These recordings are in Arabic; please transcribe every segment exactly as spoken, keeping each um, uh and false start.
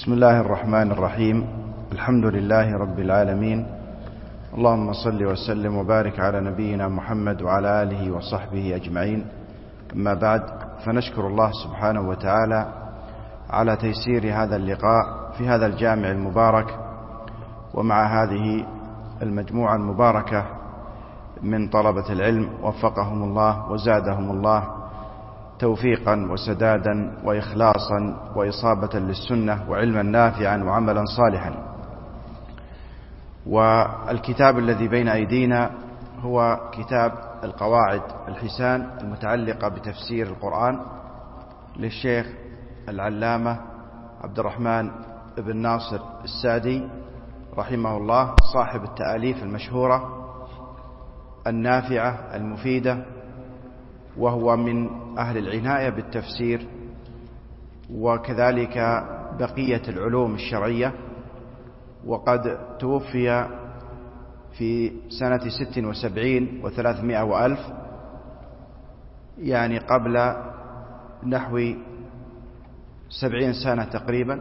بسم الله الرحمن الرحيم. الحمد لله رب العالمين، اللهم صل وسلم وبارك على نبينا محمد وعلى آله وصحبه أجمعين. أما بعد، فنشكر الله سبحانه وتعالى على تيسير هذا اللقاء في هذا الجامع المبارك ومع هذه المجموعة المباركة من طلبة العلم، وفقهم الله وزادهم الله توفيقا وسدادا وإخلاصا وإصابة للسنة وعلما نافعا وعملا صالحا. والكتاب الذي بين أيدينا هو كتاب القواعد الحسان المتعلقة بتفسير القرآن للشيخ العلامة عبد الرحمن بن ناصر السعدي رحمه الله، صاحب التأليف المشهورة النافعة المفيدة، وهو من أهل العناية بالتفسير وكذلك بقية العلوم الشرعية، وقد توفي في سنة ست وسبعين وثلاثمائة وألف، يعني قبل نحو سبعين سنة تقريبا.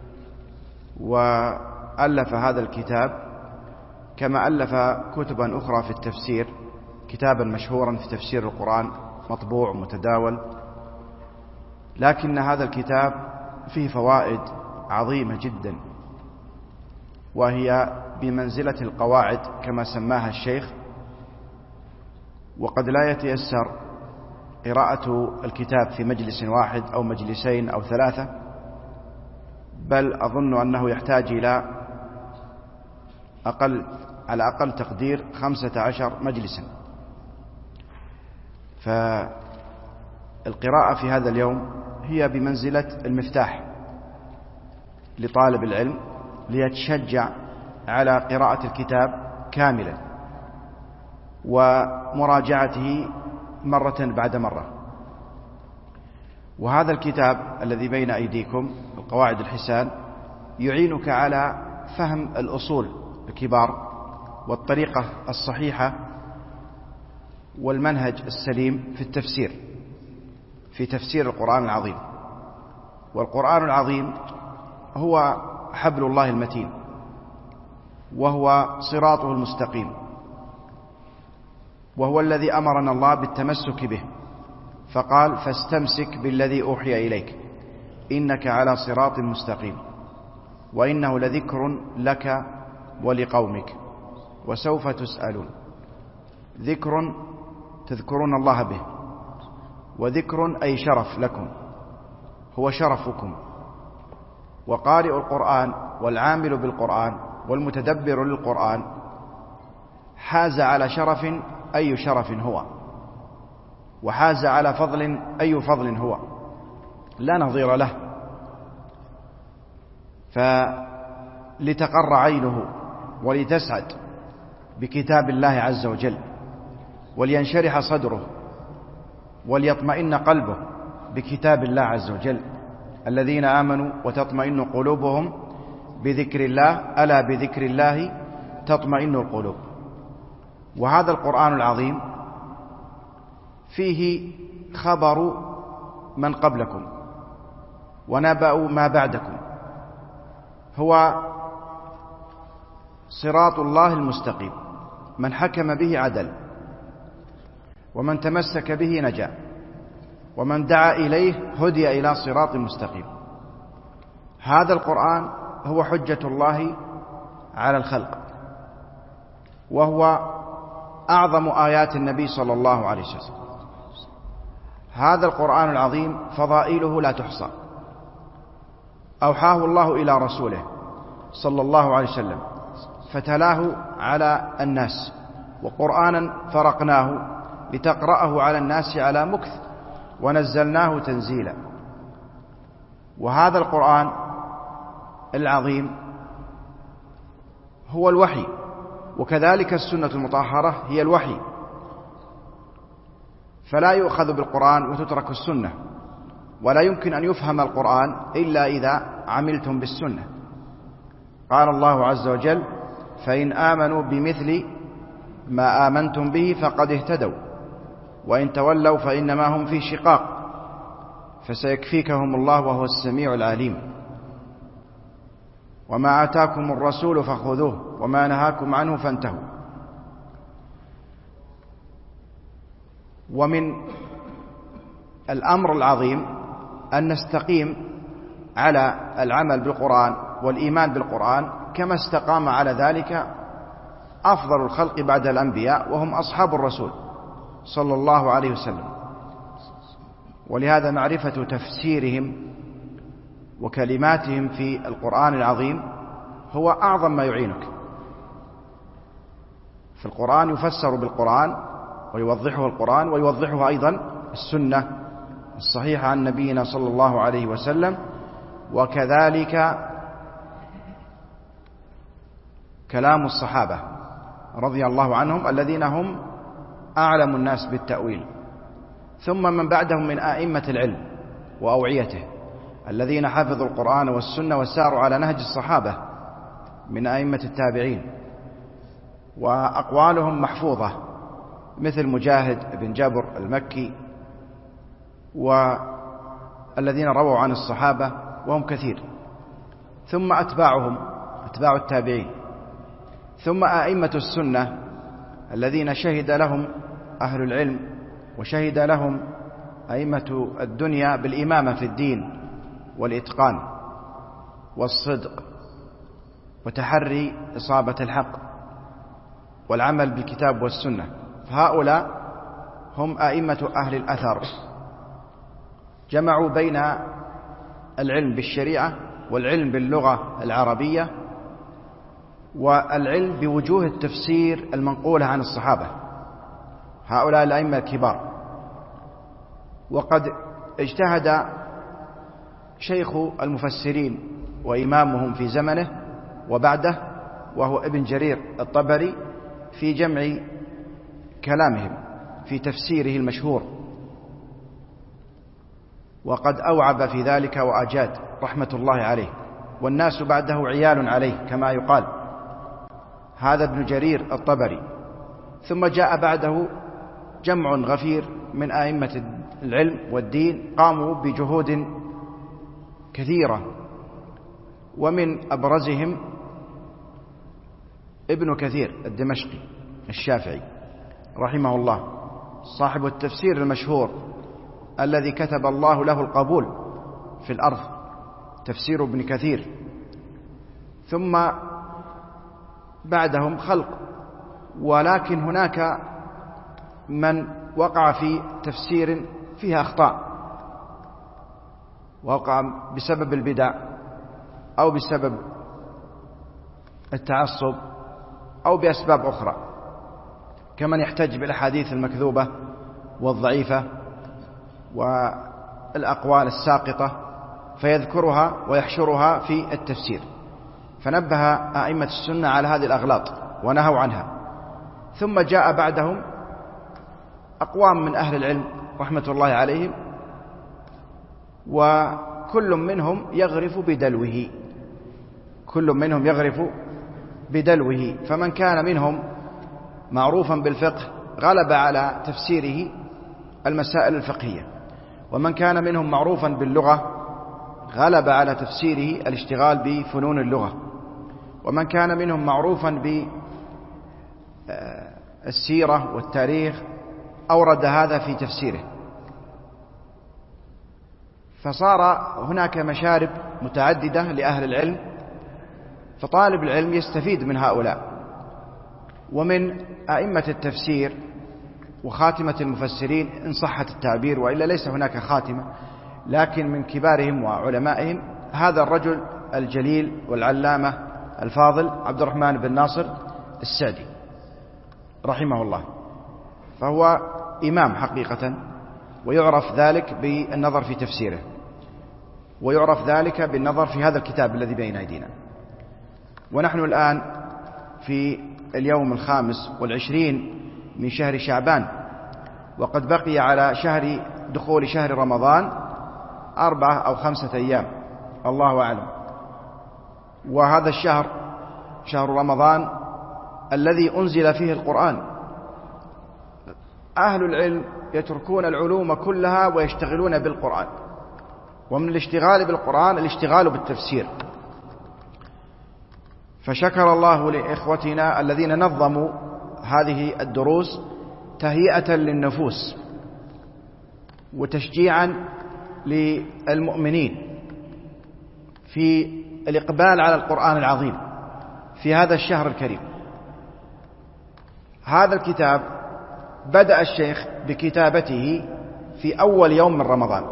وألف هذا الكتاب كما ألف كتبا أخرى في التفسير، كتابا مشهورا في تفسير القرآن مطبوع متداول، لكن هذا الكتاب فيه فوائد عظيمة جدا، وهي بمنزلة القواعد كما سماها الشيخ. وقد لا يتيسر قراءة الكتاب في مجلس واحد أو مجلسين أو ثلاثة، بل أظن أنه يحتاج إلى أقل على أقل تقدير خمسة عشر مجلسا. فالقراءة في هذا اليوم هي بمنزلة المفتاح لطالب العلم ليتشجع على قراءة الكتاب كاملا ومراجعته مرة بعد مرة. وهذا الكتاب الذي بين أيديكم القواعد الحسان يعينك على فهم الأصول الكبار والطريقة الصحيحة والمنهج السليم في التفسير، في تفسير القرآن العظيم. والقرآن العظيم هو حبل الله المتين، وهو صراطه المستقيم، وهو الذي أمرنا الله بالتمسك به، فقال: فاستمسك بالذي أوحي إليك إنك على صراط مستقيم وإنه لذكر لك ولقومك وسوف تسألون. ذكر تذكرون الله به، وذكر أي شرف لكم، هو شرفكم. وقارئ القرآن والعامل بالقرآن والمتدبر للقرآن حاز على شرف أي شرف هو، وحاز على فضل أي فضل هو، لا نظير له. فلتقر عينه ولتسعد بكتاب الله عز وجل، ولينشرح صدره وليطمئن قلبه بكتاب الله عز وجل. الذين آمنوا وتطمئن قلوبهم بذكر الله، ألا بذكر الله تطمئن القلوب. وهذا القرآن العظيم فيه خبر من قبلكم ونبأ ما بعدكم، هو صراط الله المستقيم، من حكم به عدل، ومن تمسك به نجا، ومن دعا إليه هدي إلى صراط مستقيم. هذا القرآن هو حجة الله على الخلق، وهو أعظم آيات النبي صلى الله عليه وسلم. هذا القرآن العظيم فضائله لا تحصى، أوحاه الله إلى رسوله صلى الله عليه وسلم فتلاه على الناس، وقرآنا فرقناه لتقرأه على الناس على مكث ونزلناه تنزيلا. وهذا القرآن العظيم هو الوحي، وكذلك السنة المطهرة هي الوحي، فلا يؤخذ بالقرآن وتترك السنة، ولا يمكن أن يفهم القرآن إلا إذا عملتم بالسنة. قال الله عز وجل: فإن آمنوا بمثل ما آمنتم به فقد اهتدوا وإن تولوا فإنما هم في شقاق فسيكفيكهم الله وهو السميع العليم. وما آتاكم الرسول فخذوه وما نهاكم عنه فانتهوا. ومن الأمر العظيم أن نستقيم على العمل بالقرآن والإيمان بالقرآن كما استقام على ذلك أفضل الخلق بعد الأنبياء وهم أصحاب الرسول صلى الله عليه وسلم. ولهذا معرفة تفسيرهم وكلماتهم في القرآن العظيم هو أعظم ما يعينك. في القرآن يفسر بالقرآن ويوضحه القرآن ويوضحه أيضا السنة الصحيحة عن نبينا صلى الله عليه وسلم، وكذلك كلام الصحابة رضي الله عنهم الذين هم أعلم الناس بالتأويل، ثم من بعدهم من أئمة العلم وأوعيته الذين حفظوا القرآن والسنة وساروا على نهج الصحابة من أئمة التابعين، وأقوالهم محفوظة مثل مجاهد بن جابر المكي والذين رووا عن الصحابة وهم كثير، ثم أتباعهم أتباع التابعين، ثم أئمة السنة الذين شهد لهم أهل العلم وشهد لهم أئمة الدنيا بالإمامة في الدين والإتقان والصدق وتحري إصابة الحق والعمل بالكتاب والسنة. فهؤلاء هم أئمة أهل الأثر، جمعوا بين العلم بالشريعة والعلم باللغة العربية والعلم بوجوه التفسير المنقولة عن الصحابة. هؤلاء الأئمة الكبار. وقد اجتهد شيخ المفسرين وإمامهم في زمنه وبعده وهو ابن جرير الطبري في جمع كلامهم في تفسيره المشهور، وقد أوعب في ذلك وأجاد رحمة الله عليه، والناس بعده عيال عليه كما يقال. هذا ابن جرير الطبري. ثم جاء بعده جمع غفير من أئمة العلم والدين قاموا بجهود كثيرة، ومن أبرزهم ابن كثير الدمشقي الشافعي رحمه الله، صاحب التفسير المشهور الذي كتب الله له القبول في الأرض، تفسير ابن كثير. ثم بعدهم خلق، ولكن هناك من وقع في تفسير فيها أخطاء، وقع بسبب البدع أو بسبب التعصب أو بأسباب أخرى، كمن يحتج بالأحاديث المكذوبة والضعيفة والأقوال الساقطة فيذكرها ويحشرها في التفسير. فنبه أئمة السنة على هذه الأغلاط ونهوا عنها. ثم جاء بعدهم أقوام من أهل العلم رحمة الله عليهم، وكل منهم يغرف بدلوه كل منهم يغرف بدلوه فمن كان منهم معروفا بالفقه غلب على تفسيره المسائل الفقهية، ومن كان منهم معروفا باللغة غلب على تفسيره الاشتغال بفنون اللغة، ومن كان منهم معروفا بالسيرة والتاريخ أورد هذا في تفسيره. فصار هناك مشارب متعددة لأهل العلم، فطالب العلم يستفيد من هؤلاء. ومن أئمة التفسير وخاتمة المفسرين إن صحت التعبير، وإلا ليس هناك خاتمة، لكن من كبارهم وعلمائهم هذا الرجل الجليل والعلامة الفاضل عبد الرحمن بن ناصر السعدي رحمه الله، فهو إمام حقيقة، ويعرف ذلك بالنظر في تفسيره، ويعرف ذلك بالنظر في هذا الكتاب الذي بين أيدينا. ونحن الآن في اليوم الخامس والعشرين من شهر شعبان، وقد بقي على شهر دخول شهر رمضان أربعة أو خمسة أيام الله أعلم. وهذا الشهر شهر رمضان الذي أنزل فيه القرآن. أهل العلم يتركون العلوم كلها ويشتغلون بالقرآن، ومن الاشتغال بالقرآن الاشتغال بالتفسير. فشكر الله لإخوتنا الذين نظموا هذه الدروس تهيئة للنفوس وتشجيعا للمؤمنين في الإقبال على القرآن العظيم في هذا الشهر الكريم. هذا الكتاب بدأ الشيخ بكتابته في أول يوم من رمضان،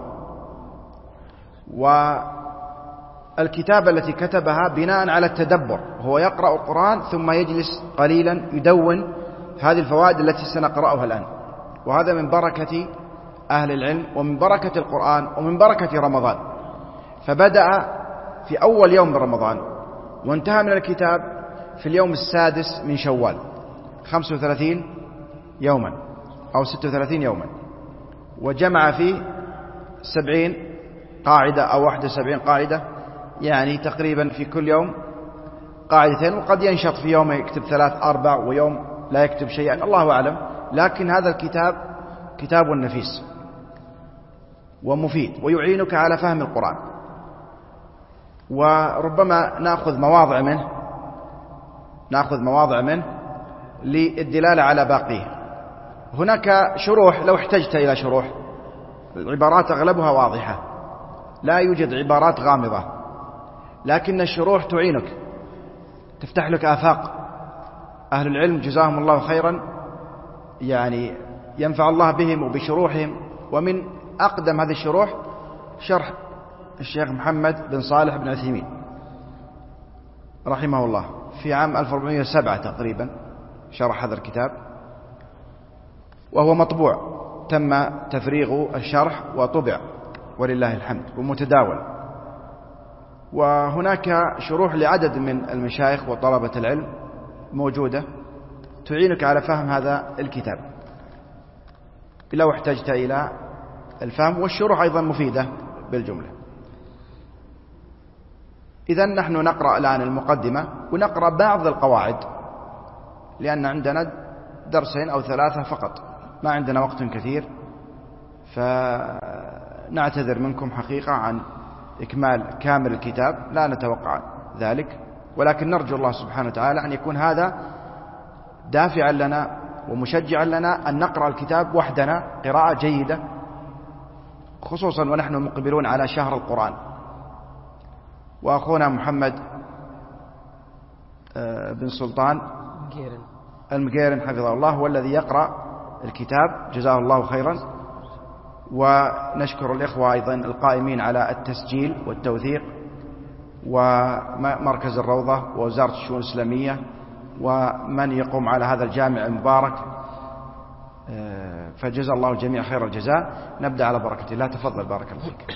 والكتابة التي كتبها بناء على التدبر، هو يقرأ القرآن ثم يجلس قليلا يدون هذه الفوائد التي سنقرأها الآن، وهذا من بركة أهل العلم ومن بركة القرآن ومن بركة رمضان. فبدأ في أول يوم من رمضان وانتهى من الكتاب في اليوم السادس من شوال، خمسة وثلاثين يوما أو ستة وثلاثين يوما، وجمع فيه سبعين قاعدة أو واحد وسبعين قاعدة، يعني تقريبا في كل يوم قاعدتين، وقد ينشط في يوم يكتب ثلاث أربع ويوم لا يكتب شيئا، الله أعلم. لكن هذا الكتاب كتاب نفيس ومفيد ويعينك على فهم القرآن، وربما نأخذ مواضع منه نأخذ مواضع منه للدلالة على باقيه. هناك شروح لو احتجت إلى شروح، العبارات أغلبها واضحة، لا يوجد عبارات غامضة، لكن الشروح تعينك، تفتح لك آفاق. أهل العلم جزاهم الله خيرا، يعني ينفع الله بهم وبشروحهم. ومن أقدم هذه الشروح شرح الشيخ محمد بن صالح بن عثيمين رحمه الله في عام ألف وأربعمائة وسبعة تقريبا، شرح هذا الكتاب وهو مطبوع، تم تفريغ الشرح وطبع ولله الحمد ومتداول. وهناك شروح لعدد من المشايخ وطلبة العلم موجودة تعينك على فهم هذا الكتاب لو احتجت إلى الفهم، والشروح أيضا مفيدة بالجملة. إذن نحن نقرأ الآن المقدمة ونقرأ بعض القواعد، لأن عندنا درسين أو ثلاثة فقط، ما عندنا وقت كثير، فنعتذر منكم حقيقة عن إكمال كامل الكتاب، لا نتوقع ذلك، ولكن نرجو الله سبحانه وتعالى أن يكون هذا دافعا لنا ومشجعا لنا أن نقرأ الكتاب وحدنا قراءة جيدة، خصوصا ونحن مقبلون على شهر القرآن. وأخونا محمد بن سلطان المقيرن حفظه الله هو الذي يقرأ الكتاب، جزاه الله خيرا. ونشكر الإخوة أيضا القائمين على التسجيل والتوثيق، ومركز الروضة ووزارة الشؤون الإسلامية، ومن يقوم على هذا الجامع المبارك، فجزا الله الجميع خير الجزاء. نبدأ على بركة الله، تفضل بارك الله فيك.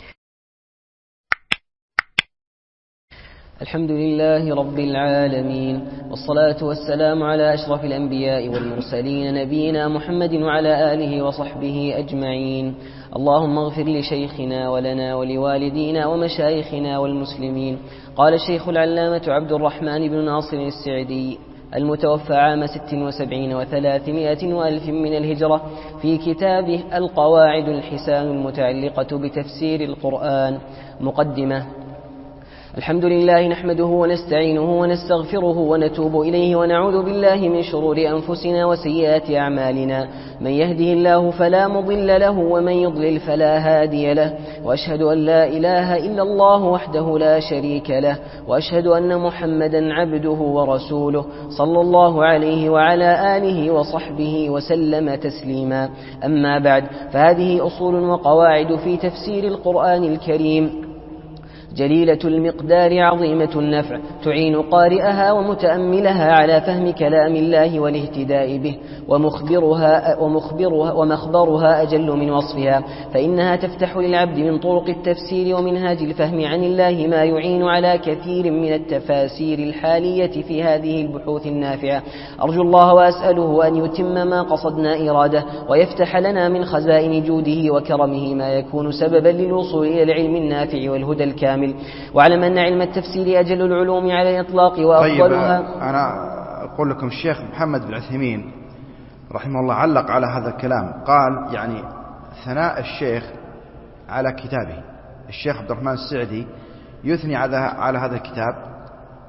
الحمد لله رب العالمين، والصلاة والسلام على أشرف الأنبياء والمرسلين نبينا محمد وعلى آله وصحبه أجمعين. اللهم اغفر لشيخنا ولنا ولوالدينا ومشايخنا والمسلمين. قال الشيخ العلامة عبد الرحمن بن ناصر السعدي المتوفى عام ست وسبعين وثلاثمائة وألف من الهجرة في كتابه القواعد الحسان المتعلقة بتفسير القرآن. مقدمة. الحمد لله نحمده ونستعينه ونستغفره ونتوب إليه ونعوذ بالله من شرور أنفسنا وسيئات أعمالنا، من يهده الله فلا مضل له ومن يضلل فلا هادي له، وأشهد أن لا إله إلا الله وحده لا شريك له، وأشهد أن محمدا عبده ورسوله صلى الله عليه وعلى آله وصحبه وسلم تسليما. أما بعد، فهذه أصول وقواعد في تفسير القرآن الكريم جليلة المقدار عظيمة النفع، تعين قارئها ومتأملها على فهم كلام الله والاهتداء به، ومخبرها, ومخبرها, ومخبرها أجل من وصفها، فإنها تفتح للعبد من طرق التفسير ومنهاج الفهم عن الله ما يعين على كثير من التفاسير الحالية في هذه البحوث النافعة. أرجو الله وأسأله أن يتم ما قصدنا إراده، ويفتح لنا من خزائن جوده وكرمه ما يكون سببا للوصول إلى العلم النافع والهدى الكامل. واعلم أن علم التفسير أجل العلوم على الإطلاق وأفضلها. طيب، أنا أقول لكم الشيخ محمد بن عثيمين رحمه الله علق على هذا الكلام، قال يعني ثناء الشيخ على كتابه. الشيخ عبد الرحمن السعدي يثني على هذا الكتاب،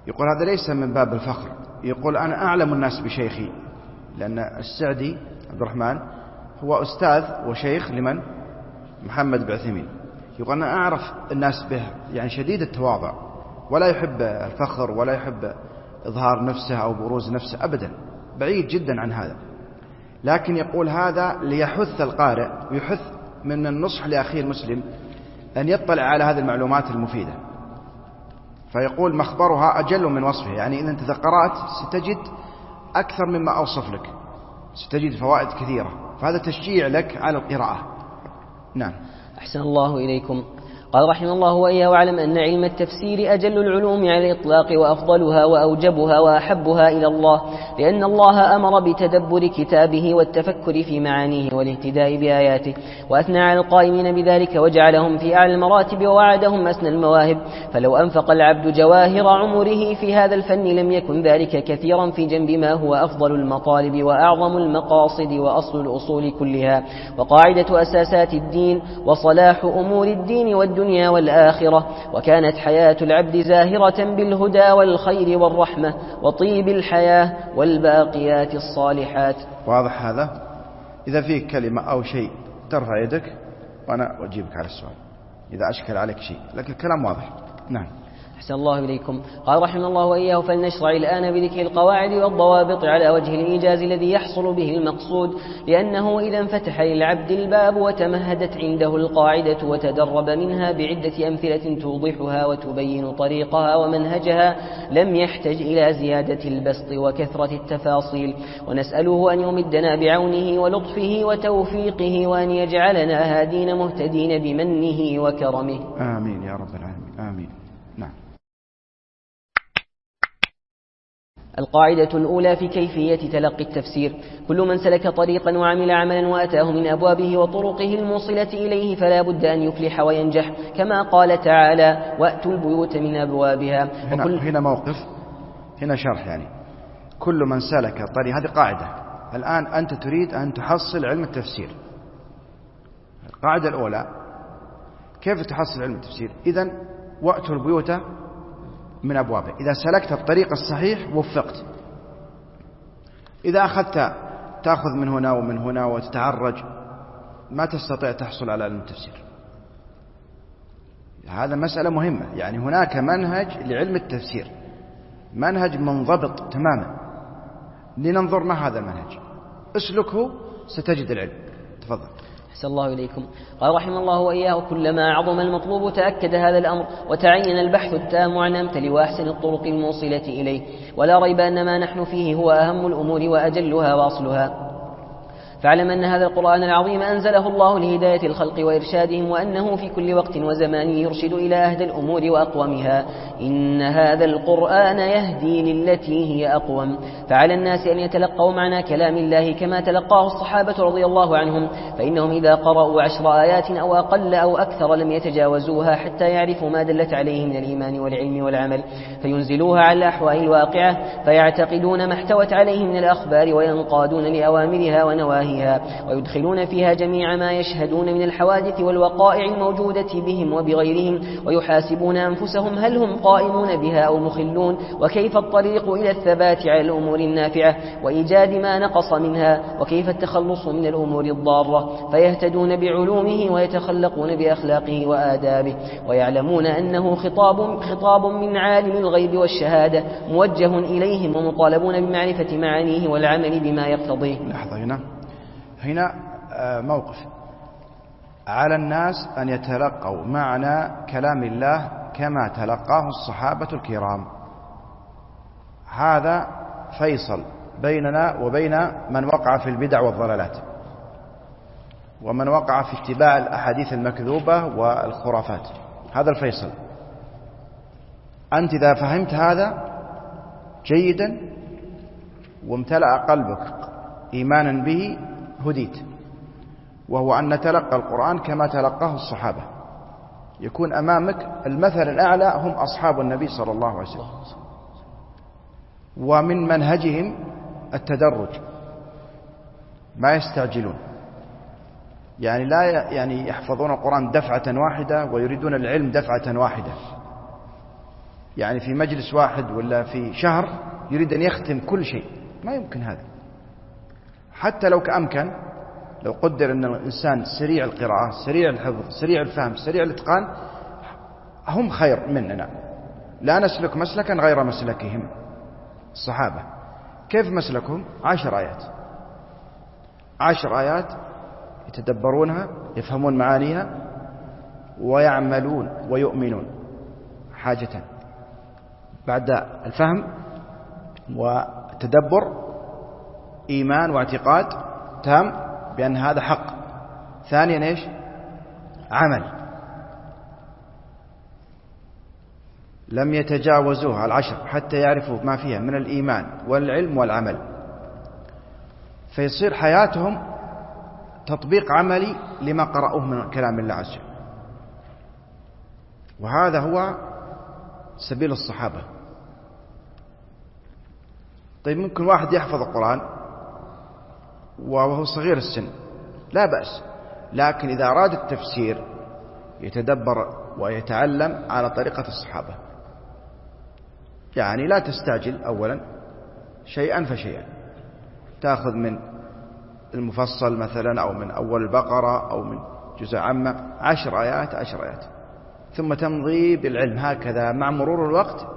يقول هذا ليس من باب الفخر، يقول أنا أعلم الناس بشيخي، لأن السعدي عبد الرحمن هو أستاذ وشيخ لمن؟ محمد بن عثيمين. يقول أنا أعرف الناس به، يعني شديد التواضع، ولا يحب الفخر ولا يحب إظهار نفسه أو بروز نفسه أبدا، بعيد جدا عن هذا. لكن يقول هذا ليحث القارئ ويحث من النصح لأخيه المسلم أن يطلع على هذه المعلومات المفيدة. فيقول مخبرها أجل من وصفه، يعني إذا أنت قرأت ستجد أكثر مما أوصف لك، ستجد فوائد كثيرة، فهذا تشجيع لك على القراءة. نعم. أحسن الله إليكم. قال رحمه الله وإياه واعلم أن علم التفسير أجل العلوم على الإطلاق وأفضلها وأوجبها وأحبها إلى الله، لأن الله أمر بتدبر كتابه والتفكر في معانيه والاهتداء بآياته، وأثنى على القائمين بذلك وجعلهم في أعلى المراتب ووعدهم أسنى المواهب. فلو أنفق العبد جواهر عمره في هذا الفن لم يكن ذلك كثيرا في جنب ما هو أفضل المطالب وأعظم المقاصد وأصل الأصول كلها وقاعدة أساسات الدين وصلاح أمور الدين والدنيا والآخرة. وكانت حياة العبد زاهرة بالهدى والخير والرحمة وطيب الحياة والباقيات الصالحات. واضح هذا؟ إذا فيك كلمة أو شيء ترفع يدك وأنا أجيبك على السؤال إذا أشكل عليك شيء، لكن الكلام واضح. نعم. أحسن الله إليكم. قال رحمه الله وإياه فلنشرع الآن بذكر القواعد والضوابط على وجه الإيجاز الذي يحصل به المقصود، لأنه إذا انفتح للعبد الباب وتمهدت عنده القاعدة وتدرب منها بعدة أمثلة توضحها وتبين طريقها ومنهجها لم يحتج إلى زيادة البسط وكثرة التفاصيل. ونسأله أن يمدنا بعونه ولطفه وتوفيقه وأن يجعلنا هادين مهتدين بمنه وكرمه. آمين يا رب العالمين. آمين. نعم. القاعدة الأولى في كيفية تلقي التفسير: كل من سلك طريقا وعمل عملا وأتاه من أبوابه وطرقه الموصلة إليه فلا بد أن يفلح وينجح، كما قال تعالى: وأتوا البيوت من أبوابها. هنا, هنا موقف، هنا شرح، يعني كل من سلك طريق، هذه قاعدة. الآن أنت تريد أن تحصل علم التفسير. القاعدة الأولى كيف تحصل علم التفسير؟ إذن وأتوا البيوت من أبوابه. إذا سلكت الطريق الصحيح وفقت. إذا أخذت تأخذ من هنا ومن هنا وتتعرج ما تستطيع تحصل على علم التفسير. هذا مسألة مهمة، يعني هناك منهج لعلم التفسير، منهج منضبط تماما. لننظر ما هذا المنهج، اسلكه ستجد العلم. تفضل. أحسن الله إليكم. قال رحمه الله وإياه كلما عظم المطلوب تأكد هذا الأمر وتعين البحث التام عن أمثل وأحسن الطرق الموصلة إليه، ولا ريب أن ما نحن فيه هو أهم الأمور وأجلها وأصلها. فاعلم أن هذا القرآن العظيم أنزله الله لهداية الخلق وإرشادهم، وأنه في كل وقت وزمان يرشد إلى أهدى الأمور وأقومها. إن هذا القرآن يهدي للتي هي أقوم. فعلى الناس أن يتلقوا معنى كلام الله كما تلقاه الصحابة رضي الله عنهم، فإنهم إذا قرأوا عشر آيات أو أقل أو أكثر لم يتجاوزوها حتى يعرفوا ما دلت عليه من الإيمان والعلم والعمل، فينزلوها على الأحوال الواقعة، فيعتقدون ما احتوت عليه من الأخبار وينقادون لأوامرها ونواهيها، ويدخلون فيها جميع ما يشهدون من الحوادث والوقائع الموجودة بهم وبغيرهم، ويحاسبون أنفسهم هل هم قائمون بها أو مخلون، وكيف الطريق إلى الثبات على الأمور النافعة وإيجاد ما نقص منها، وكيف التخلص من الأمور الضارة، فيهتدون بعلومه ويتخلقون بأخلاقه وآدابه، ويعلمون أنه خطاب, خطاب من عالم الغيب والشهادة موجه إليهم، ومطالبون بمعرفة معانيه والعمل بما يقتضيه. لحظة، هنا هنا موقف. على الناس أن يتلقوا معنى كلام الله كما تلقاه الصحابة الكرام. هذا فيصل بيننا وبين من وقع في البدع والضلالات، ومن وقع في اتباع الأحاديث المكذوبة والخرافات. هذا الفيصل. أنت إذا فهمت هذا جيدا وامتلأ قلبك إيمانا به هديت، وهو أن نتلقى القرآن كما تلقاه الصحابة. يكون أمامك المثل الأعلى هم أصحاب النبي صلى الله عليه وسلم، ومن منهجهم التدرج، ما يستعجلون، يعني لا يعني يحفظون القرآن دفعة واحدة ويريدون العلم دفعة واحدة، يعني في مجلس واحد ولا في شهر يريد أن يختم كل شيء، ما يمكن هذا. حتى لو كأمكن، لو قدر أن الإنسان سريع القراءة سريع الحفظ سريع الفهم سريع الإتقان، هم خير مننا، لا نسلك مسلكا غير مسلكهم. الصحابة كيف مسلكهم؟ عشر آيات عشر آيات يتدبرونها، يفهمون معانيها، ويعملون ويؤمنون. حاجتان بعد الفهم وتدبر: إيمان واعتقاد تام بأن هذا حق. ثانيا إيش؟ عمل. لم يتجاوزوها العشر حتى يعرفوا ما فيها من الإيمان والعلم والعمل، فيصير حياتهم تطبيق عملي لما قرأوه من كلام الله عز وجل. وهذا هو سبيل الصحابة. طيب ممكن واحد يحفظ القرآن وهو صغير السن، لا بأس، لكن إذا أراد التفسير يتدبر ويتعلم على طريقة الصحابة. يعني لا تستعجل، أولا شيئا فشيئا، تأخذ من المفصل مثلا أو من أول البقرة أو من جزء عامة عشر آيات عشر آيات، ثم تمضي بالعلم هكذا. مع مرور الوقت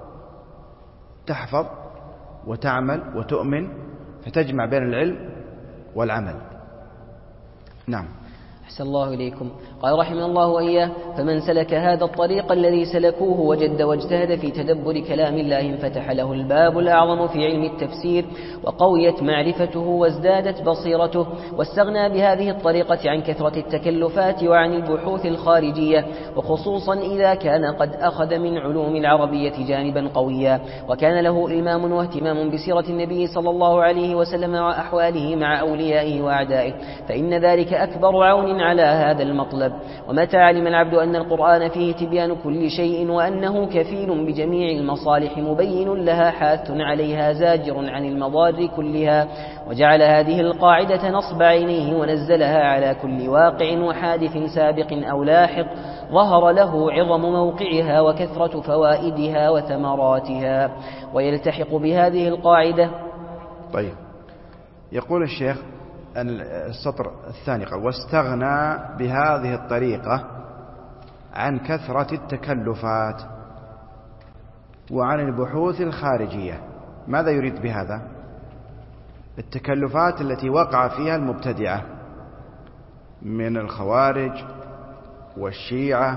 تحفظ وتعمل وتؤمن، فتجمع بين العلم والعمل. نعم. أحسن الله إليكم. قال رحمه الله وإياه: فمن سلك هذا الطريق الذي سلكوه وجد واجتهد في تدبر كلام الله انفتح له الباب الأعظم في علم التفسير، وقويت معرفته وازدادت بصيرته، واستغنى بهذه الطريقة عن كثرة التكلفات وعن البحوث الخارجية، وخصوصا إذا كان قد أخذ من علوم العربية جانبا قويا، وكان له إلمام واهتمام بسيرة النبي صلى الله عليه وسلم وأحواله مع أوليائه وأعدائه، فإن ذلك أكبر عون على هذا المطلب. ومتى علم العبد أن القرآن فيه تبيان كل شيء، وأنه كفيل بجميع المصالح مبين لها حاث عليها زاجر عن المضار كلها، وجعل هذه القاعدة نصب عينيه ونزلها على كل واقع وحادث سابق أو لاحق، ظهر له عظم موقعها وكثرة فوائدها وثمراتها. ويلتحق بهذه القاعدة. طيب، يقول الشيخ السطر الثاني قال: واستغنى بهذه الطريقة عن كثرة التكلفات وعن البحوث الخارجية. ماذا يريد بهذا؟ التكلفات التي وقع فيها المبتدعة من الخوارج والشيعة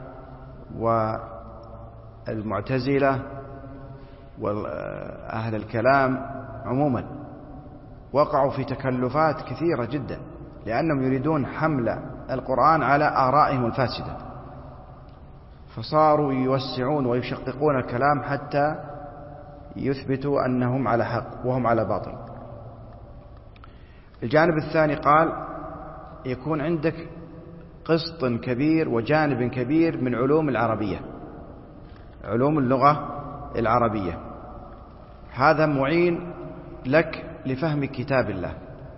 والمعتزلة وأهل الكلام عموما، وقعوا في تكلفات كثيرة جدا لأنهم يريدون حمل القرآن على آرائهم الفاسدة، فصاروا يوسعون ويشققون الكلام حتى يثبتوا أنهم على حق وهم على باطل. الجانب الثاني قال: يكون عندك قسط كبير وجانب كبير من علوم العربية، علوم اللغة العربية، هذا معين لك لفهم كتاب الله.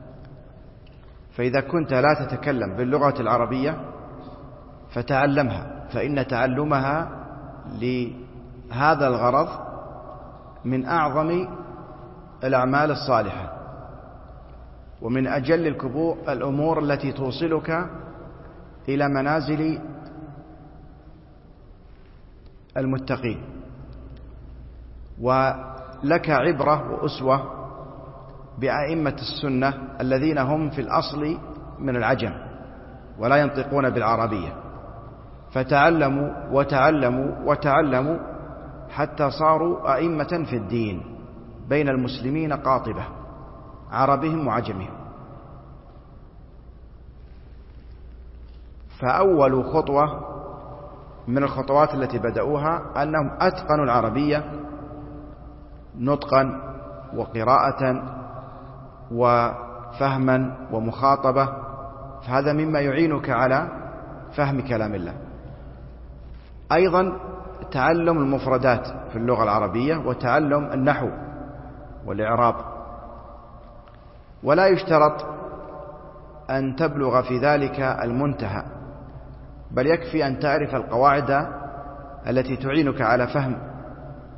فإذا كنت لا تتكلم باللغة العربية فتعلمها، فإن تعلمها لهذا الغرض من أعظم الأعمال الصالحة، ومن أجل الأمور التي توصلك إلى منازل المتقين. ولك عبرة وأسوة بأئمة السنة الذين هم في الأصل من العجم ولا ينطقون بالعربية، فتعلموا وتعلموا وتعلموا حتى صاروا أئمة في الدين بين المسلمين قاطبة، عربهم وعجمهم. فأول خطوة من الخطوات التي بدأوها أنهم أتقنوا العربية نطقا وقراءة وفهما ومخاطبة، فهذا مما يعينك على فهم كلام الله. أيضا تعلم المفردات في اللغة العربية وتعلم النحو والإعراب. ولا يشترط أن تبلغ في ذلك المنتهى، بل يكفي أن تعرف القواعد التي تعينك على فهم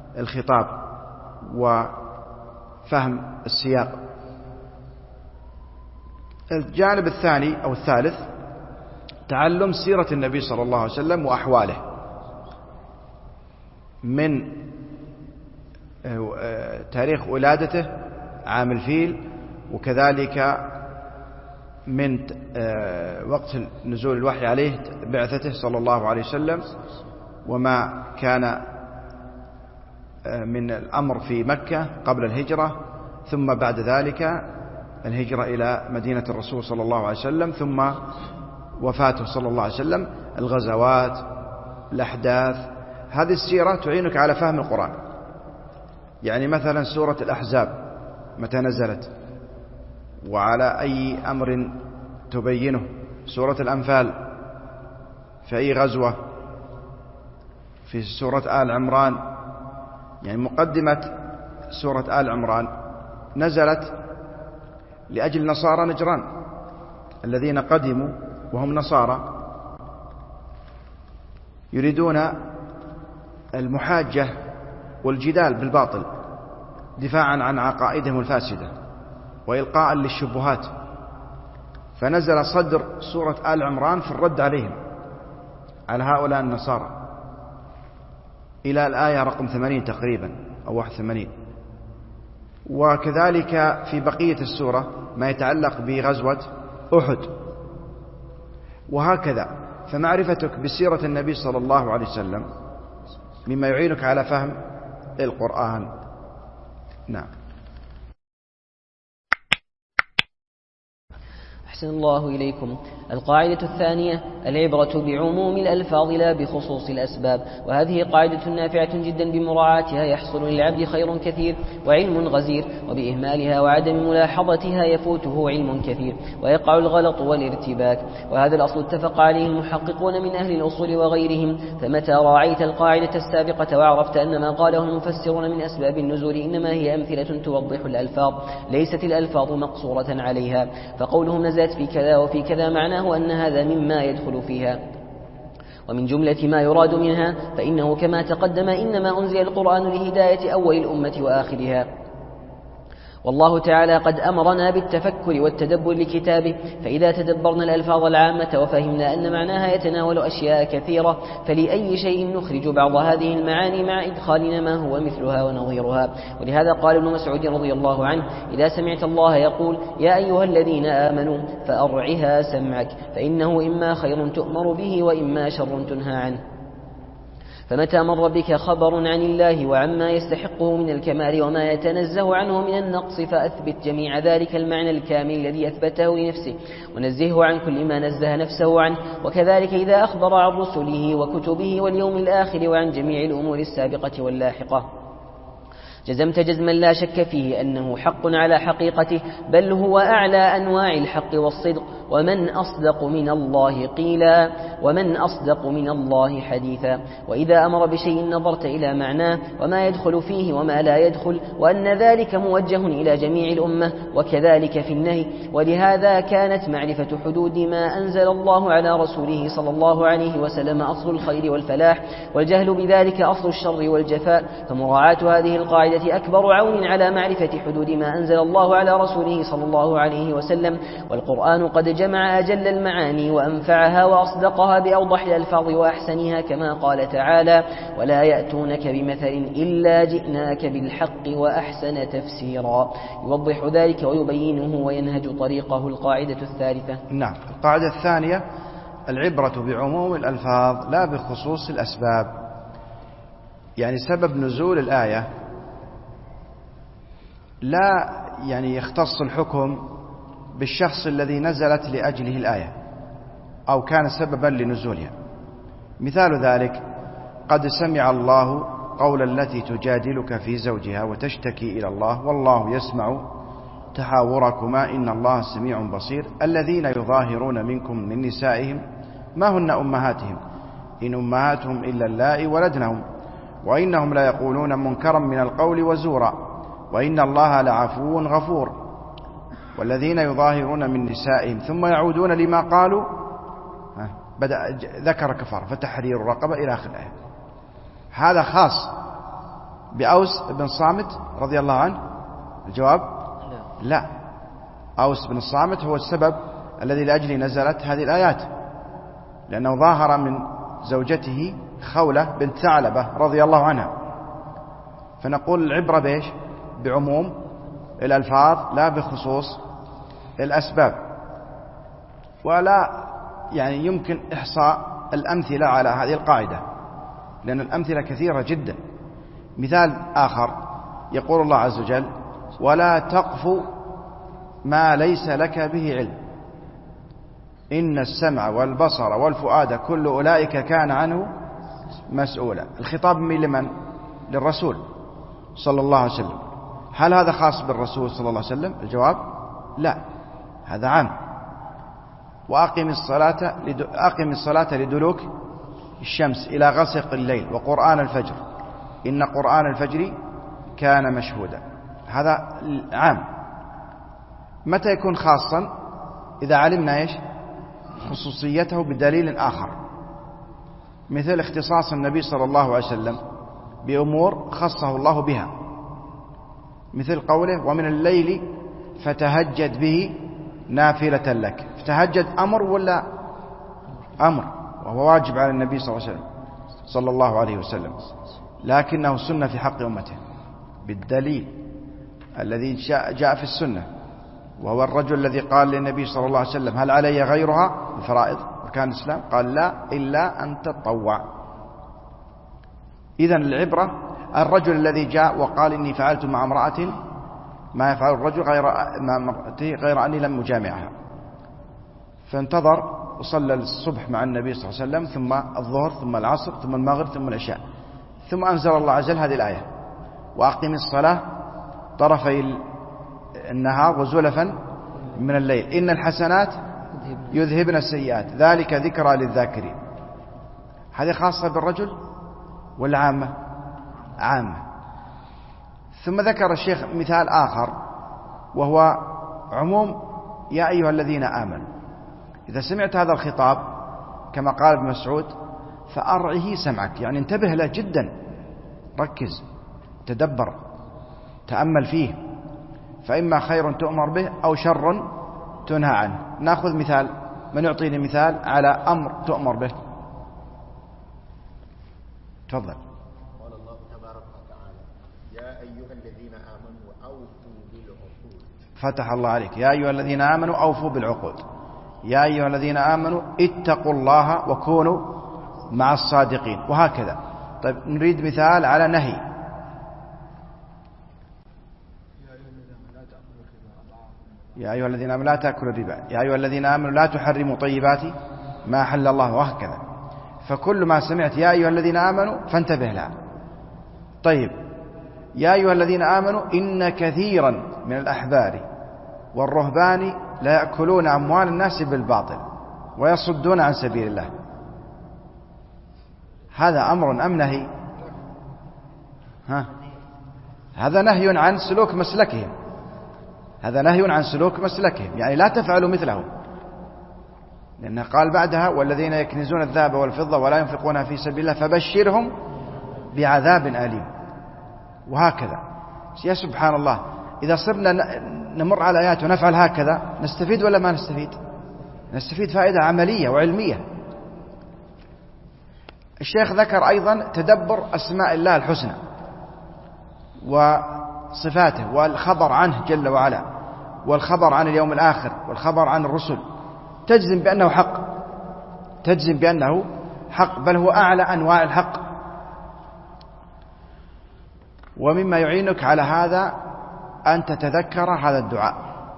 الخطاب وفهم السياق. الجانب الثاني أو الثالث تعلم سيرة النبي صلى الله عليه وسلم وأحواله من تاريخ ولادته عام الفيل، وكذلك من وقت نزول الوحي عليه بعثته صلى الله عليه وسلم، وما كان من الأمر في مكة قبل الهجرة، ثم بعد ذلك الهجرة إلى مدينة الرسول صلى الله عليه وسلم، ثم وفاته صلى الله عليه وسلم، الغزوات، الأحداث. هذه السيرة تعينك على فهم القرآن. يعني مثلا سورة الأحزاب متى نزلت وعلى أي أمر تبينه، سورة الأنفال في أي غزوة، في سورة آل عمران. يعني مقدمة سورة آل عمران نزلت لأجل نصارى نجران الذين قدموا وهم نصارى يريدون المحاجة والجدال بالباطل دفاعا عن عقائدهم الفاسدة وإلقاء للشبهات، فنزل صدر سورة آل عمران في الرد عليهم، على هؤلاء النصارى، إلى الآية رقم ثمانين تقريبا أو واحد وثمانين. وكذلك في بقية السورة ما يتعلق بغزوة أحد، وهكذا. فمعرفتك بسيرة النبي صلى الله عليه وسلم مما يعينك على فهم القرآن. نعم. أحسن الله إليكم. القاعدة الثانية: العبرة بعموم الألفاظ لا بخصوص الأسباب. وهذه قاعدة نافعة جدا، بمراعاتها يحصل للعبد خير كثير وعلم غزير، وبإهمالها وعدم ملاحظتها يفوته علم كثير ويقع الغلط والارتباك. وهذا الأصل اتفق عليه المحققون من أهل الأصول وغيرهم. فمتى راعيت القاعدة السابقة وعرفت أن ما قاله المفسرون من أسباب النزول إنما هي أمثلة توضح الألفاظ، ليست الألفاظ مقصورة عليها. فقولهم نزلت في كذا وفي كذا معناه أن هذا مما يدخل فيها. ومن جملة ما يراد منها فإنه كما تقدم إنما أنزل القرآن لهداية أول الأمة وآخرها. والله تعالى قد أمرنا بالتفكر والتدبر لكتابه، فإذا تدبرنا الألفاظ العامة وفهمنا أن معناها يتناول أشياء كثيرة، فلأي شيء نخرج بعض هذه المعاني مع إدخالنا ما هو مثلها ونظيرها. ولهذا قال ابن مسعود رضي الله عنه: إذا سمعت الله يقول يا أيها الذين آمنوا فأرعها سمعك، فإنه إما خير تؤمر به وإما شر تنهى عنه. فمتى مر بك خبر عن الله وعما يستحقه من الكمال وما يتنزه عنه من النقص فأثبت جميع ذلك المعنى الكامل الذي أثبته لنفسه، ونزهه عن كل ما نزه نفسه عنه. وكذلك إذا أخبر عن رسله وكتبه واليوم الآخر وعن جميع الأمور السابقة واللاحقة جزمت جزما لا شك فيه أنه حق على حقيقته، بل هو أعلى أنواع الحق والصدق. ومن أصدق من الله قيلا، ومن أصدق من الله حديثا. وإذا أمر بشيء نظرت إلى معناه وما يدخل فيه وما لا يدخل، وأن ذلك موجه إلى جميع الأمة، وكذلك في النهي. ولهذا كانت معرفة حدود ما أنزل الله على رسوله صلى الله عليه وسلم أصل الخير والفلاح، والجهل بذلك أصل الشر والجفاء. فمراعاة هذه القاعدة أكبر عون على معرفة حدود ما أنزل الله على رسوله صلى الله عليه وسلم. والقرآن قد جمع أجل المعاني وأنفعها وأصدقها بأوضح الألفاظ وأحسنها، كما قال تعالى: ولا يأتونك بمثل إلا جئناك بالحق وأحسن تفسيرا. يوضح ذلك ويبينه وينهج طريقه. القاعدة الثالثة. نعم. القاعدة الثانية: العبرة بعموم الألفاظ لا بخصوص الأسباب. يعني سبب نزول الآية لا يعني يختص الحكم بالشخص الذي نزلت لأجله الآية أو كان سببا لنزولها. مثال ذلك: قد سمع الله قول التي تجادلك في زوجها وتشتكي إلى الله والله يسمع تحاوركما إن الله سميع بصير. الذين يظاهرون منكم من نسائهم ما هن أمهاتهم إن أمهاتهم إلا اللائي ولدنهم وإنهم لا يقولون منكرا من القول وزورا وإن الله لعفو غفور. والذين يظاهرون من نسائهم ثم يعودون لما قالوا بدأ ذكر كفار فتحرير الرقبة إلى آخر الآية. هذا خاص بأوس بن صامت رضي الله عنه؟ الجواب لا. لا. أوس بن الصامت هو السبب الذي لأجله نزلت هذه الآيات، لأنه ظاهر من زوجته خولة بنت ثعلبة رضي الله عنها. فنقول العبرة بإيش؟ بعموم الألفاظ لا بخصوص الأسباب. ولا يعني يمكن إحصاء الأمثلة على هذه القاعدة، لأن الأمثلة كثيرة جدا. مثال آخر يقول الله عز وجل: ولا تقف ما ليس لك به علم إن السمع والبصر والفؤاد كل أولئك كان عنه مسؤولا. الخطاب من لمن؟ للرسول صلى الله عليه وسلم. هل هذا خاص بالرسول صلى الله عليه وسلم؟ الجواب لا، هذا عام. وأقم الصلاة لد... أقم الصلاة لدلوك الشمس إلى غسق الليل وقرآن الفجر إن قرآن الفجر كان مشهودا. هذا عام. متى يكون خاصا؟ إذا علمنا إيش؟ خصوصيته بدليل آخر، مثل اختصاص النبي صلى الله عليه وسلم بأمور خصه الله بها، مثل قوله: ومن الليل فتهجد به نافلة لك. فتهجد أمر ولا أمر؟ وهو واجب على النبي صلى الله عليه وسلم صلى الله عليه وسلم، لكنه سنة في حق أمته بالدليل الذي جاء في السنة، وهو الرجل الذي قال للنبي صلى الله عليه وسلم: هل علي غيرها الفرائض أركان الإسلام؟ قال: لا، إلا أن تطوع. إذن العبرة الرجل الذي جاء وقال: إني فعلت مع امرأة ما يفعل الرجل غير مع امرأته غير أني لم أجامعها، فانتظر وصلى الصبح مع النبي صلى الله عليه وسلم، ثم الظهر، ثم العصر، ثم المغرب، ثم العشاء، ثم أنزل الله عز وجل هذه الآية: وأقم الصلاة طرفي النهار وزلفا من الليل إن الحسنات يذهبن السيئات ذلك ذكرى للذاكرين. هذه خاصة بالرجل ولا عامة؟ عامة. ثم ذكر الشيخ مثال آخر، وهو عموم يا أيها الذين آمنوا. إذا سمعت هذا الخطاب كما قال ابن مسعود فأرعه سمعك، يعني انتبه له جدا، ركز، تدبر، تأمل فيه، فإما خير تؤمر به أو شر تنهى عنه. نأخذ مثال، من يعطيني مثال على أمر تؤمر به؟ تفضل. قال الله تبارك وتعالى: يا أيها الذين آمنوا أوفوا بالعقود. فتح الله عليك. يا أيها الذين آمنوا أوفوا بالعقود. يا أيها الذين آمنوا اتقوا الله وكونوا مع الصادقين، وهكذا. طيب نريد مثال على نهي. يا أيها الذين آمنوا لا تأكلوا الربا. يا أيها الذين آمنوا لا تحرموا طيبات ما أحل الله، وهكذا. فكل ما سمعت يا أيها الذين آمنوا فانتبه لها. طيب يا أيها الذين آمنوا إن كثيرا من الأحبار والرهبان لا يأكلون أموال الناس بالباطل ويصدون عن سبيل الله. هذا أمر أم نهي؟ ها؟ هذا نهي عن سلوك مسلكهم، هذا نهي عن سلوك مسلكهم، يعني لا تفعلوا مثلهم، لأنه قال بعدها: والذين يكنزون الذهب والفضة ولا ينفقونها في سبيل الله فبشرهم بعذاب أليم. وهكذا. يا سبحان الله، إذا صرنا نمر على آيات ونفعل هكذا نستفيد ولا ما نستفيد؟ نستفيد فائدة عملية وعلمية. الشيخ ذكر أيضا تدبر أسماء الله الحسنى وصفاته والخبر عنه جل وعلا، والخبر عن اليوم الآخر، والخبر عن الرسل، تجزم بأنه حق، تجزم بأنه حق، بل هو أعلى أنواع الحق. ومما يعينك على هذا أن تتذكر هذا الدعاء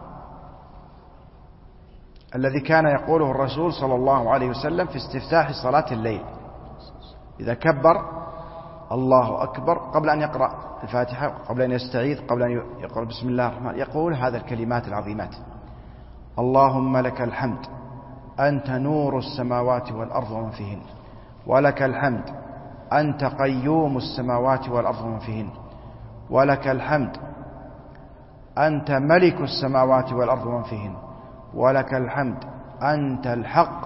الذي كان يقوله الرسول صلى الله عليه وسلم في استفتاح صلاة الليل، إذا كبر الله أكبر قبل أن يقرأ الفاتحة، قبل أن يستعيذ، قبل أن يقرأ بسم الله الرحمن، يقول هذا الكلمات العظيمات: اللهم لك الحمد أنت نور السماوات والأرض ومن فيهن، ولك الحمد أنت قيوم السماوات والأرض ومن فيهن، ولك الحمد أنت ملك السماوات والأرض ومن فيهن، ولك الحمد أنت الحق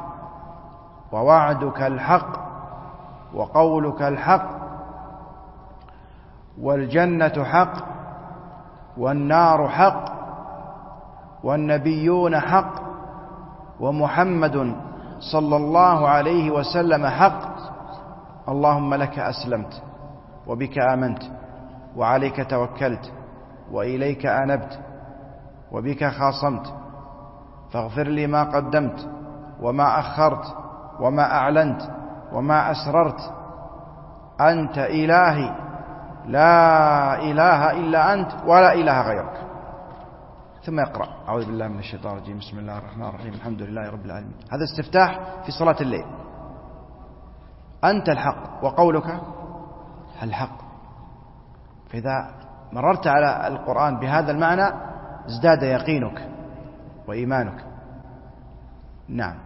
ووعدك الحق وقولك الحق والجنة حق والنار حق والنبيون حق ومحمد صلى الله عليه وسلم حق. اللهم لك أسلمت وبك آمنت وعليك توكلت وإليك أنبت وبك خاصمت، فاغفر لي ما قدمت وما أخرت وما أعلنت وما أسررت. أنت إلهي لا إله إلا أنت ولا إله غيرك. ثم يقرأ أعوذ بالله من الشيطان الرجيم بسم الله الرحمن الرحيم الحمد لله رب العالمين. هذا استفتاح في صلاة الليل. أنت الحق وقولك الحق. فإذا مررت على القرآن بهذا المعنى ازداد يقينك وإيمانك. نعم.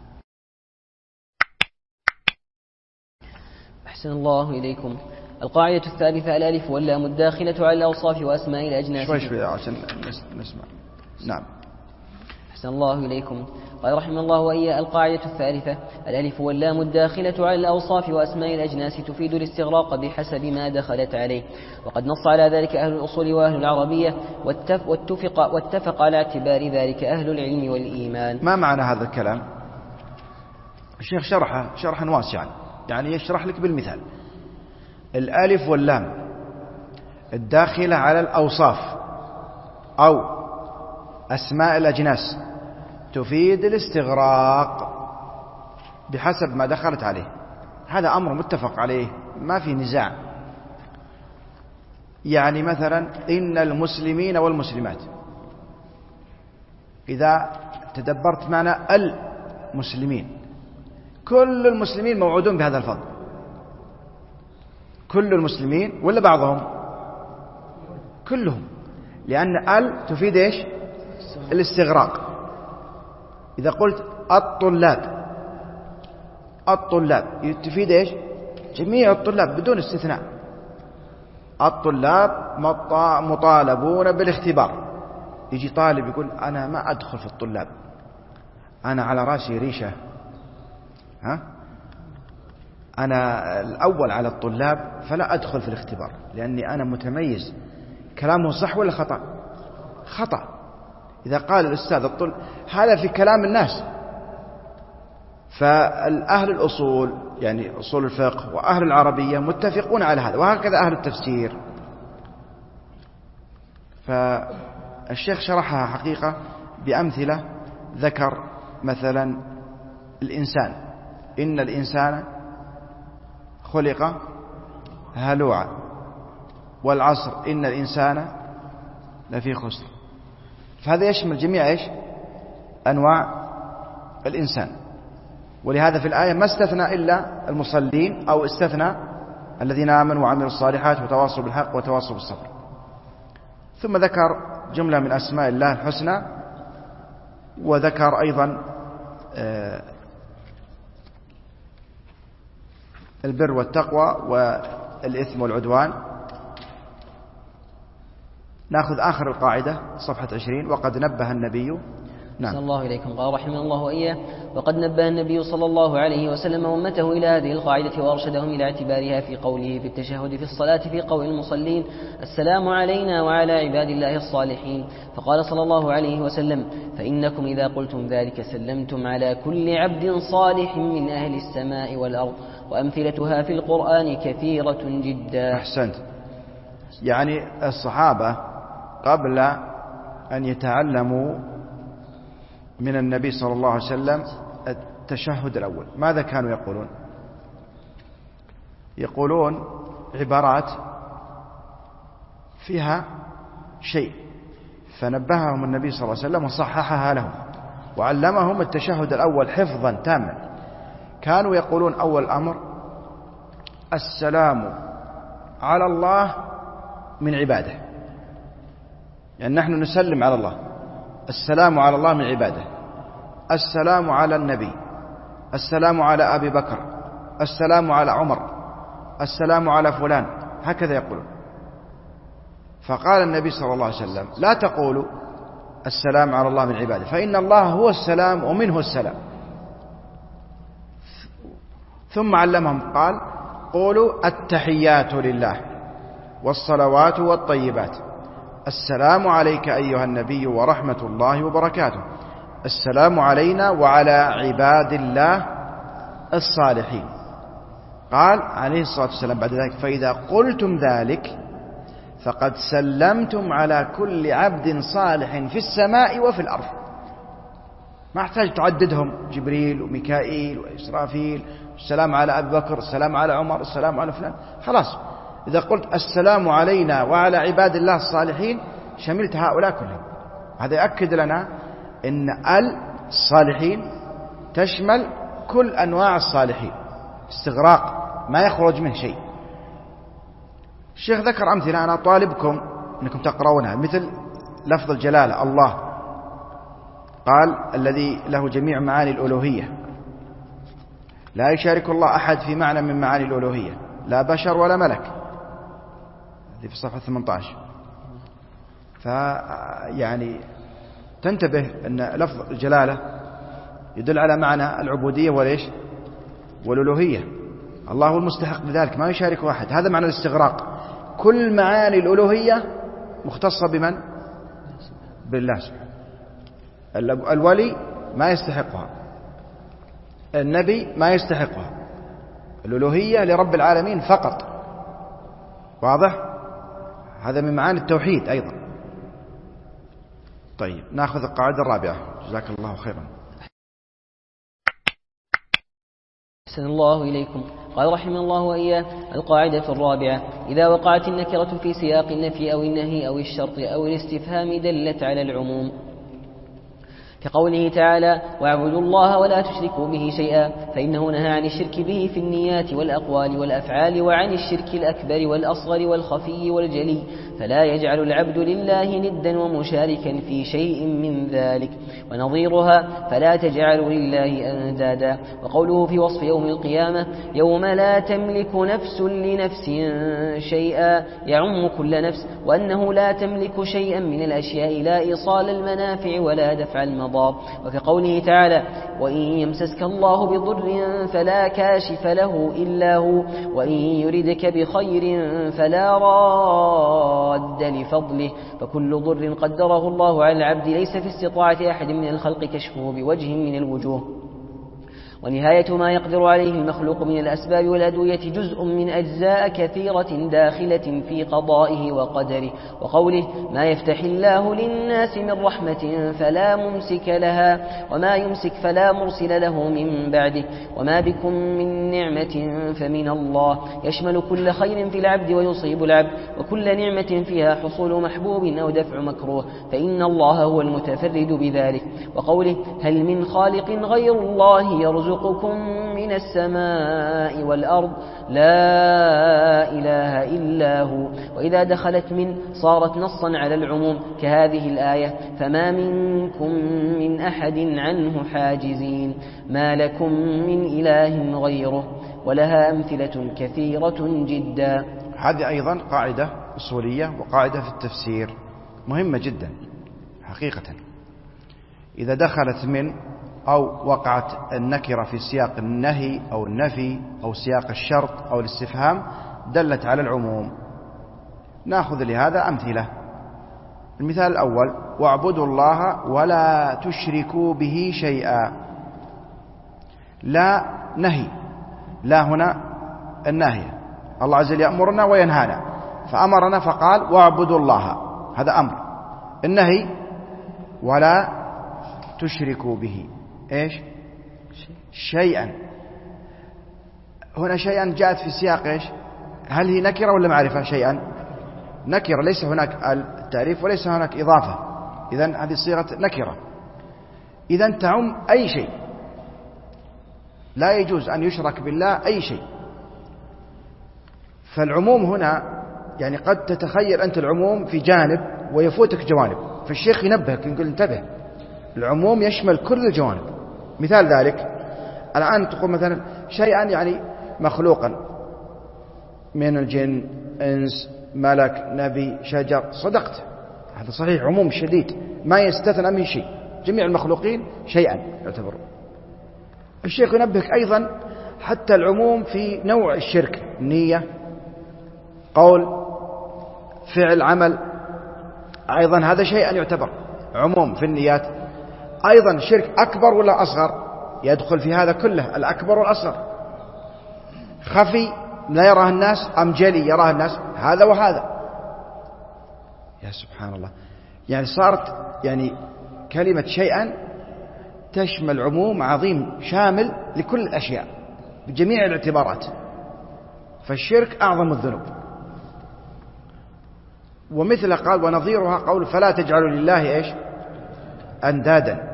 أحسن الله إليكم. القاعدة الثالثة: الألف واللام الداخلة على الأوصاف وأسماء الأجناس. شوي شوي عشان نسمع. نعم. أحسن الله إليكم. قال رحمه الله وإياه: القاعدة الثالثة: الألف واللام الداخلة على الأوصاف وأسماء الأجناس تفيد الاستغراق بحسب ما دخلت عليه، وقد نص على ذلك أهل الأصول وأهل العربية، واتفق, واتفق على اعتبار ذلك أهل العلم والإيمان. ما معنى هذا الكلام؟ الشيخ شرحه شرحا واسعا، يعني يشرح لك بالمثال. الألف واللام الداخلة على الأوصاف أو أسماء الأجناس تفيد الاستغراق بحسب ما دخلت عليه. هذا أمر متفق عليه ما في نزاع. يعني مثلا إن المسلمين والمسلمات، إذا تدبرت معنى المسلمين، كل المسلمين موعودون بهذا الفضل. كل المسلمين ولا بعضهم؟ كلهم، لأن ال تفيد إيش؟ الاستغراق. إذا قلت الطلاب، الطلاب تفيد إيش؟ جميع الطلاب بدون استثناء. الطلاب مطالبون بالاختبار. يجي طالب يقول أنا ما أدخل في الطلاب، أنا على رأسي ريشة، ها؟ أنا الأول على الطلاب فلا أدخل في الاختبار لأني أنا متميز. كلامه صح ولا خطأ؟ خطأ. إذا قال الأستاذ الطلاب، هذا في كلام الناس. فالأهل الأصول يعني أصول الفقه وأهل العربية متفقون على هذا، وهكذا أهل التفسير. فالشيخ شرحها حقيقة بأمثلة. ذكر مثلا الإنسان، إن الإنسان خلق هلوعا، والعصر إن الإنسان لفي خسر. فهذا يشمل جميع إيش؟ أنواع الإنسان. ولهذا في الآية ما استثنى إلا المصلين، أو استثنى الذين آمنوا وعملوا الصالحات وتواصوا بالحق وتواصوا بالصبر. ثم ذكر جملة من أسماء الله الحسنى، وذكر أيضا البر والتقوى والإثم والعدوان. نأخذ آخر القاعدة صفحة عشرين. وقد نبه النبي. نعم. صلى الله عليكم. قال رحمه الله وإياه: وقد نبه النبي صلى الله عليه وسلم أمته إلى هذه القاعدة وأرشدهم إلى اعتبارها في قوله في التشهد في الصلاة في قول المصلين: السلام علينا وعلى عباد الله الصالحين. فقال صلى الله عليه وسلم: فإنكم إذا قلتم ذلك سلمتم على كل عبد صالح من أهل السماء والأرض. وأمثلتها في القرآن كثيرة جدا. أحسنت. يعني الصحابة قبل أن يتعلموا من النبي صلى الله عليه وسلم التشهد الأول ماذا كانوا يقولون؟ يقولون عبارات فيها شيء، فنبههم النبي صلى الله عليه وسلم وصححها لهم وعلمهم التشهد الأول حفظا تاما. كانوا يقولون أول أمر: السلام على الله من عباده. يعني نحن نسلم على الله، السلام على الله من عباده. السلام على النبي، السلام على أبي بكر، السلام على عمر، السلام على فلان، هكذا يقولون. فقال النبي صلى الله عليه وسلم: لا تقولوا السلام على الله من عباده، فإن الله هو السلام ومنه السلام. ثم علمهم قال: قولوا التحيات لله والصلوات والطيبات. السلام عليك أيها النبي ورحمة الله وبركاته. السلام علينا وعلى عباد الله الصالحين. قال عليه الصلاة والسلام بعد ذلك: فإذا قلتم ذلك فقد سلمتم على كل عبد صالح في السماء وفي الأرض. ما احتاج تعددهم: جبريل وميكائيل وإسرافيل، السلام على أبي بكر، السلام على عمر، السلام على فلان. خلاص، إذا قلت السلام علينا وعلى عباد الله الصالحين شملت هؤلاء كلهم. هذا يأكد لنا إن الصالحين تشمل كل أنواع الصالحين، استغراق ما يخرج منه شيء. الشيخ ذكر أمثلة، أنا طالبكم أنكم تقرؤونها، مثل لفظ الجلالة الله، قال: الذي له جميع معاني الألوهية، لا يشارك الله أحد في معنى من معاني الألوهية، لا بشر ولا ملك. هذه في صفحة ثمانية عشر. فيعني تنتبه أن لفظ الجلالة يدل على معنى العبودية وليش والألوهية. الله هو المستحق لذلك، ما يشارك أحد. هذا معنى الاستغراق. كل معاني الألوهية مختصة بمن؟ بالله سبحانه. الولي ما يستحقها، النبي ما يستحقها، الألوهية لرب العالمين فقط. واضح؟ هذا من معاني التوحيد أيضا. طيب، نأخذ القاعدة الرابعة. جزاك الله خيرا. أحسن الله إليكم. قال رحمه الله وإياه: القاعدة الرابعة: إذا وقعت النكرة في سياق النفي أو النهي أو الشرط أو الاستفهام دلت على العموم، كقوله تعالى: واعبدوا الله ولا تشركوا به شيئا، فإنه نهى عن الشرك به في النيات والأقوال والأفعال، وعن الشرك الأكبر والأصغر والخفي والجلي، فلا يجعل العبد لله ندا ومشاركا في شيء من ذلك. ونظيرها: فلا تجعلوا لله أندادا. وقوله في وصف يوم القيامة: يوم لا تملك نفس لنفس شيئا، يعم كل نفس، وأنه لا تملك شيئا من الأشياء، لا إيصال المنافع ولا دفع المضار. وكقوله تعالى: وإن يمسسك الله بضر فلا كاشف له إلا هو، وإن يردك بخير فلا راد لفضله. فكل ضر قدره الله على العبد ليس في استطاعة أحد من الخلق كشفه بوجه من الوجوه. ونهاية ما يقدر عليه المخلوق من الأسباب والأدوية جزء من أجزاء كثيرة داخلة في قضائه وقدره. وقوله: ما يفتح الله للناس من رحمة فلا ممسك لها، وما يمسك فلا مرسل له من بعده، وما بكم من نعمة فمن الله، يشمل كل خير في العبد ويصيب العبد، وكل نعمة فيها حصول محبوب أو دفع مكروه، فإن الله هو المتفرد بذلك. وقوله: هل من خالق غير الله يرزقكم من السماء والأرض، لا إله إلا هو. وإذا دخلت من صارت نصا على العموم كهذه الآية: فما منكم من أحد عنه حاجزين، ما لكم من إله غيره. ولها أمثلة كثيرة جدا. هذه أيضا قاعدة أصولية وقاعدة في التفسير مهمة جدا حقيقة. إذا دخلت من أو وقعت النكرة في سياق النهي أو النفي أو سياق الشرط أو الاستفهام دلت على العموم. نأخذ لهذا أمثلة. المثال الأول: واعبدوا الله ولا تشركوا به شيئا. لا نهي، لا هنا الناهية. الله عز وجل يأمرنا وينهانا، فأمرنا فقال: واعبدوا الله، هذا أمر. النهي: ولا تشركوا به إيش؟ شيئا. هنا شيئا جاءت في سياق إيش؟ هل هي نكرة ولا معرفة؟ شيئا نكرة، ليس هناك التعريف وليس هناك إضافة، إذن هذه صيغة نكرة، إذن تعم أي شيء، لا يجوز أن يشرك بالله أي شيء. فالعموم هنا يعني قد تتخيل أنت العموم في جانب ويفوتك جوانب، فالشيخ ينبهك يقول: انتبه، العموم يشمل كل الجوانب. مثال ذلك: الآن تقول مثلا شيئا يعني مخلوقا من الجن، إنس، ملك، نبي، شجر، صدقت، هذا صحيح، عموم شديد ما يستثنى من شيء، جميع المخلوقين شيئا يعتبر. الشيخ ينبهك أيضا حتى العموم في نوع الشرك، نية، قول، فعل عمل، أيضا هذا شيء يعتبر عموم في النيات. أيضا شرك أكبر ولا أصغر؟ يدخل في هذا كله الأكبر والأصغر. خفي لا يراه الناس أم جلي يراه الناس؟ هذا وهذا. يا سبحان الله، يعني صارت يعني كلمة شيئا تشمل عموم عظيم شامل لكل الأشياء بجميع الاعتبارات. فالشرك أعظم الذنوب. ومثل قال ونظيرها قول فلا تجعلوا لله إيش أندادا.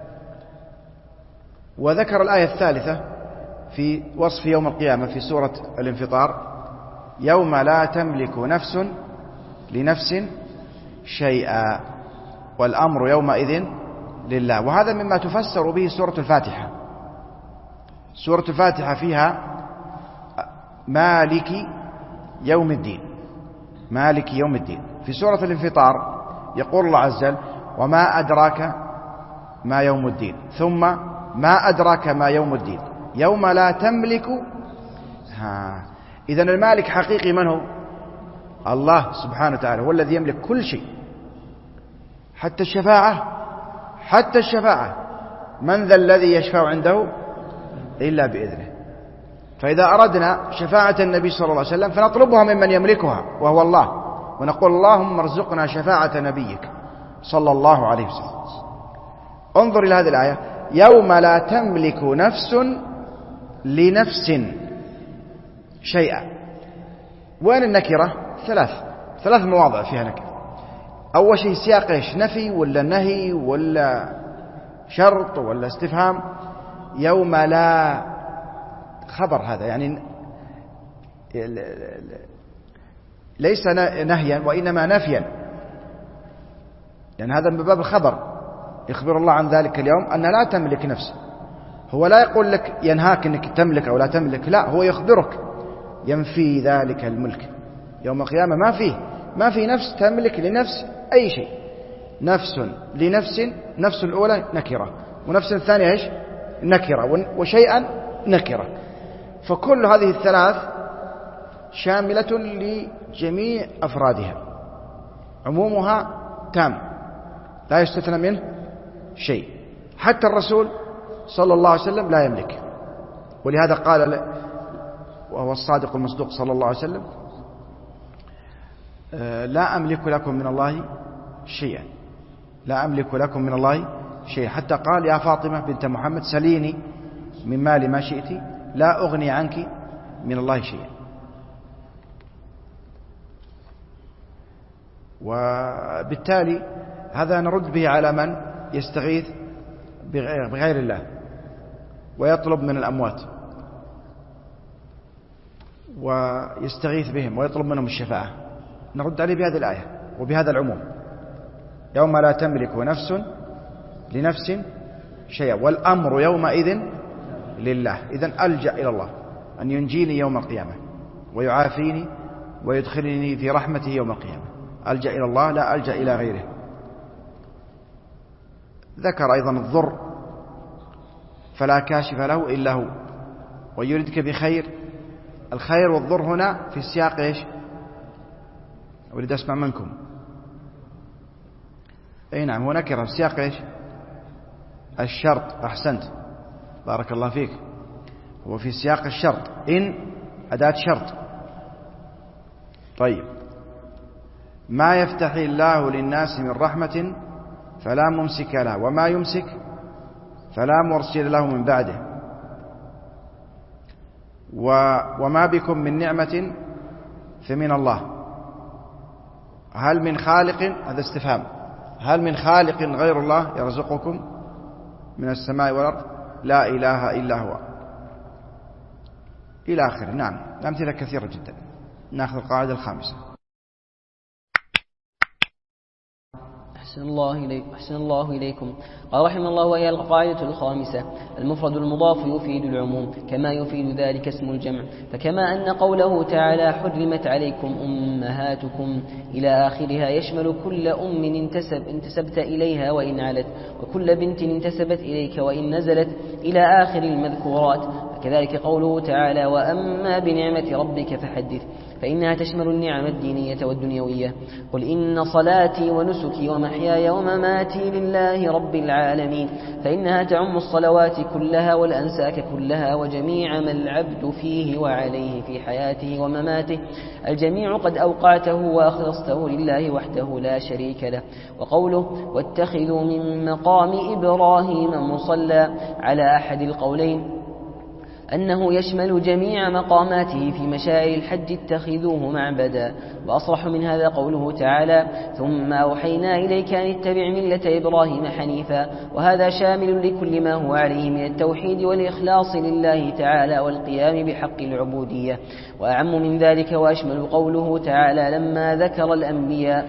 وذكر الآية الثالثة في وصف يوم القيامة في سورة الانفطار: يوم لا تملك نفس لنفس شيئا والأمر يومئذ لله. وهذا مما تفسر به سورة الفاتحة. سورة الفاتحة فيها مالك يوم الدين، مالك يوم الدين. في سورة الانفطار يقول الله عز وجل: وما أدراك ما يوم الدين، ثم ما أدراك ما يوم الدين يوم لا تملك. ها إذن المالك حقيقي من هو؟ الله سبحانه وتعالى، هو الذي يملك كل شيء، حتى الشفاعة. حتى الشفاعة من ذا الذي يشفع عنده إلا بإذنه. فإذا أردنا شفاعة النبي صلى الله عليه وسلم فنطلبها ممن يملكها وهو الله، ونقول اللهم ارزقنا شفاعة نبيك صلى الله عليه وسلم. انظر إلى هذه الآية: يوم لا تملك نفس لنفس شيئا. وين النكرة؟ ثلاث ثلاث مواضع فيها نكرة. أول شيء سياق إيش؟ نفي ولا نهي ولا شرط ولا استفهام؟ يوم لا خبر، هذا يعني ليس نهيا وإنما نفيا، لأن هذا من باب الخبر. يخبر الله عن ذلك اليوم أن لا تملك نفس. هو لا يقول لك ينهاك أنك تملك أو لا تملك، لا، هو يخبرك ينفي ذلك الملك. يوم القيامة ما فيه ما في نفس تملك لنفس أي شيء. نفس لنفس، نفس الأولى نكرة، ونفس الثانية إيش؟ نكرة، وشيئا نكرة. فكل هذه الثلاث شاملة لجميع أفرادها، عمومها تام لا يستثنى منه شيء. حتى الرسول صلى الله عليه وسلم لا يملك، ولهذا قال وهو الصادق المصدوق صلى الله عليه وسلم: لا أملك لكم من الله شيئا، لا أملك لكم من الله شيئا. حتى قال: يا فاطمة بنت محمد سليني من مال ما شئت لا أغني عنك من الله شيئا. وبالتالي هذا نرد به على من يستغيث بغير الله ويطلب من الأموات ويستغيث بهم ويطلب منهم الشفاعة. نرد عليه بهذه الآية وبهذا العموم: يوم لا تملك نفس لنفس شيئا والأمر يومئذ لله. إذن ألجأ إلى الله أن ينجيني يوم القيامة ويعافيني ويدخلني في رحمته يوم القيامة. ألجأ إلى الله لا ألجأ إلى غيره. ذكر أيضا الضر فلا كاشف له إلا هو ويردك بخير. الخير والضر هنا في السياق إيش؟ أريد أسمع منكم. أي نعم، هو نكرة في السياق إيش؟ الشرط. أحسنت، بارك الله فيك. هو في سياق الشرط، إن أداة شرط. طيب: ما يفتح الله للناس من رحمة فلا ممسك له وما يمسك فلا مرسل له من بعده وما بكم من نعمة فمن الله. هل من خالق؟ هذا استفهام. هل من خالق غير الله يرزقكم من السماء والأرض؟ لا إله إلا هو، إلى آخره. نعم، أمثلة كثيرة جدا. نأخذ القاعدة الخامسة. أحسن الله إليكم. أحسن الله إليكم. قال رحمه الله: وهي القاعدة الخامسة: المفرد المضاف يفيد العموم كما يفيد ذلك اسم الجمع. فكما أن قوله تعالى: حرمت عليكم أمهاتكم إلى آخرها يشمل كل أم انتسب انتسبت إليها وإن علت، وكل بنت انتسبت إليك وإن نزلت، إلى آخر المذكورات. وكذلك قوله تعالى وأما بنعمة ربك فحدث فإنها تشمل النعم الدينية والدنيوية. قل إن صلاتي ونسكي ومحياي ومماتي لله رب العالمين، فإنها تعم الصلوات كلها والأنساك كلها وجميع ما العبد فيه وعليه في حياته ومماته، الجميع قد أوقعته وأخلصته لله وحده لا شريك له. وقوله واتخذوا من مقام إبراهيم مصلى على أحد القولين أنه يشمل جميع مقاماته في مشاعر الحج اتخذوه معبدا. وأصرح من هذا قوله تعالى ثم أوحينا إليك أن اتبع ملة إبراهيم حنيفا، وهذا شامل لكل ما هو عليه من التوحيد والإخلاص لله تعالى والقيام بحق العبودية. وأعم من ذلك وأشمل قوله تعالى لما ذكر الأنبياء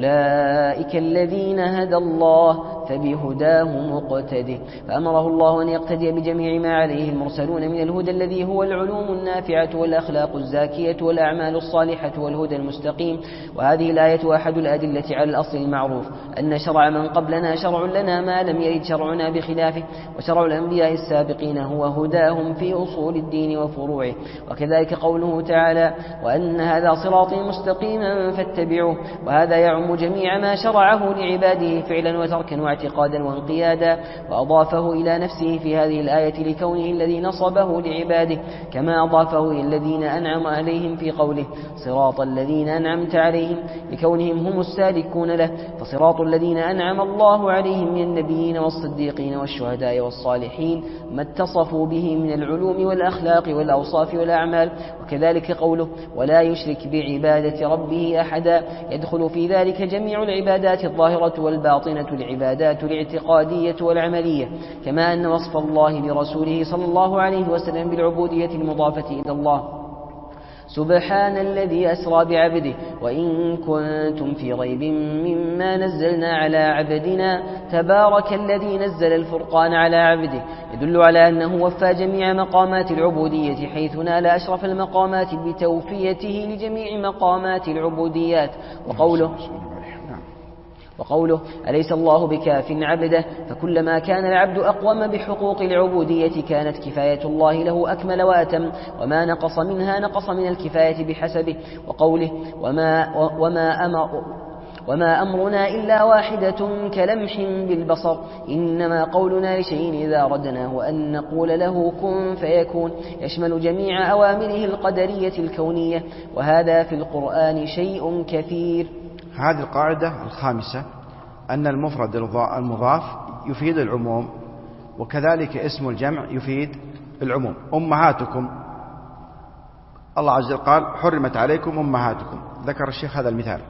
أولئك الذين هدى الله فبهداه مقتده، فأمره الله أن يقتدي بجميع ما عليه المرسلون من الهدى الذي هو العلوم النافعة والأخلاق الزاكية والأعمال الصالحة والهدى المستقيم. وهذه الآية أحد الأدلة على الأصل المعروف أن شرع من قبلنا شرع لنا ما لم يرد شرعنا بخلافه، وشرع الأنبياء السابقين هو هداهم في أصول الدين وفروعه. وكذلك قوله تعالى وأن هذا صراطي مستقيما فاتبعوه، وهذا يعم جميع ما شرعه لعباده فعلا وتركا واعتقادا وانقيادا، وأضافه إلى نفسه في هذه الآية لكونه الذي نصبه لعباده، كما أضافه إلى الذين أنعم عليهم في قوله صراط الذين أنعمت عليهم لكونهم هم السالكون له. فصراط الذين أنعم الله عليهم من النبيين والصديقين والشهداء والصالحين ما اتصفوا به من العلوم والأخلاق والأوصاف والأعمال. وكذلك قوله ولا يشرك بعبادة ربه أحدا، يدخل في ذلك جميع العبادات الظاهرة والباطنة، العبادات الاعتقادية والعملية، كما أن وصف الله لرسوله صلى الله عليه وسلم بالعبودية المضافة إلى الله سبحان الذي أسرى بعبده وإن كنتم في ريب مما نزلنا على عبدنا تبارك الذي نزل الفرقان على عبده، يدل على أنه وفى جميع مقامات العبودية حيث نال أشرف المقامات بتوفيته لجميع مقامات العبوديات. وقوله وقوله أليس الله بكاف عبده، فكلما كان العبد أقوم بحقوق العبودية كانت كفاية الله له أكمل وأتم، وما نقص منها نقص من الكفاية بحسبه. وقوله وما, وما أمر وما أمرنا إلا واحدة كلمح بالبصر، إنما قولنا لشيء إذا ردناه أن نقول له كن فيكون، يشمل جميع أوامره القدرية الكونية، وهذا في القرآن شيء كثير. هذه القاعدة الخامسة أن المفرد المضاف يفيد العموم، وكذلك اسم الجمع يفيد العموم. أمهاتكم، الله عز وجل قال حرمت عليكم أمهاتكم، ذكر الشيخ هذا المثال.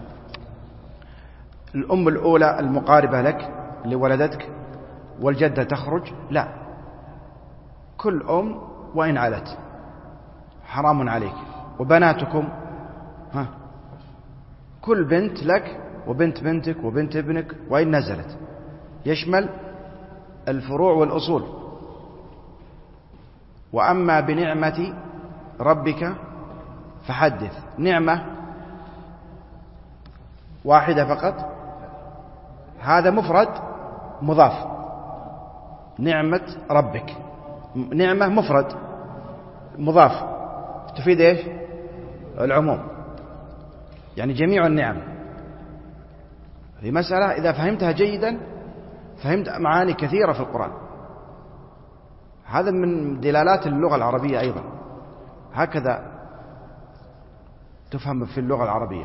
الأم الأولى المقاربة لك اللي ولدتك والجدة تخرج، لا، كل أم وإن علت حرام عليك. وبناتكم، ها، كل بنت لك وبنت بنتك وبنت ابنك وإن نزلت، يشمل الفروع والأصول. وأما بنعمة ربك فحدث، نعمة واحدة فقط، هذا مفرد مضاف، نعمة ربك، نعمة مفرد مضاف تفيد إيش؟ العموم، يعني جميع النعم. هذه مسألة إذا فهمتها جيدا فهمت معاني كثيرة في القرآن. هذا من دلالات اللغة العربية أيضا، هكذا تفهم في اللغة العربية.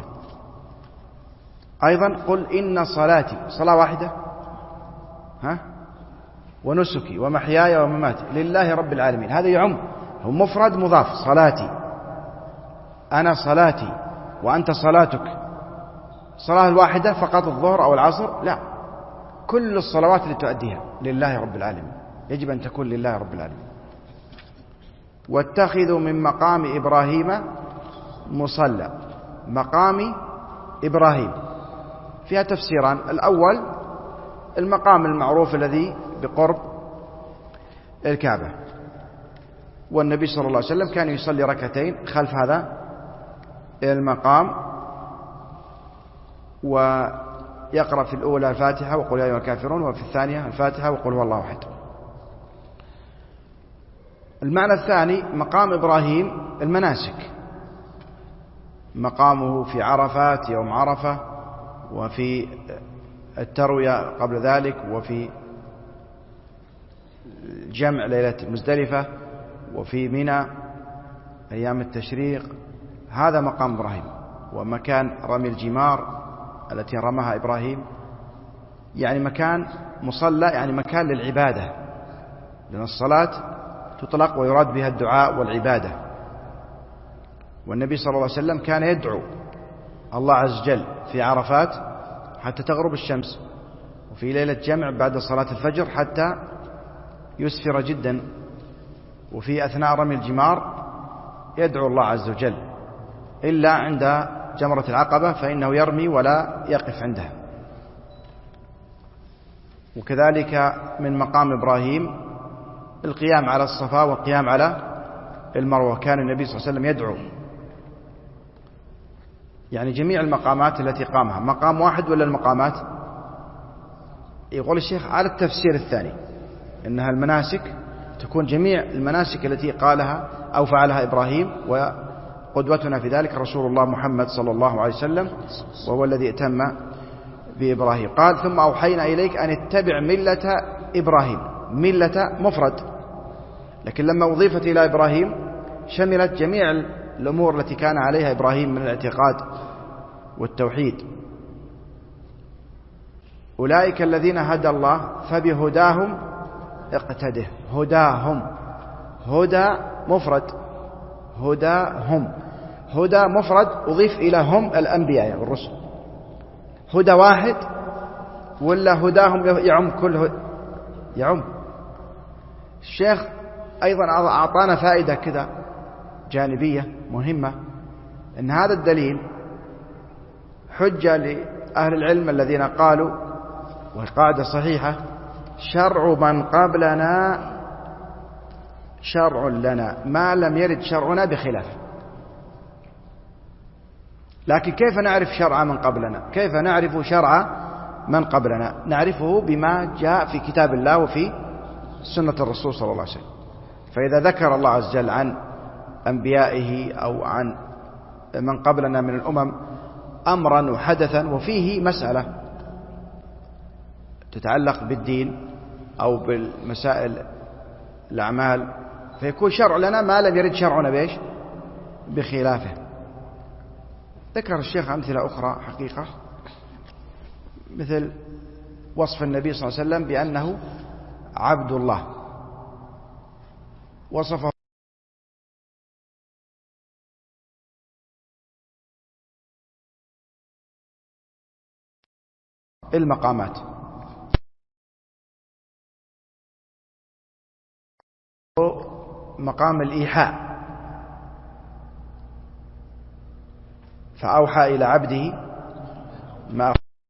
أيضا قل إن صلاتي، صلاة واحدة، ها، ونسكي ومحياي ومماتي لله رب العالمين، هذا يعم، هو مفرد مضاف. صلاتي، أنا صلاتي وأنت صلاتك، صلاة الواحدة فقط الظهر أو العصر، لا، كل الصلوات اللي تؤديها لله رب العالمين يجب أن تكون لله رب العالمين. واتخذوا من مقام إبراهيم مصلى، مقام إبراهيم فيها تفسيران. الأول المقام المعروف الذي بقرب الكعبة، والنبي صلى الله عليه وسلم كان يصلي ركعتين خلف هذا المقام، ويقرأ في الأولى الفاتحة وقل يا أيها الكافرون، وفي الثانية الفاتحة وقل هو الله أحد. المعنى الثاني مقام إبراهيم المناسك، مقامه في عرفات يوم عرفة، وفي التروية قبل ذلك، وفي الجمع ليلة مزدلفة، وفي منى أيام التشريق. هذا مقام إبراهيم. ومكان رمي الجمار التي رماها إبراهيم يعني مكان مصلى، يعني مكان للعبادة، لأن الصلاة تطلق ويراد بها الدعاء والعبادة. والنبي صلى الله عليه وسلم كان يدعو الله عز وجل في عرفات حتى تغرب الشمس، وفي ليلة جمع بعد صلاة الفجر حتى يسفر جدا، وفي أثناء رمي الجمار يدعو الله عز وجل، إلا عند جمرة العقبة فإنه يرمي ولا يقف عندها. وكذلك من مقام إبراهيم القيام على الصفا والقيام على المروة، كان النبي صلى الله عليه وسلم يدعو. يعني جميع المقامات التي قامها مقام واحد ولا المقامات؟ يقول الشيخ على التفسير الثاني، إنها المناسك تكون جميع المناسك التي قالها أو فعلها إبراهيم، وقدوتنا في ذلك رسول الله محمد صلى الله عليه وسلم، وهو الذي اتم بإبراهيم. قال ثم أوحينا إليك أن اتبع ملة إبراهيم. ملة مفرد، لكن لما أضيفت إلى إبراهيم شملت جميع الأمور التي كان عليها إبراهيم من الاعتقاد والتوحيد. أولئك الذين هدى الله فبهداهم اقتده. هداهم، هدى مفرد، هداهم، هدى مفرد أضيف إلى هم الأنبياء والرسل. هدى واحد ولا هداهم يعم كل هدى؟ يعم. الشيخ أيضا أعطانا فائدة كذا جانبية مهمة، أن هذا الدليل حجة لأهل العلم الذين قالوا، والقاعدة صحيحة، شرع من قبلنا شرع لنا ما لم يرد شرعنا بخلاف. لكن كيف نعرف شرع من قبلنا؟ كيف نعرف شرع من قبلنا؟ نعرفه بما جاء في كتاب الله وفي سنة الرسول صلى الله عليه وسلم. فإذا ذكر الله عز وجل عن أنبيائه أو عن من قبلنا من الأمم أمرا وحدثا وفيه مسألة تتعلق بالدين أو بالمسائل الأعمال، فيكون شرع لنا ما لم يرد شرعنا بإيش؟ بخلافه. ذكر الشيخ أمثلة أخرى حقيقة، مثل وصف النبي صلى الله عليه وسلم بأنه عبد الله، وصفه المقامات. مقام الإيحاء، فأوحى إلى عبده ما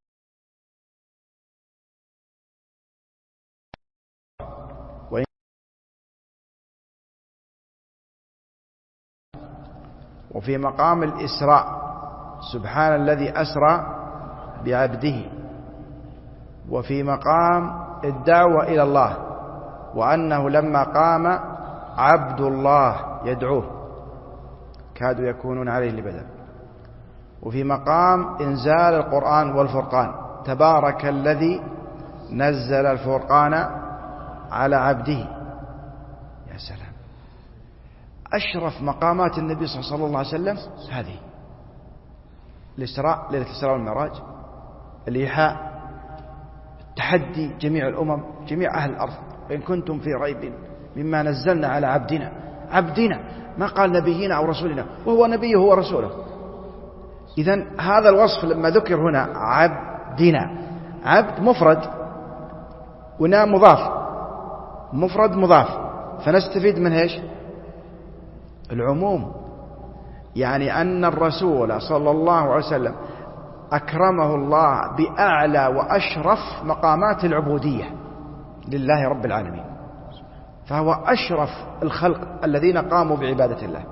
وفي مقام الإسراء سبحان الذي أسرى بعبده، وفي مقام الدعوة إلى الله وأنه لما قام عبد الله يدعوه كادوا يكونون عليه لبدا، وفي مقام إنزال القرآن والفرقان تبارك الذي نزل الفرقان على عبده. يا سلام، أشرف مقامات النبي صلى الله عليه وسلم هذه: الإسراء، ليلة الإسراء والمعراج، الإيحاء، تحدي جميع الأمم، جميع أهل الأرض: إن كنتم في ريب مما نزلنا على عبدنا. عبدنا، ما قال نبينا أو رسولنا، وهو نبيه هو رسوله. إذن هذا الوصف لما ذكر هنا عبدنا، عبد مفرد ونا مضاف، مفرد مضاف، فنستفيد من ايش؟ العموم. يعني أن الرسول صلى الله عليه وسلم أكرمه الله بأعلى وأشرف مقامات العبودية لله رب العالمين، فهو أشرف الخلق الذين قاموا بعبادة الله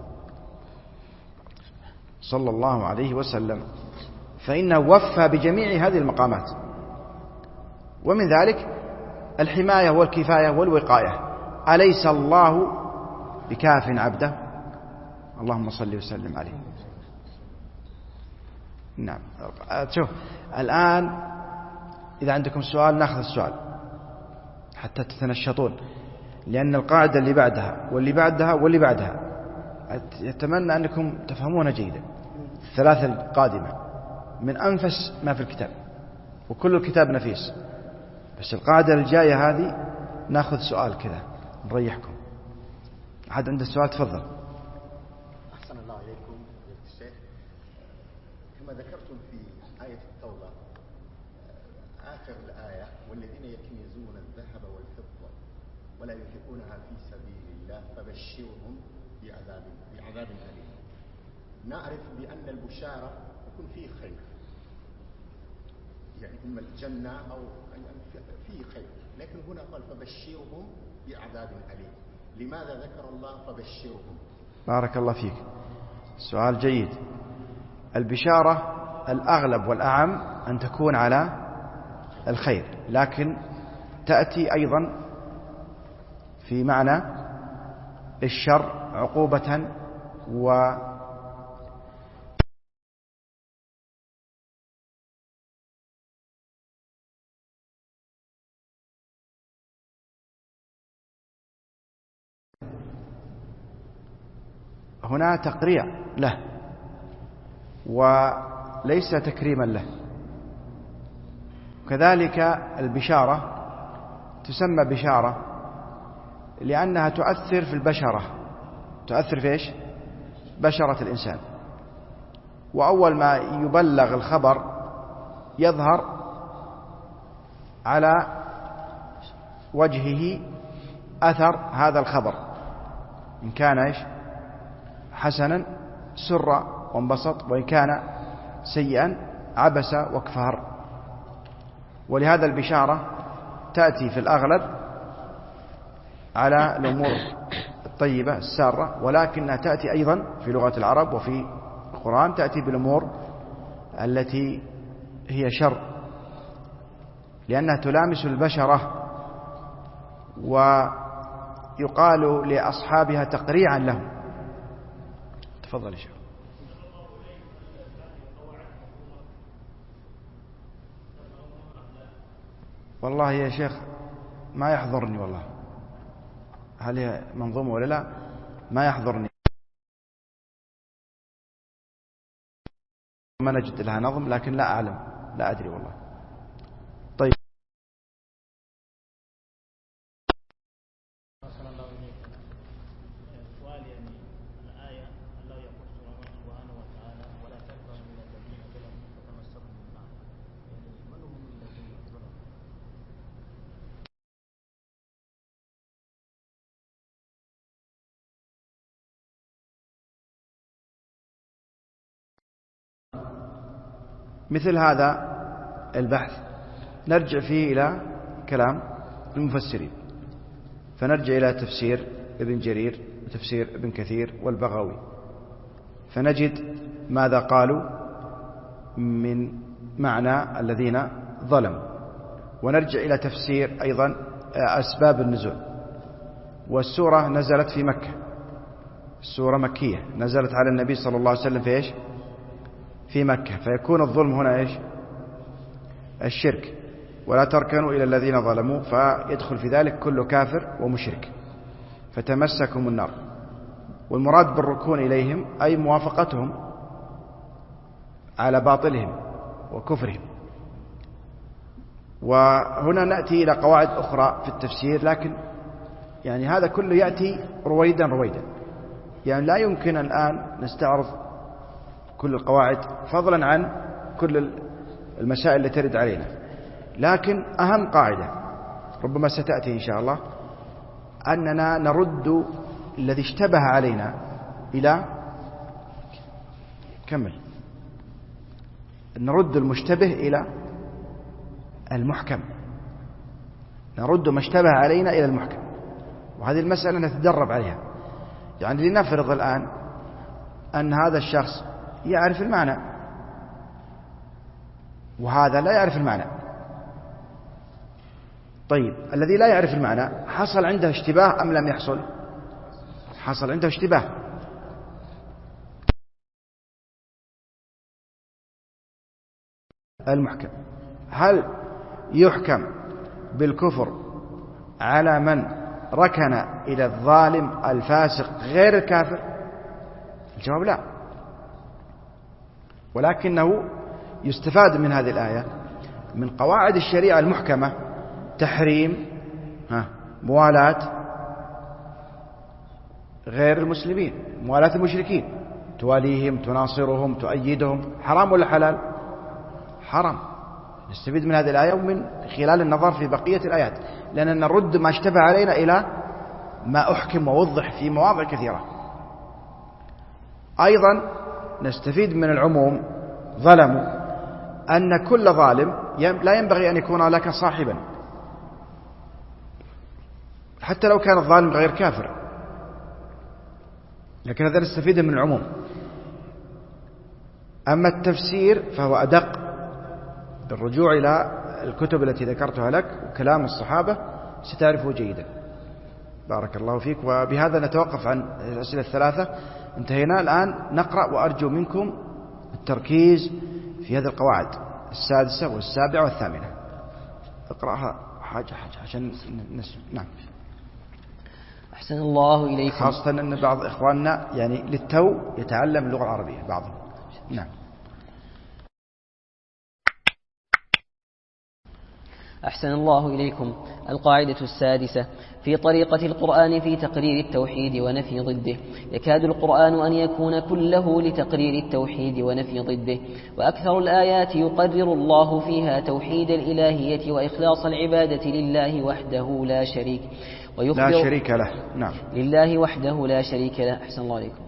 صلى الله عليه وسلم، فإنه وفى بجميع هذه المقامات. ومن ذلك الحماية والكفاية والوقاية. أليس الله بكاف عبده اللهم صل وسلم عليه. نعم. شوف الآن إذا عندكم سؤال نأخذ السؤال حتى تتنشطون، لأن القاعدة اللي بعدها واللي بعدها واللي بعدها أتمنى أنكم تفهمونها جيدا. الثلاثة القادمة من أنفس ما في الكتاب، وكل الكتاب نفيس، بس القاعدة الجاية هذه نأخذ سؤال كذا نريحكم. أحد عنده سؤال تفضل. أحسن الله عليكم يا الشيخ. كما ذكرتم في آية التوبة آخر الآية والذين يكنزون الذهب والفضة ولا ينفقونها في سبيل الله فبشرهم بعذاب بعذاب أليم. نعرف بأن البشارة يكون فيه خير، يعني إما الجنة أو فيه خير، لكن هنا قال فبشرهم بعذاب أليم. لماذا ذكر الله فبشرهم؟ بارك الله فيك، سؤال جيد. البشارة الأغلب والأعم أن تكون على الخير، لكن تأتي أيضا في معنى الشر عقوبة و هنا تقريع له وليس تكريما له. كذلك البشارة تسمى بشارة لأنها تؤثر في البشرة، تؤثر في إيش؟ بشرة الإنسان، وأول ما يبلغ الخبر يظهر على وجهه أثر هذا الخبر، إن كان إيش؟ حسنا سر وانبسط، وإن كان سيئا عبس وكفر. ولهذا البشارة تأتي في الأغلب على الأمور الطيبة السارة، ولكنها تأتي أيضا في لغة العرب وفي القرآن تأتي بالأمور التي هي شر، لأنها تلامس البشرة ويقال لأصحابها تقريعا لهم. تفضل يا شيخ. والله يا شيخ ما يحضرني، والله هل هي منظومة ولا لا ما يحضرني، ما نجد لها نظم، لكن لا أعلم، لا أدري والله. طيب مثل هذا البحث نرجع فيه إلى كلام المفسرين، فنرجع إلى تفسير ابن جرير وتفسير ابن كثير والبغوي، فنجد ماذا قالوا من معنى الذين ظلموا، ونرجع إلى تفسير أيضا أسباب النزول. والسورة نزلت في مكة، السورة مكية نزلت على النبي صلى الله عليه وسلم في إيش؟ في مكة، فيكون الظلم هنا إيش؟ الشرك. ولا تركنوا إلى الذين ظلموا، فيدخل في ذلك كل كافر ومشرك فتمسكهم النار. والمراد بالركون إليهم أي موافقتهم على باطلهم وكفرهم. وهنا نأتي إلى قواعد أخرى في التفسير، لكن يعني هذا كله يأتي رويدا رويدا، يعني لا يمكن الآن نستعرض كل القواعد فضلا عن كل المسائل التي ترد علينا، لكن أهم قاعدة ربما ستأتي إن شاء الله أننا نرد الذي اشتبه علينا إلى كمل نرد المشتبه إلى المحكم، نرد ما اشتبه علينا إلى المحكم. وهذه المسألة نتدرب عليها. يعني لنفرض الآن أن هذا الشخص يعرف المعنى وهذا لا يعرف المعنى. طيب الذي لا يعرف المعنى حصل عنده اشتباه أم لم يحصل؟ حصل عنده اشتباه. المحكم، هل يحكم بالكفر على من ركن إلى الظالم الفاسق غير الكافر؟ الجواب لا، ولكنه يستفاد من هذه الآية من قواعد الشريعة المحكمة تحريم موالاة غير المسلمين، موالاة المشركين، تواليهم، تناصرهم، تؤيدهم، حرام ولا حلال؟ حرام. نستفيد من هذه الآية ومن خلال النظر في بقية الآيات، لأننا نرد ما اشتبه علينا إلى ما أحكم ووضح في مواضع كثيرة. أيضا نستفيد من العموم ظلموا أن كل ظالم لا ينبغي أن يكون لك صاحبا، حتى لو كان الظالم غير كافر، لكن هذا نستفيد من العموم. أما التفسير فهو أدق بالرجوع إلى الكتب التي ذكرتها لك وكلام الصحابة ستعرفه جيدا. بارك الله فيك. وبهذا نتوقف عن الأسئلة الثلاثة، انتهينا. الآن نقرأ، وأرجو منكم التركيز في هذه القواعد السادسة والسابعة والثامنة. اقرأها حاجة حاجة عشان نسمع. نعم. أحسن الله إليكم. خاصة أن بعض إخواننا يعني للتو يتعلم اللغة العربية بعضهم. نعم. أحسن الله إليكم. القاعدة السادسة في طريقة القرآن في تقرير التوحيد ونفي ضده. يكاد القرآن أن يكون كله لتقرير التوحيد ونفي ضده، وأكثر الآيات يقرر الله فيها توحيد الإلهية وإخلاص العبادة لله وحده لا شريك لا شريك له. نعم. لله وحده لا شريك له. أحسن الله عليكم.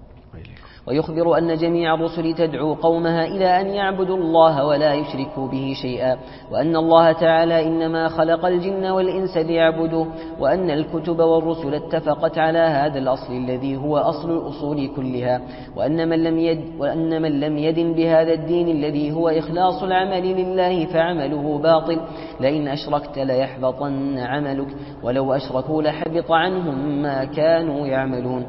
ويخبر أن جميع الرسل تدعو قومها إلى أن يعبدوا الله ولا يشركوا به شيئا، وأن الله تعالى إنما خلق الجن والإنس ليعبدوه، وأن الكتب والرسل اتفقت على هذا الأصل الذي هو أصل الأصول كلها، وأن من لم يد وأن من لم يدن بهذا الدين الذي هو إخلاص العمل لله فعمله باطل، لئن أشركت ليحبطن عملك ولو أشركوا لحبط عنهم ما كانوا يعملون.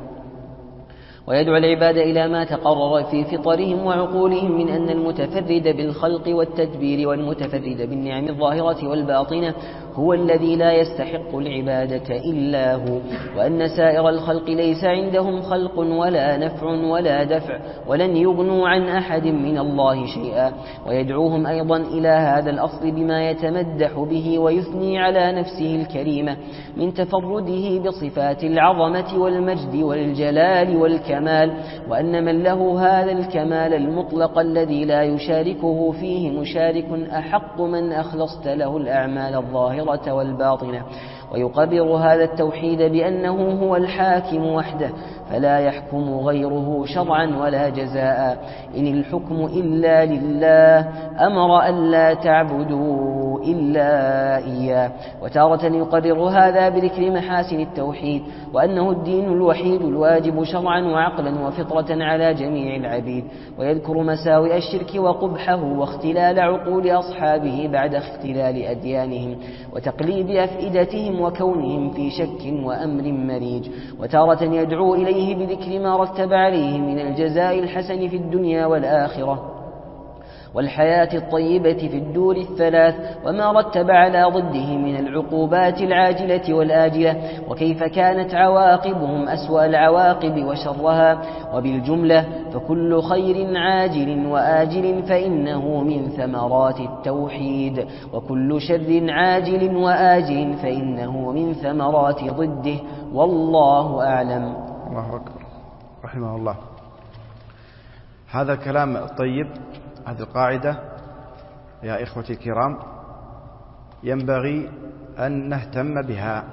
ويدعو العباد إلى ما تقرر في فطرهم وعقولهم من أن المتفرد بالخلق والتدبير والمتفرد بالنعم الظاهرة والباطنة هو الذي لا يستحق العبادة إلا هو، وأن سائر الخلق ليس عندهم خلق ولا نفع ولا دفع ولن يغنوا عن أحد من الله شيئا. ويدعوهم أيضا إلى هذا الأصل بما يتمدح به ويثني على نفسه الكريمة من تفرده بصفات العظمة والمجد والجلال والكمال، وأن من له هذا الكمال المطلق الذي لا يشاركه فيه مشارك أحق من أخلصت له الأعمال الظاهرة والباطنة. ويقرر هذا التوحيد بأنه هو الحاكم وحده فلا يحكم غيره شرعا ولا جزاء، إن الحكم إلا لله أمر أن لا تعبدوا إلا إياه. وتارة يقرر هذا بذكر محاسن التوحيد وأنه الدين الوحيد الواجب شرعا وعقلا وفطرة على جميع العبيد، ويذكر مساوئ الشرك وقبحه واختلال عقول أصحابه بعد اختلال أديانهم وتقليد أفئدتهم وكونهم في شك وأمر مريج. وتارة يدعو إليه بذكر ما رتب عليه من الجزاء الحسن في الدنيا والآخرة والحياة الطيبة في الدور الثلاث، وما رتب على ضده من العقوبات العاجلة والآجلة، وكيف كانت عواقبهم أسوأ العواقب وشرها. وبالجملة فكل خير عاجل وآجل فإنه من ثمرات التوحيد، وكل شر عاجل وآجل فإنه من ثمرات ضده، والله أعلم. الله أكبر. رحمه الله. هذا الكلام الطيب، هذه القاعدة يا إخوتي الكرام ينبغي أن نهتم بها.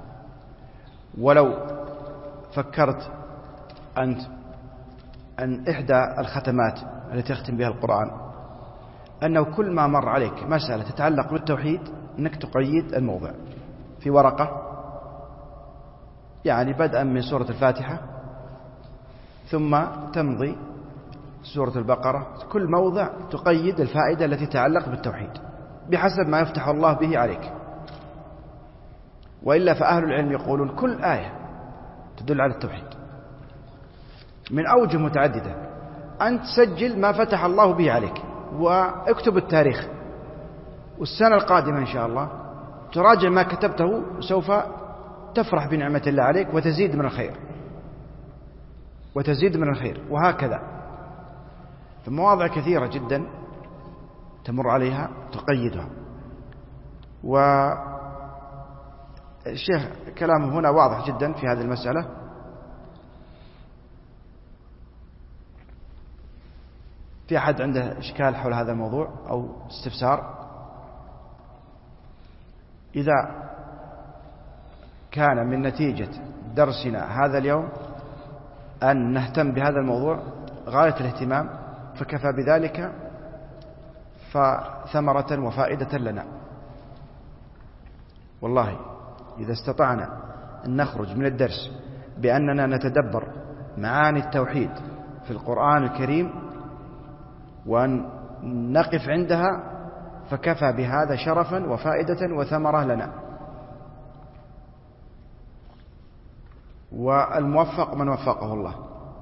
ولو فكرت أنت أن إحدى الختمات التي تختم بها القرآن أنه كل ما مر عليك مسألة تتعلق بالتوحيد أنك تقيد الموضع في ورقة، يعني بدءا من سورة الفاتحة ثم تمضي سورة البقرة، كل موضع تقيد الفائدة التي تتعلق بالتوحيد بحسب ما يفتح الله به عليك. وإلا فأهل العلم يقولون كل آية تدل على التوحيد من أوجه متعددة. أنت سجل ما فتح الله به عليك واكتب التاريخ، والسنة القادمة إن شاء الله تراجع ما كتبته، سوف تفرح بنعمة الله عليك وتزيد من الخير وتزيد من الخير وهكذا. في مواضع كثيرة جدا تمر عليها تقيدها. والشيخ كلامه هنا واضح جدا في هذه المسألة. في أحد عنده إشكال حول هذا الموضوع أو استفسار؟ إذا كان من نتيجة درسنا هذا اليوم أن نهتم بهذا الموضوع غاية الاهتمام فكفى بذلك فثمرة وفائدة لنا. والله إذا استطعنا أن نخرج من الدرس بأننا نتدبر معاني التوحيد في القرآن الكريم وأن نقف عندها فكفى بهذا شرفا وفائدة وثمرة لنا. والموفق من وفقه الله.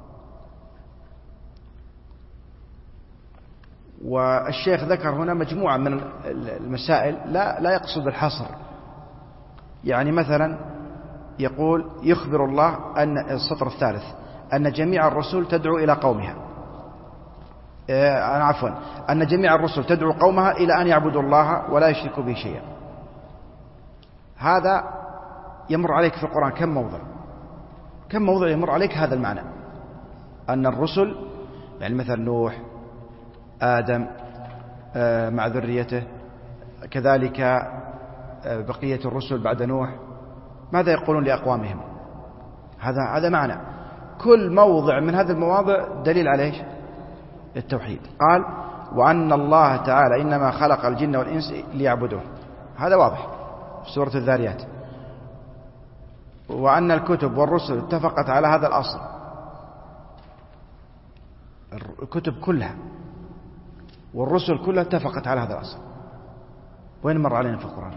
والشيخ ذكر هنا مجموعة من المسائل لا لا يقصد الحصر. يعني مثلا يقول يخبر الله أن السطر الثالث أن جميع الرسل تدعو إلى قومها، أنا عفوا أن جميع الرسل تدعو قومها إلى أن يعبدوا الله ولا يشركوا به شيئا. هذا يمر عليك في القرآن كم موضع كم موضع يمر عليك هذا المعنى، أن الرسل يعني مثل نوح، آدم مع ذريته، كذلك بقية الرسل بعد نوح ماذا يقولون لأقوامهم. هذا هذا معنى. كل موضع من هذه المواضع دليل عليه التوحيد. قال وأن الله تعالى إنما خلق الجن والإنس ليعبدوه، هذا واضح في سورة الذاريات. وأن الكتب والرسل اتفقت على هذا الأصل، الكتب كلها والرسل كلها اتفقت على هذا الأصل. وين مر علينا في القرآن؟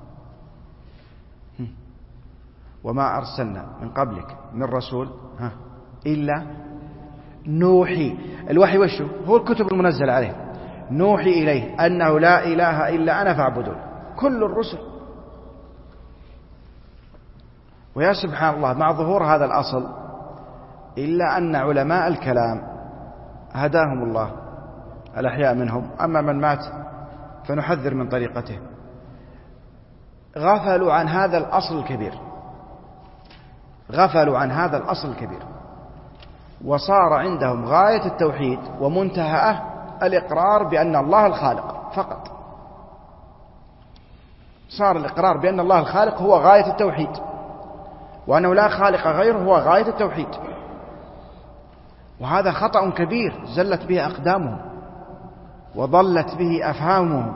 وما أرسلنا من قبلك من رسول ها إلا نوحي. الوحي وشو؟ هو الكتب المنزلة عليه. نوحي إليه أنه لا إله إلا أنا فاعبدون. كل الرسل. ويا سبحان الله مع ظهور هذا الأصل إلا أن علماء الكلام هداهم الله الأحياء منهم، أما من مات فنحذر من طريقته، غفلوا عن هذا الأصل الكبير غفلوا عن هذا الأصل الكبير وصار عندهم غاية التوحيد ومنتهاه الإقرار بأن الله الخالق فقط. صار الإقرار بأن الله الخالق هو غاية التوحيد، وأنه لا خالق غيره هو غاية التوحيد. وهذا خطأ كبير زلت به أقدامهم وضلت به أفهامهم.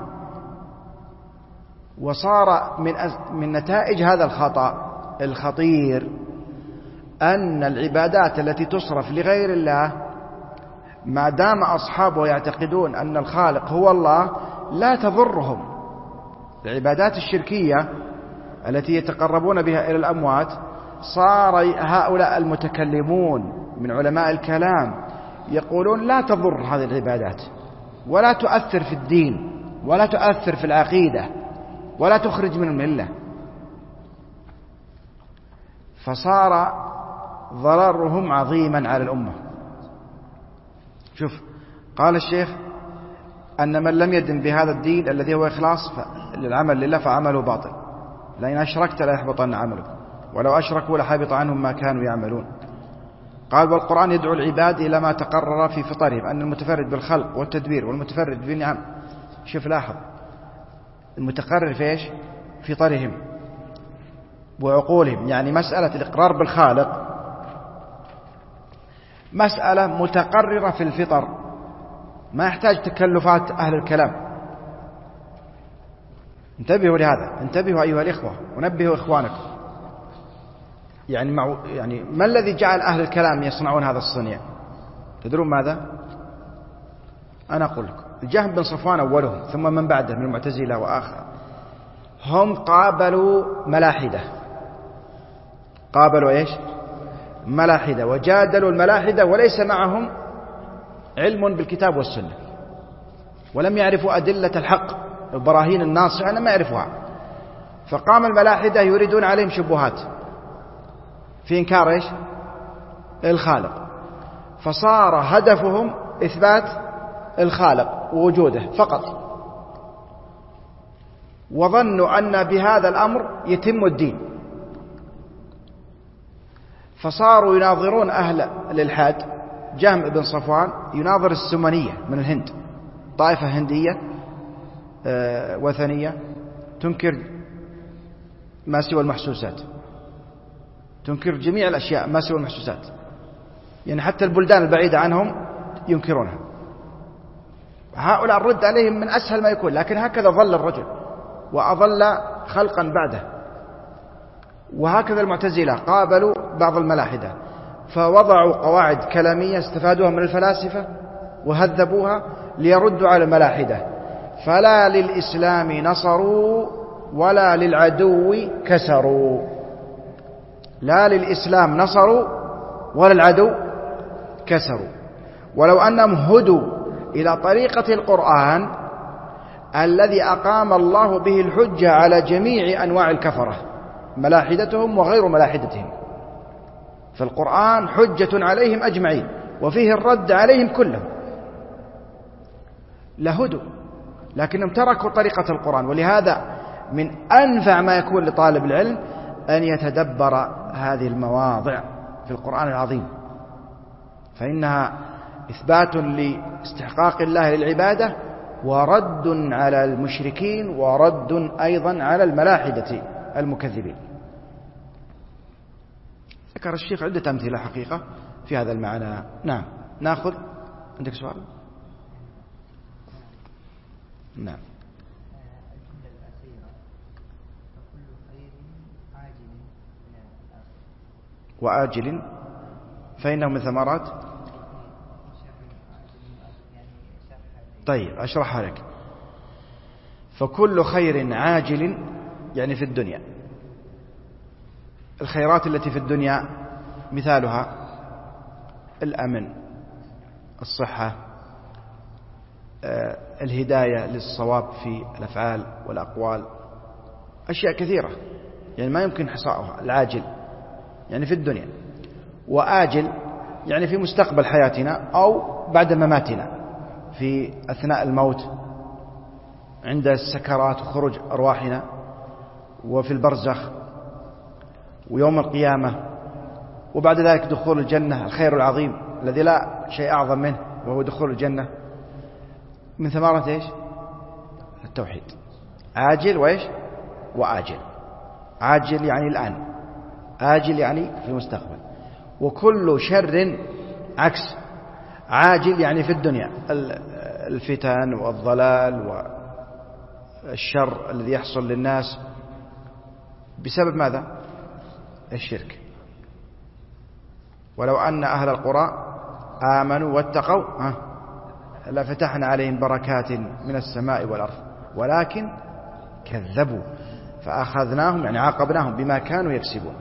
وصار من من نتائج هذا الخطأ الخطير أن العبادات التي تصرف لغير الله ما دام أصحابه يعتقدون أن الخالق هو الله لا تضرهم. العبادات الشركية التي يتقربون بها إلى الأموات صار هؤلاء المتكلمون من علماء الكلام يقولون لا تضر هذه العبادات ولا تؤثر في الدين ولا تؤثر في العقيدة ولا تخرج من الملة. فصار ضررهم عظيما على الأمة. شوف قال الشيخ أن من لم يدن بهذا الدين الذي هو إخلاص للعمل لله فعمله باطل، لئن أشركت لا يحبطن عمله ولو أشركوا لحبط عنهم ما كانوا يعملون. قال والقرآن يدعو العباد إلى ما تقرر في فطرهم أن المتفرد بالخلق والتدبير والمتفرد بالنعم. شوف لاحظ المتقرر في إيش؟ في فطرهم وعقولهم. يعني مسألة الإقرار بالخالق مسألة متقررة في الفطر، ما يحتاج تكلفات أهل الكلام. انتبهوا لهذا، انتبهوا أيها الإخوة ونبهوا إخوانكم. يعني, مع يعني ما الذي جعل أهل الكلام يصنعون هذا الصنيع؟ تدرون ماذا؟ أنا أقول لكم الجهم بن صفوان أولهم ثم من بعده من المعتزلة وآخر. هم قابلوا ملاحدة، قابلوا إيش؟ ملاحدة وجادلوا الملاحدة وليس معهم علم بالكتاب والسنة، ولم يعرفوا أدلة الحق البراهين الناصعة، أنا ما يعرفوها. فقام الملاحدة يريدون عليهم شبهات في إنكار إيش؟ الخالق، فصار هدفهم إثبات الخالق ووجوده فقط، وظنوا أن بهذا الأمر يتم الدين، فصاروا يناظرون أهل الإلحاد. جهم بن صفوان يناظر السمنية من الهند، طائفة هندية وثنية تنكر ما سوى المحسوسات، تنكر جميع الأشياء ما سوى المحسوسات، يعني حتى البلدان البعيدة عنهم ينكرونها. هؤلاء الرد عليهم من أسهل ما يكون، لكن هكذا ظل الرجل وأظل خلقا بعده. وهكذا المعتزلة قابلوا بعض الملاحدة فوضعوا قواعد كلامية استفادوها من الفلاسفة وهذبوها ليردوا على الملاحدة. فلا للإسلام نصروا ولا للعدو كسروا، لا للإسلام نصروا ولا العدو كسروا. ولو أنهم هدوا إلى طريقة القرآن الذي أقام الله به الحجة على جميع أنواع الكفرة، ملاحدتهم وغير ملاحدتهم، فالقرآن حجة عليهم أجمعين وفيه الرد عليهم كلهم، لهدوا، لكنهم تركوا طريقة القرآن. ولهذا من أنفع ما يكون لطالب العلم أن يتدبر هذه المواضع في القرآن العظيم، فإنها إثبات لاستحقاق الله للعبادة ورد على المشركين ورد أيضا على الملاحدة المكذبين. ذكر الشيخ عدة أمثلة حقيقة في هذا المعنى. نعم، نأخذ. عندك سؤال؟ نعم. وآجل فإنه من ثمرات. طيب أشرحها لك. فكل خير عاجل يعني في الدنيا، الخيرات التي في الدنيا مثالها الأمن، الصحة، الهداية للصواب في الأفعال والأقوال، أشياء كثيرة يعني ما يمكن إحصاؤها. العاجل يعني في الدنيا، وآجل يعني في مستقبل حياتنا أو بعد مماتنا، في أثناء الموت عند السكرات وخروج أرواحنا، وفي البرزخ ويوم القيامة، وبعد ذلك دخول الجنة، الخير العظيم الذي لا شيء أعظم منه وهو دخول الجنة. من ثمرة إيش؟ التوحيد. عاجل وإيش؟ وآجل. عاجل يعني الآن، آجل يعني في المستقبل. وكل شر عكس، عاجل يعني في الدنيا، الفتن والضلال والشر الذي يحصل للناس بسبب ماذا؟ الشرك. ولو أن أهل القرى آمنوا واتقوا لفتحنا عليهم بركات من السماء والأرض ولكن كذبوا فأخذناهم، يعني عاقبناهم بما كانوا يكسبون.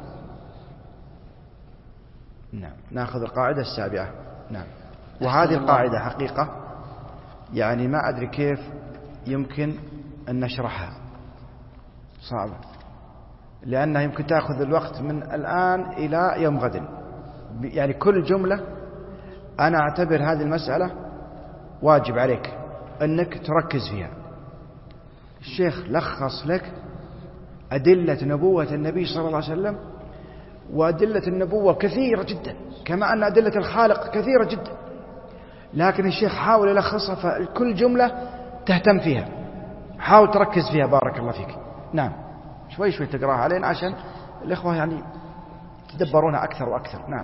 نعم. نأخذ القاعدة السابعة. نعم. وهذه القاعدة حقيقة يعني ما أدري كيف يمكن أن نشرحها، صعبة، لأنها يمكن تأخذ الوقت من الآن إلى يوم غد. يعني كل جملة أنا أعتبر هذه المسألة واجب عليك أنك تركز فيها. الشيخ لخص لك أدلة نبوة النبي صلى الله عليه وسلم، وأدلة النبوة كثيرة جدا، كما أن أدلة الخالق كثيرة جدا، لكن الشيخ حاول يلخصها، فكل جملة تهتم فيها، حاول تركز فيها. بارك الله فيك. نعم. شوي شوي تقراها علينا عشان الإخوة يعني تدبرونها أكثر وأكثر. نعم.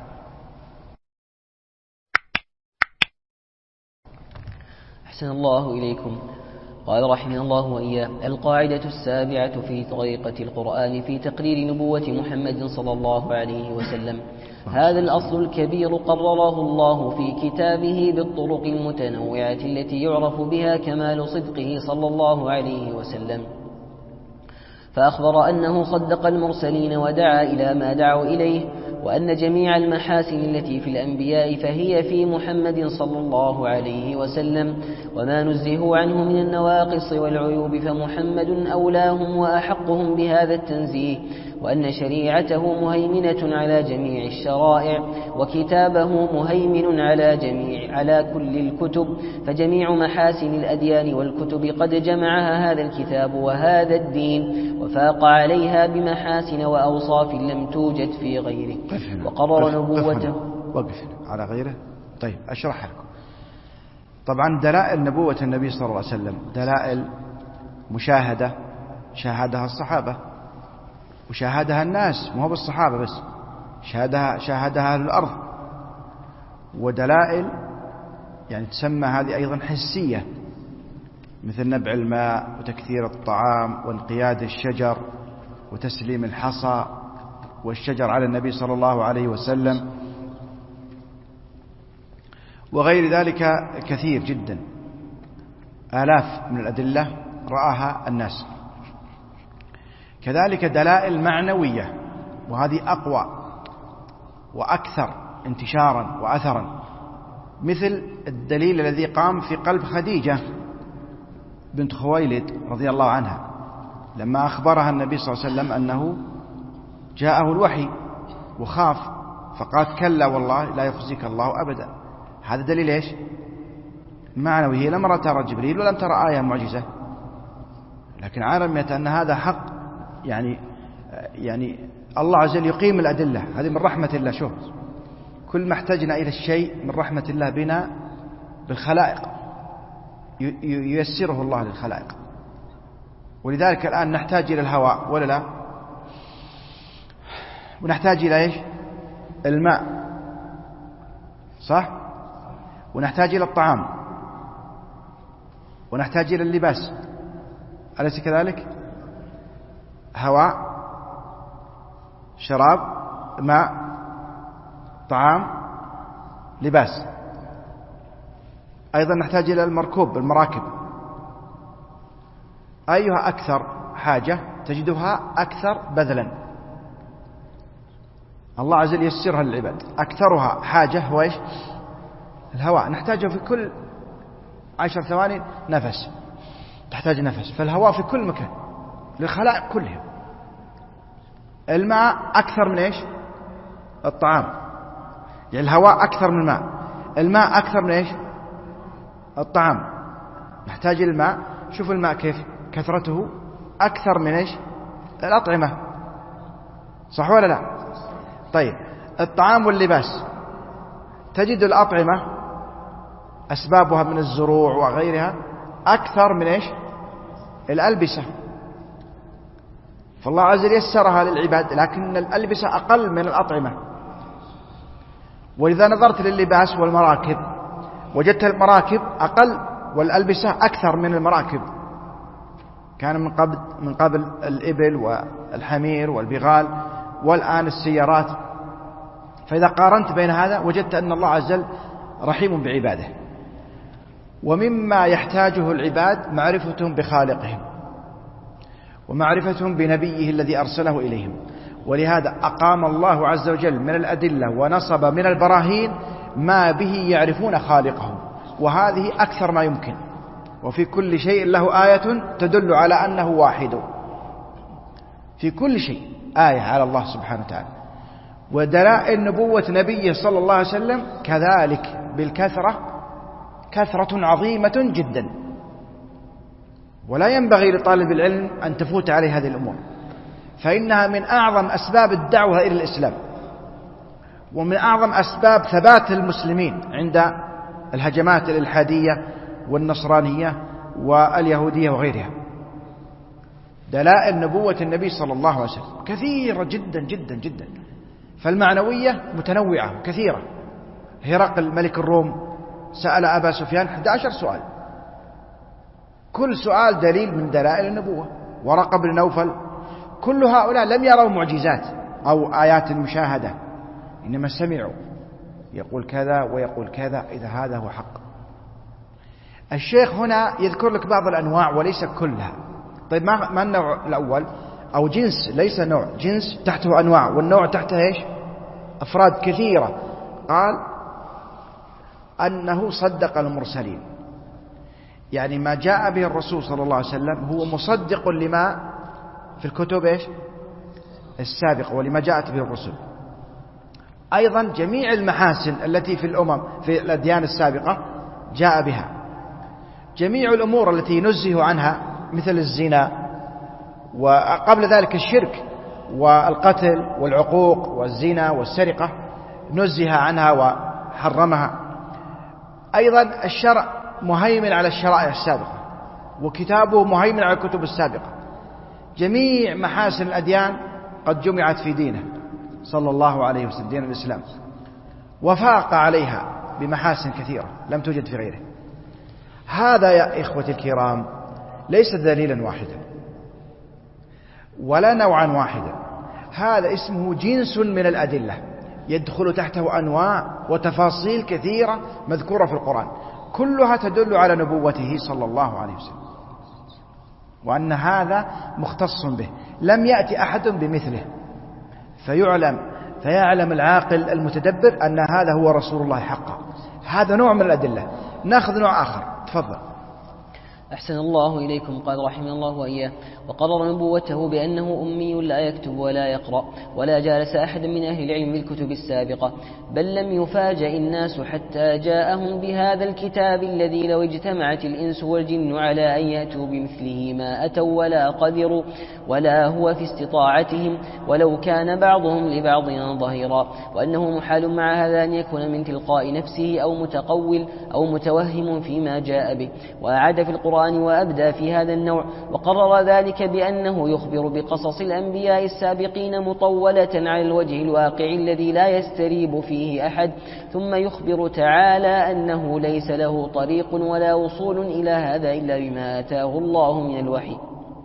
أحسن الله إليكم. قال رحمه الله وإياه: القاعدة السابعة في طريقة القرآن في تقرير نبوة محمد صلى الله عليه وسلم. هذا الأصل الكبير قرره الله في كتابه بالطرق المتنوعة التي يعرف بها كمال صدقه صلى الله عليه وسلم، فأخبر أنه صدق المرسلين ودعا إلى ما دعوا إليه، وأن جميع المحاسن التي في الأنبياء فهي في محمد صلى الله عليه وسلم، وما نزهوا عنه من النواقص والعيوب فمحمد أولاهم وأحقهم بهذا التنزيه، وأن شريعته مهيمنة على جميع الشرائع، وكتابه مهيمن على جميع على كل الكتب، فجميع محاسن الأديان والكتب قد جمعها هذا الكتاب وهذا الدين، وفاق عليها بمحاسن وأوصاف لم توجد في غيره، وقرر نبوته. وقف على غيره. طيب أشرح لكم. طبعا دلائل نبوة النبي صلى الله عليه وسلم دلائل مشاهدة شاهدها الصحابة وشاهدها الناس، مو بالصحابة بس، شاهدها شاهدها أهل الأرض. ودلائل يعني تسمى هذه أيضا حسية، مثل نبع الماء وتكثير الطعام وانقياد الشجر وتسليم الحصى والشجر على النبي صلى الله عليه وسلم وغير ذلك كثير جدا، آلاف من الأدلة رآها الناس. كذلك دلائل معنوية، وهذه أقوى وأكثر انتشارا وأثرا، مثل الدليل الذي قام في قلب خديجة بنت خويلد رضي الله عنها لما أخبرها النبي صلى الله عليه وسلم أنه جاءه الوحي وخاف، فقالت كلا والله لا يخزيك الله أبدا. هذا دليل إيش؟ معنوي. هي لم ترى جبريل ولم ترى آية معجزة، لكن علمت أن هذا حق. يعني يعني الله عز وجل يقيم الأدلة، هذه من رحمة الله. شوف، كل ما احتجنا إلى الشيء من رحمة الله بنا بالخلائق ييسره الله للخلائق. ولذلك الآن نحتاج إلى الهواء ولا لا؟ ونحتاج إلى إيش؟ الماء، صح؟ ونحتاج إلى الطعام، ونحتاج إلى اللباس، أليس كذلك؟ هواء، شراب، ماء، طعام، لباس. أيضا نحتاج إلى المركوب، المراكب. أيها أكثر حاجة تجدها أكثر بذلا، الله عز وجل يسرها للعباد. أكثرها حاجة هو إيش؟ الهواء، نحتاجه في كل عشر ثواني نفس، تحتاج نفس، فالهواء في كل مكان للخلائق كلهم. الماء أكثر من إيش؟ الطعام، يعني الهواء أكثر من الماء، الماء أكثر من إيش؟ الطعام. نحتاج الماء، شوف الماء كيف كثرته أكثر من إيش؟ الأطعمة، صح ولا لا؟ طيب الطعام واللباس، تجد الأطعمة أسبابها من الزروع وغيرها أكثر من إيش؟ الألبسة. فالله عز وجل يسرها للعباد، لكن الألبسة أقل من الأطعمة. وإذا نظرت لللباس والمراكب وجدت المراكب أقل والألبسة أكثر من المراكب. كان من قبل من قبل الإبل والحمير والبغال، والآن السيارات. فإذا قارنت بين هذا وجدت أن الله عز وجل رحيم بعباده. ومما يحتاجه العباد معرفتهم بخالقهم ومعرفتهم بنبيه الذي أرسله إليهم. ولهذا أقام الله عز وجل من الأدلة ونصب من البراهين ما به يعرفون خالقهم، وهذه أكثر ما يمكن. وفي كل شيء له آية تدل على أنه واحد، في كل شيء آية على الله سبحانه وتعالى. ودلائل نبوة نبيه صلى الله عليه وسلم كذلك بالكثرة، كثرة عظيمة جدا، ولا ينبغي لطالب العلم أن تفوت عليه هذه الأمور، فإنها من أعظم أسباب الدعوة إلى الإسلام، ومن أعظم أسباب ثبات المسلمين عند الهجمات الإلحادية والنصرانية واليهودية وغيرها. دلائل نبوة النبي صلى الله عليه وسلم كثيرة جدا جدا جدا، فالمعنوية متنوعة كثيرة. هرقل ملك الروم سأل أبا سفيان أحد عشر سؤال، كل سؤال دليل من دلائل النبوة. ورقة بن نوفل، كل هؤلاء لم يروا معجزات أو آيات مشاهدة، إنما سمعوا يقول كذا ويقول كذا، إذا هذا هو حق. الشيخ هنا يذكر لك بعض الأنواع وليس كلها. طيب ما النوع الأول؟ أو جنس، ليس نوع، جنس تحته أنواع، والنوع تحته إيش؟ أفراد كثيرة. قال أنه صدق المرسلين، يعني ما جاء به الرسول صلى الله عليه وسلم هو مصدق لما في الكتب إيش السابقة ولما جاءت به الرسل. أيضا جميع المحاسن التي في الأمم في الأديان السابقة جاء بها. جميع الأمور التي نزه عنها مثل الزنا وقبل ذلك الشرك والقتل والعقوق والزنا والسرقة نزه عنها وحرمها. أيضا الشرع مهيمن على الشرائع السابقة وكتابه مهيمن على الكتب السابقة. جميع محاسن الأديان قد جمعت في دينه صلى الله عليه وسلم، دين الإسلام، وفاق عليها بمحاسن كثيرة لم توجد في غيره. هذا يا إخوتي الكرام ليس دليلا واحدا ولا نوعا واحدا، هذا اسمه جنس من الأدلة يدخل تحته أنواع وتفاصيل كثيرة مذكورة في القرآن، كلها تدل على نبوته صلى الله عليه وسلم وأن هذا مختص به، لم يأتي أحد بمثله، فيعلم فيعلم العاقل المتدبر أن هذا هو رسول الله حقا. هذا نوع من الأدلة. نأخذ نوع آخر، تفضل. أحسن الله إليكم. قال رحمه الله وإياه: وقرر نبوته بأنه أمي لا يكتب ولا يقرأ ولا جالس أحد من أهل العلم بالكتب السابقة، بل لم يفاجأ الناس حتى جاءهم بهذا الكتاب الذي لو اجتمعت الإنس والجن على أن يأتوا بمثله ما أتوا ولا قدروا ولا هو في استطاعتهم ولو كان بعضهم لبعض ظهيرا، وأنه محال مع هذا أن يكون من تلقاء نفسه أو متقول أو متوهم فيما جاء به. وأعاد في القرآن وأبدى في هذا النوع، وقرر ذلك بأنه يخبر بقصص الأنبياء السابقين مطولة على الوجه الواقع الذي لا يستريب فيه أحد، ثم يخبر تعالى أنه ليس له طريق ولا وصول إلى هذا إلا بما آتاه الله من الوحي،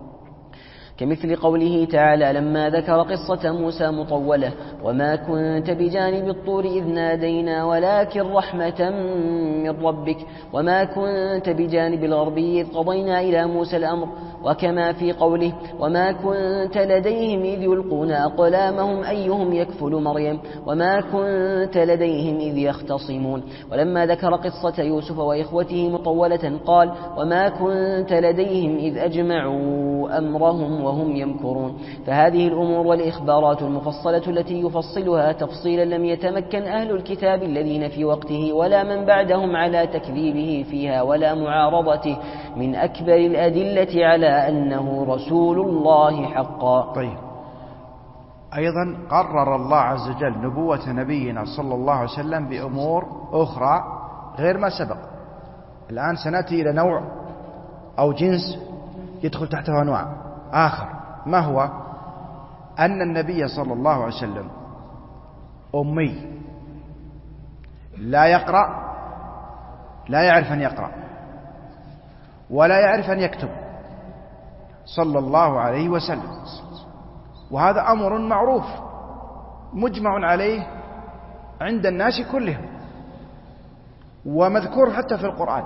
كمثل قوله تعالى لما ذكر قصة موسى مطولة: وما كنت بجانب الطور إذ نادينا ولكن رحمة من ربك وما كنت بجانب الغربي إذ قضينا إلى موسى الأمر، وكما في قوله: وما كنت لديهم إذ يلقون أقلامهم أيهم يكفل مريم وما كنت لديهم إذ يختصمون. ولما ذكر قصة يوسف وإخوته مطولة قال: وما كنت لديهم إذ أجمعوا أمرهم وهم يمكرون. فهذه الأمور والإخبارات المفصلة التي يفصلها تفصيلا لم يتمكن أهل الكتاب الذين في وقته ولا من بعدهم على تكذيبه فيها ولا معارضته من أكبر الأدلة على أنه رسول الله حقا. طيب، أيضا قرر الله عز وجل نبوة نبينا صلى الله عليه وسلم بأمور أخرى غير ما سبق. الآن سنأتي إلى نوع أو جنس يدخل تحته أنواع آخر. ما هو؟ أن النبي صلى الله عليه وسلم أمي لا يقرأ، لا يعرف أن يقرأ ولا يعرف أن يكتب صلى الله عليه وسلم، وهذا أمر معروف مجمع عليه عند الناس كلهم ومذكور حتى في القرآن.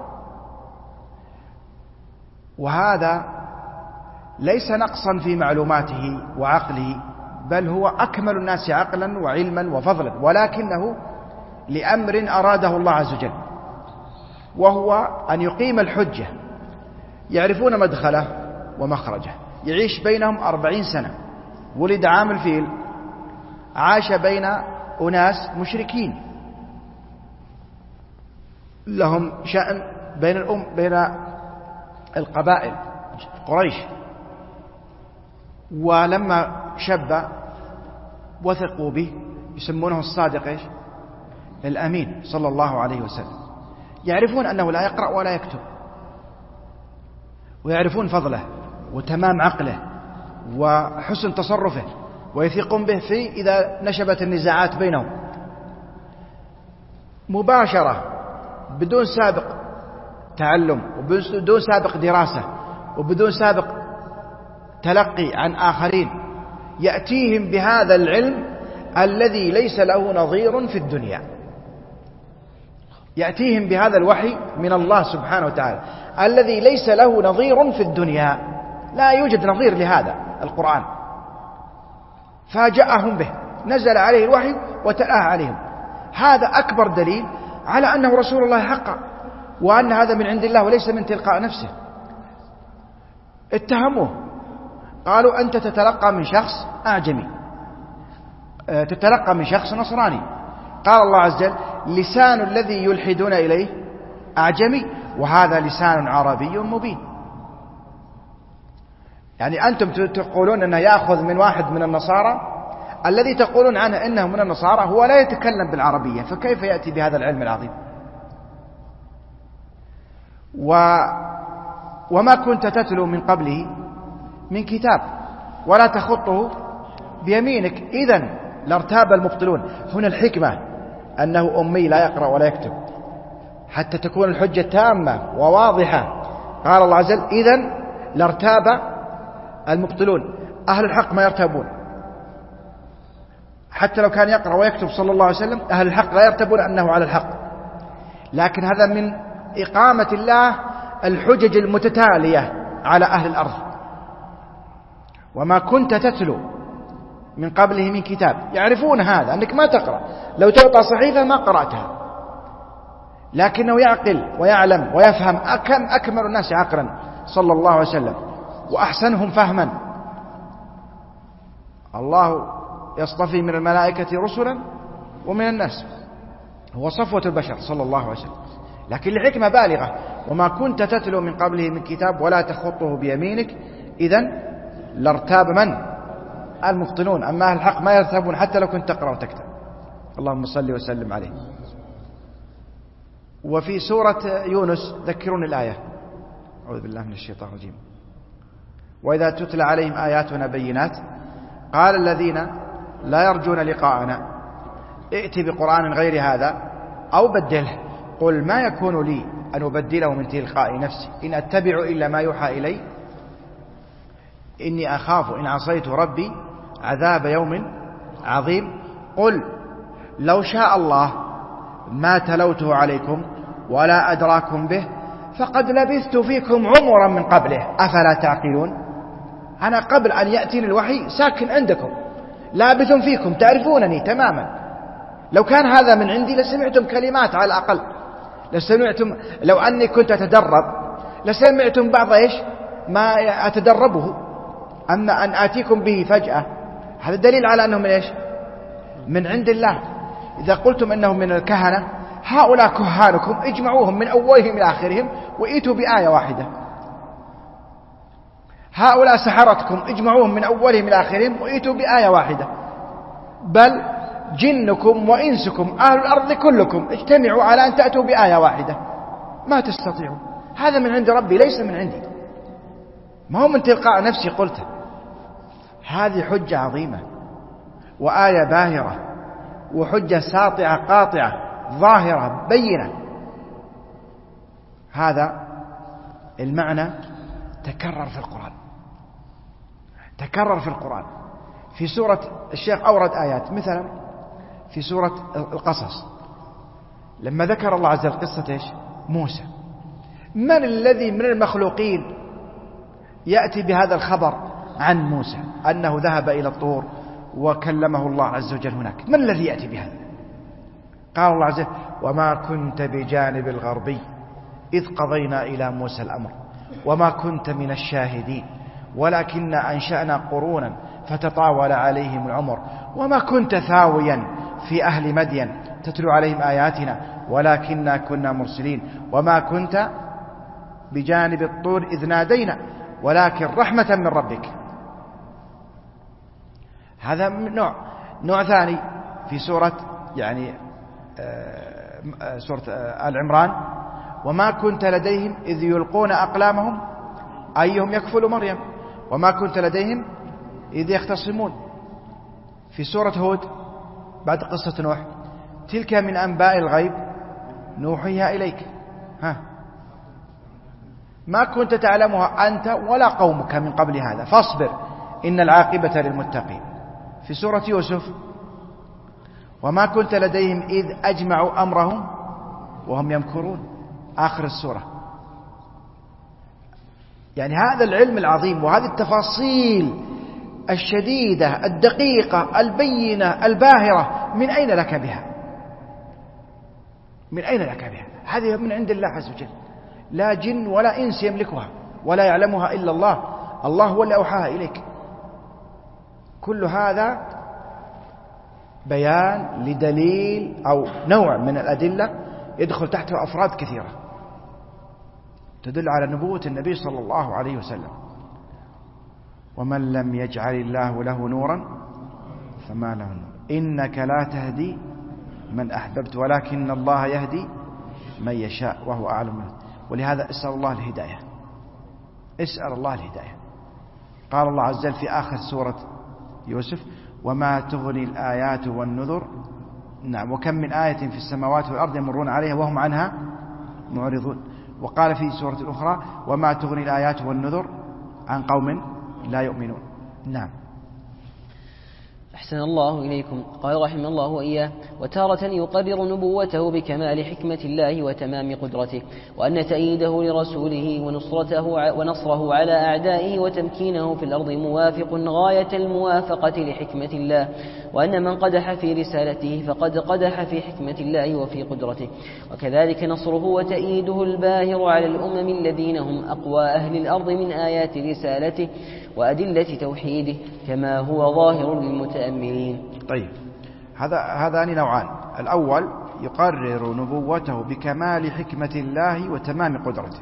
وهذا ليس نقصا في معلوماته وعقله، بل هو أكمل الناس عقلا وعلما وفضلا، ولكنه لأمر أراده الله عز وجل، وهو أن يقيم الحجة. يعرفون مدخله ومخرجه، يعيش بينهم أربعين سنة، ولد عام الفيل، عاش بين أناس مشركين لهم شأن بين الأم بين القبائل قريش، ولما شب وثقوا به يسمونه الصادق إيش؟ الأمين صلى الله عليه وسلم. يعرفون أنه لا يقرأ ولا يكتب، ويعرفون فضله وتمام عقله وحسن تصرفه، ويثقون به في إذا نشبت النزاعات بينهم مباشرة بدون سابق تعلم وبدون سابق دراسة وبدون سابق تلقي عن آخرين، يأتيهم بهذا العلم الذي ليس له نظير في الدنيا، يأتيهم بهذا الوحي من الله سبحانه وتعالى الذي ليس له نظير في الدنيا، لا يوجد نظير لهذا القرآن، فاجأهم به نزل عليه الوحي وتلاه عليهم. هذا أكبر دليل على أنه رسول الله حقا، وأن هذا من عند الله وليس من تلقاء نفسه. اتهموه، قالوا أنت تتلقى من شخص أعجمي، تتلقى من شخص نصراني. قال الله عز وجل لسان الذي يلحدون إليه أعجمي وهذا لسان عربي مبين. يعني أنتم تقولون أنه يأخذ من واحد من النصارى، الذي تقولون عنه إنه من النصارى هو لا يتكلم بالعربية، فكيف يأتي بهذا العلم العظيم؟ و وما كنت تتلو من قبله من كتاب ولا تخطه بيمينك إذن لارتاب المبطلون. هنا الحكمة أنه أمي لا يقرأ ولا يكتب حتى تكون الحجة تامة وواضحة. قال الله عز وجل إذن لارتاب المبطلون. أهل الحق ما يرتابون، حتى لو كان يقرأ ويكتب صلى الله عليه وسلم أهل الحق لا يرتابون أنه على الحق. لكن هذا من إقامة الله الحجج المتتالية على أهل الأرض. وما كنت تتلو من قبله من كتاب، يعرفون هذا أنك ما تقرأ، لو تعطى صحيفة ما قرأتها، لكنه يعقل ويعلم ويفهم. أكم أكمل الناس عقلا صلى الله عليه وسلم وأحسنهم فهما. الله يصطفي من الملائكة رسلا ومن الناس، هو صفوة البشر صلى الله عليه وسلم، لكن لحكمة بالغة. وما كنت تتلو من قبله من كتاب ولا تخطه بيمينك إذن لارتاب من؟ المبطلون. أما أهل الحق ما يرتابون حتى لو كنت تقرأ وتكتب. اللهم صل وسلم عليه. وفي سورة يونس ذكرون الآية، أعوذ بالله من الشيطان الرجيم، وإذا تتلى عليهم آياتنا بينات قال الذين لا يرجون لقاءنا ائت بقرآن غير هذا أو بدله قل ما يكون لي أن أبدله من تلقاء نفسي إن أتبع إلا ما يوحى إلي إني أخاف إن عصيت ربي عذاب يوم عظيم. قل لو شاء الله ما تلوته عليكم ولا أدراكم به فقد لبثت فيكم عمرا من قبله أفلا تعقلون. أنا قبل أن يأتيني الوحي ساكن عندكم لابث فيكم تعرفونني تماما. لو كان هذا من عندي لسمعتم كلمات على الأقل، لسمعتم لو أني كنت أتدرب لسمعتم بعض إيش ما أتدربه. أما أن آتيكم به فجأة هذا دليل على أنه من إيش؟ من عند الله. إذا قلتم أنه من الكهنة هؤلاء كهانكم اجمعوهم من أولهم إلى آخرهم وإيتوا بآية واحدة. هؤلاء سحرتكم اجمعوهم من أولهم إلى آخرهم وإيتوا بآية واحدة. بل جنكم وإنسكم أهل الأرض كلكم اجتمعوا على أن تأتوا بآية واحدة ما تستطيعون. هذا من عند ربي ليس من عندي، ما هو من تلقاء نفسي قلته. هذه حجة عظيمة وآية باهرة وحجة ساطعة قاطعة ظاهرة بينة. هذا المعنى تكرر في القرآن، تكرر في القرآن. في سورة الشيخ أورد آيات مثلا في سورة القصص لما ذكر الله عز وجل قصة إيش؟ موسى. من الذي من المخلوقين يأتي بهذا الخبر عن موسى أنه ذهب إلى الطور وكلمه الله عز وجل هناك؟ من الذي يأتي بهذا؟ قال الله عز وجل وما كنت بجانب الغربي إذ قضينا إلى موسى الأمر وما كنت من الشاهدين ولكن أنشأنا قرونا فتطاول عليهم العمر وما كنت ثاويا في أهل مدين تتلو عليهم آياتنا ولكننا كنا مرسلين وما كنت بجانب الطور إذ نادينا ولكن رحمة من ربك. هذا نوع نوع ثاني في سورة يعني سورة آل عمران وما كنت لديهم إذ يلقون أقلامهم أيهم يكفل مريم وما كنت لديهم إذ يختصمون. في سورة هود بعد قصة نوح تلك من أنباء الغيب نوحيها إليك ها ما كنت تعلمها أنت ولا قومك من قبل هذا فاصبر إن العاقبة للمتقين. في سورة يوسف وما كنت لديهم إذ أجمعوا أمرهم وهم يمكرون آخر السورة. يعني هذا العلم العظيم وهذه التفاصيل الشديدة الدقيقة البينة الباهرة، من أين لك بها؟ من أين لك بها؟ هذه من عند الله عز وجل، لا جن ولا إنس يملكها ولا يعلمها إلا الله، الله هو اللي أوحاها إليك. كل هذا بيان لدليل أو نوع من الأدلة يدخل تحته أفراد كثيرة تدل على نبوة النبي صلى الله عليه وسلم. ومن لم يجعل الله له نورا فما له نور، إنك لا تهدي من أحببت ولكن الله يهدي من يشاء وهو أعلم منه. ولهذا اسأل الله الهداية، اسأل الله الهداية. قال الله عز وجل في آخر سورة يوسف: وما تغني الآيات والنذر، نعم، وكم من آية في السماوات والأرض يمرون عليها وهم عنها معرضون. وقال في سورة أخرى: وما تغني الآيات والنذر عن قوم لا يؤمنون. نعم. أحسن الله إليكم. قال رحمه الله وإياه: وتارة يقرر نبوته بكمال حكمة الله وتمام قدرته، وأن تأييده لرسوله ونصرته ونصره على أعدائه وتمكينه في الأرض موافق غاية الموافقة لحكمة الله، وأن من قدح في رسالته فقد قدح في حكمة الله وفي قدرته. وكذلك نصره وتأييده الباهر على الأمم الذين هم أقوى أهل الأرض من آيات رسالته وأدلة توحيده، كما هو ظاهر للمتأملين. طيب، هذا هذان نوعان. الأول يقرر نبوته بكمال حكمة الله وتمام قدرته.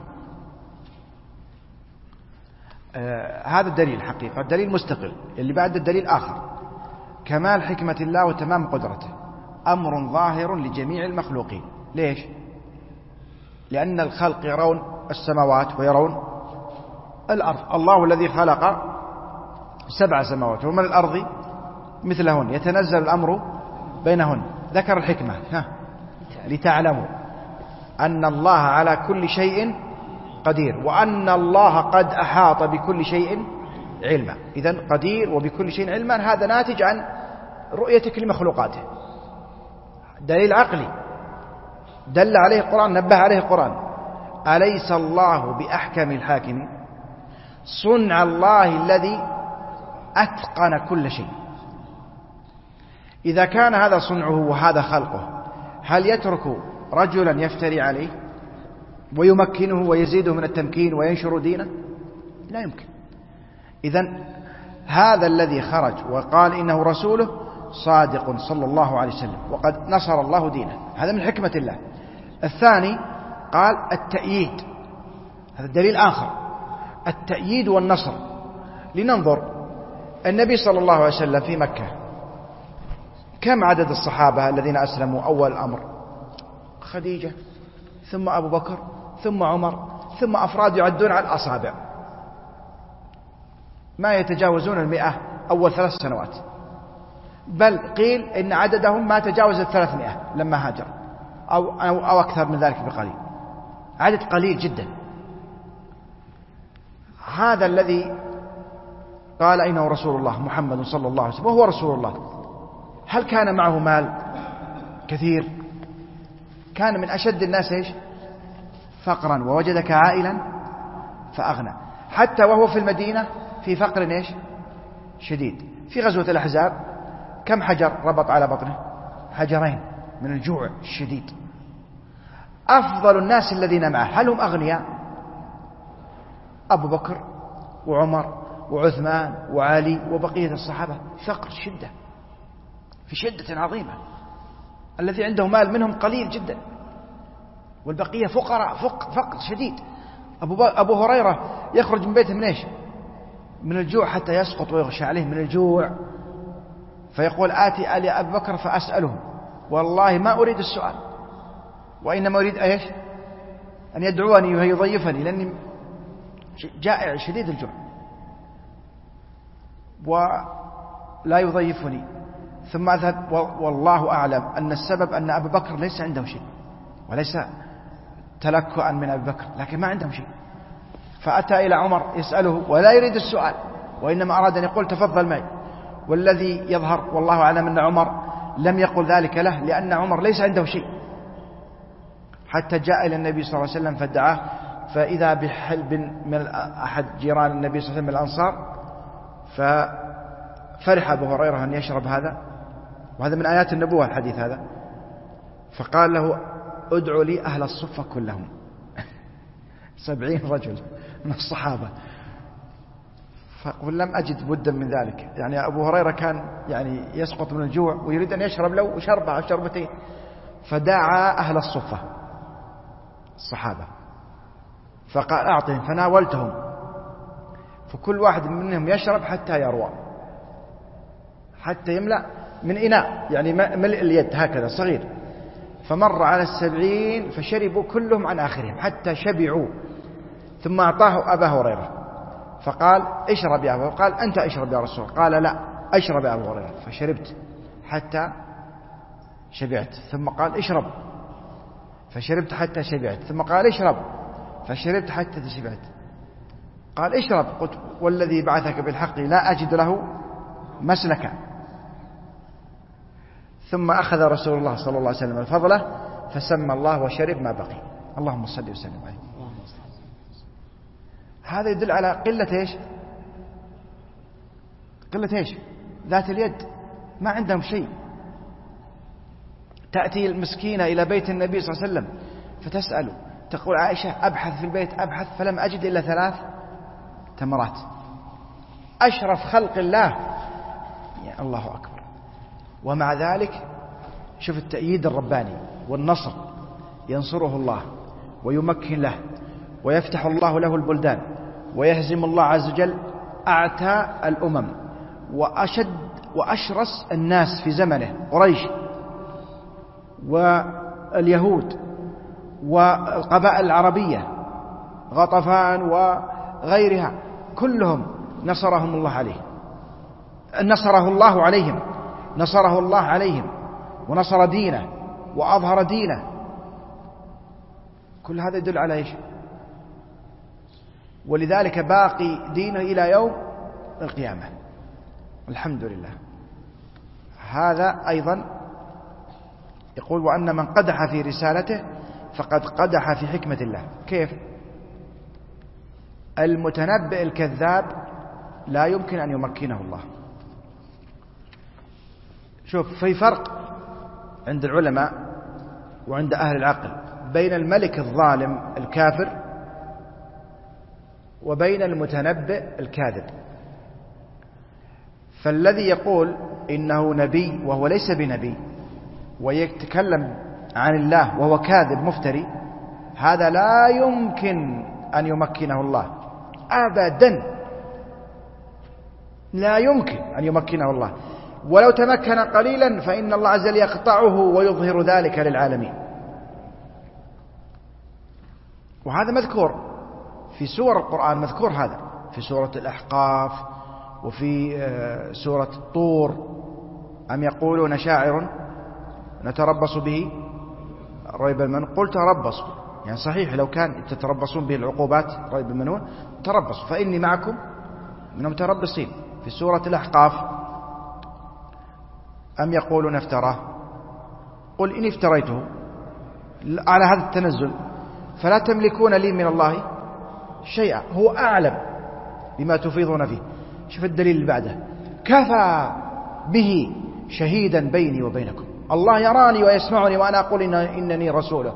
آه هذا الدليل حقيقة، الدليل مستقل. اللي بعد الدليل آخر: كمال حكمة الله وتمام قدرته أمر ظاهر لجميع المخلوقين. ليش؟ لأن الخلق يرون السماوات ويرون الأرض. الله الذي خلق سبع سماوات ومن الأرض مثلهن يتنزل الأمر بينهن. ذكر الحكمة ها لتعلموا أن الله على كل شيء قدير، وأن الله قد أحاط بكل شيء علما. إذن قدير وبكل شيء علما، هذا ناتج عن رؤيتك لمخلوقاته. دليل عقلي دل عليه القرآن، نبه عليه القرآن: أليس الله بأحكم الحاكمين؟ صنع الله الذي أتقن كل شيء. إذا كان هذا صنعه وهذا خلقه، هل يترك رجلا يفتري عليه ويمكنه ويزيده من التمكين وينشر دينه؟ لا يمكن. إذن هذا الذي خرج وقال إنه رسوله صادق صلى الله عليه وسلم، وقد نصر الله دينه، هذا من حكمة الله. الثاني قال التأييد، هذا دليل آخر، التأييد والنصر. لننظر النبي صلى الله عليه وسلم في مكة كم عدد الصحابة الذين أسلموا أول الأمر؟ خديجة، ثم أبو بكر، ثم عمر، ثم أفراد يعدون على الأصابع، ما يتجاوزون المئة أول ثلاث سنوات، بل قيل إن عددهم ما تجاوز الثلاثمائة لما هاجر، أو, أو, أو أكثر من ذلك بقليل، عدد قليل جدا. هذا الذي قال إنه رسول الله محمد صلى الله عليه وسلم وهو رسول الله، هل كان معه مال كثير؟ كان من أشد الناس إيش؟ فقرا، ووجدك عائلا فأغنى. حتى وهو في المدينة في فقر إيش؟ شديد. في غزوة الأحزاب كم حجر ربط على بطنه؟ حجرين من الجوع الشديد. أفضل الناس الذين معه هل هم أغنياء؟ أبو بكر وعمر وعثمان وعلي وبقية الصحابة فقر شدة، في شدة عظيمة. الذي عنده مال منهم قليل جدا، والبقية فقراء فقر شديد. أبو, أبو هريرة يخرج من بيته من إيش؟ من الجوع، حتى يسقط ويغشى عليه من الجوع، فيقول آتي آل أبي بكر فأسأله، والله ما أريد السؤال، وإنما أريد إيش؟ أن يدعوني ويضيفني، لأني جائع شديد الجوع ولا يضيفني. ثم أذهب، والله أعلم أن السبب أن أبي بكر ليس عنده شيء، وليس تلكؤا من أبي بكر، لكن ما عنده شيء. فأتى إلى عمر يسأله ولا يريد السؤال، وإنما أراد أن يقول تفضل معي. والذي يظهر والله أعلم أن عمر لم يقل ذلك له، لأن عمر ليس عنده شيء. حتى جاء إلى النبي صلى الله عليه وسلم فدعاه، فإذا بحلب من أحد جيران النبي صلى الله عليه وسلم الأنصار، فرح أبو هريرة أن يشرب هذا، وهذا من آيات النبوة الحديث هذا، فقال له ادعو لي أهل الصفة كلهم سبعين رجل من الصحابة. فقل لم أجد بدا من ذلك، يعني أبو هريرة كان يعني يسقط من الجوع ويريد أن يشرب لو شربة أو شربتين، فدعا أهل الصفة الصحابة فقال أعطهم، فناولتهم، فكل واحد منهم يشرب حتى يروى، حتى يملأ من إناء يعني ملء اليد هكذا صغير. فمر على السبعين فشربوا كلهم عن آخرهم حتى شبعوا، ثم أعطاه أبا هريرة فقال اشرب يا أبو هريرة، قال أنت اشرب يا رسول الله، قال لا اشرب يا أبو هريرة، فشربت حتى شبعت، ثم قال اشرب، فشربت حتى شبعت، ثم قال اشرب، فشربت حتى شبعت، قال اشرب، قلت والذي بعثك بالحق لا أجد له مسلكا. ثم أخذ رسول الله صلى الله عليه وسلم الفضلة فسمى الله وشرب ما بقي. اللهم صل وسلم عليه. هذا يدل على قلة ايش؟ قلة ايش؟ ذات اليد، ما عندهم شيء. تأتي المسكينة إلى بيت النبي صلى الله عليه وسلم فتسأل، تقول عائشة أبحث في البيت أبحث فلم أجد إلا ثلاث تمرات. أشرف خلق الله، يا الله أكبر. ومع ذلك شوف التأييد الرباني والنصر، ينصره الله ويمكن له ويفتح الله له البلدان ويهزم الله عز وجل أعتى الأمم وأشد وأشرس الناس في زمنه، قريش واليهود والقبائل العربية غطفان وغيرها، كلهم نصرهم الله عليه، نصره الله عليهم، نصره الله عليهم ونصر دينه وأظهر دينه. كل هذا يدل على إيش؟ ولذلك باقي دينه إلى يوم القيامة، الحمد لله. هذا أيضا يقول وأن من قدح في رسالته فقد قدح في حكمة الله. كيف؟ المتنبئ الكذاب لا يمكن أن يمكنه الله. شوف، في فرق عند العلماء وعند أهل العقل بين الملك الظالم الكافر وبين المتنبئ الكاذب. فالذي يقول إنه نبي وهو ليس بنبي ويتكلم عن الله وهو كاذب مفتري، هذا لا يمكن أن يمكنه الله أبدا، لا يمكن أن يمكنه الله، ولو تمكن قليلا فإن الله عز وجل يقطعه ويظهر ذلك للعالمين. وهذا مذكور في سور القرآن، مذكور هذا في سورة الأحقاف وفي سورة الطور. أم يقولون شاعر نتربص به ريب المنون، قل تربصوا، يعني صحيح لو كان تتربصون به العقوبات ريب المنون تربصوا فإني معكم من المتربصين. في سورة الأحقاف أم يقولون افتراه، قل إن افتريته على هذا التنزل فلا تملكون لي من الله شيئا هو أعلم بما تفيضون فيه. شوف الدليل اللي بعده، كفى به شهيدا بيني وبينكم، الله يراني ويسمعني وأنا أقول إن إنني رسوله.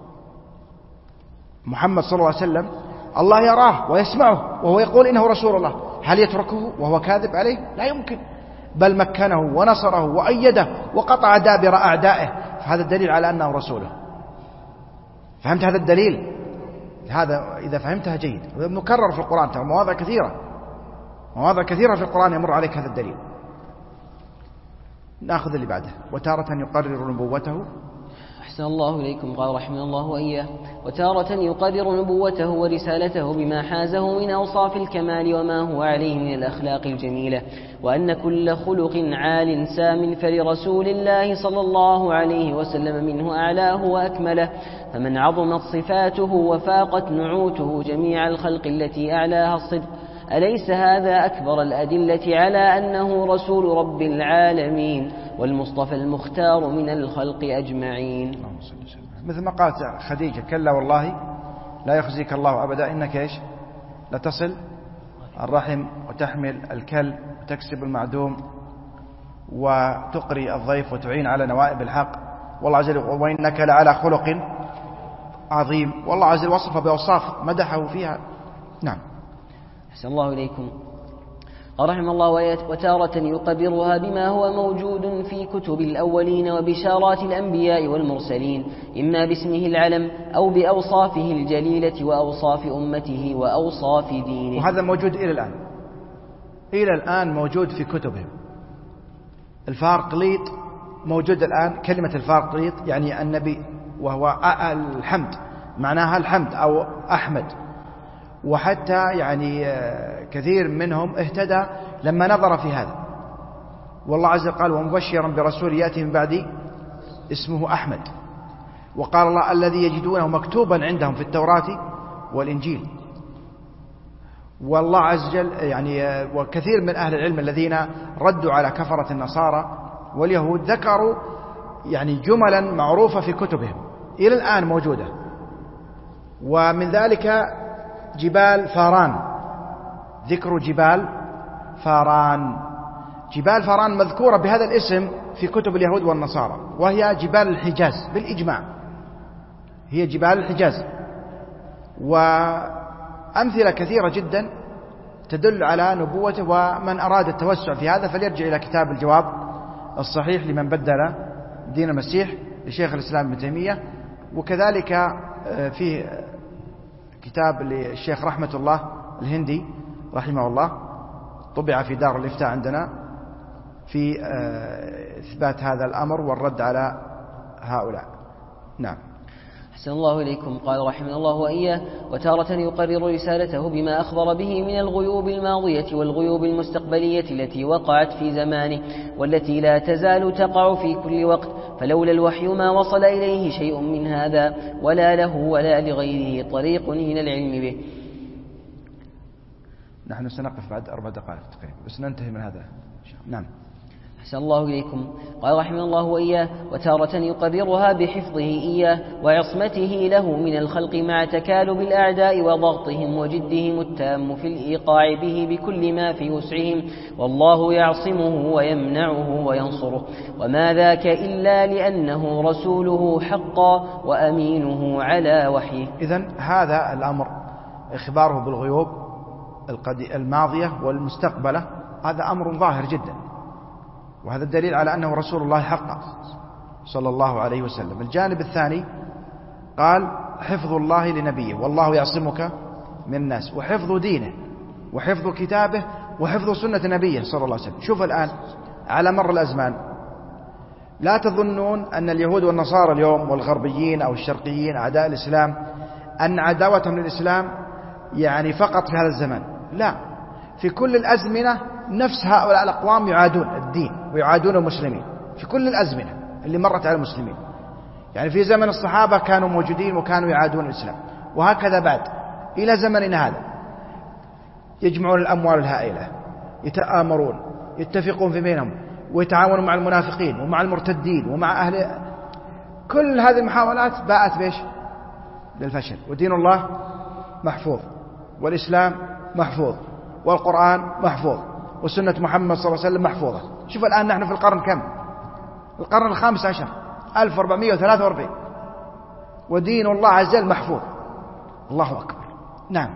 محمد صلى الله عليه وسلم الله يراه ويسمعه وهو يقول إنه رسول الله، هل يتركه وهو كاذب عليه؟ لا يمكن، بل مكنه ونصره وأيده وقطع دابر أعدائه، فهذا الدليل على أنه رسوله. فهمت هذا الدليل؟ هذا إذا فهمتها جيد. نكرر في القرآن ترى مواضع كثيرة، مواضع كثيرة في القرآن يمر عليك هذا الدليل. نأخذ اللي بعده، وتارة يقرر نبوته. أحسن الله إليكم، قال رحمه الله وإياه: وتارة يقرر نبوته ورسالته بما حازه من أوصاف الكمال وما هو عليه من الأخلاق الجميلة، وأن كل خلق عال سام فلرسول الله صلى الله عليه وسلم منه أعلاه وأكمله، فمن عظمت صفاته وفاقت نعوته جميع الخلق التي أعلاها الصدق، أليس هذا أكبر الأدلة على أنه رسول رب العالمين والمصطفى المختار من الخلق أجمعين؟ مثل ما قالت خديجة: كلا والله لا يخزيك الله أبدا، إنك إيش؟ لتصل الرحم وتحمل الكل وتكسب المعدوم وتقري الضيف وتعين على نوائب الحق. والله عز وجل وإنك لعلى خلق عظيم، والله عز وجل وصف بأوصاف مدحه فيها. نعم. أحسن الله إليكم. قال رحمه الله: وتارة يقررها بما هو موجود في كتب الأولين وبشارات الأنبياء والمرسلين، إما باسمه العلم أو بأوصافه الجليلة وأوصاف أمته وأوصاف دينه. وهذا موجود إلى الآن، إلى الآن موجود في كتبهم. الفارقليط موجود الآن، كلمة الفارقليط يعني النبي، وهو الحمد، معناها الحمد أو أحمد. وحتى يعني كثير منهم اهتدى لما نظر في هذا. والله عز وجل قال: ومبشرا برسول يأتي من بعدي اسمه أحمد. وقال الله: الذي يجدونه مكتوبا عندهم في التوراة والإنجيل. والله عز وجل يعني وكثير من أهل العلم الذين ردوا على كفرة النصارى واليهود ذكروا يعني جملا معروفة في كتبهم إلى الآن موجودة. ومن ذلك جبال فاران، ذكر جبال فاران. جبال فاران مذكورة بهذا الاسم في كتب اليهود والنصارى، وهي جبال الحجاز بالإجماع، هي جبال الحجاز. وأمثلة كثيرة جدا تدل على نبوته. ومن أراد التوسع في هذا فليرجع إلى كتاب الجواب الصحيح لمن بدل دين المسيح لشيخ الإسلام ابن تيمية. وكذلك فيه كتاب للشيخ رحمة الله الهندي رحمه الله، طبع في دار الإفتاء عندنا، في إثبات هذا الأمر والرد على هؤلاء. نعم. أحسن الله إليكم. قال رحمه الله وإياه: وتارة يقرر رسالته بما أخبر به من الغيوب الماضية والغيوب المستقبلية التي وقعت في زمانه والتي لا تزال تقع في كل وقت، فلولا الوحي ما وصل إليه شيء من هذا، ولا له ولا لغيره طريق إلى العلم به. نحن سنقف بعد أربع دقائق تقريبا، بس ننتهي من هذا. نعم. أحسن الله إليكم. قال رحمه الله وإياه: وتارة يقررها بحفظه إياه وعصمته له من الخلق مع تكالب الأعداء وضغطهم وجدهم التام في الإيقاع به بكل ما في وسعهم، والله يعصمه ويمنعه وينصره، وما ذاك إلا لأنه رسوله حقا وأمينه على وحيه. إذن هذا الأمر إخباره بالغيوب الماضية والمستقبلة، هذا أمر ظاهر جدا، وهذا الدليل على أنه رسول الله حقا صلى الله عليه وسلم. الجانب الثاني قال: حفظ الله لنبيه، والله يعصمك من الناس، وحفظ دينه وحفظ كتابه وحفظ سنة نبيه صلى الله عليه وسلم. شوف الآن على مر الأزمان، لا تظنون أن اليهود والنصارى اليوم والغربيين أو الشرقيين أعداء الإسلام أن عداوتهم للإسلام يعني فقط في هذا الزمان، لا، في كل الأزمنة نفس هؤلاء الأقوام يعادون الدين ويعادون المسلمين، في كل الأزمنة اللي مرت على المسلمين. يعني في زمن الصحابة كانوا موجودين وكانوا يعادون الإسلام، وهكذا بعد إلى زمننا هذا يجمعون الأموال الهائلة، يتآمرون، يتفقون في بينهم، ويتعاونون مع المنافقين ومع المرتدين ومع أهل. كل هذه المحاولات باءت بإيش؟ للفشل. ودين الله محفوظ، والإسلام محفوظ، والقرآن محفوظ، وسنة محمد صلى الله عليه وسلم محفوظة. شوف الآن نحن في القرن كم؟ القرن الخامس عشر، ألف وأربعمائة وثلاثة وأربعين، ودين الله عز وجل محفوظ. الله أكبر. نعم.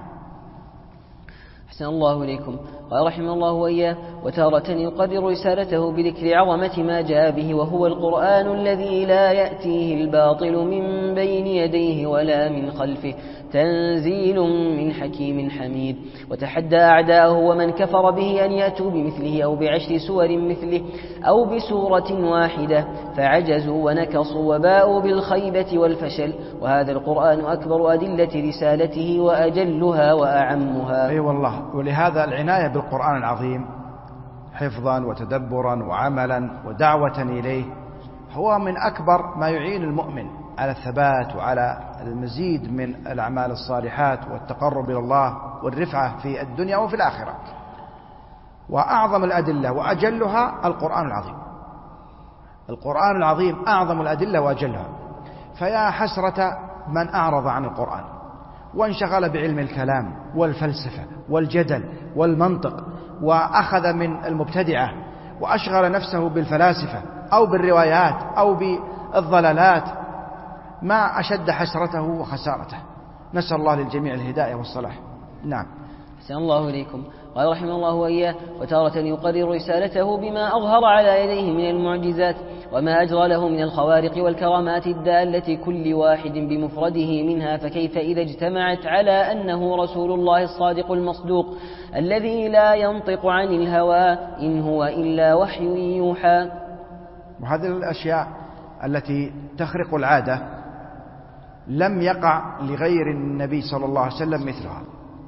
أحسن الله إليكم. قال رحمه الله وإياه: وتارة يقرر رسالته بذكر عظمة ما جاء به، وهو القرآن الذي لا يأتيه الباطل من بين يديه ولا من خلفه، تنزيل من حكيم حميد. وتحدى أعداءه ومن كفر به أن يأتوا بمثله أو بعشر سور مثله أو بسورة واحدة، فعجزوا ونكصوا وباءوا بالخيبة والفشل. وهذا القرآن أكبر أدلة رسالته وأجلها وأعمها. أي والله. ولهذا العناية بالقرآن العظيم حفظا وتدبرا وعملا ودعوة إليه هو من أكبر ما يعين المؤمن على الثبات وعلى المزيد من الأعمال الصالحات والتقرب إلى الله والرفعة في الدنيا وفي الآخرة. وأعظم الأدلة وأجلها القرآن العظيم. القرآن العظيم أعظم الأدلة وأجلها. فيا حسرة من أعرض عن القرآن وانشغل بعلم الكلام والفلسفة والجدل والمنطق، وأخذ من المبتدعة وأشغل نفسه بالفلاسفة أو بالروايات أو بالضلالات ما أشد حسرته وخسارته. نسأل الله للجميع الهداية والصلاح. نعم. أحسن الله إليكم. قال رحمه الله وإياه: وتارة يقرر رسالته بما أظهر على يديه من المعجزات وما أجرى له من الخوارق والكرامات الدالة كل واحد بمفرده منها، فكيف إذا اجتمعت على أنه رسول الله الصادق المصدوق الذي لا ينطق عن الهوى إن هو إلا وحي يوحى. وهذه الأشياء التي تخرق العادة لم يقع لغير النبي صلى الله عليه وسلم مثلها.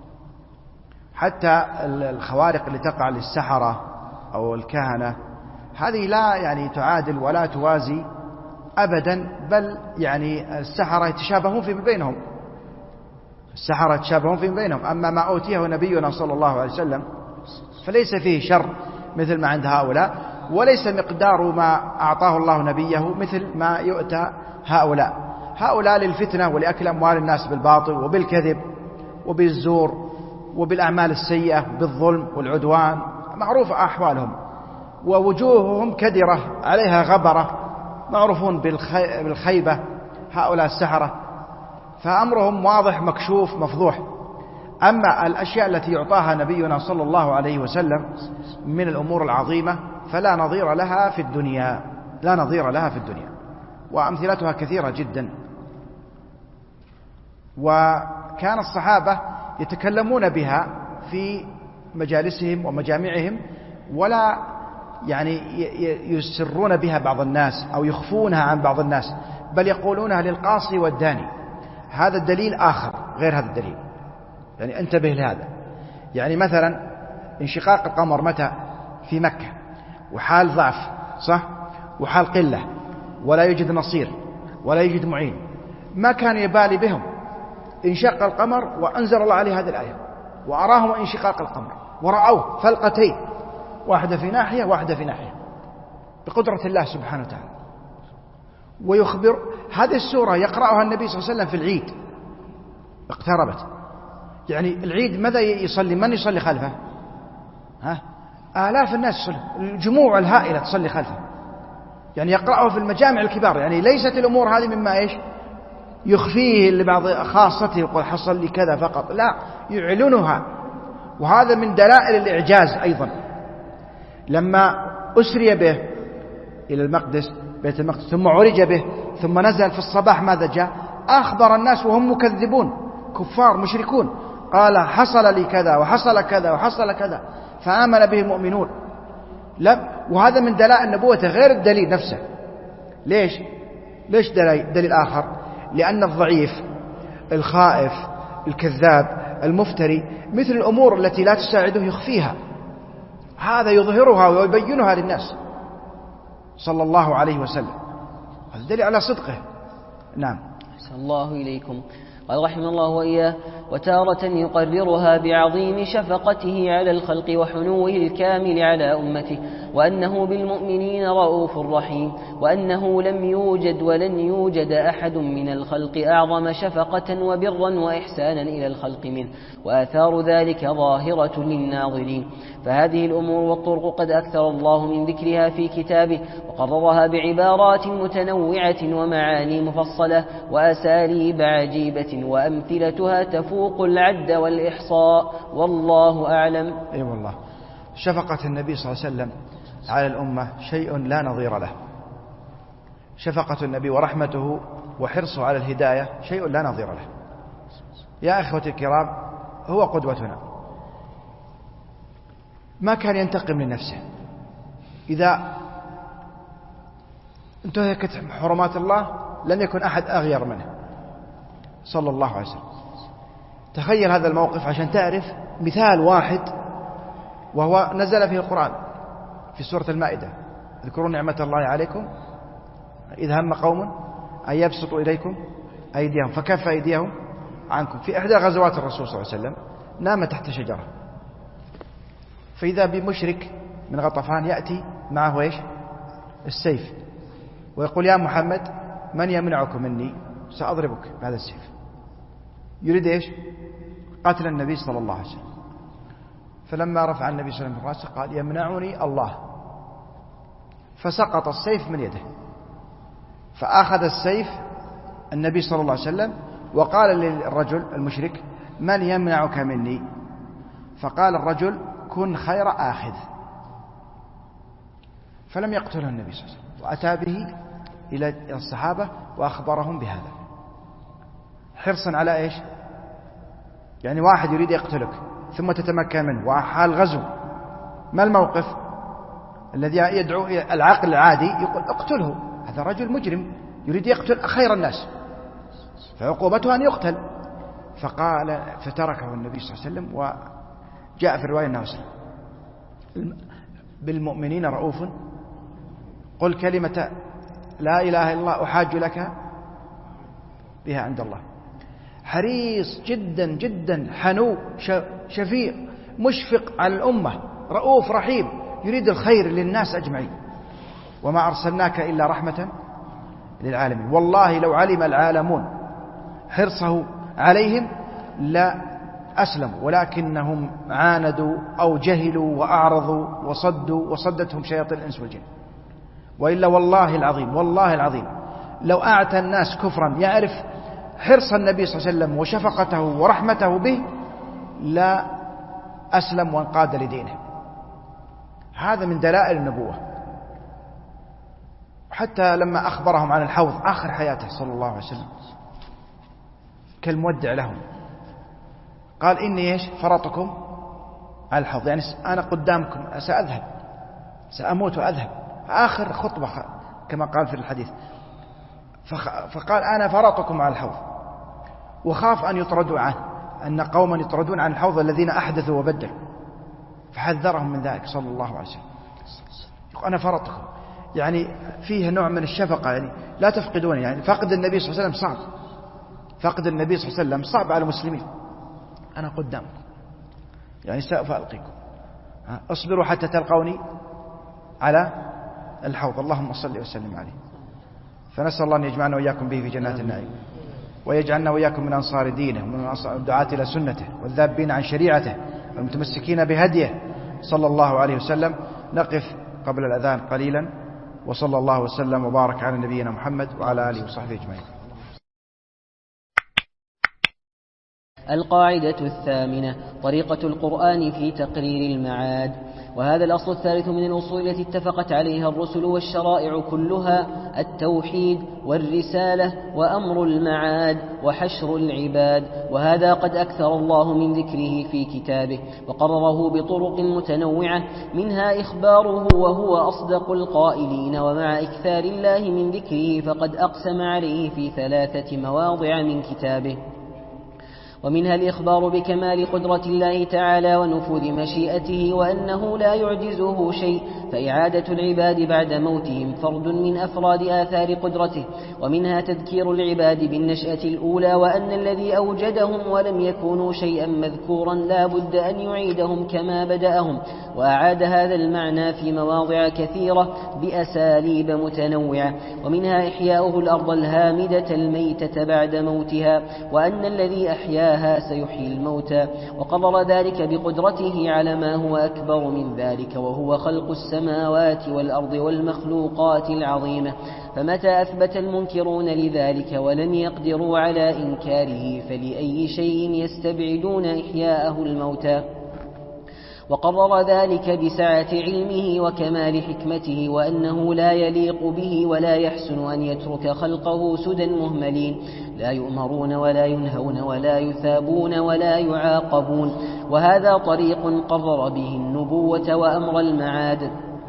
حتى الخوارق اللي تقع للسحرة أو الكهنة هذه لا يعني تعادل ولا توازي أبدا، بل يعني السحرة يتشابهون في بينهم السحرة يتشابهون في بينهم. أما ما أوتيه نبينا صلى الله عليه وسلم فليس فيه شر مثل ما عند هؤلاء، وليس مقدار ما أعطاه الله نبيه مثل ما يؤتى هؤلاء هؤلاء للفتنة ولأكل أموال الناس بالباطل وبالكذب وبالزور وبالأعمال السيئة بالظلم والعدوان، معروف أحوالهم، ووجوههم كدرة عليها غبرة، معروفون بالخيبة هؤلاء السحرة، فأمرهم واضح مكشوف مفضوح. أما الأشياء التي يعطاها نبينا صلى الله عليه وسلم من الأمور العظيمة فلا نظير لها في الدنيا لا نظير لها في الدنيا وأمثلتها كثيرة جدا. وكان الصحابة يتكلمون بها في مجالسهم ومجامعهم، ولا يعني يسرون بها بعض الناس أو يخفونها عن بعض الناس، بل يقولونها للقاصي والداني. هذا الدليل آخر غير هذا الدليل، يعني انتبه لهذا. يعني مثلا انشقاق القمر متى؟ في مكة، وحال ضعف صح، وحال قلة، ولا يوجد نصير ولا يوجد معين، ما كان يبالي بهم. انشق القمر وأنزل الله عليه هذه الآية وأراهم انشقاق القمر ورأوه فلقتين، واحدة في ناحية واحدة في ناحية، بقدرة الله سبحانه وتعالى. ويخبر هذه السورة يقرأها النبي صلى الله عليه وسلم في العيد، اقتربت. يعني العيد ماذا يصلي؟ من يصلي خلفه؟ ها؟ آلاف الناس يصلي، الجموع الهائلة تصلي خلفه، يعني يقرأه في المجامع الكبار. يعني ليست الأمور هذه مما إيش يخفيه لبعض خاصته يقول حصل لي كذا فقط، لا، يعلنها. وهذا من دلائل الإعجاز أيضا. لما أسري به إلى المقدس بيت المقدس ثم عرج به ثم نزل في الصباح ماذا جاء؟ أخبر الناس وهم مكذبون كفار مشركون، قال حصل لي كذا وحصل كذا وحصل كذا، فآمن به المؤمنون. لا، وهذا من دلائل نبوته غير الدليل نفسه. ليش؟ ليش دليل, دليل آخر؟ لأن الضعيف الخائف الكذاب المفتري مثل الأمور التي لا تساعده يخفيها، هذا يظهرها ويبينها للناس صلى الله عليه وسلم. هذا دليل على صدقه. نعم. أحسن الله إليكم. قال رحمه الله وإياه: وتارة يقررها بعظيم شفقته على الخلق وحنوه الكامل على أمته، وأنه بالمؤمنين رؤوف رحيم، وأنه لم يوجد ولن يوجد أحد من الخلق أعظم شفقة وبرا وإحسانا إلى الخلق منه، وآثار ذلك ظاهرة للناظرين. فهذه الأمور والطرق قد أكثر الله من ذكرها في كتابه، وقررها بعبارات متنوعة ومعاني مفصلة وأساليب عجيبة، وأمثلتها تفوق العد والإحصاء، والله أعلم. أي والله، شفقة النبي صلى الله عليه وسلم على الأمة شيء لا نظير له. شفقة النبي ورحمته وحرصه على الهداية شيء لا نظير له. يا إخوتي الكرام، هو قدوتنا، ما كان ينتقم لنفسه. إذا انتهكت حرمات الله لم يكن أحد أغير منه صلى الله عليه وسلم. تخيل هذا الموقف عشان تعرف مثال واحد، وهو نزل فيه القرآن في سورة المائدة: اذكروا نعمة الله عليكم إذ هم قوم أن يبسطوا إليكم أيديهم فكف أيديهم عنكم. في إحدى غزوات الرسول صلى الله عليه وسلم نام تحت شجرة، فإذا بمشرك من غطفان يأتي معه إيش؟ السيف، ويقول: يا محمد من يمنعكم مني؟ سأضربك بهذا السيف. يريد إيش؟ قتل النبي صلى الله عليه وسلم. فلما رفع النبي صلى الله عليه وسلم رأسه قال: يمنعني الله فسقط السيف من يده، فأخذ السيف النبي صلى الله عليه وسلم وقال للرجل المشرك: من يمنعك مني؟ فقال الرجل: كن خير آخذ. فلم يقتله النبي صلى الله عليه وسلم، وأتى به إلى الصحابة وأخبرهم بهذا، حرصا على إيش؟ يعني واحد يريد يقتلك ثم تتمكن منه وحال غزو، ما الموقف الذي يدعو إلى العقل العادي؟ يقول اقتله، هذا رجل مجرم يريد يقتل خير الناس، فعقوبته أن يقتل. فقال فتركه النبي صلى الله عليه وسلم. وجاء في الرواية أنه بالمؤمنين رؤوف، قل كلمة لا إله إلا الله أحاج لك بها عند الله. حريص جدا جدا، حنو، شفيق، مشفق على الأمة، رؤوف رحيم، يريد الخير للناس أجمعين. وما أرسلناك إلا رحمة للعالمين. والله لو علم العالمون حرصه عليهم لا أسلموا، ولكنهم عاندوا أو جهلوا وأعرضوا وصدوا، وصدتهم شياطين الإنس والجن. وإلا والله العظيم والله العظيم لو أعتى الناس كفرا يعرف حرص النبي صلى الله عليه وسلم وشفقته ورحمته به لا أسلم وانقاد لدينه. هذا من دلائل النبوة. حتى لما أخبرهم عن الحوض آخر حياته صلى الله عليه وسلم كالمودع لهم، قال: إني إيش فرطكم على الحوض، يعني أنا قدامكم سأذهب، سأموت وأذهب، آخر خطبة كما قال في الحديث. فقال: أنا فرطكم على الحوض، وخاف أن يطردوا عنه، أن قوما يطردون عن الحوض الذين أحدثوا وبدلوا، فحذرهم من ذلك صلى الله عليه وسلم. يقول: أنا فرطكم، يعني فيه نوع من الشفقة، يعني لا تفقدوني. يعني فقد النبي صلى الله عليه وسلم صعب، فقد النبي صلى الله عليه وسلم صعب على المسلمين. أنا قدامكم، يعني سوف ألقيكم، اصبروا حتى تلقوني على الحوض. اللهم صل وسلم عليه. فنسأل الله أن يجمعنا وإياكم به في جنات النعيم، ويجعلنا وإياكم من أنصار دينه ومن الدعاة إلى سنته والذابين عن شريعته والمتمسكين بهديه صلى الله عليه وسلم. نقف قبل الأذان قليلا، وصلى الله وسلم وبارك على نبينا محمد وعلى آله وصحبه أجمعين. القاعدة الثامنة: طريقة القرآن في تقرير المعاد. وهذا الأصل الثالث من الأصول التي اتفقت عليها الرسل والشرائع كلها: التوحيد والرسالة وأمر المعاد وحشر العباد. وهذا قد أكثر الله من ذكره في كتابه وقرره بطرق متنوعة، منها إخباره وهو أصدق القائلين. ومع إكثار الله من ذكره فقد أقسم عليه في ثلاثة مواضع من كتابه. ومنها الإخبار بكمال قدرة الله تعالى ونفوذ مشيئته، وأنه لا يعجزه شيء، فإعادة العباد بعد موتهم فرد من أفراد آثار قدرته. ومنها تذكير العباد بالنشأة الأولى، وأن الذي أوجدهم ولم يكونوا شيئا مذكورا لا بد أن يعيدهم كما بدأهم. وأعاد هذا المعنى في مواضع كثيرة بأساليب متنوعة. ومنها إحياؤه الأرض الهامدة الميتة بعد موتها، وأن الذي أحياها سيحيي الموتى، وقرر ذلك بقدرته على ما هو أكبر من ذلك، وهو خلق السماوات والأرض والمخلوقات العظيمة. فمتى أثبت المنكرون لذلك ولم يقدروا على إنكاره، فلأي شيء يستبعدون إحياءه الموتى؟ وقرر ذلك بسعة علمه وكمال حكمته، وأنه لا يليق به ولا يحسن أن يترك خلقه سدى مهملين، لا يؤمرون ولا ينهون ولا يثابون ولا يعاقبون. وهذا طريق قرر به النبوة وأمر المعاد.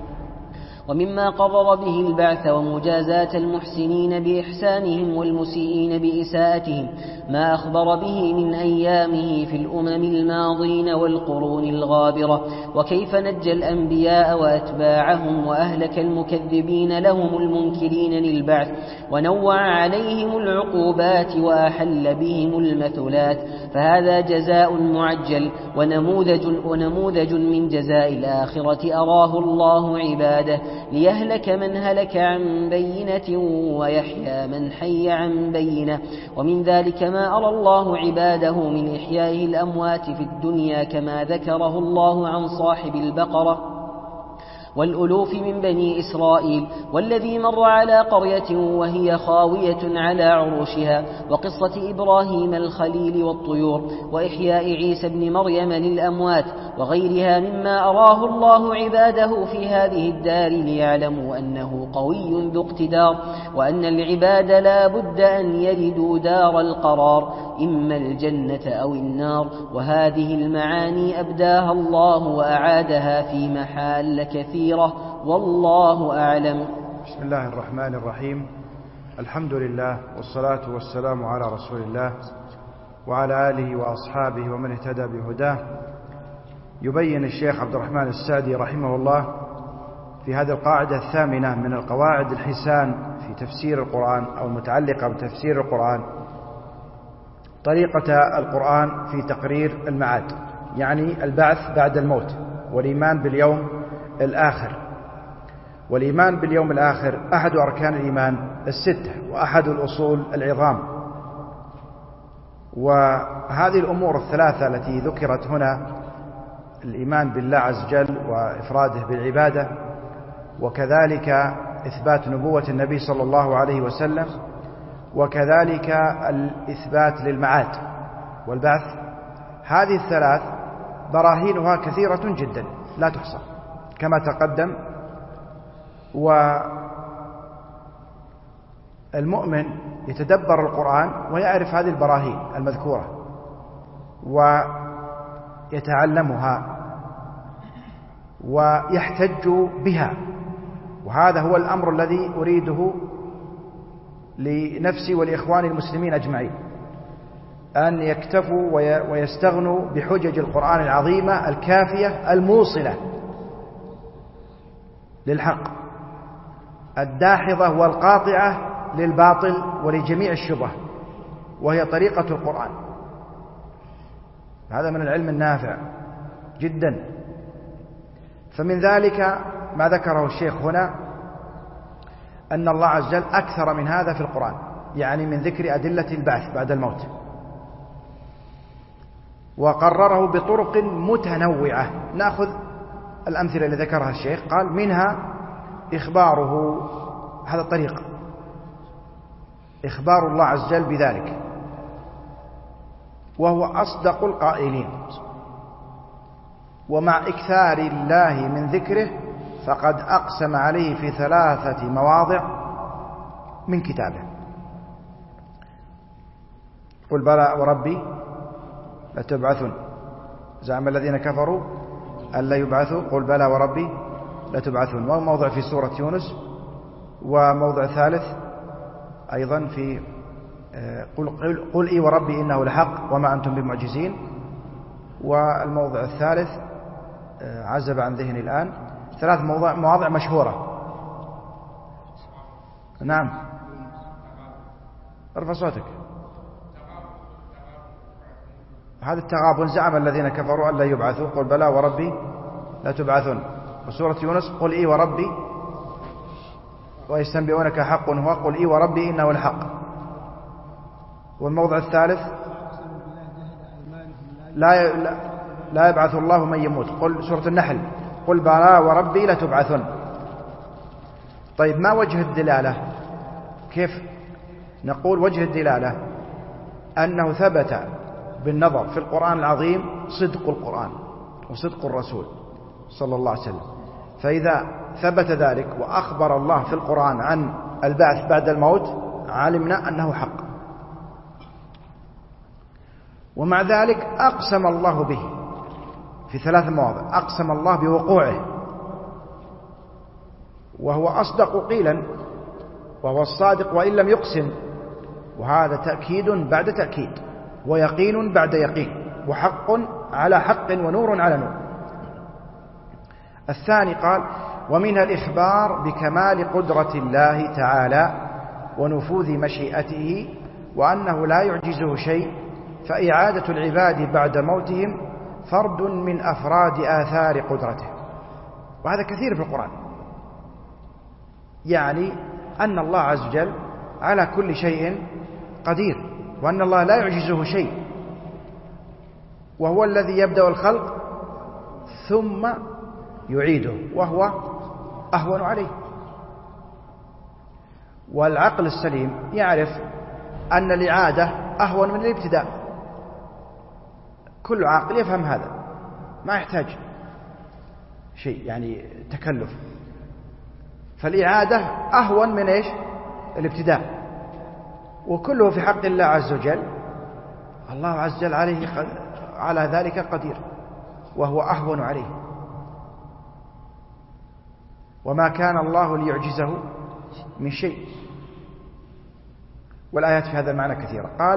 ومما قرر به البعث ومجازاة المحسنين بإحسانهم والمسيئين بإساءتهم ما أخبر به من أيامه في الأمم الماضين والقرون الغابرة، وكيف نجى الأنبياء وأتباعهم وأهلك المكذبين لهم المنكرين للبعث، ونوع عليهم العقوبات وأحل بهم المثلات. فهذا جزاء معجل ونموذج, ونموذج من جزاء الآخرة أراه الله عباده، ليهلك من هلك عن بينة ويحيى من حي عن بينة. ومن ذلك ما أرى الله عباده من إحيائه الأموات في الدنيا، كما ذكره الله عن صاحب البقرة: والألوف من بني إسرائيل، والذي مر على قرية وهي خاوية على عروشها، وقصة إبراهيم الخليل والطيور، وإحياء عيسى ابن مريم للأموات، وغيرها مما أراه الله عباده في هذه الدار ليعلموا أنه قوي ذو اقتدار، وأن العباد لا بد أن يردوا دار القرار، إما الجنة أو النار. وهذه المعاني أبداها الله وأعادها في محال كثيرة، والله أعلم. بسم الله الرحمن الرحيم. الحمد لله والصلاة والسلام على رسول الله وعلى آله وأصحابه ومن اهتدى بهداه. يبين الشيخ عبد الرحمن السعدي رحمه الله في هذه القاعدة الثامنة من القواعد الحسان في تفسير القرآن أو المتعلقة بتفسير القرآن طريقة القرآن في تقرير المعاد، يعني البعث بعد الموت، والإيمان باليوم الآخر. والإيمان باليوم الآخر أحد أركان الإيمان الستة، وأحد الأصول العظام. وهذه الأمور الثلاثة التي ذكرت هنا، الإيمان بالله عز وجل وإفراده بالعبادة، وكذلك إثبات نبوة النبي صلى الله عليه وسلم، وكذلك الإثبات للمعاد والبعث، هذه الثلاث براهينها كثيرة جدا لا تحصى كما تقدم. والمؤمن يتدبر القرآن ويعرف هذه البراهين المذكورة ويتعلمها ويحتج بها، وهذا هو الأمر الذي أريده لنفسي والإخوان المسلمين أجمعين، أن يكتفوا ويستغنوا بحجج القرآن العظيمة الكافية الموصلة للحق، الداحضة والقاطعة للباطل ولجميع الشبه، وهي طريقة القرآن. هذا من العلم النافع جدا. فمن ذلك ما ذكره الشيخ هنا أن الله عز وجل أكثر من هذا في القرآن، يعني من ذكر أدلة البعث بعد الموت، وقرره بطرق متنوعة. نأخذ الأمثلة اللي ذكرها الشيخ، قال منها إخباره، هذا الطريق إخبار الله عز وجل بذلك، وهو أصدق القائلين. ومع إكثار الله من ذكره فقد أقسم عليه في ثلاثة مواضع من كتابه. قل بلى وربي لتبعثن، زعم الذين كفروا أن لا يبعثوا، قل بلى وربي لتبعثن. وموضع في سورة يونس، وموضع ثالث أيضا في قل, قل, قل إي وربي إنه لحق وما أنتم بمعجزين. والموضع الثالث عزب عن ذهني الآن، ثلاث مواضع, مواضع مشهورة. نعم، ارفع صوتك. هذا التغابن، زعم الذين كفروا أن لا يبعثوا، قل بلى وربي لا تبعثون. وسورة يونس قل إي وربي ويستنبئونك حق هو، قل إي وربي إنه الحق. والموضع الثالث لا لا يبعث الله من يموت، قل سورة النحل قل بلى وربي لتبعثن. طيب، ما وجه الدلالة؟ كيف نقول وجه الدلالة؟ أنه ثبت بالنظر في القرآن العظيم صدق القرآن وصدق الرسول صلى الله عليه وسلم. فإذا ثبت ذلك وأخبر الله في القرآن عن البعث بعد الموت، علمنا أنه حق. ومع ذلك أقسم الله به في ثلاث مواضع، أقسم الله بوقوعه، وهو أصدق قيلا، وهو الصادق وإن لم يقسم. وهذا تأكيد بعد تأكيد، ويقين بعد يقين، وحق على حق ونور على نور. الثاني قال ومنها الإخبار بكمال قدرة الله تعالى ونفوذ مشيئته، وأنه لا يعجزه شيء، فإعادة العباد بعد موتهم فرد من أفراد آثار قدرته. وهذا كثير في القرآن، يعني أن الله عز وجل على كل شيء قدير، وأن الله لا يعجزه شيء، وهو الذي يبدأ الخلق ثم يعيده، وهو أهون عليه. والعقل السليم يعرف أن الإعادة أهون من الابتداء، كل عاقل يفهم هذا، ما يحتاج شيء يعني تكلف. فالإعادة أهون من إيش؟ الابتداء. وكله في حق الله عز وجل، الله عز وجل عليه على ذلك قدير، وهو أهون عليه. وما كان الله ليعجزه من شيء. والآيات في هذا المعنى كثيرة. قال: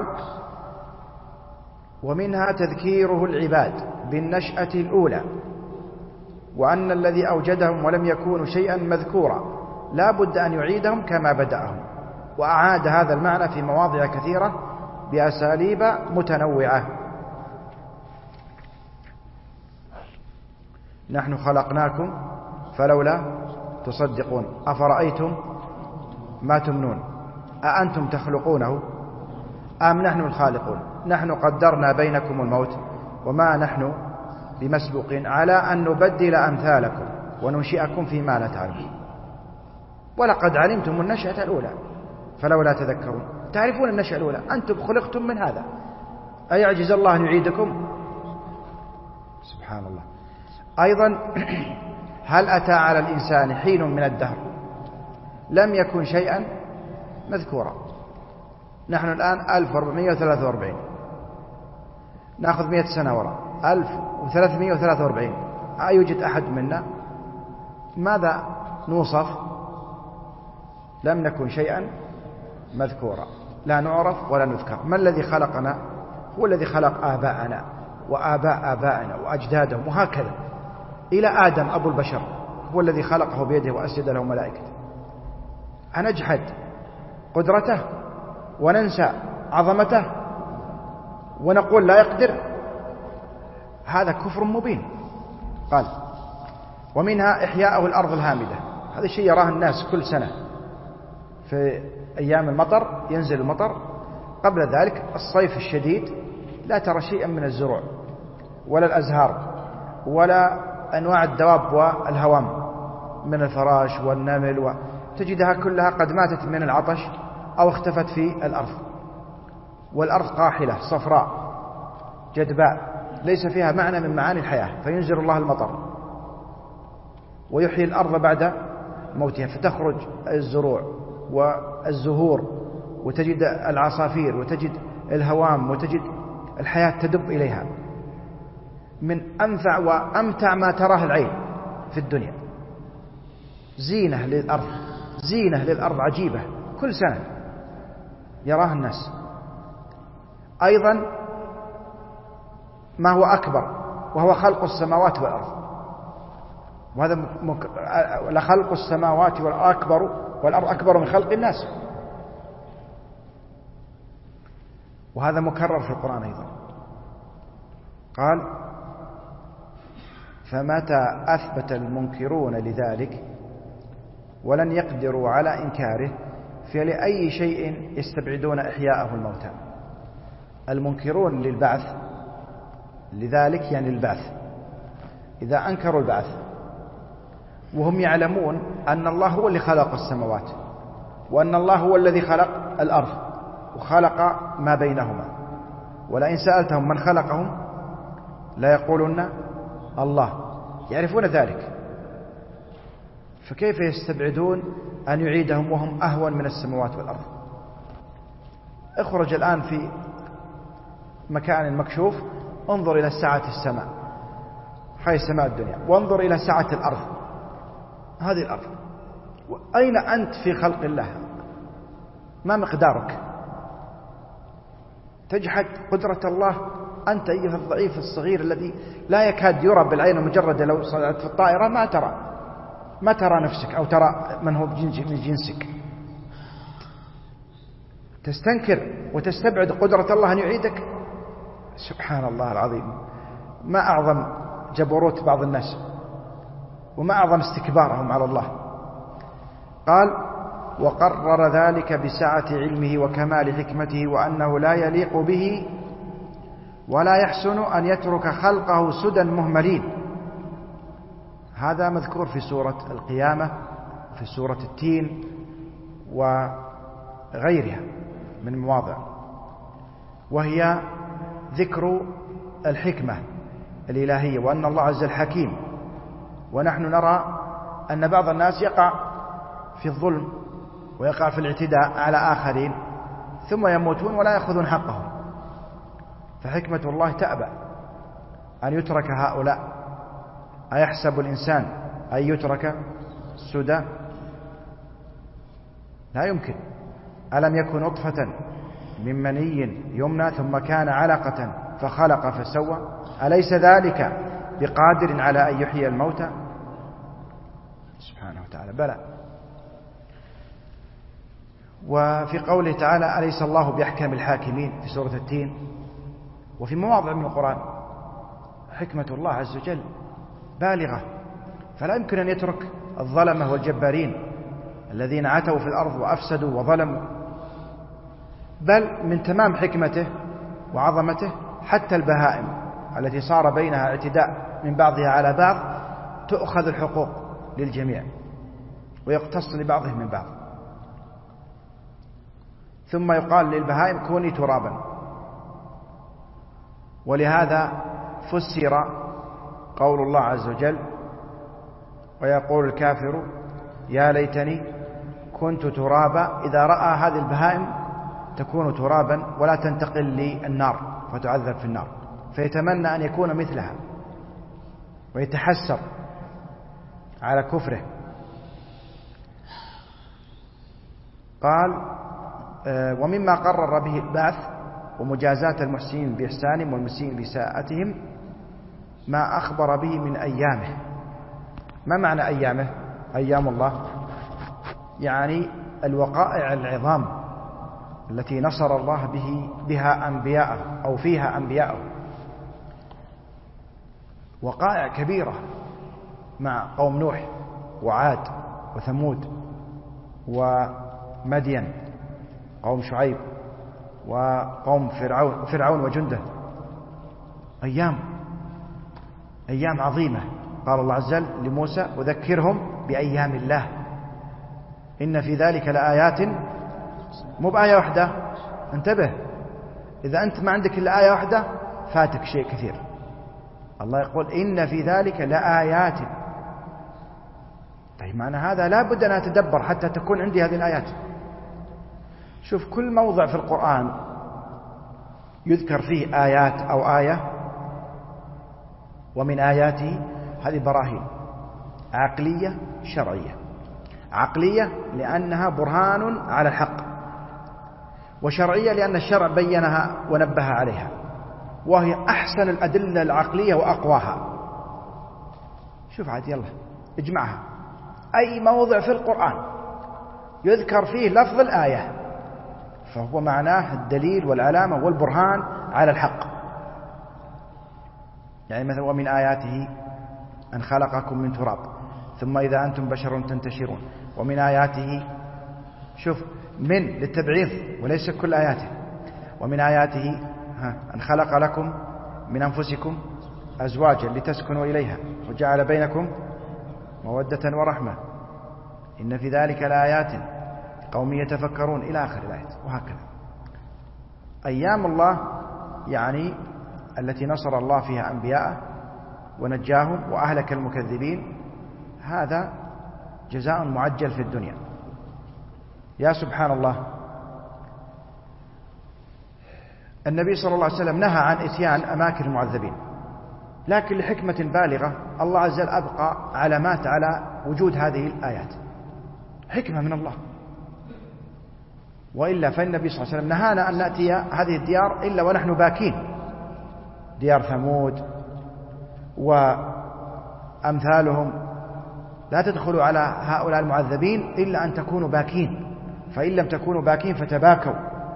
ومنها تذكيره العباد بالنشأة الأولى، وأن الذي أوجدهم ولم يكونوا شيئا مذكورا لا بد أن يعيدهم كما بدأهم. وأعاد هذا المعنى في مواضع كثيرة بأساليب متنوعة. نحن خلقناكم فلولا تصدقون، أفرأيتم ما تمنون، أأنتم تخلقونه أم نحن الخالقون، نحن قدرنا بينكم الموت وما نحن بمسبوقين على أن نبدل أمثالكم وننشئكم فيما لا تعلمون، ولقد علمتم النشأة الأولى فلولا تذكرون. تعرفون النشأة الأولى، أنتم خلقتم من هذا، أيعجز الله أن يعيدكم؟ سبحان الله. أيضا: هل أتى على الإنسان حين من الدهر لم يكن شيئا مذكورا. نحن الآن ألف وأربعمائة وثلاثة وأربعين، نأخذ مئة سنة وراء، ألف وثلاثمائة وثلاثة وأربعين، أيوجد أحد منا؟ ماذا نوصف؟ لم نكن شيئا مذكورا، لا نعرف ولا نذكر. ما الذي خلقنا؟ هو الذي خلق آباءنا وآباء آبائنا وأجدادهم وهكذا إلى آدم أبو البشر، هو الذي خلقه بيده وأسجد له ملائكته. أنجحد قدرته وننسى عظمته ونقول لا يقدر؟ هذا كفر مبين. قال: ومنها إحياءه الأرض الهامدة. هذا الشيء يراه الناس كل سنة في أيام المطر، ينزل المطر. قبل ذلك الصيف الشديد لا ترى شيئا من الزروع ولا الأزهار ولا أنواع الدواب والهوام من الفراش والنمل، وتجدها كلها قد ماتت من العطش أو اختفت في الأرض. والأرض قاحلة صفراء جدباء ليس فيها معنى من معاني الحياة، فينزل الله المطر ويحيي الأرض بعد موتها، فتخرج الزروع والزهور وتجد العصافير وتجد الهوام وتجد الحياة تدب إليها. من أنفع وأمتع ما تراه العين في الدنيا. زينة للأرض، زينة للأرض عجيبة كل سنة يراها الناس. أيضا ما هو أكبر وهو خلق السماوات والأرض، وهذا مك... لخلق السماوات والأكبر والأرض أكبر من خلق الناس، وهذا مكرر في القرآن أيضا. قال: فمتى أثبت المنكرون لذلك ولن يقدروا على إنكاره فلأي شيء يستبعدون إحياءه الموتى. المنكرون للبعث لذلك يعني البعث، إذا أنكروا البعث وهم يعلمون أن الله هو اللي خلق السماوات وأن الله هو الذي خلق الأرض وخلق ما بينهما، ولئن سألتهم من خلقهم لا يقولون الله، يعرفون ذلك، فكيف يستبعدون أن يعيدهم وهم أهون من السماوات والأرض؟ اخرج الآن في مكان مكشوف، انظر إلى سعة السماء، هاي سماء الدنيا، وانظر إلى سعة الأرض، هذه الأرض، أين أنت في خلق الله؟ ما مقدارك؟ تجحد قدرة الله أنت أيها الضعيف الصغير الذي لا يكاد يرى بالعين المجردة، لو صعدت في الطائرة ما ترى ما ترى نفسك أو ترى من هو من جنسك. تستنكر وتستبعد قدرة الله أن يعيدك؟ سبحان الله العظيم، ما أعظم جبروت بعض الناس وما أعظم استكبارهم على الله. قال: وقرر ذلك بسعة علمه وكمال حكمته وأنه لا يليق به ولا يحسن أن يترك خلقه سدى مهملين. هذا مذكور في سورة القيامة، في سورة التين وغيرها من المواضع، وهي ذكر الحكمة الإلهية وأن الله عز وجل حكيم. ونحن نرى أن بعض الناس يقع في الظلم ويقع في الاعتداء على آخرين ثم يموتون ولا يأخذون حقهم، فحكمة الله تأبى أن يترك هؤلاء. أيحسب الإنسان أن يترك سدى؟ لا يمكن. ألم يكن نطفة من مني يمنى ثم كان علقة فخلق فسوى أليس ذلك بقادر على أن يحيي الموتى؟ سبحانه وتعالى بلى. وفي قوله تعالى أليس الله بأحكم الحاكمين في سورة التين، وفي مواضع من القرآن حكمة الله عز وجل بالغة، فلا يمكن أن يترك الظلمة والجبارين الذين عتوا في الأرض وأفسدوا وظلموا. بل من تمام حكمته وعظمته حتى البهائم التي صار بينها اعتداء من بعضها على بعض تؤخذ الحقوق للجميع ويقتص لبعضهم من بعض، ثم يقال للبهائم كوني ترابا. ولهذا فسر قول الله عز وجل ويقول الكافر يا ليتني كنت ترابا، إذا رأى هذه البهائم تكون ترابا ولا تنتقل للنار فتعذب في النار، فيتمنى أن يكون مثلها ويتحسر على كفره. قال ومما قرر به البعث ومجازاة المحسنين بإحسانهم والمسيئين بإساءتهم ما أخبر به من أيامه. ما معنى أيامه؟ أيام الله يعني الوقائع العظام التي نصر الله به بها أنبياءه أو فيها أنبياءه، وقائع كبيرة مع قوم نوح وعاد وثمود ومدين، قوم شعيب وقوم فرعون وفرعون وجنده. أيام أيام عظيمة. قال الله عز وجل لموسى وذكرهم بأيام الله إن في ذلك لآيات، مو بآية واحدة، انتبه، إذا أنت ما عندك إلا آية واحدة فاتك شيء كثير. الله يقول إن في ذلك لآيات. طيب معنى هذا لا بد أن أتدبر حتى تكون عندي هذه الآيات. شوف كل موضع في القرآن يذكر فيه آيات أو آية، ومن آياته هذه براهين عقلية شرعية. عقلية لأنها برهان على الحق، وشرعية لأن الشرع بينها ونبه عليها، وهي أحسن الأدلة العقلية وأقواها. شوف عاد يلا اجمعها، أي موضع في القرآن يذكر فيه لفظ الآية فهو معناه الدليل والعلامة والبرهان على الحق. يعني مثلا ومن آياته أن خلقكم من تراب ثم إذا أنتم بشر تنتشرون. ومن آياته، شوف من للتبعيض وليس كل آياته. ومن آياته أن خلق لكم من أنفسكم أزواجا لتسكنوا إليها وجعل بينكم مودة ورحمة إن في ذلك لآيات قوم يتفكرون إلى آخر الآيات. وهكذا أيام الله يعني التي نصر الله فيها أنبياءه ونجاهم وأهلك المكذبين، هذا جزاء معجل في الدنيا. يا سبحان الله، النبي صلى الله عليه وسلم نهى عن إتيان أماكن المعذبين، لكن لحكمة بالغة الله عز وجل أبقى علامات على وجود هذه الآيات، حكمة من الله. وإلا فالنبي صلى الله عليه وسلم نهانا أن نأتي هذه الديار إلا ونحن باكين، ديار ثمود وأمثالهم، لا تدخلوا على هؤلاء المعذبين إلا أن تكونوا باكين، فإن لم تكونوا باكين فتباكوا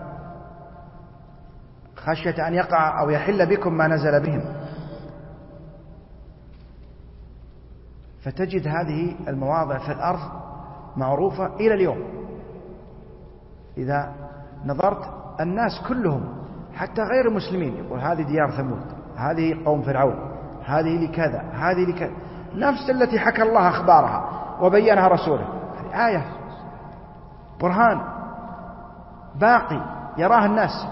خشية أن يقع أو يحل بكم ما نزل بهم. فتجد هذه المواضع في الأرض معروفة إلى اليوم. إذا نظرت الناس كلهم حتى غير المسلمين يقول هذه ديار ثمود، هذه قوم فرعون، هذه لكذا، هذه لكذا، نفس التي حكى الله أخبارها وبينها رسوله، هذه آية برهان باقي يراه الناس،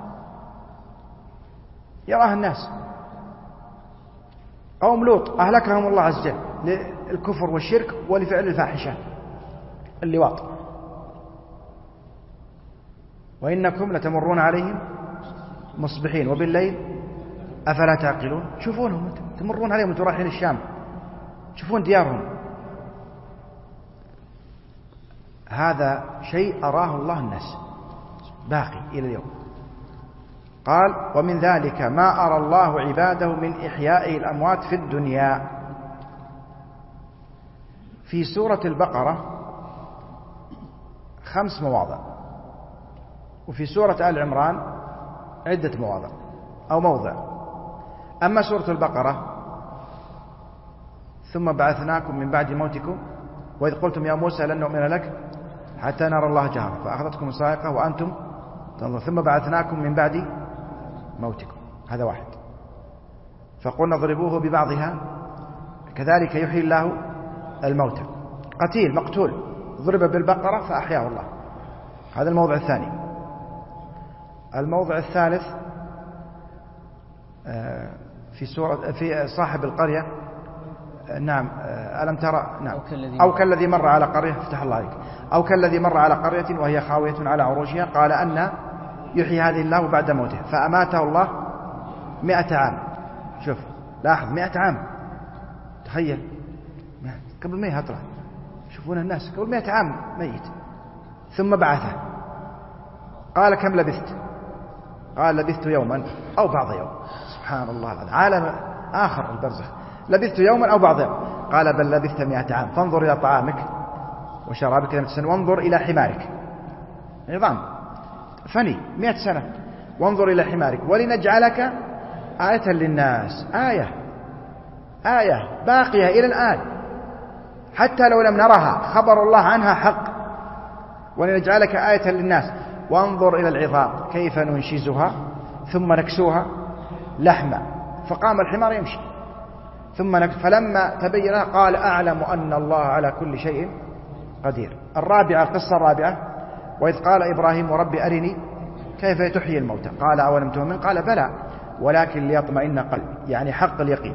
يراه الناس. قوم لوط أهلكهم الله عز وجل للكفر والشرك ولفعل الفاحشة اللواط. وإنكم لتمرون عليهم مصبحين وبالليل أفلا تعقلون. شوفونهم تمرون عليهم وانتم رايحين الشام، تشوفون ديارهم. هذا شيء أراه الله الناس باقي إلى اليوم. قال ومن ذلك ما أرى الله عباده من إحياء الأموات في الدنيا. في سورة البقرة خمس مواضع، وفي سورة آل عمران عدة مواضع أو موضع. أما سورة البقرة ثم بعثناكم من بعد موتكم وإذ قلتم يا موسى لن نؤمن لك حتى نرى الله جهرا فأخذتكم الصاعقة وأنتم تنظرون ثم بعثناكم من بعد موتكم، هذا واحد. فقلنا اضربوه ببعضها كذلك يحيي الله الموتى. قتيل مقتول ضرب بالبقرة فأحياه الله، هذا الموضع الثاني. الموضع الثالث في سورة في صاحب القرية، نعم ألم ترى نعم أو كالذي مر على قرية افتح الله عليك أو كالذي مر على قرية وهي خاوية على عروشها قال أن يحيي هذه الله بعد موته فأماته الله مئة عام. شوف لاحظ مئة عام، تخيل قبل ما يهطره، شوفون الناس قبل مئة عام ميت. ثم بعثه قال كم لبثت؟ قال لبثت يوما أو بعض يوم. سبحان الله العظيم، عالم آخر البرزخ. لبثت يوما أو بعض يوم. قال بل لبثت مئة عام فانظر إلى طعامك وشرابك لم تسن وانظر إلى حمارك. نظام فني مئة سنة. وانظر إلى حمارك ولنجعلك آية للناس. آية آية باقية إلى الآن حتى لو لم نرها، خبر الله عنها حق. ولنجعلك آية للناس وانظر إلى العظام كيف ننشزها ثم نكسوها لحما فقام الحمار يمشي ثم نكس فلما تبين قال أعلم أن الله على كل شيء قدير. الرابعة القصة الرابعة وإذ قال إبراهيم رب أرني كيف تحيي الموتى قال أولم تؤمن قال بلى ولكن ليطمئن قلبي، يعني حق اليقين،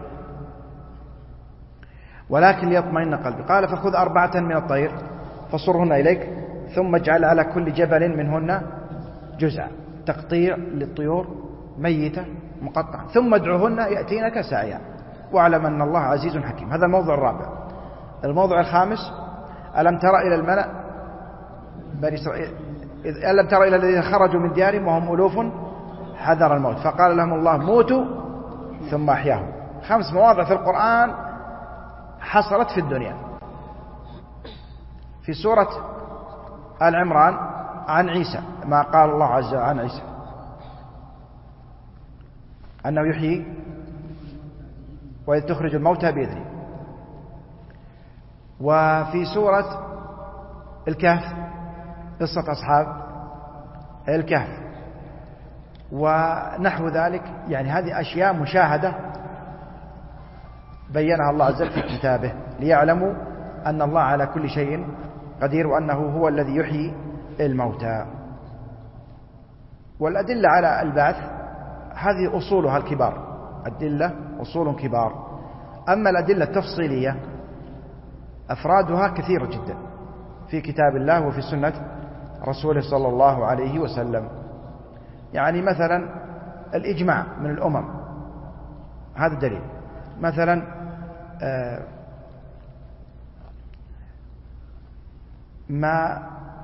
ولكن ليطمئن قلبي. قال فخذ أربعة من الطير فصرهن إليك ثم اجعل على كل جبل منهن جزءا، تقطيع للطيور ميتة مقطعة، ثم ادعوهن يأتينك سعيا واعلم أن الله عزيز حكيم. هذا الموضوع الرابع. الموضوع الخامس ألم تر إلى الملأ بني إسرائيل ألم تر إلى الذين خرجوا من ديارهم وهم ألوف حذر الموت فقال لهم الله موتوا ثم أحياهم. خمس مواضع في القرآن حصلت في الدنيا. في سورة آل عمران عن عيسى ما قال الله عز وجل عن عيسى أنه يحيي وإذ تخرج الموتى بإذنه. وفي سورة الكهف قصة أصحاب الكهف ونحو ذلك، يعني هذه أشياء مشاهدة بينها الله عز وجل في كتابه ليعلموا أن الله على كل شيء قدير وأنه هو الذي يحيي الموتى. والأدلة على البعث هذه أصولها الكبار، أدلة أصول كبار. أما الأدلة التفصيلية أفرادها كثيرة جدا في كتاب الله وفي سنة رسوله صلى الله عليه وسلم. يعني مثلا الإجماع من الأمم هذا دليل. مثلا ما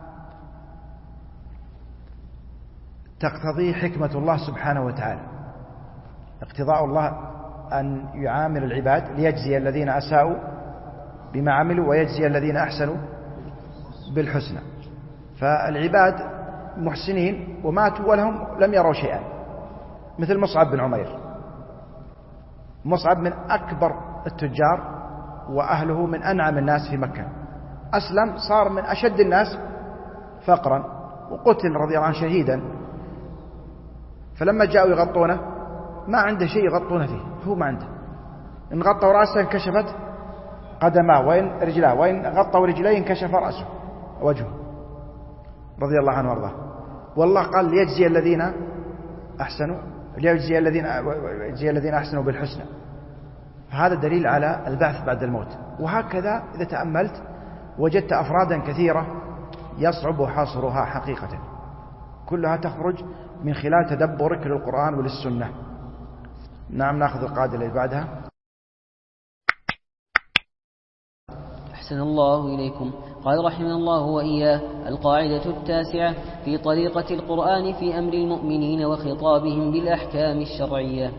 تقتضيه حكمة الله سبحانه وتعالى، اقتضاء الله أن يعامل العباد ليجزي الذين أساءوا بما عملوا ويجزي الذين أحسنوا بالحسنى. فالعباد محسنين وماتوا ولهم لم يروا شيئا، مثل مصعب بن عمير. مصعب من أكبر التجار وأهله من أنعم الناس في مكة، أسلم صار من أشد الناس فقرا وقتل رضي الله عنه شهيدا. فلما جاءوا يغطونه ما عنده شيء يغطونه فيه، هو ما عنده. إن غطوا رأسه انكشفت قدماه وإن رجلاه، وإن غطوا رجليه انكشف رأسه وجهه رضي الله عنه وارضاه. والله قال ليجزي الذين أحسنوا ليجزي الذين يجزي الذين أحسنوا بالحسنى. هذا دليل على البعث بعد الموت. وهكذا إذا تأملت وجدت أفرادا كثيرة يصعب حصرها حقيقة، كلها تخرج من خلال تدبرك للقرآن وللسنة. نعم، نأخذ القاعدة اللي بعدها. أحسن الله إليكم. قال رحمه الله وإياه: القاعدة التاسعة في طريقة القرآن في أمر المؤمنين وخطابهم بالأحكام الشرعية.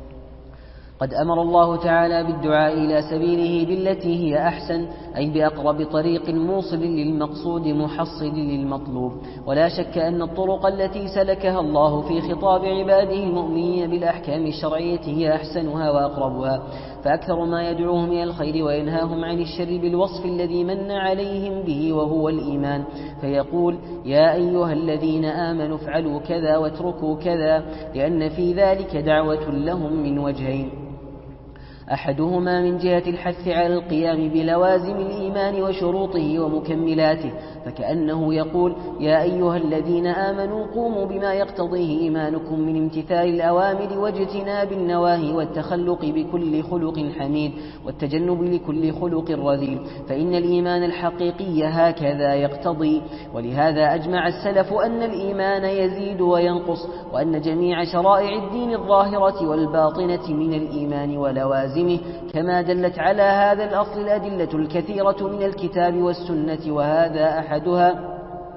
قد أمر الله تعالى بالدعاء إلى سبيله بالتي هي أحسن، أي بأقرب طريق موصل للمقصود محصل للمطلوب. ولا شك أن الطرق التي سلكها الله في خطاب عباده المؤمنين بالأحكام الشرعية هي أحسنها وأقربها، فأكثر ما يدعوهم إلى الخير وينهاهم عن الشر بالوصف الذي من عليهم به وهو الإيمان، فيقول: يا أيها الذين آمنوا افعلوا كذا واتركوا كذا، لأن في ذلك دعوة لهم من وجهين: أحدهما من جهة الحث على القيام بلوازم الإيمان وشروطه ومكملاته، فكأنه يقول: يا أيها الذين آمنوا قوموا بما يقتضيه إيمانكم من امتثال الأوامر واجتناب النواهي والتخلق بكل خلق حميد والتجنب لكل خلق رذيل، فإن الإيمان الحقيقي هكذا يقتضي. ولهذا أجمع السلف أن الإيمان يزيد وينقص، وأن جميع شرائع الدين الظاهرة والباطنة من الإيمان ولوازمه، كما دلت على هذا الأصل الأدلة الكثيرة من الكتاب والسنة، وهذا أحدها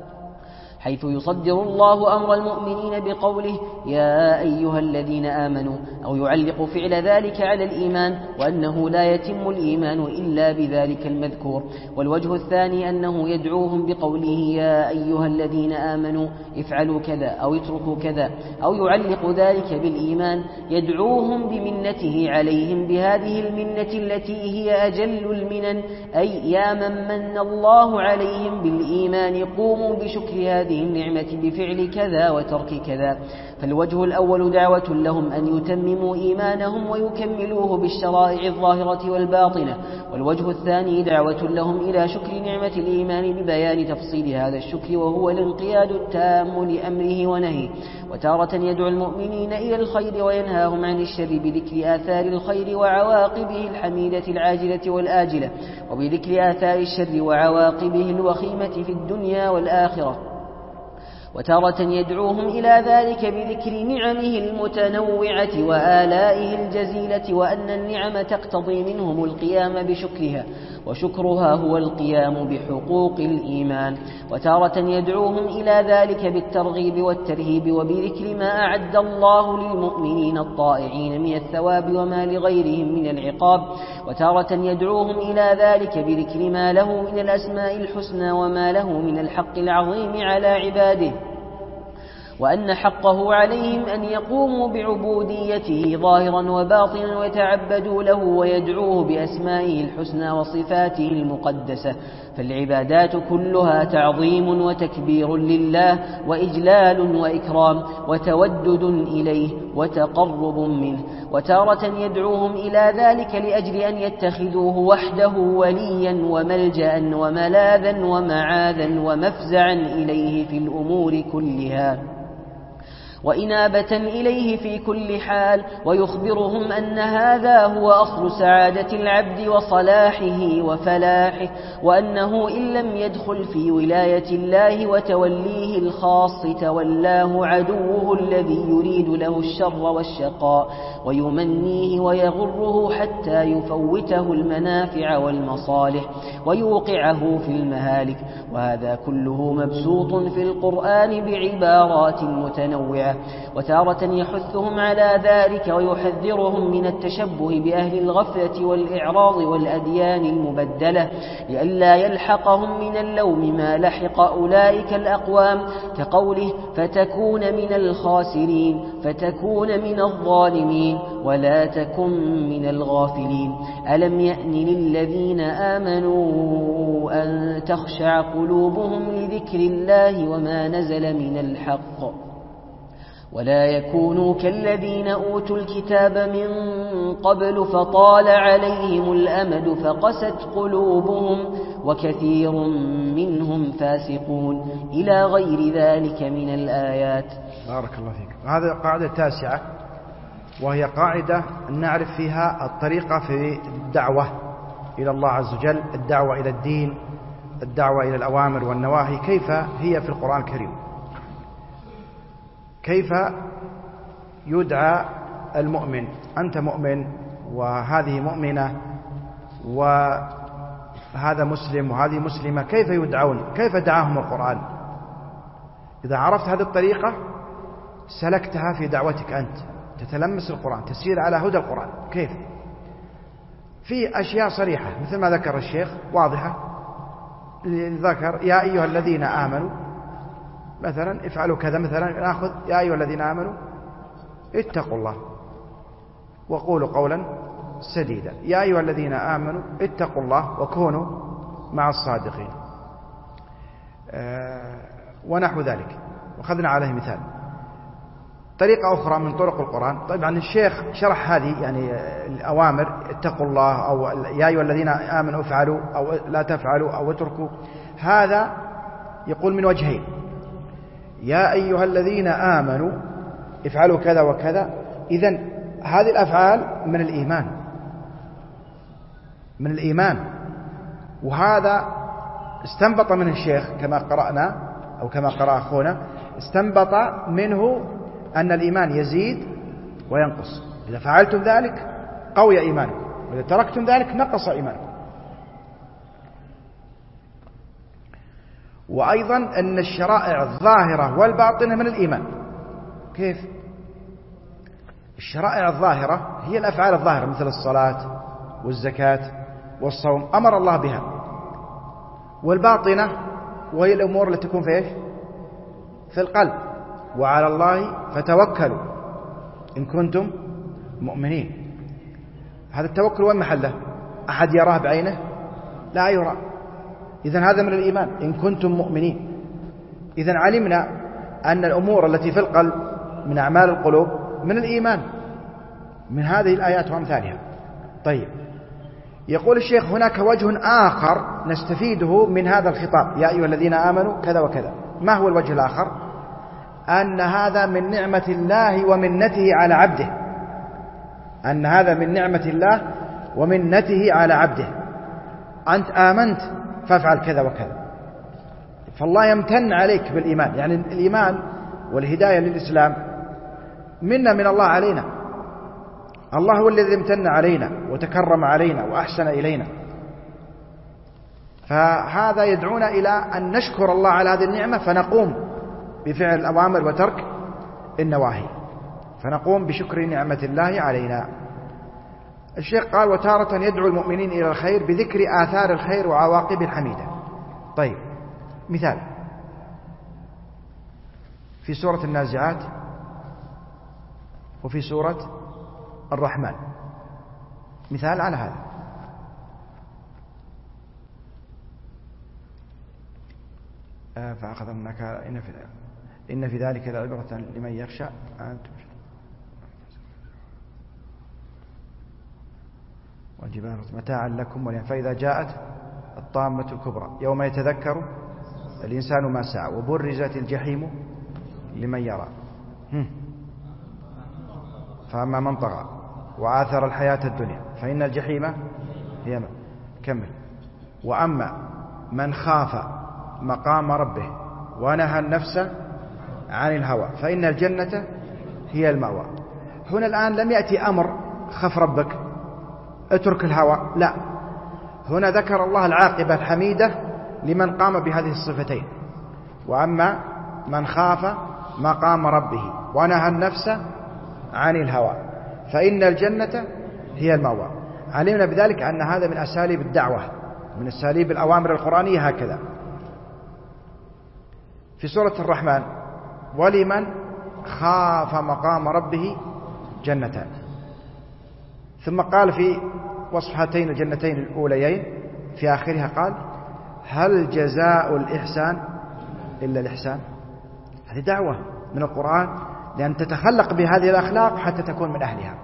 حيث يصدر الله أمر المؤمنين بقوله: يا أيها الذين آمنوا، أو يعلق فعل ذلك على الإيمان، وأنه لا يتم الإيمان إلا بذلك المذكور. والوجه الثاني أنه يدعوهم بقوله: يا أيها الذين آمنوا افعلوا كذا أو اتركوا كذا، أو يعلق ذلك بالإيمان، يدعوهم بمنته عليهم بهذه المنة التي هي أجل المنن، أي يا من من الله عليهم بالإيمان قوموا بشكر هذه النعمة بفعل كذا وترك كذا. فالوجه الأول دعوة لهم أن يتمموا إيمانهم ويكملوه بالشرائع الظاهرة والباطنة، والوجه الثاني دعوة لهم إلى شكر نعمة الإيمان ببيان تفصيل هذا الشكر، وهو الانقياد التام لأمره ونهيه. وتارة يدعو المؤمنين إلى الخير وينهاهم عن الشر بذكر آثار الخير وعواقبه الحميدة العاجلة والآجلة، وبذكر آثار الشر وعواقبه الوخيمة في الدنيا والآخرة. وتارة يدعوهم إلى ذلك بذكر نعمه المتنوعة وآلائه الجزيلة، وأن النعم تقتضي منهم القيام بشكرها، وشكرها هو القيام بحقوق الإيمان. وتارة يدعوهم إلى ذلك بالترغيب والترهيب وبذكر ما أعد الله للمؤمنين الطائعين من الثواب وما لغيرهم من العقاب. وتارة يدعوهم إلى ذلك بذكر ما له من الأسماء الحسنى وما له من الحق العظيم على عباده، وأن حقه عليهم أن يقوموا بعبوديته ظاهرا وباطنا ويتعبدوا له ويدعوه بأسمائه الحسنى وصفاته المقدسة. فالعبادات كلها تعظيم وتكبير لله وإجلال وإكرام وتودد إليه وتقرب منه. وتارة يدعوهم إلى ذلك لأجل أن يتخذوه وحده وليا وملجأ وملاذا ومعاذا ومفزعا إليه في الأمور كلها، وإنابة إليه في كل حال، ويخبرهم أن هذا هو أصل سعادة العبد وصلاحه وفلاحه، وأنه إن لم يدخل في ولاية الله وتوليه الخاص تولاه عدوه الذي يريد له الشر والشقاء ويمنيه ويغره حتى يفوته المنافع والمصالح ويوقعه في المهالك. وهذا كله مبسوط في القرآن بعبارات متنوعة. وتارة يحثهم على ذلك ويحذرهم من التشبه بأهل الغفلة والإعراض والأديان المبدلة، لئلا يلحقهم من اللوم ما لحق أولئك الأقوام، كقوله: فتكون من الخاسرين، فتكون من الظالمين، ولا تكن من الغافلين. ألم يأن للذين آمنوا أن تخشع قلوبهم لذكر الله وما نزل من الحق ولا يكونوا كالذين أوتوا الكتاب من قبل فطال عليهم الأمد فقست قلوبهم وكثير منهم فاسقون إلى غير ذلك من الآيات. بارك الله فيك. هذه قاعدة تاسعة، وهي قاعدة نعرف فيها الطريقة في الدعوة إلى الله عز وجل، الدعوة إلى الدين، الدعوة إلى الأوامر والنواهي، كيف هي في القرآن الكريم. كيف يدعى المؤمن؟ أنت مؤمن وهذه مؤمنة وهذا مسلم وهذه مسلمة، كيف يدعون؟ كيف دعاهم القرآن؟ إذا عرفت هذه الطريقة سلكتها في دعوتك أنت، تتلمس القرآن، تسير على هدى القرآن. كيف؟ في أشياء صريحة مثل ما ذكر الشيخ واضحة، ذكر يا أيها الذين آمنوا مثلا افعلوا كذا، مثلا نأخذ يا أيها الذين آمنوا اتقوا الله وقولوا قولا سديدا، يا أيها الذين آمنوا اتقوا الله وكونوا مع الصادقين، أه ونحو ذلك، وأخذنا عليه مثال. طريقة أخرى من طرق القرآن، طبعا الشيخ شرح هذه يعني الأوامر اتقوا الله أو يا أيها الذين آمنوا افعلوا أو لا تفعلوا أو اتركوا، هذا يقول من وجهين: يا أيها الذين آمنوا افعلوا كذا وكذا، إذن هذه الأفعال من الإيمان، من الإيمان، وهذا استنبط من الشيخ كما قرأنا أو كما قرأ أخونا، استنبط منه أن الإيمان يزيد وينقص، إذا فعلتم ذلك قوي إيمانكم، وإذا تركتم ذلك نقص إيمانكم. وأيضا أن الشرائع الظاهرة والباطنة من الإيمان. كيف؟ الشرائع الظاهرة هي الأفعال الظاهرة مثل الصلاة والزكاة والصوم أمر الله بها، والباطنة وهي الأمور التي تكون في إيش؟ في القلب، وعلى الله فتوكلوا إن كنتم مؤمنين. هذا التوكل وين محله؟ أحد يراه بعينه؟ لا يرى. إذن هذا من الإيمان إن كنتم مؤمنين. إذن علمنا أن الأمور التي في القلب من أعمال القلوب من الإيمان، من هذه الآيات وأمثالها. طيب، يقول الشيخ هناك وجه آخر نستفيده من هذا الخطاب، يا أيها الذين آمنوا كذا وكذا. ما هو الوجه الآخر؟ أن هذا من نعمة الله ومنته على عبده، أن هذا من نعمة الله ومنته على عبده. أنت آمنت فافعل كذا وكذا، فالله يمتن عليك بالإيمان. يعني الإيمان والهداية للإسلام منا من الله علينا، الله هو الذي امتن علينا وتكرم علينا وأحسن إلينا، فهذا يدعونا إلى أن نشكر الله على هذه النعمة، فنقوم بفعل الأوامر وترك النواهي، فنقوم بشكر نعمة الله علينا. الشيخ قال وتارة يدعو المؤمنين إلى الخير بذكر آثار الخير وعواقبه الحميدة. طيب، مثال في سورة النازعات وفي سورة الرحمن، مثال على هذا. فأخذ منك إن في إن في ذلك لعبرة لمن يخشى. والجبال متاعا لكم ولهم. فإذا جاءت الطامة الكبرى يوم يتذكر الإنسان ما سعى وبرزت الجحيم لمن يرى. فأما من طغى وآثر الحياة الدنيا فإن الجحيم هي ما. كمل. وأما من خاف مقام ربه ونهى النفس عن الهوى فإن الجنة هي المأوى. هنا الآن لم يأتي أمر خف ربك اترك الهوى، لا، هنا ذكر الله العاقبة الحميدة لمن قام بهذه الصفتين. وأما من خاف مقام ربه ونهى النفس عن الهوى فإن الجنة هي المأوى. علمنا بذلك أن هذا من أساليب الدعوة، من أساليب الأوامر القرآنية هكذا. في سورة الرحمن ولمن خاف مقام ربه جنتان، ثم قال في وصف هاتين الجنتين الأوليين في آخرها قال هل جزاء الإحسان إلا الإحسان. هذه دعوة من القرآن لأن تتخلق بهذه الأخلاق حتى تكون من أهلها.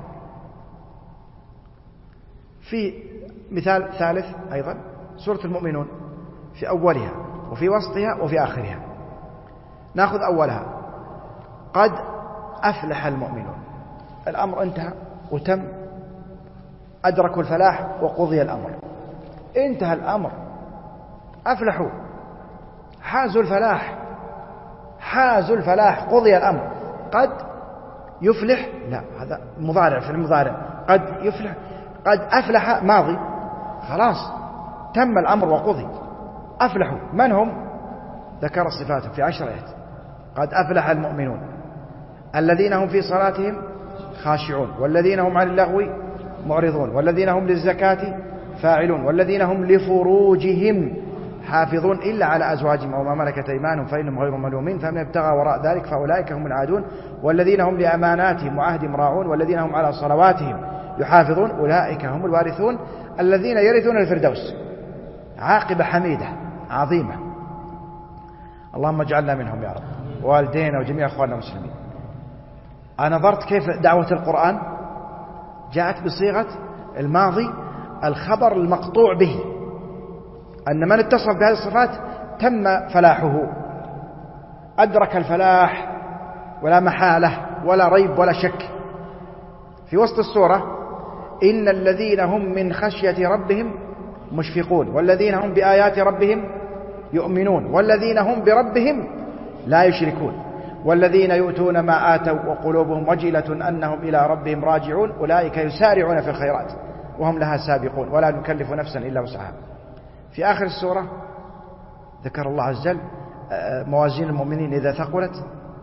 في مثال ثالث أيضا سورة المؤمنون، في أولها وفي وسطها وفي آخرها. نأخذ أولها: قد أفلح المؤمنون. الأمر انتهى وتم، أدركوا الفلاح وقضي الأمر، انتهى الأمر، أفلحوا، حازوا الفلاح، حازوا الفلاح، قضي الأمر. قد يفلح، لا هذا مضارع، في المضارع قد يفلح، قد أفلح ماضي، خلاص تم الأمر وقضي. أفلحوا من هم؟ ذكر صفاتهم في عشر آيات: قد أفلح المؤمنون الذين هم في صلاتهم خاشعون، والذين هم عن اللغو معرضون، والذين هم للزكاة فاعلون، والذين هم لفروجهم حافظون إلا على أزواجهم أو ما ملكت أيمانهم فإنهم غير ملومين، فمن ابتغى وراء ذلك فأولئك هم العادون، والذين هم لأماناتهم وعهدهم راعون، والذين هم على صلواتهم يحافظون أولئك هم الوارثون الذين يرثون الفردوس. عاقبة حميدة عظيمة، اللهم اجعلنا منهم يا رب، والدينا وجميع أخواننا المسلمين. أنا نظرت كيف دعوة القرآن جاءت بصيغة الماضي، الخبر المقطوع به، أن من اتصف بهذه الصفات تم فلاحه، أدرك الفلاح ولا محالة ولا ريب ولا شك. في وسط السورة: إن الذين هم من خشية ربهم مشفقون، والذين هم بآيات ربهم يؤمنون، والذين هم بربهم لا يشركون، والذين يؤتون ما آتوا وقلوبهم وجلة أنهم إلى ربهم راجعون أولئك يسارعون في الخيرات وهم لها سابقون ولا نكلف نفسا إلا وسعها. في آخر السورة ذكر الله عز وجل موازين المؤمنين إذا ثقلت،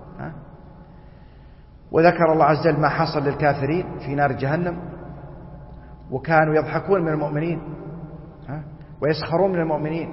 وذكر الله عز وجل ما حصل للكافرين في نار جهنم، وكانوا يضحكون من المؤمنين ويسخرون من المؤمنين.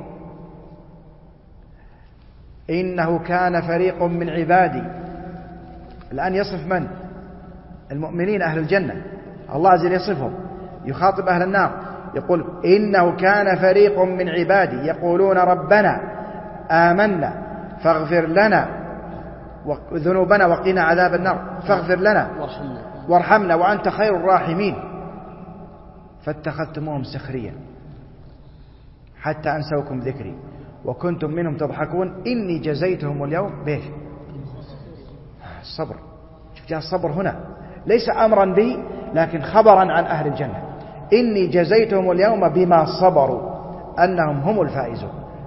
إنه كان فريق من عبادي، الآن يصف من؟ المؤمنين أهل الجنة، الله عز وجل يصفهم، يخاطب أهل النار يقول: إنه كان فريق من عبادي يقولون ربنا آمنا فاغفر لنا ذنوبنا وقنا عذاب النار، فاغفر لنا وارحمنا وأنت خير الراحمين، فاتخذتموهم سخريا حتى أنسوكم ذكري وكنتم منهم تضحكون إني جزيتهم اليوم بإيش؟ الصبر. شوف جاء الصبر هنا ليس أمرا به لكن خبرا عن أهل الجنة: إني جزيتهم اليوم بما صبروا أنهم هم الفائزون.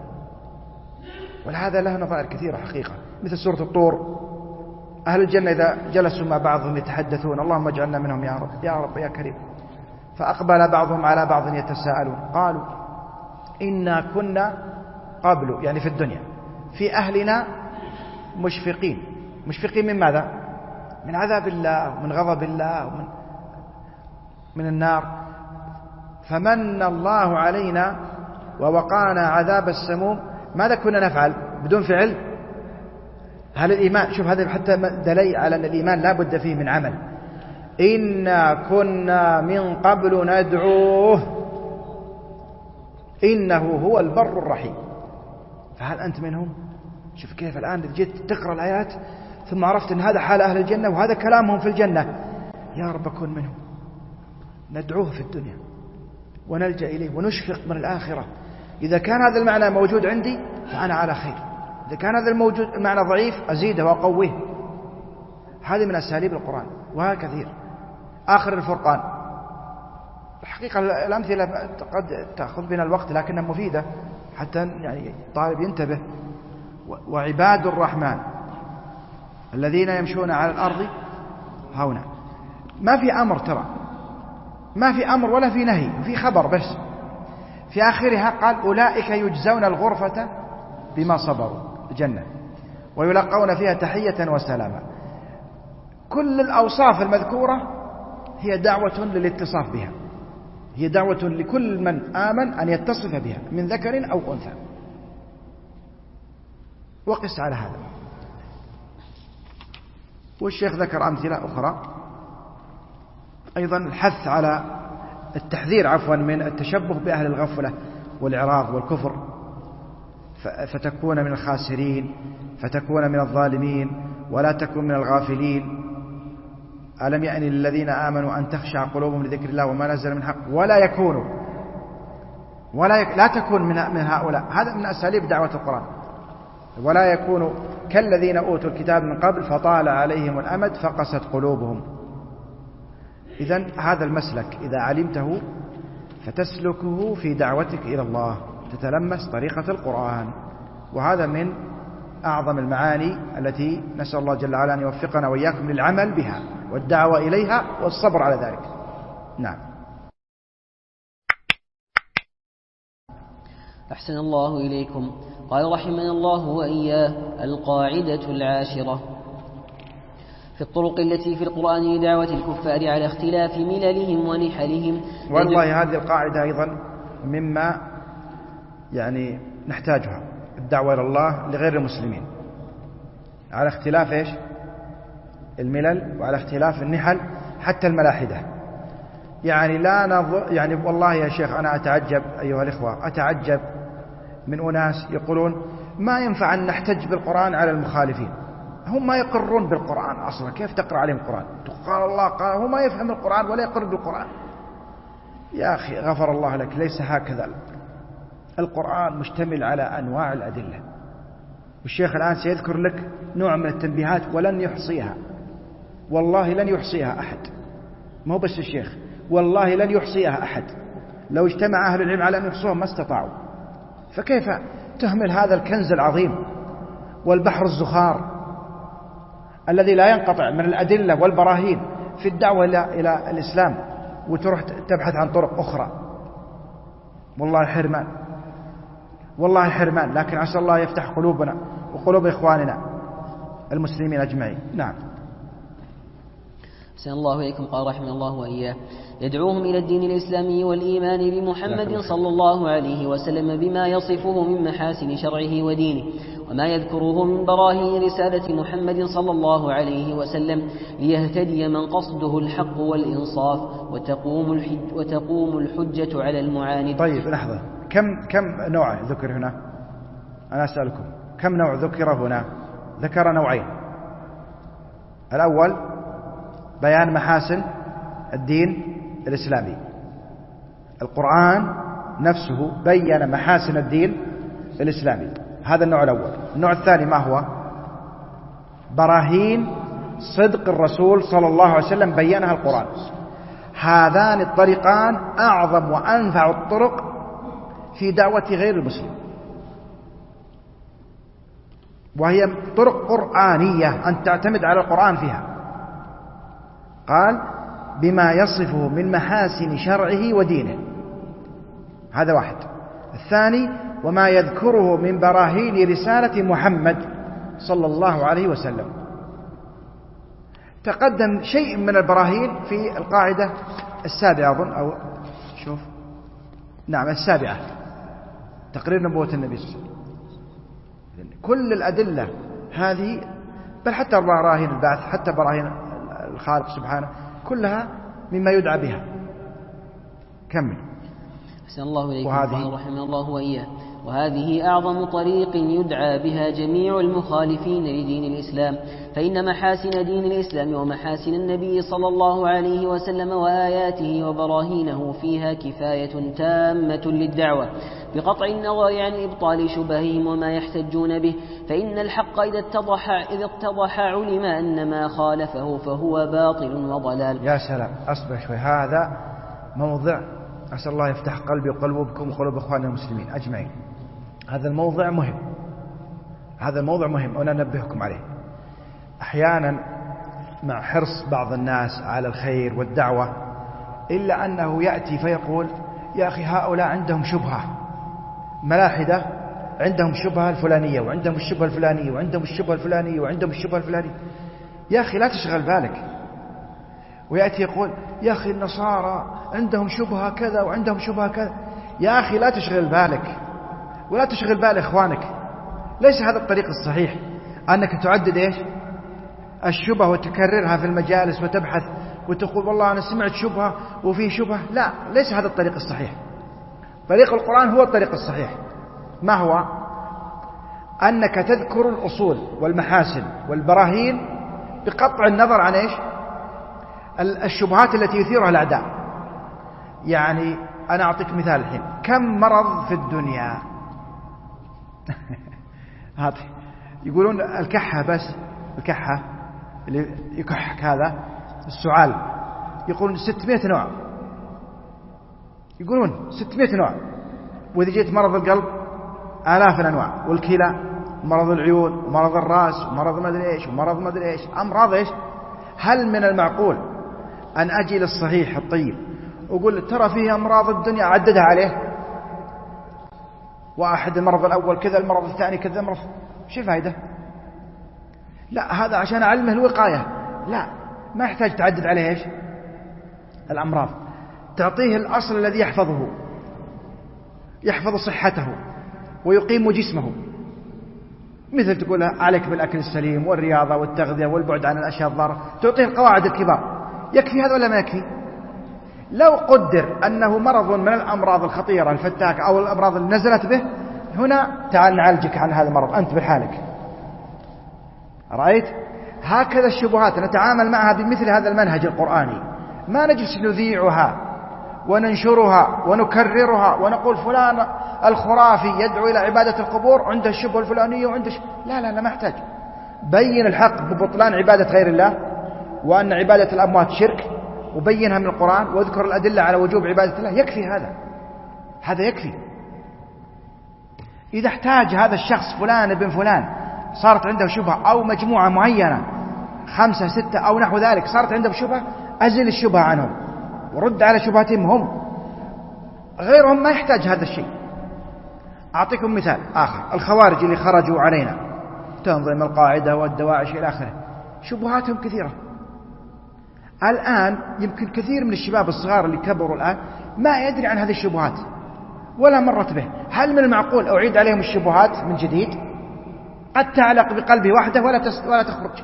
ولهذا له نظائر كثيرة حقيقة، مثل سورة الطور: أهل الجنة إذا جلسوا مع بعضهم يتحدثون اللهم اجعلنا منهم يا رب يا رب يا كريم، فأقبل بعضهم على بعض يتساءلون قالوا إنا كنا قبل، يعني في الدنيا، في أهلنا مشفقين. مشفقين من ماذا؟ من عذاب الله ومن غضب الله ومن من النار، فمن الله علينا ووقانا عذاب السموم. ماذا كنا نفعل بدون فعل؟ هل الإيمان، شوف هذا حتى دليل على أن الإيمان لا بد فيه من عمل. إنا كنا من قبل ندعوه إنه هو البر الرحيم. فهل أنت منهم؟ شوف كيف الآن جيت تقرأ الآيات ثم عرفت أن هذا حال أهل الجنة وهذا كلامهم في الجنة. يا رب أكون منهم، ندعوه في الدنيا ونلجأ إليه ونشفق من الآخرة. إذا كان هذا المعنى موجود عندي فأنا على خير، إذا كان هذا الموجود المعنى ضعيف أزيده وأقويه. هذه من أساليب القرآن وها كثير. آخر الفرقان، الحقيقة الأمثلة قد تأخذ بنا الوقت لكنها مفيدة حتى يعني طالب ينتبه. وعباد الرحمن الذين يمشون على الأرض هونا. ما في أمر، ترى ما في أمر ولا في نهي، في خبر بس. في آخرها قال أولئك يجزون الغرفة بما صبروا، الجنة، ويلقون فيها تحية وسلاما. كل الأوصاف المذكورة هي دعوة للاتصاف بها، هي دعوة لكل من آمن أن يتصف بها من ذكر أو أنثى. وقس على هذا. والشيخ ذكر أمثلة أخرى أيضا، الحث على التحذير عفوا من التشبه بأهل الغفلة والإعراض والكفر، فتكون من الخاسرين، فتكون من الظالمين، ولا تكن من الغافلين، ألم يأن للذين آمنوا أن تخشع قلوبهم لذكر الله وما نزل من حق ولا يكونوا ولا يك... لا تكون من من هؤلاء. هذا من أساليب دعوة القرآن. ولا يكونوا كالذين أوتوا الكتاب من قبل فطال عليهم الأمد فقست قلوبهم. إذن هذا المسلك إذا علمته فتسلكه في دعوتك إلى الله، تتلمس طريقة القرآن. وهذا من أعظم المعاني التي نسأل الله جل وعلا أن يوفقنا وإياكم للعمل بها والدعوة إليها والصبر على ذلك. نعم. أحسن الله إليكم. قال رحمنا الله وإياه: القاعدة العاشرة في الطرق التي في القرآن لدعوة الكفار على اختلاف مللهم ونحلهم. والله هذه القاعدة أيضا مما يعني نحتاجها، الدعوة إلى الله لغير المسلمين على اختلاف إيش؟ الملل، وعلى اختلاف النحل، حتى الملاحدة. يعني لا نظر يعني والله يا شيخ أنا أتعجب أيها الإخوة، أتعجب من أناس يقولون ما ينفع أن نحتج بالقرآن على المخالفين. هم ما يقرون بالقرآن أصلا، كيف تقرأ عليهم القرآن؟ قال الله قال، هو ما يفهم القرآن ولا يقر بالقرآن. يا أخي غفر الله لك، ليس هكذا. القرآن مشتمل على أنواع الأدلة، والشيخ الآن سيذكر لك نوع من التنبيهات ولن يحصيها، والله لن يحصيها أحد، ما هو بس الشيخ، والله لن يحصيها أحد. لو اجتمع أهل العلم على أن يحصوها ما استطاعوا. فكيف تهمل هذا الكنز العظيم والبحر الزخار الذي لا ينقطع من الأدلة والبراهين في الدعوة إلى الإسلام، وتروح تبحث عن طرق أخرى؟ والله حرمان، والله حرمان. لكن عسى الله يفتح قلوبنا وقلوب إخواننا المسلمين أجمعين. نعم. أحسن الله إليكم. قال رحمه الله وإياه: يدعوهم إلى الدين الإسلامي والإيمان بمحمد صلى الله عليه وسلم بما يصفه من محاسن شرعه ودينه، وما يذكره من براهين رسالة محمد صلى الله عليه وسلم، ليهتدي من قصده الحق والإنصاف، وتقوم الحج وتقوم الحجة على المعاند. طيب لحظة، كم كم نوع ذكر هنا؟ أنا أسألكم كم نوع ذكر هنا؟ ذكر نوعين. الأول بيان محاسن الدين الإسلامي، القرآن نفسه بيّن محاسن الدين الإسلامي، هذا النوع الأول. النوع الثاني ما هو؟ براهين صدق الرسول صلى الله عليه وسلم بيّنها القرآن. هذان الطريقان أعظم وأنفع الطرق في دعوة غير المسلم، وهي طرق قرآنية أن تعتمد على القرآن فيها. قال بما يصفه من محاسن شرعه ودينه، هذا واحد. الثاني وما يذكره من براهين رسالة محمد صلى الله عليه وسلم. تقدم شيء من البراهين في القاعدة السابعة أظن، أو شوف نعم السابعة، تقرير نبوة النبي صلى الله عليه وسلم. كل الأدلة هذه، بل حتى براهين البعث، حتى براهين الخالق سبحانه، كلها مما يدعى بها. كمل. أحسن الله إليكم. قال رحمه الله وإياه: وهذه أعظم طريق يدعى بها جميع المخالفين لدين الإسلام، فإن محاسن دين الإسلام ومحاسن النبي صلى الله عليه وسلم وآياته وبراهينه فيها كفاية تامة للدعوة، بقطع النظر عن إبطال شبههم وما يحتجون به، فإن الحق إذا اتضح, إذا اتضح علم أن ما خالفه فهو باطل وضلال. يا سلام، أصبح شوي، هذا موضع أسأل الله يفتح قلبي وقلوبكم وقلوب إخواننا المسلمين أجمعين. هذا الموضع مهم، هذا الموضع مهم وأنا أنبهكم عليه. أحيانا مع حرص بعض الناس على الخير والدعوة، إلا أنه يأتي فيقول يا أخي هؤلاء عندهم شبهة، ملاحدة عندهم الشبهة الفلانية وعندهم الشبهة الفلانية وعندهم الشبهة الفلانية وعندهم الشبهة الفلانية. يا أخي لا تشغل بالك. ويأتي يقول يا أخي النصارى عندهم شبهة كذا وعندهم شبهة كذا. يا أخي لا تشغل بالك ولا تشغل بال إخوانك. ليس هذا الطريق الصحيح أنك تعدد إيش الشبهة وتكررها في المجالس وتبحث وتقول والله أنا سمعت شبهة وفي شبهة. لا، ليس هذا الطريق الصحيح. طريق القرآن هو الطريق الصحيح. ما هو؟ أنك تذكر الأصول والمحاسن والبراهين بقطع النظر عن إيش؟ الشبهات التي يثيرها الأعداء. يعني أنا أعطيك مثال الحين، كم مرض في الدنيا هذا يقولون الكحة، بس الكحة اللي يكحك هذا السعال يقولون ستمائة نوع، يقولون ستمائة نوع. وإذا جيت مرض القلب آلاف الأنواع، والكلى، مرض العيون، ومرض الرأس، ومرض ما أدري إيش، ومرض ما أدري إيش، أمراض إيش. هل من المعقول أن أجي للصحيح الطيب وأقول ترى فيه أمراض الدنيا أعددها عليه؟ واحد المرض الأول كذا، المرض الثاني كذا، المرض شو الفائدة؟ لا، هذا عشان أعلمه الوقاية. لا، ما يحتاج تعدد عليه إيش الأمراض، تعطيه الأصل الذي يحفظه، يحفظ صحته ويقيم جسمه. مثل تقول عليك بالأكل السليم والرياضة والتغذية والبعد عن الأشياء الضارة، تعطيه القواعد الكبار. يكفي هذا ولا ما يكفي؟ لو قدر أنه مرض من الأمراض الخطيرة الفتاك أو الأمراض اللي نزلت به، هنا تعال نعالجك عن هذا المرض أنت بحالك. رأيت؟ هكذا الشبهات نتعامل معها بمثل هذا المنهج القرآني، ما نجلس نذيعها وننشرها ونكررها ونقول فلان الخرافي يدعو إلى عبادة القبور عنده الشبهة الفلانية وعنده ش... لا لا لا، ما احتاج. بين الحق ببطلان عبادة غير الله، وأن عبادة الأموات شرك، وبينها من القرآن، واذكر الأدلة على وجوب عبادة الله. يكفي هذا، هذا يكفي. إذا احتاج هذا الشخص فلان ابن فلان صارت عنده شبهة، أو مجموعة معينة خمسة ستة أو نحو ذلك صارت عنده شبهة، أزل الشبهة عنهم ورد على شبهاتهم هم. غيرهم ما يحتاج هذا الشيء. أعطيكم مثال آخر، الخوارج اللي خرجوا علينا، تنظيم القاعدة والدواعش إلى آخره، شبهاتهم كثيرة. الآن يمكن كثير من الشباب الصغار اللي كبروا الآن ما يدري عن هذه الشبهات ولا مرت به. هل من المعقول أعيد عليهم الشبهات من جديد؟ قد تعلق بقلبه وحده ولا ولا تخرج.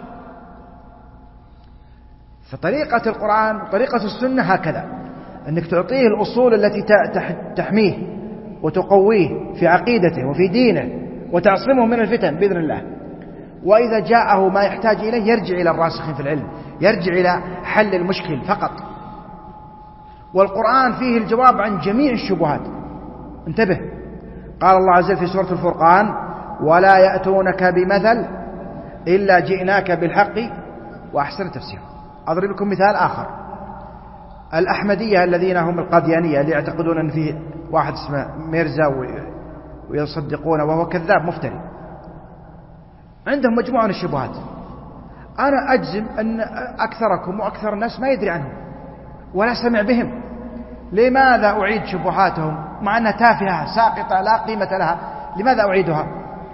فطريقة القرآن وطريقة السنة هكذا، أنك تعطيه الأصول التي تحميه وتقويه في عقيدته وفي دينه وتعصمه من الفتن بإذن الله. وإذا جاءه ما يحتاج إليه يرجع إلى الراسخين في العلم، يرجع إلى حل المشكل فقط. والقرآن فيه الجواب عن جميع الشبهات. انتبه، قال الله عز وجل في سورة الفرقان: ولا يأتونك بمثل إلا جئناك بالحق وأحسن تفسيرا. أضرب لكم مثال آخر، الأحمدية الذين هم القاديانية اللي يعتقدون أن فيه واحد اسمه ميرزا ويصدقونه وهو كذاب مفتري، عندهم مجموعة من الشبهات. أنا أجزم أن أكثركم وأكثر الناس ما يدري عنهم ولا سمع بهم. لماذا أعيد شبهاتهم مع أنها تافهة ساقطة لا قيمة لها؟ لماذا أعيدها؟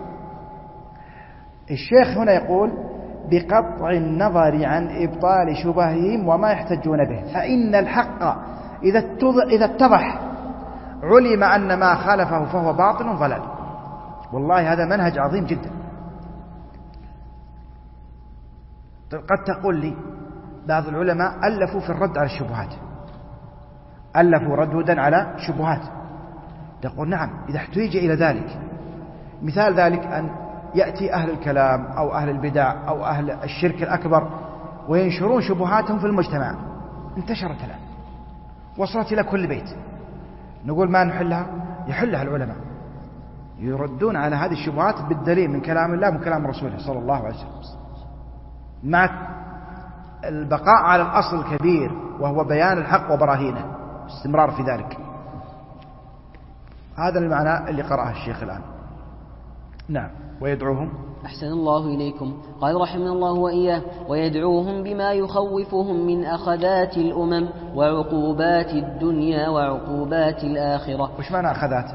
الشيخ هنا يقول بقطع النظر عن إبطال شبههم وما يحتجون به، فإن الحق إذا اتضح علم أن ما خالفه فهو باطل ضلال. والله هذا منهج عظيم جدا. قد تقول لي بعض العلماء ألفوا في الرد على الشبهات، ألفوا ردودا على شبهات. تقول نعم إذا احتاج إلى ذلك. مثال ذلك أن يأتي أهل الكلام أو أهل البدع أو أهل الشرك الأكبر وينشرون شبهاتهم في المجتمع، انتشرت الآن وصلت إلى كل بيت. نقول ما نحلها، يحلها العلماء، يردون على هذه الشبهات بالدليل من كلام الله ومن كلام رسوله صلى الله عليه وسلم، مع البقاء على الأصل الكبير وهو بيان الحق وبراهينه، استمرار في ذلك. هذا المعنى اللي قرأه الشيخ الآن. نعم. ويدعوهم. أحسن الله إليكم. قال رحمه الله وإياه: ويدعوهم بما يخوفهم من أخذات الأمم وعقوبات الدنيا وعقوبات الآخرة. وش معنى أخذات؟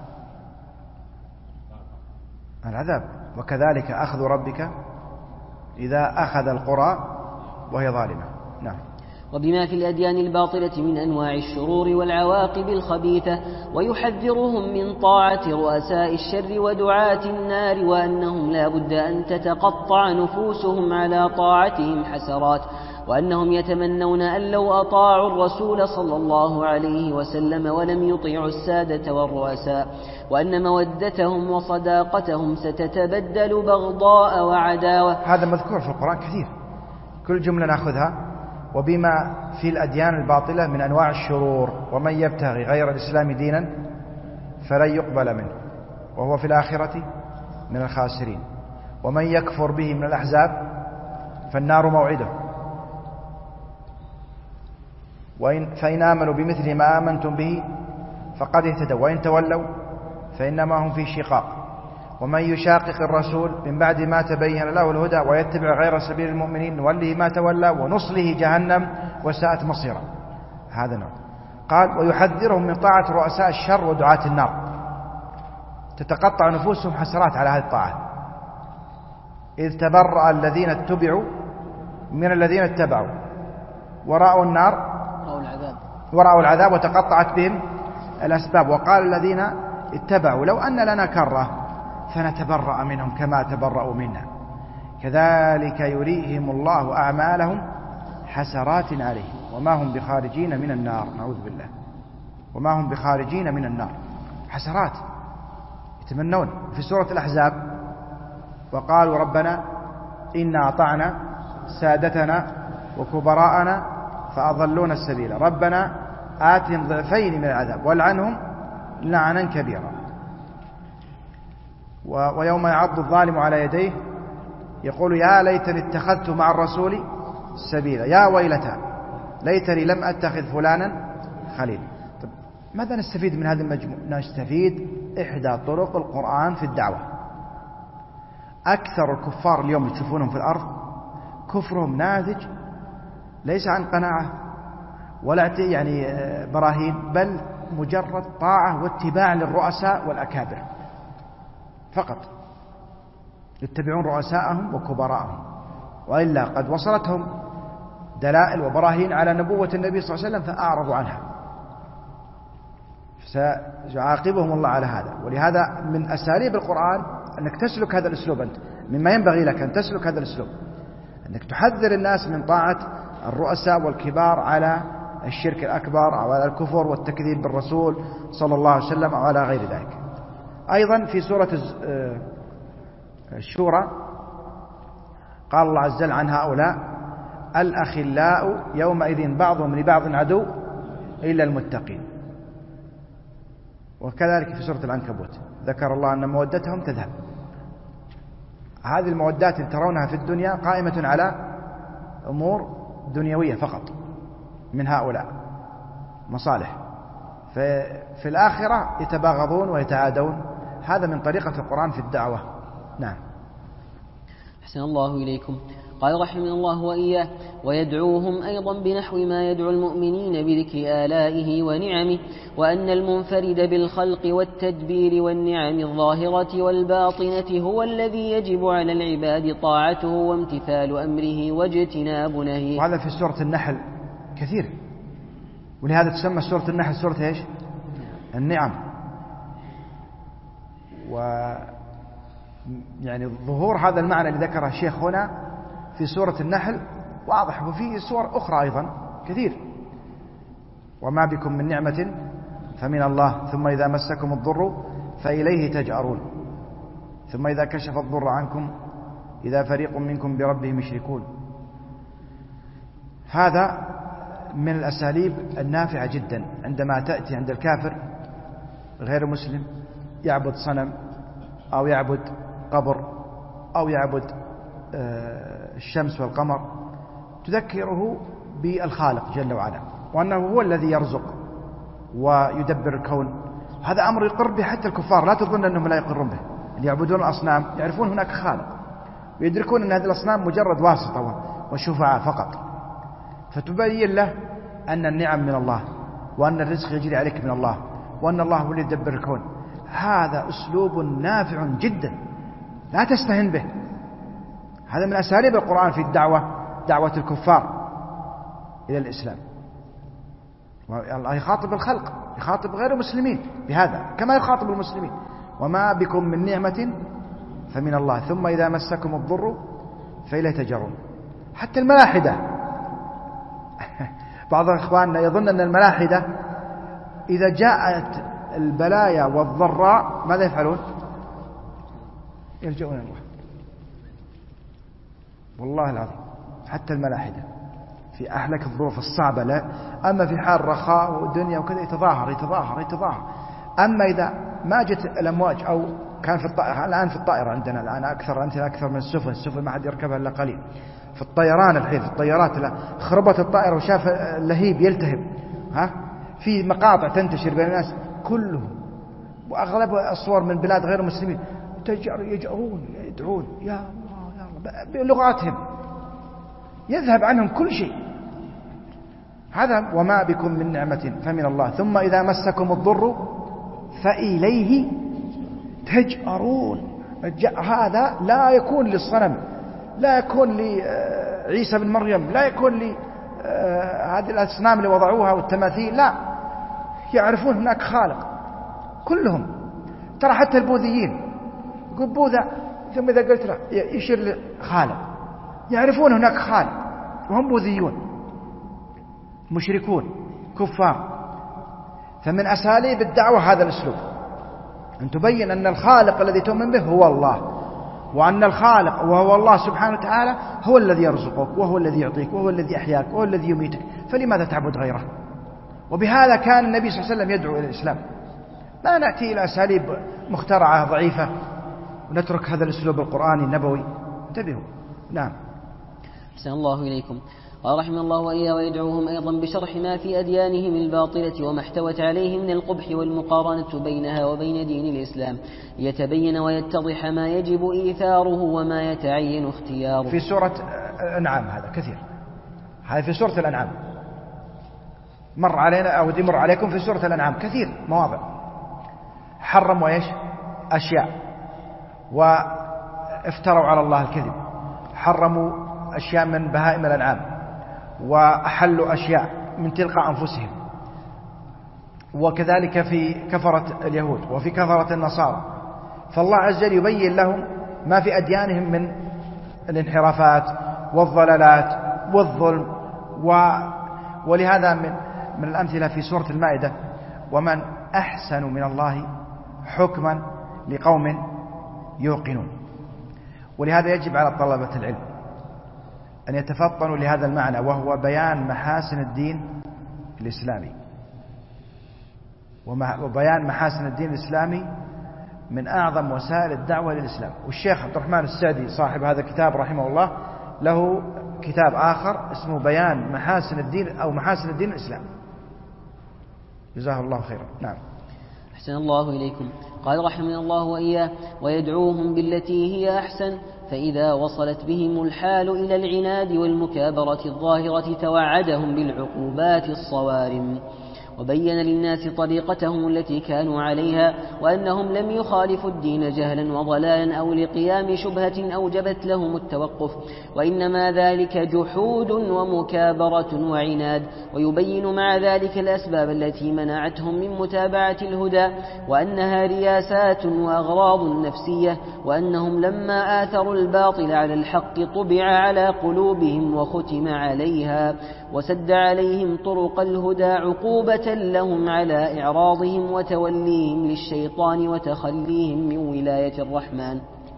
العذاب. وكذلك أخذ ربك إذا أخذ القرى وهي ظالمة. نعم. وبما في الأديان الباطلة من أنواع الشرور والعواقب الخبيثة، ويحذرهم من طاعة رؤساء الشر ودعاة النار، وأنهم لا بد أن تتقطع نفوسهم على طاعتهم حسرات، وأنهم يتمنون أن لو أطاعوا الرسول صلى الله عليه وسلم ولم يطيعوا السادة والرؤساء، وأن مودتهم وصداقتهم ستتبدل بغضاء وعداوة. هذا مذكور في القرآن كثير، كل جملة نأخذها. وبما في الأديان الباطلة من أنواع الشرور، ومن يبتغي غير الإسلام دينا فلن يقبل منه وهو في الآخرة من الخاسرين، ومن يكفر به من الأحزاب فالنار موعده، وإن فإن آمنوا بمثل ما آمنتم به فقد اهتدوا وإن تولوا فإنما هم في شقاق، ومن يشاقق الرسول من بعد ما تبين له الهدى ويتبع غير سبيل المؤمنين نوله ما تولى ونصله جهنم وساءت مصيرا. هذا نوع. قال ويحذرهم من طاعة رؤساء الشر ودعاة النار، تتقطع نفوسهم حسرات على هذه الطاعة. إذ تبرأ الذين اتبعوا من الذين اتبعوا ورأوا النار ورأوا العذاب ورأوا العذاب وتقطعت بهم الأسباب. وقال الذين اتبعوا لو أن لنا كرة فنتبرأ منهم كما تبرأوا منا كذلك يريهم الله أعمالهم حسرات عليهم وما هم بخارجين من النار. نعوذ بالله. وما هم بخارجين من النار، حسرات يتمنون. في سورة الأحزاب وقالوا ربنا إنا أطعنا سادتنا وكبراءنا فأضلونا السبيل ربنا آتهم ضعفين من العذاب والعنهم لعنا كبيرا. ويوم يعض الظالم على يديه يقول يا ليتني اتخذت مع الرسول سبيلا يا ويلتى ليتني لم أتخذ فلانا خليلا. طيب ماذا نستفيد من هذا المجموع؟ نستفيد إحدى طرق القرآن في الدعوة. أكثر الكفار اليوم تشوفونهم في الأرض كفرهم ناتج ليس عن قناعة ولا يعني براهين، بل مجرد طاعة واتباع للرؤساء والأكابر فقط، يتبعون رؤساءهم وكبراءهم، وإلا قد وصلتهم دلائل وبراهين على نبوة النبي صلى الله عليه وسلم فأعرضوا عنها، سيعاقبهم الله على هذا. ولهذا من أساليب القرآن أنك تسلك هذا الأسلوب، أنت مما ينبغي لك أن تسلك هذا الأسلوب، أنك تحذر الناس من طاعة الرؤساء والكبار على الشرك الأكبر أو على الكفر والتكذيب بالرسول صلى الله عليه وسلم أو على غير ذلك. أيضا في سورة الشورى قال الله عز وجل عن هؤلاء الأخلاء يومئذ بعضهم لبعض عدو إلا المتقين. وكذلك في سورة العنكبوت ذكر الله أن مودتهم تذهب. هذه المودات اللي ترونها في الدنيا قائمة على أمور دنيوية فقط من هؤلاء مصالح، في الآخرة يتباغضون ويتعادون. هذا من طريقة القرآن في الدعوة. نعم. أحسن الله إليكم. قال رحمه الله وإياه ويدعوهم أيضا بنحو ما يدعو المؤمنين بذكر آلائه ونعمه، وأن المنفرد بالخلق والتدبير والنعم الظاهرة والباطنة هو الذي يجب على العباد طاعته وامتثال أمره واجتناب نهيه. وهذا في سورة النحل كثير، ولهذا تسمى سورة النحل سورة إيش؟ النعم. و يعني ظهور هذا المعنى اللي ذكره الشيخ هنا في سورة النحل واضح، وفي سور أخرى أيضا كثير. وما بكم من نعمة فمن الله ثم إذا مسكم الضر فإليه تجأرون ثم إذا كشف الضر عنكم إذا فريق منكم بربهم يشركون. هذا من الأساليب النافعة جدا عندما تأتي عند الكافر غير مسلم يعبد صنم أو يعبد قبر أو يعبد الشمس والقمر، تذكره بالخالق جل وعلا وأنه هو الذي يرزق ويدبر الكون. هذا أمر يقر به حتى الكفار، لا تظن أنهم لا يقرون به. اللي يعبدون الأصنام يعرفون هناك خالق ويدركون أن هذه الأصنام مجرد واسطة وشفعاء فقط، فتبين له أن النعم من الله وأن الرزق يجري عليك من الله وأن الله هو الذي يدبر الكون. هذا أسلوب نافع جدا لا تستهن به. هذا من أساليب القرآن في الدعوة، دعوة الكفار إلى الإسلام. الله يخاطب الخلق، يخاطب غير المسلمين بهذا كما يخاطب المسلمين. وما بكم من نعمة فمن الله ثم إذا مسكم الضر فإليه تجأرون. حتى الملاحدة بعض إخواننا يظن أن الملاحدة إذا جاءت البلايا والضراء ماذا يفعلون؟ يلجؤون الله. والله العظيم حتى الملاحدة في أحلك الظروف الصعبة لا، أما في حال رخاء ودنيا وكذا يتظاهر يتظاهر يتظاهر. أما إذا ما جت الأمواج أو كان في الطائرة، الآن في الطائرة عندنا الآن أكثر أنت أكثر من السفن، السفن ما حد يركبها إلا قليل. في الطيران الحين في الطيارات لا خربت الطائرة وشاف اللهيب يلتهب، ها في مقاطع تنتشر بين الناس كلهم، وأغلب الصور من بلاد غير مسلمين يجأرون يدعون يا الله يا الله بلغاتهم، يذهب عنهم كل شيء. هذا وما بكم من نعمة فمن الله، ثم إذا مسكم الضر فإليه تجأرون. هذا لا يكون للصنم، لا يكون لعيسى بن مريم، لا يكون لهذه الأصنام اللي وضعوها والتماثيل، لا، يعرفون هناك خالق كلهم. ترى حتى البوذيين يقول بوذا، ثم إذا قلت له يشير لخالق، يعرفون هناك خالق وهم بوذيون مشركون كفار. فمن أساليب الدعوة هذا الأسلوب، أن تبين أن الخالق الذي تؤمن به هو الله، وأن الخالق وهو الله سبحانه وتعالى هو الذي يرزقك وهو الذي يعطيك وهو الذي أحياك وهو الذي يميتك، فلماذا تعبد غيره؟ وبهذا كان النبي صلى الله عليه وسلم يدعو إلى الإسلام. لا نأتي إلى أساليب مخترعة ضعيفة ونترك هذا الأسلوب القرآني النبوي. انتبهوا. نعم. أحسن الله إليكم. قال رحمه الله وإياه ويدعوهم أيضا بشرح ما في أديانهم الباطلة وما احتوت عليه من القبح والمقارنة بينها وبين دين الإسلام، ليتبين ويتضح ما يجب إيثاره وما يتعين اختياره. في سورة الأنعام هذا كثير، هذا في سورة الأنعام مر علينا أو يمر عليكم في سورة الأنعام كثير مواضع حرموا إيش أشياء وافتروا على الله الكذب، حرموا أشياء من بهائم الأنعام وأحلوا أشياء من تلقاء أنفسهم، وكذلك في كفرة اليهود وفي كفرة النصارى. فالله عز وجل يبين لهم ما في أديانهم من الانحرافات والضلالات والظلم و... ولهذا من, من الأمثلة في سورة المائدة ومن أحسن من الله حكما لقوم يوقنون. ولهذا يجب على طلبة العلم أن يتفطنوا لهذا المعنى، وهو بيان محاسن الدين الإسلامي. وبيان محاسن الدين الإسلامي من أعظم وسائل الدعوة للإسلام. والشيخ عبد الرحمن السعدي صاحب هذا الكتاب رحمه الله له كتاب آخر اسمه بيان محاسن الدين أو محاسن الدين الإسلامي، جزاه الله خيرا. نعم. أحسن الله إليكم. قال رحمه الله وإياه ويدعوهم بالتي هي أحسن، فإذا وصلت بهم الحال إلى العناد والمكابرة الظاهرة توعدهم بالعقوبات الصوارم، وبين للناس طريقتهم التي كانوا عليها، وأنهم لم يخالفوا الدين جهلا وضلالا أو لقيام شبهة أوجبت لهم التوقف، وإنما ذلك جحود ومكابرة وعناد. ويبين مع ذلك الأسباب التي منعتهم من متابعة الهدى، وأنها رياسات وأغراض نفسية، وأنهم لما آثروا الباطل على الحق طبع على قلوبهم وختم عليها، وسد عليهم طرق الهدى عقوبة لهم على إعراضهم وتوليهم للشيطان وتخليهم من ولاية الرحمن،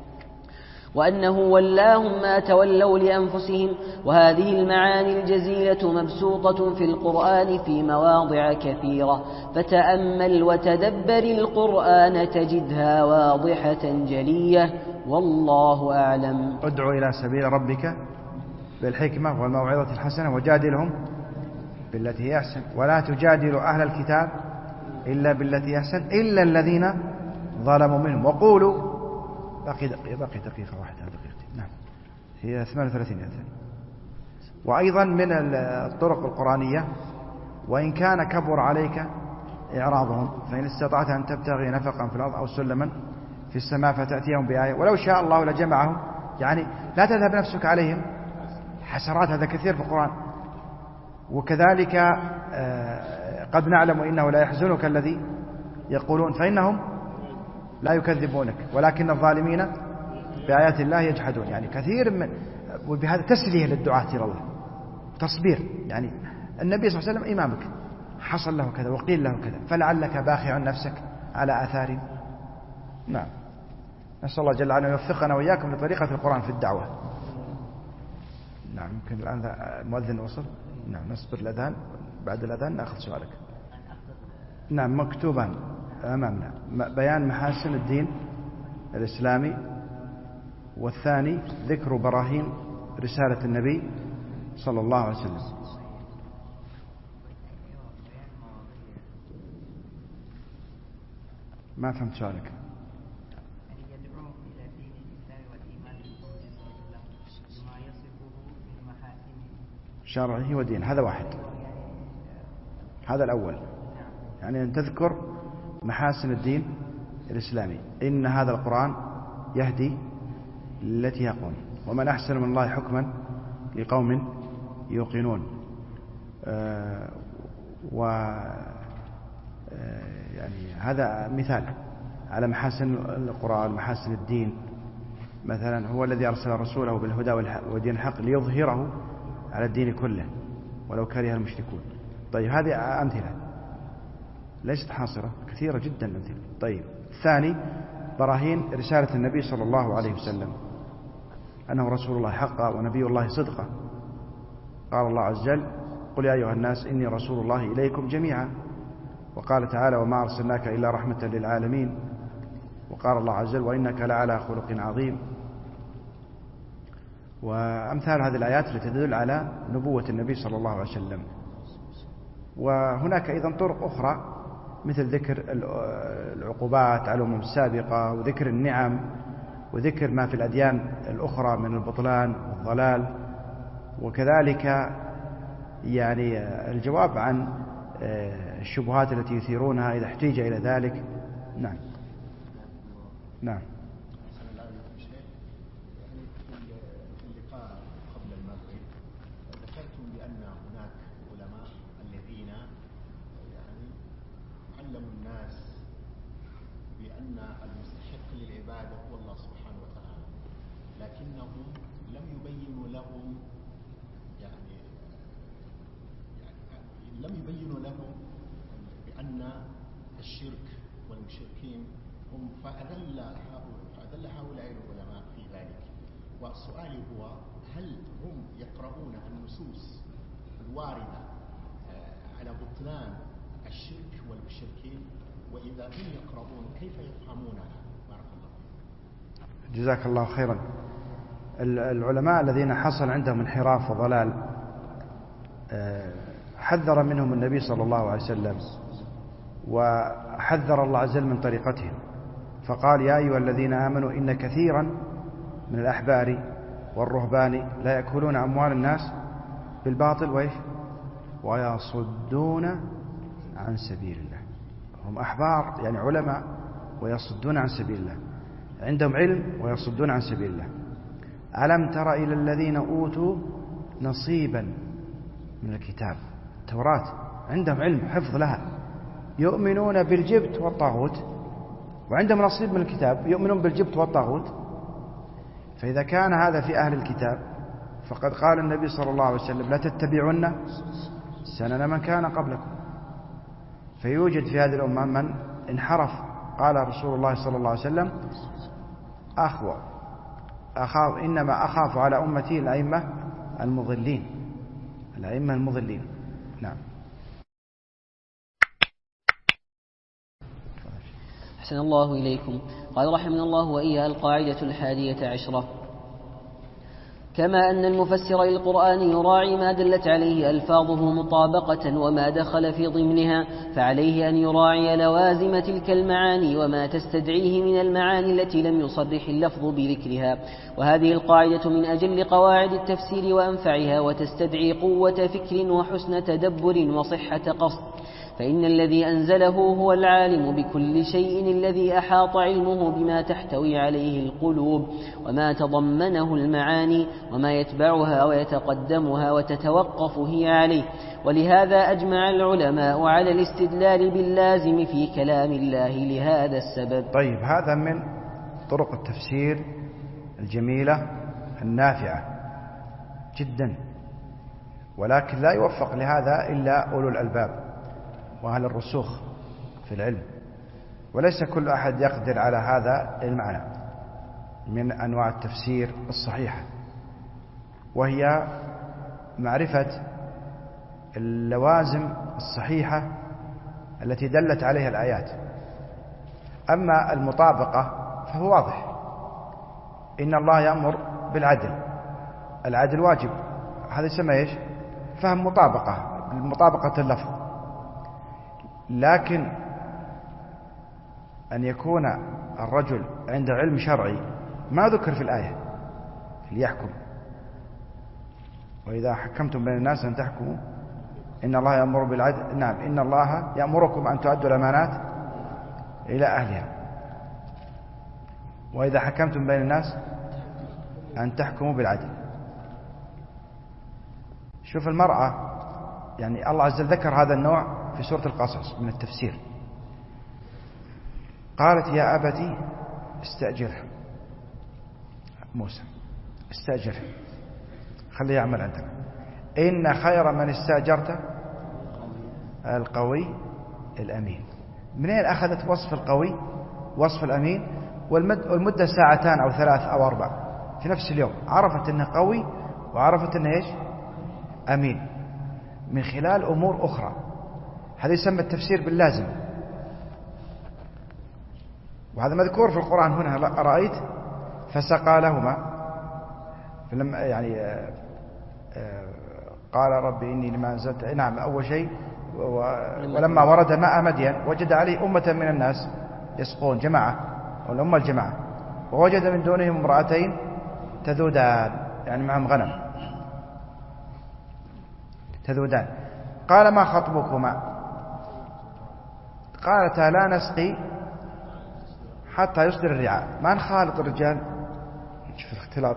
وأنه ولاهم ما تولوا لأنفسهم. وهذه المعاني الجزيلة مبسوطة في القرآن في مواضع كثيرة، فتأمل وتدبر القرآن تجدها واضحة جلية، والله أعلم. ادعو إلى سبيل ربك بالحكمة والموعظة الحسنة وجادلهم بالتي هي أحسن، ولا تجادلوا أهل الكتاب إلا بالتي أحسن إلا الذين ظلموا منهم، وقولوا باقي دقيقة باقي دقيقة واحدة دقيقة نعم هي ثمانية وثلاثين ثانية. وأيضا من الطرق القرآنية وإن كان كبر عليك إعراضهم فإن استطعت أن تبتغي نفقا في الأرض أو سلما في السماء فتأتيهم بآية ولو شاء الله لجمعهم، يعني لا تذهب نفسك عليهم حسرات، هذا كثير في القرآن. وكذلك قد نعلم إنه لا يحزنك الذي يقولون فإنهم لا يكذبونك ولكن الظالمين بآيات الله يجحدون، يعني كثير من، وبهذا تسليه للدعاة إلى الله تصبير، يعني النبي صلى الله عليه وسلم إمامك، حصل له كذا وقيل له كذا، فلعلك باخع نفسك على آثار. نعم. نسأل الله جل وعلا يوفقنا وإياكم لطريقة القرآن في الدعوة. نعم. يمكن الآن المؤذن وصل. نعم. نصبر الأذان، بعد الأذان نأخذ سؤالك. نعم. مكتوبان أمامنا بيان محاسن الدين الإسلامي، والثاني ذكر براهين رسالة النبي صلى الله عليه وسلم. ما فهمت سؤالك. شرعه ودين، هذا واحد، هذا الأول، يعني أن تذكر محاسن الدين الإسلامي. إن هذا القرآن يهدي التي يقوم، ومن أحسن من الله حكما لقوم يوقنون. آه و آه يعني هذا مثال على محاسن القرآن، محاسن الدين. مثلا هو الذي أرسل رسوله بالهدى ودين الحق ليظهره على الدين كله ولو كره المشركون. طيب هذه أمثلة ليست حاصرة، كثيرة جدا أمثلة. طيب الثاني براهين رسالة النبي صلى الله عليه وسلم، أنه رسول الله حقا ونبي الله صدقا. قال الله عز وجل: قل يا أيها الناس إني رسول الله إليكم جميعا. وقال تعالى: وما أرسلناك إلا رحمة للعالمين. وقال الله عز وجل: وإنك لعلى خلق عظيم. وأمثال هذه الآيات التي تدل على نبوة النبي صلى الله عليه وسلم. وهناك أيضا طرق أخرى مثل ذكر العقوبات على الأمم السابقة، وذكر النعم، وذكر ما في الأديان الأخرى من البطلان والضلال، وكذلك يعني الجواب عن الشبهات التي يثيرونها إذا احتيج إلى ذلك. نعم. نعم. لم يبينوا لهم بأن الشرك والمشركين هم فأذل فأذل هؤلاء العلماء في ذلك. والسؤال هو: هل هم يقرؤون النصوص الواردة على بطلان الشرك والمشركين؟ وإذا هم يقرؤون كيف يفهمونها؟ بارك الله فيك. جزاك الله خيرا. العلماء الذين حصل عندهم انحراف وضلال حذر منهم النبي صلى الله عليه وسلم، وحذر الله عز وجل من طريقتهم، فقال: يا أيها الذين آمنوا إن كثيرا من الأحبار والرهبان لا يأكلون أموال الناس بالباطل وإيش ويصدون عن سبيل الله. هم أحبار يعني علماء ويصدون عن سبيل الله، عندهم علم ويصدون عن سبيل الله. ألم تر إلى الذين أوتوا نصيبا من الكتاب، التوراة عندهم علم حفظ لها، يؤمنون بالجبت والطاغوت، وعندهم نصيب من الكتاب يؤمنون بالجبت والطاغوت. فإذا كان هذا في أهل الكتاب فقد قال النبي صلى الله عليه وسلم: لا تتبعون سنن من كان قبلكم. فيوجد في هذه الأمة من انحرف. قال رسول الله صلى الله عليه وسلم: أخوة أخاف إنما أخاف على أمتي الأئمة المضلين، الأئمة المضلين. نعم. أحسن الله إليكم. قال رحمنا الله وإياه: القاعدة الحادية عشرة: كما أن المفسر للقرآن يراعي ما دلت عليه ألفاظه مطابقة وما دخل في ضمنها، فعليه أن يراعي لوازم تلك المعاني وما تستدعيه من المعاني التي لم يصرح اللفظ بذكرها. وهذه القاعدة من أجل قواعد التفسير وأنفعها، وتستدعي قوة فكر وحسن تدبر وصحة قصد. فإن الذي أنزله هو العالم بكل شيء الذي أحاط علمه بما تحتوي عليه القلوب وما تضمنه المعاني وما يتبعها ويتقدمها وتتوقف هي عليه. ولهذا أجمع العلماء على الاستدلال باللازم في كلام الله لهذا السبب. طيب، هذا من طرق التفسير الجميلة النافعة جدا. ولكن لا يوفق لهذا إلا أولو الألباب وأهل الرسوخ في العلم، وليس كل أحد يقدر على هذا المعنى من أنواع التفسير الصحيحة، وهي معرفة اللوازم الصحيحة التي دلت عليها الآيات. أما المطابقة فهو واضح، إن الله يأمر بالعدل، العدل واجب، هذا يسمى إيش؟ فهم مطابقة، مطابقة اللفظ. لكن أن يكون الرجل عنده علم شرعي ما ذكر في الآية ليحكم، وإذا حكمتم بين الناس أن تحكموا إن الله يأمر بالعدل، نعم إن الله يأمركم أن تؤدوا الأمانات إلى أهلها، وإذا حكمتم بين الناس أن تحكموا بالعدل. شوف المرأة، يعني الله عز وجل ذكر هذا النوع في سورة القصص من التفسير. قالت يا أبتي استأجره، موسى استأجره خليه يعمل عندنا، إن خير من استأجرت القوي الأمين. منين أخذت وصف القوي وصف الأمين؟ والمدة ساعتان أو ثلاث أو أربع في نفس اليوم، عرفت أنه قوي وعرفت أنه إيش؟ أمين، من خلال أمور أخرى. هذا يسمى التفسير باللازم، وهذا مذكور في القرآن هنا. أرأيت فسقى لهما، فلما يعني قال ربي إني لما أنزلت، نعم أول شيء ولما ورد ماء مدين وجد عليه أمة من الناس يسقون، جماعة أو الأمة الجماعة، ووجد من دونهم امرأتين تذودان، يعني معهم غنم تذودان. قال ما خطبكما؟ قالتا لا نسقي حتى يصدر الرعاء. ما نخالط الرجال، شوف الاختلاط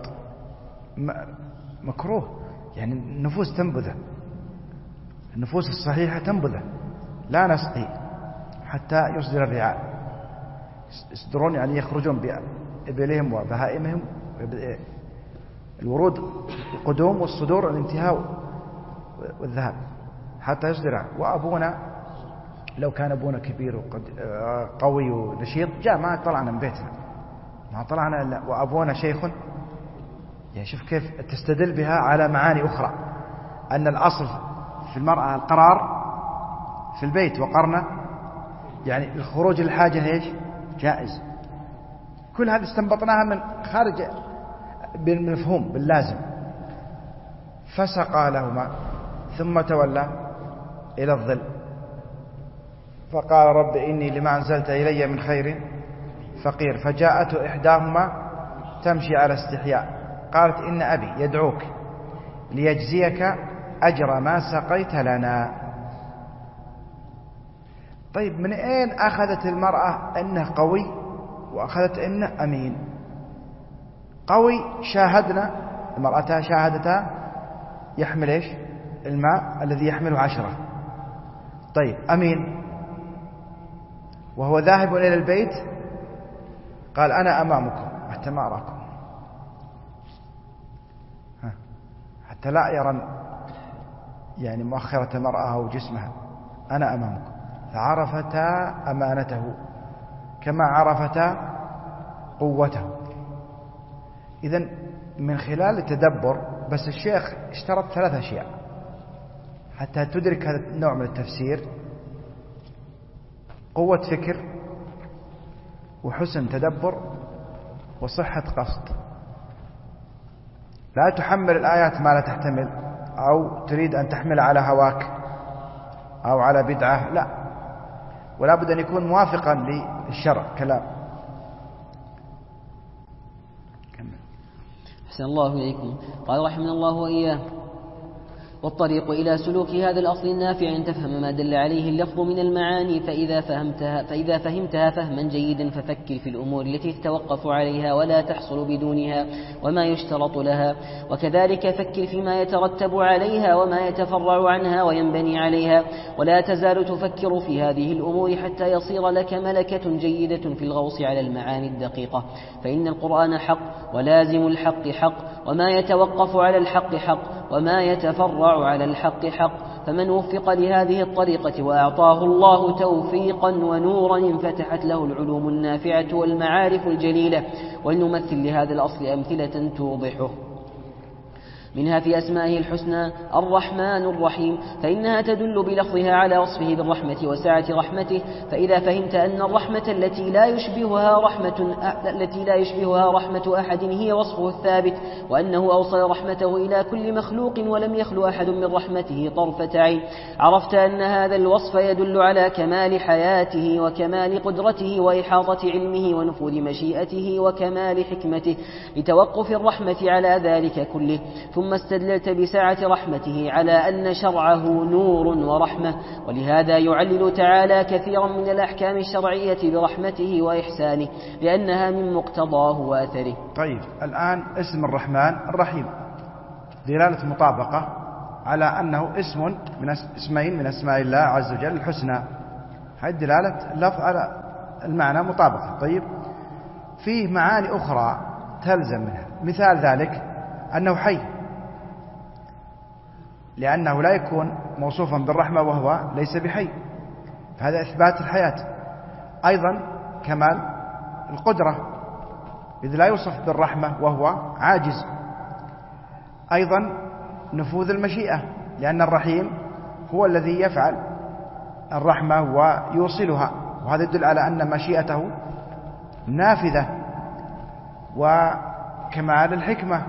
مكروه، يعني النفوس تنبذه، النفوس الصحيحة تنبذه. لا نسقي حتى يصدر الرعاء، يصدرون يعني يخرجون بإبلهم وبهائمهم، الورود القدوم والصدور الانتهاء والذهاب حتى يصدر. وأبونا لو كان أبونا كبير وقوي ونشيط جاء ما طلعنا من بيتنا، ما طلعنا إلا وأبونا شيخ. يعني شوف كيف تستدل بها على معاني أخرى، أن الأصل في المرأة القرار في البيت وقرنا، يعني الخروج للحاجة ايش؟ جائز. كل هذا استنبطناها من خارج بالمفهوم باللازم. فسقى لهما ثم تولى إلى الظل فقال رب إني لما أنزلت إلي من خير فقير. فجاءته إحداهما تمشي على استحياء قالت إن أبي يدعوك ليجزيك أجر ما سقيت لنا. طيب من أين أخذت المرأة أنه قوي وأخذت أنه أمين؟ قوي شاهدنا، المرأة شاهدتها يحمل إيش؟ الماء الذي يحمله عشرة. طيب أمين وهو ذاهب إلى البيت قال أنا أمامكم حتى ما أراكم، حتى لا يرى يعني مؤخرة المرأة أو جسمها، أنا أمامكم. فعرفتا أمانته كما عرفتا قوته. إذن من خلال التدبر، بس الشيخ اشترط ثلاث أشياء حتى تدرك هذا النوع من التفسير: قوة فكر وحسن تدبر وصحة قصد. لا تحمل الآيات ما لا تحتمل أو تريد أن تحمل على هواك أو على بدعة، لا، ولا بد أن يكون موافقا للشرع كلام. أحسن الله إليكم. قال رحمنا الله وإياه: والطريق إلى سلوك هذا الأصل النافع أن تفهم ما دل عليه اللفظ من المعاني، فإذا فهمتها, فإذا فهمتها فهما جيدا ففكر في الأمور التي تتوقف عليها ولا تحصل بدونها وما يشترط لها، وكذلك فكر فيما يترتب عليها وما يتفرع عنها وينبني عليها، ولا تزال تفكر في هذه الأمور حتى يصير لك ملكة جيدة في الغوص على المعاني الدقيقة، فإن القرآن حق ولازم الحق حق، وما يتوقف على الحق حق، وما يتفرع على الحق حق. فمن وفق لهذه الطريقة وأعطاه الله توفيقا ونورا انفتحت له العلوم النافعة والمعارف الجليلة. ولنمثل لهذا الأصل أمثلة توضحه. منها في أسمائه الحسنى الرحمن الرحيم، فإنها تدل بلفظها على وصفه بالرحمة وسعة رحمته. فإذا فهمت أن الرحمة التي لا يشبهها رحمة التي لا يشبهها رحمة أحد هي وصفه الثابت، وأنه أوصل رحمته إلى كل مخلوق ولم يخلو أحد من رحمته طرفة عين، عرفت أن هذا الوصف يدل على كمال حياته وكمال قدرته وإحاطة علمه ونفوذ مشيئته وكمال حكمته، لتوقف الرحمة على ذلك كله. ثم استدللت بسعة رحمته على أن شرعه نور ورحمة، ولهذا يعلل تعالى كثيرا من الأحكام الشرعية برحمته وإحسانه، لأنها من مقتضاه وآثره. طيب، الآن اسم الرحمن الرحيم دلالة مطابقة على أنه اسم من اسمين من أسماء الله عز وجل الحسنى، هذه دلالة اللفظ على المعنى مطابقة. طيب، فيه معاني أخرى تلزم منها، مثال ذلك أنه حي، لأنه لا يكون موصوفا بالرحمة وهو ليس بحي، فهذا إثبات الحياة. أيضا كمال القدرة، إذ لا يوصف بالرحمة وهو عاجز. أيضا نفوذ المشيئة، لأن الرحيم هو الذي يفعل الرحمة ويوصلها، وهذا يدل على أن مشيئته نافذة. وكمال الحكمة.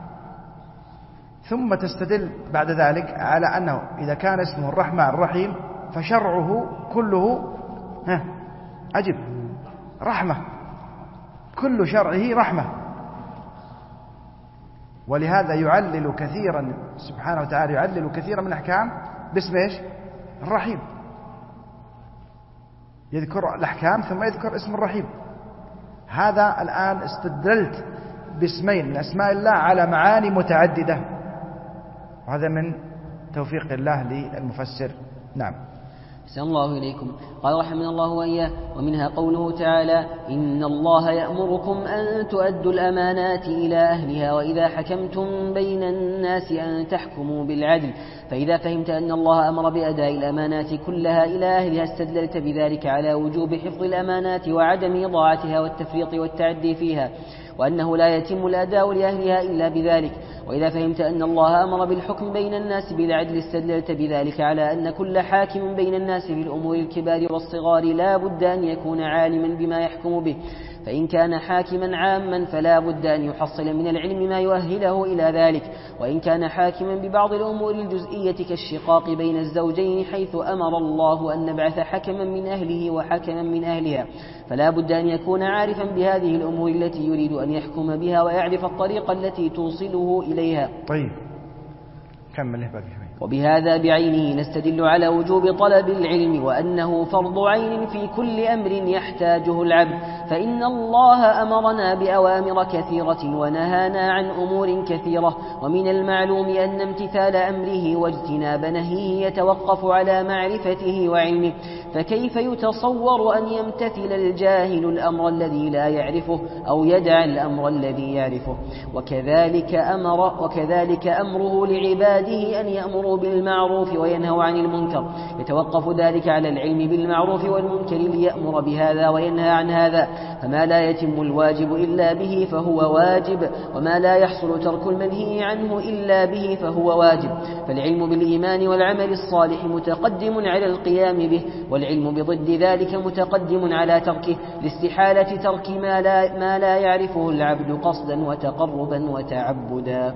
ثم تستدل بعد ذلك على أنه إذا كان اسمه الرحمن الرحيم فشرعه كله ها أجب رحمة، كل شرعه رحمة. ولهذا يعلل كثيرا سبحانه وتعالى يعلل كثيرا من الأحكام باسم إيش؟ الرحيم، يذكر الأحكام ثم يذكر اسم الرحيم. هذا الآن استدللت باسمين من أسماء الله على معاني متعددة، وهذا من توفيق الله للمفسر. نعم. أحسن الله إليكم. قال رحمنا الله وإياه: ومنها قوله تعالى: إن الله يأمركم أن تؤدوا الأمانات إلى أهلها وإذا حكمتم بين الناس أن تحكموا بالعدل. فإذا فهمت أن الله أمر بأداء الأمانات كلها إلى أهلها استدللت بذلك على وجوب حفظ الأمانات وعدم إضاعتها والتفريط والتعدي فيها، وأنه لا يتم الأداء لأهلها إلا بذلك. وإذا فهمت أن الله أمر بالحكم بين الناس بالعدل استدللت بذلك على أن كل حاكم بين الناس في الأمور الكبار والصغار لا بد أن يكون عالما بما يحكم به، فإن كان حاكما عاما فلا بد أن يحصل من العلم ما يؤهله إلى ذلك، وإن كان حاكما ببعض الأمور الجزئية كالشقاق بين الزوجين حيث أمر الله أن نبعث حكما من أهله وحكما من أهلها فلا بد أن يكون عارفا بهذه الأمور التي يريد أن يحكم بها ويعرف الطريقة التي توصله إليها. طيب كمل. وبهذا بعينه نستدل على وجوب طلب العلم وأنه فرض عين في كل أمر يحتاجه العبد، فإن الله أمرنا بأوامر كثيرة ونهانا عن أمور كثيرة، ومن المعلوم أن امتثال أمره واجتناب نهيه يتوقف على معرفته وعلمه، فكيف يتصور أن يمتثل الجاهل الأمر الذي لا يعرفه أو يدع الأمر الذي يعرفه؟ وكذلك أمر وكذلك أمره لعباده أن يأمروا بالمعروف وينهوا عن المنكر، يتوقف ذلك على العلم بالمعروف والمنكر ليأمر بهذا وينهى عن هذا، فما لا يتم الواجب إلا به فهو واجب، وما لا يحصل ترك المنهي عنه إلا به فهو واجب. فالعلم بالإيمان والعمل الصالح متقدم على القيام به، والعلم بضد ذلك متقدم على تركه، لاستحالة ترك ما لا, ما لا يعرفه العبد قصدا وتقربا وتعبدا.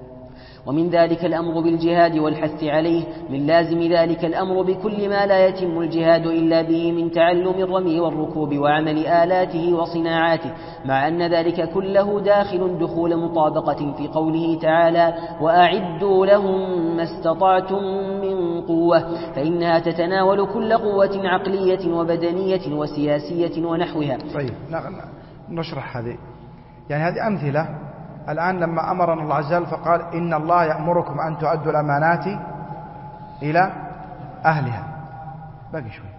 ومن ذلك الأمر بالجهاد والحث عليه، من لازم ذلك الأمر بكل ما لا يتم الجهاد إلا به من تعلم الرمي والركوب وعمل آلاته وصناعاته، مع أن ذلك كله داخل دخول مطابقة في قوله تعالى: وأعدوا لهم ما استطعتم من قوة، فإنها تتناول كل قوة عقلية وبدنية وسياسية ونحوها. طيب نشرح هذه، يعني هذه أمثلة. الآن لما أمرنا الله عز وجل فقال: إن الله يأمركم أن تؤدوا الأمانات إلى أهلها. باقي شوي،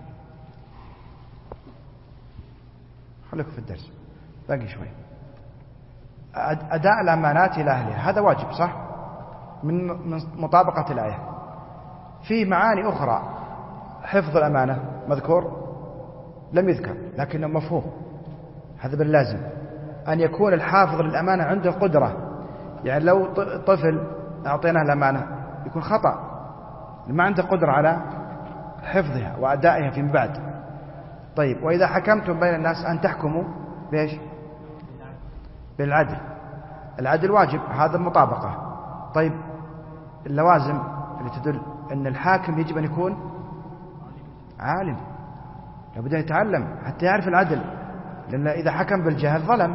خليكم في الدرس، باقي شوي. أداء الأمانات إلى أهلها هذا واجب صح؟ من مطابقة الآية. في معاني أخرى حفظ الأمانة مذكور لم يذكر لكنه مفهوم، هذا باللازم أن يكون الحافظ للأمانة عنده قدرة. يعني لو طفل أعطيناه الأمانة يكون خطأ، ما عنده قدرة على حفظها وأدائها فيما بعد. طيب وإذا حكمتم بين الناس أن تحكموا بإيش؟ بالعدل. العدل واجب، هذا المطابقة. طيب اللوازم اللي تدل أن الحاكم يجب أن يكون عالم، لابد أن يتعلم حتى يعرف العدل، لأن إذا حكم بالجهل ظلم.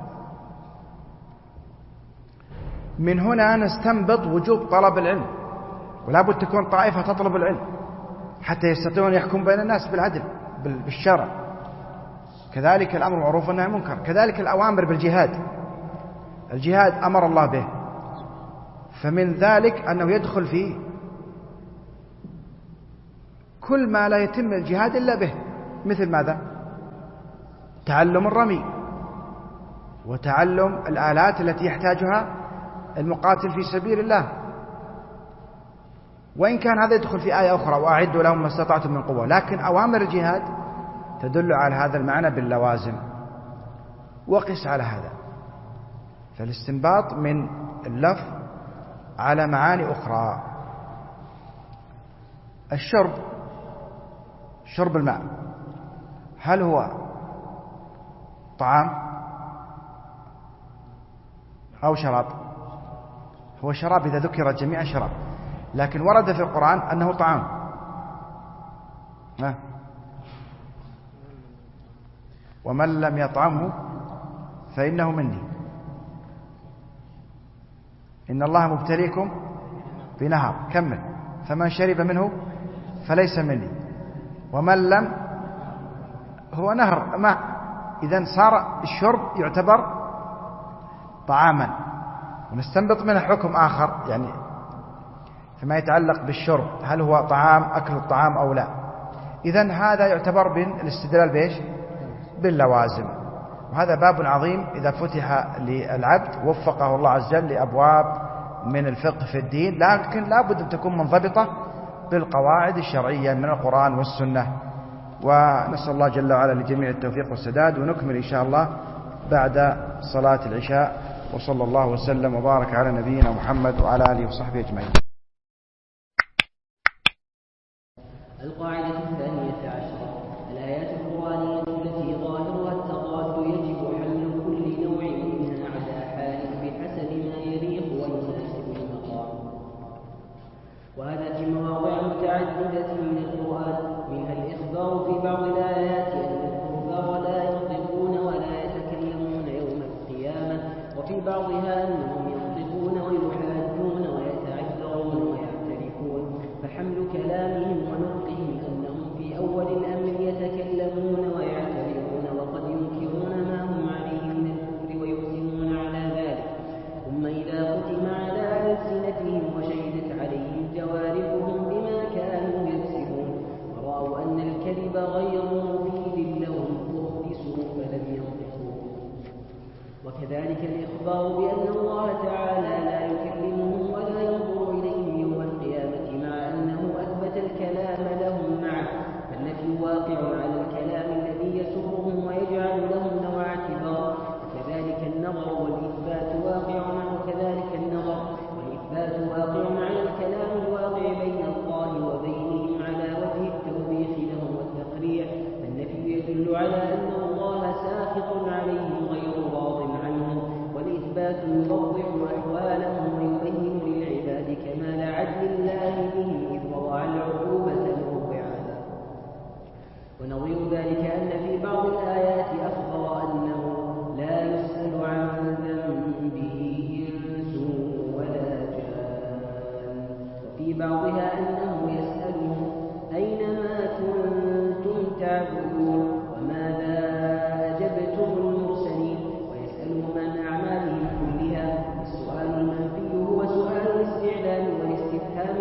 من هنا نستنبط وجوب طلب العلم، ولا بد تكون طائفة تطلب العلم حتى يستطيعون يحكم بين الناس بالعدل بالشرع. كذلك الأمر معروف والنهي عن المنكر، كذلك الأوامر بالجهاد. الجهاد أمر الله به، فمن ذلك أنه يدخل فيه كل ما لا يتم الجهاد إلا به، مثل ماذا؟ تعلم الرمي وتعلم الآلات التي يحتاجها المقاتل في سبيل الله. وإن كان هذا يدخل في آية أخرى وأعدوا لهم ما استطعتم من قوة، لكن أوامر الجهاد تدل على هذا المعنى باللوازم. وقس على هذا، فالاستنباط من اللفظ على معاني أخرى. الشرب، شرب الماء، هل هو طعام أو شراب؟ هو شراب إذا ذكر جميع شراب، لكن ورد في القرآن أنه طعام. ما؟ ومن لم يطعمه فإنه مني، إن الله مبتليكم بنهر، كمل، فمن شرب منه فليس مني، ومن لم، هو نهر ماء، إذن صار الشرب يعتبر طعاما. ونستنبط منه حكم آخر يعني فيما يتعلق بالشرب، هل هو طعام أكل الطعام أو لا. إذن هذا يعتبر بالاستدلال بإيش؟ باللوازم. وهذا باب عظيم إذا فتح للعبد وفقه الله عز وجل لأبواب من الفقه في الدين، لكن لا بد أن تكون منضبطة بالقواعد الشرعية من القرآن والسنة. ونسأل الله جل وعلا لجميع التوفيق والسداد، ونكمل إن شاء الله بعد صلاة العشاء. وصلى الله وسلم وبارك على نبينا محمد وعلى آله وصحبه أجمعين. القاعدة الثانية عشرة: الآيات القرآنية التي ظاهرها التضاد يجب حل كل نوع منها على حال بحسب ما يليق ويناسب المقام، وهذا في مواضع متعددة من القرآن، منها الإخبار في بعض الآيات أن الكفار لا ينطقون ولا يتكلمون يوم القيامة، وفي بعضها أنهم ينطقون ويحاجون ويتعذرون ويعترفون، فحمل كلامهم ونطقهم أنهم في أول الأمر يتكلمون ويعترفون وقد ينكرون ما هم عليه من الكفر ويقسمون على ذلك، ثم إذا ختم على ألسنتهم وشهدت عليهم جوارحهم بما كانوا يكسبون ورأوا أن الكذب غير مفيد لهم أخبسوا فلم ينطقوا. وكذلك الإخبار بأن الله تعالى لا يكلمهم ولا ينظر إليهم يوم القيامة، مع أنه أثبت الكلام لهم معه، فالنفي واقع على الكلام الذي يسرهم ويجعل لهم نوع اعتبار. وكذلك النظر والإثبات واقع معه كذلك النظر والإثبات واقع على الكلام الواقع بين الله وبينهم على وجه التوبيخ لهم والتقريع. فالنفي يدل على أن الله ساخط عليهم غير راض عنهم، والإثبات يوضح أحوالهم ويبين للعباد كمال عدل الله بهم إذ وضع العقوبة موضعها. ونظير ذلك أن في بعض الآيات أخبر أنه لا يسأل عن ذنبه إنس ولا جان، وفي بعضها أنه يسألهم أينما كنتم تعبدون وماذا أجبتم المرسلين، ويسألهم عن أعمالهم كلها. السؤال المنفي هو سؤال الاستعلام والاستفهام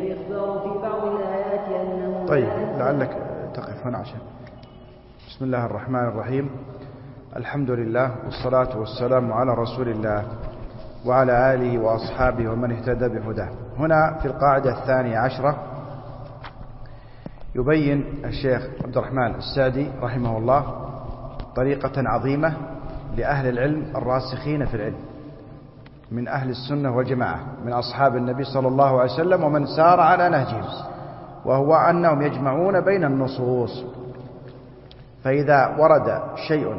الإخبار في بعض الآيات أنه طيب لعلك تقف هنا عشان. بسم الله الرحمن الرحيم. الحمد لله والصلاة والسلام على رسول الله وعلى آله وأصحابه ومن اهتدى بهداه. هنا في القاعدة الثانية عشرة يبين الشيخ عبد الرحمن السعدي رحمه الله طريقة عظيمة لأهل العلم الراسخين في العلم من أهل السنة والجماعة من أصحاب النبي صلى الله عليه وسلم ومن سار على نهجهم، وهو أنهم يجمعون بين النصوص. فإذا ورد شيء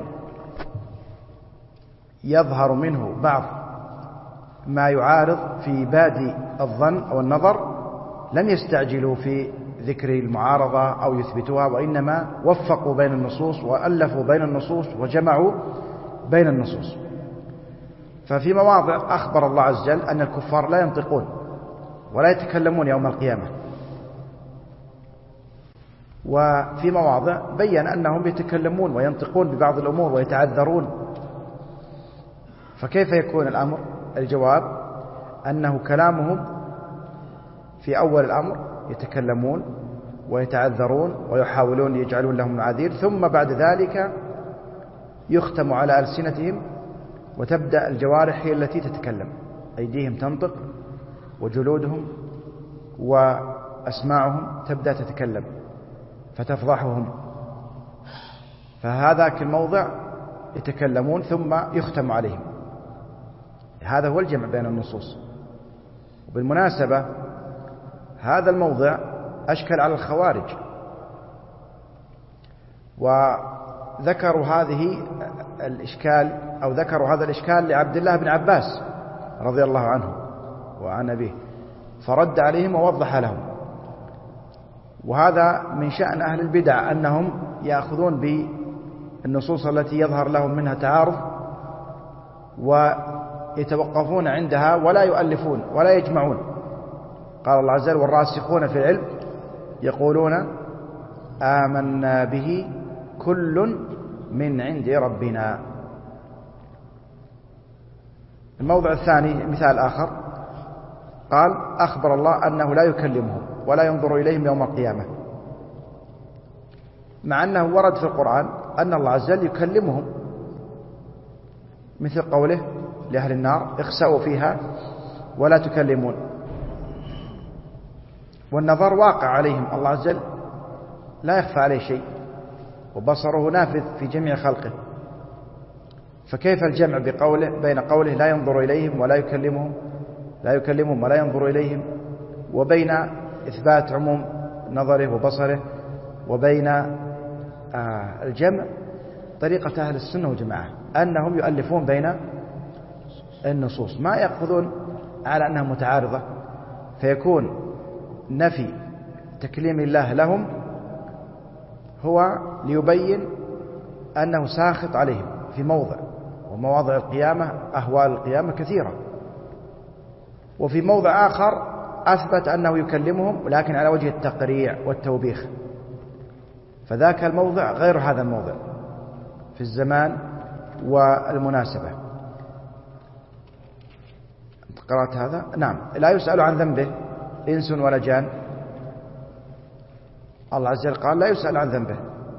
يظهر منه بعض ما يعارض في بادي الظن أو النظر لم يستعجلوا في ذكر المعارضة أو يثبتوها، وإنما وفقوا بين النصوص وألفوا بين النصوص وجمعوا بين النصوص. ففي مواضع أخبر الله عز وجل أن الكفار لا ينطقون ولا يتكلمون يوم القيامة، وفي مواضع بيّن أنهم يتكلمون وينطقون ببعض الأمور ويتعذرون. فكيف يكون الأمر؟ الجواب أنه كلامهم في أول الأمر يتكلمون ويتعذرون ويحاولون يجعلون لهم معاذير، ثم بعد ذلك يختم على ألسنتهم وتبدأ الجوارح هي التي تتكلم، أيديهم تنطق وجلودهم وأسماعهم تبدأ تتكلم فتفضحهم. فهذاك الموضع يتكلمون ثم يختم عليهم. هذا هو الجمع بين النصوص. وبالمناسبة هذا الموضع أشكل على الخوارج، وذكروا هذه الإشكال أو ذكروا هذا الإشكال لعبد الله بن عباس رضي الله عنه وعن أبيه، فرد عليهم ووضح لهم. وهذا من شأن أهل البدع أنهم يأخذون بالنصوص التي يظهر لهم منها تعارض ويتوقفون عندها ولا يؤلفون ولا يجمعون. قال الله عز وجل: والراسخون في العلم يقولون آمنا به كل من عند ربنا. الموضع الثاني مثال آخر، قال: أخبر الله أنه لا يكلمهم ولا ينظر إليهم يوم القيامة، مع أنه ورد في القرآن أن الله عز وجل يكلمهم، مثل قوله لأهل النار: اخسأوا فيها ولا تكلمون. والنظر واقع عليهم، الله عز وجل لا يخفى عليه شيء وبصره نافذ في جميع خلقه. فكيف الجمع بقوله بين قوله لا ينظر إليهم ولا يكلمهم لا يكلمهم ولا ينظر إليهم وبين إثبات عموم نظره وبصره، وبين آه الجمع طريقة أهل السنة والجماعة أنهم يؤلفون بين النصوص، ما يأخذون على أنها متعارضة، فيكون نفي تكليم الله لهم هو ليبين أنه ساخط عليهم في موضع، ومواضع القيامة أهوال القيامة كثيرة، وفي موضع آخر أثبت أنه يكلمهم ولكن على وجه التقريع والتوبيخ. فذاك الموضع غير هذا الموضع في الزمان والمناسبة. قرأت هذا؟ نعم. لا يسأل عن ذنبه إنس ولا جان. الله عز وجل قال لا يسأل عن ذنبه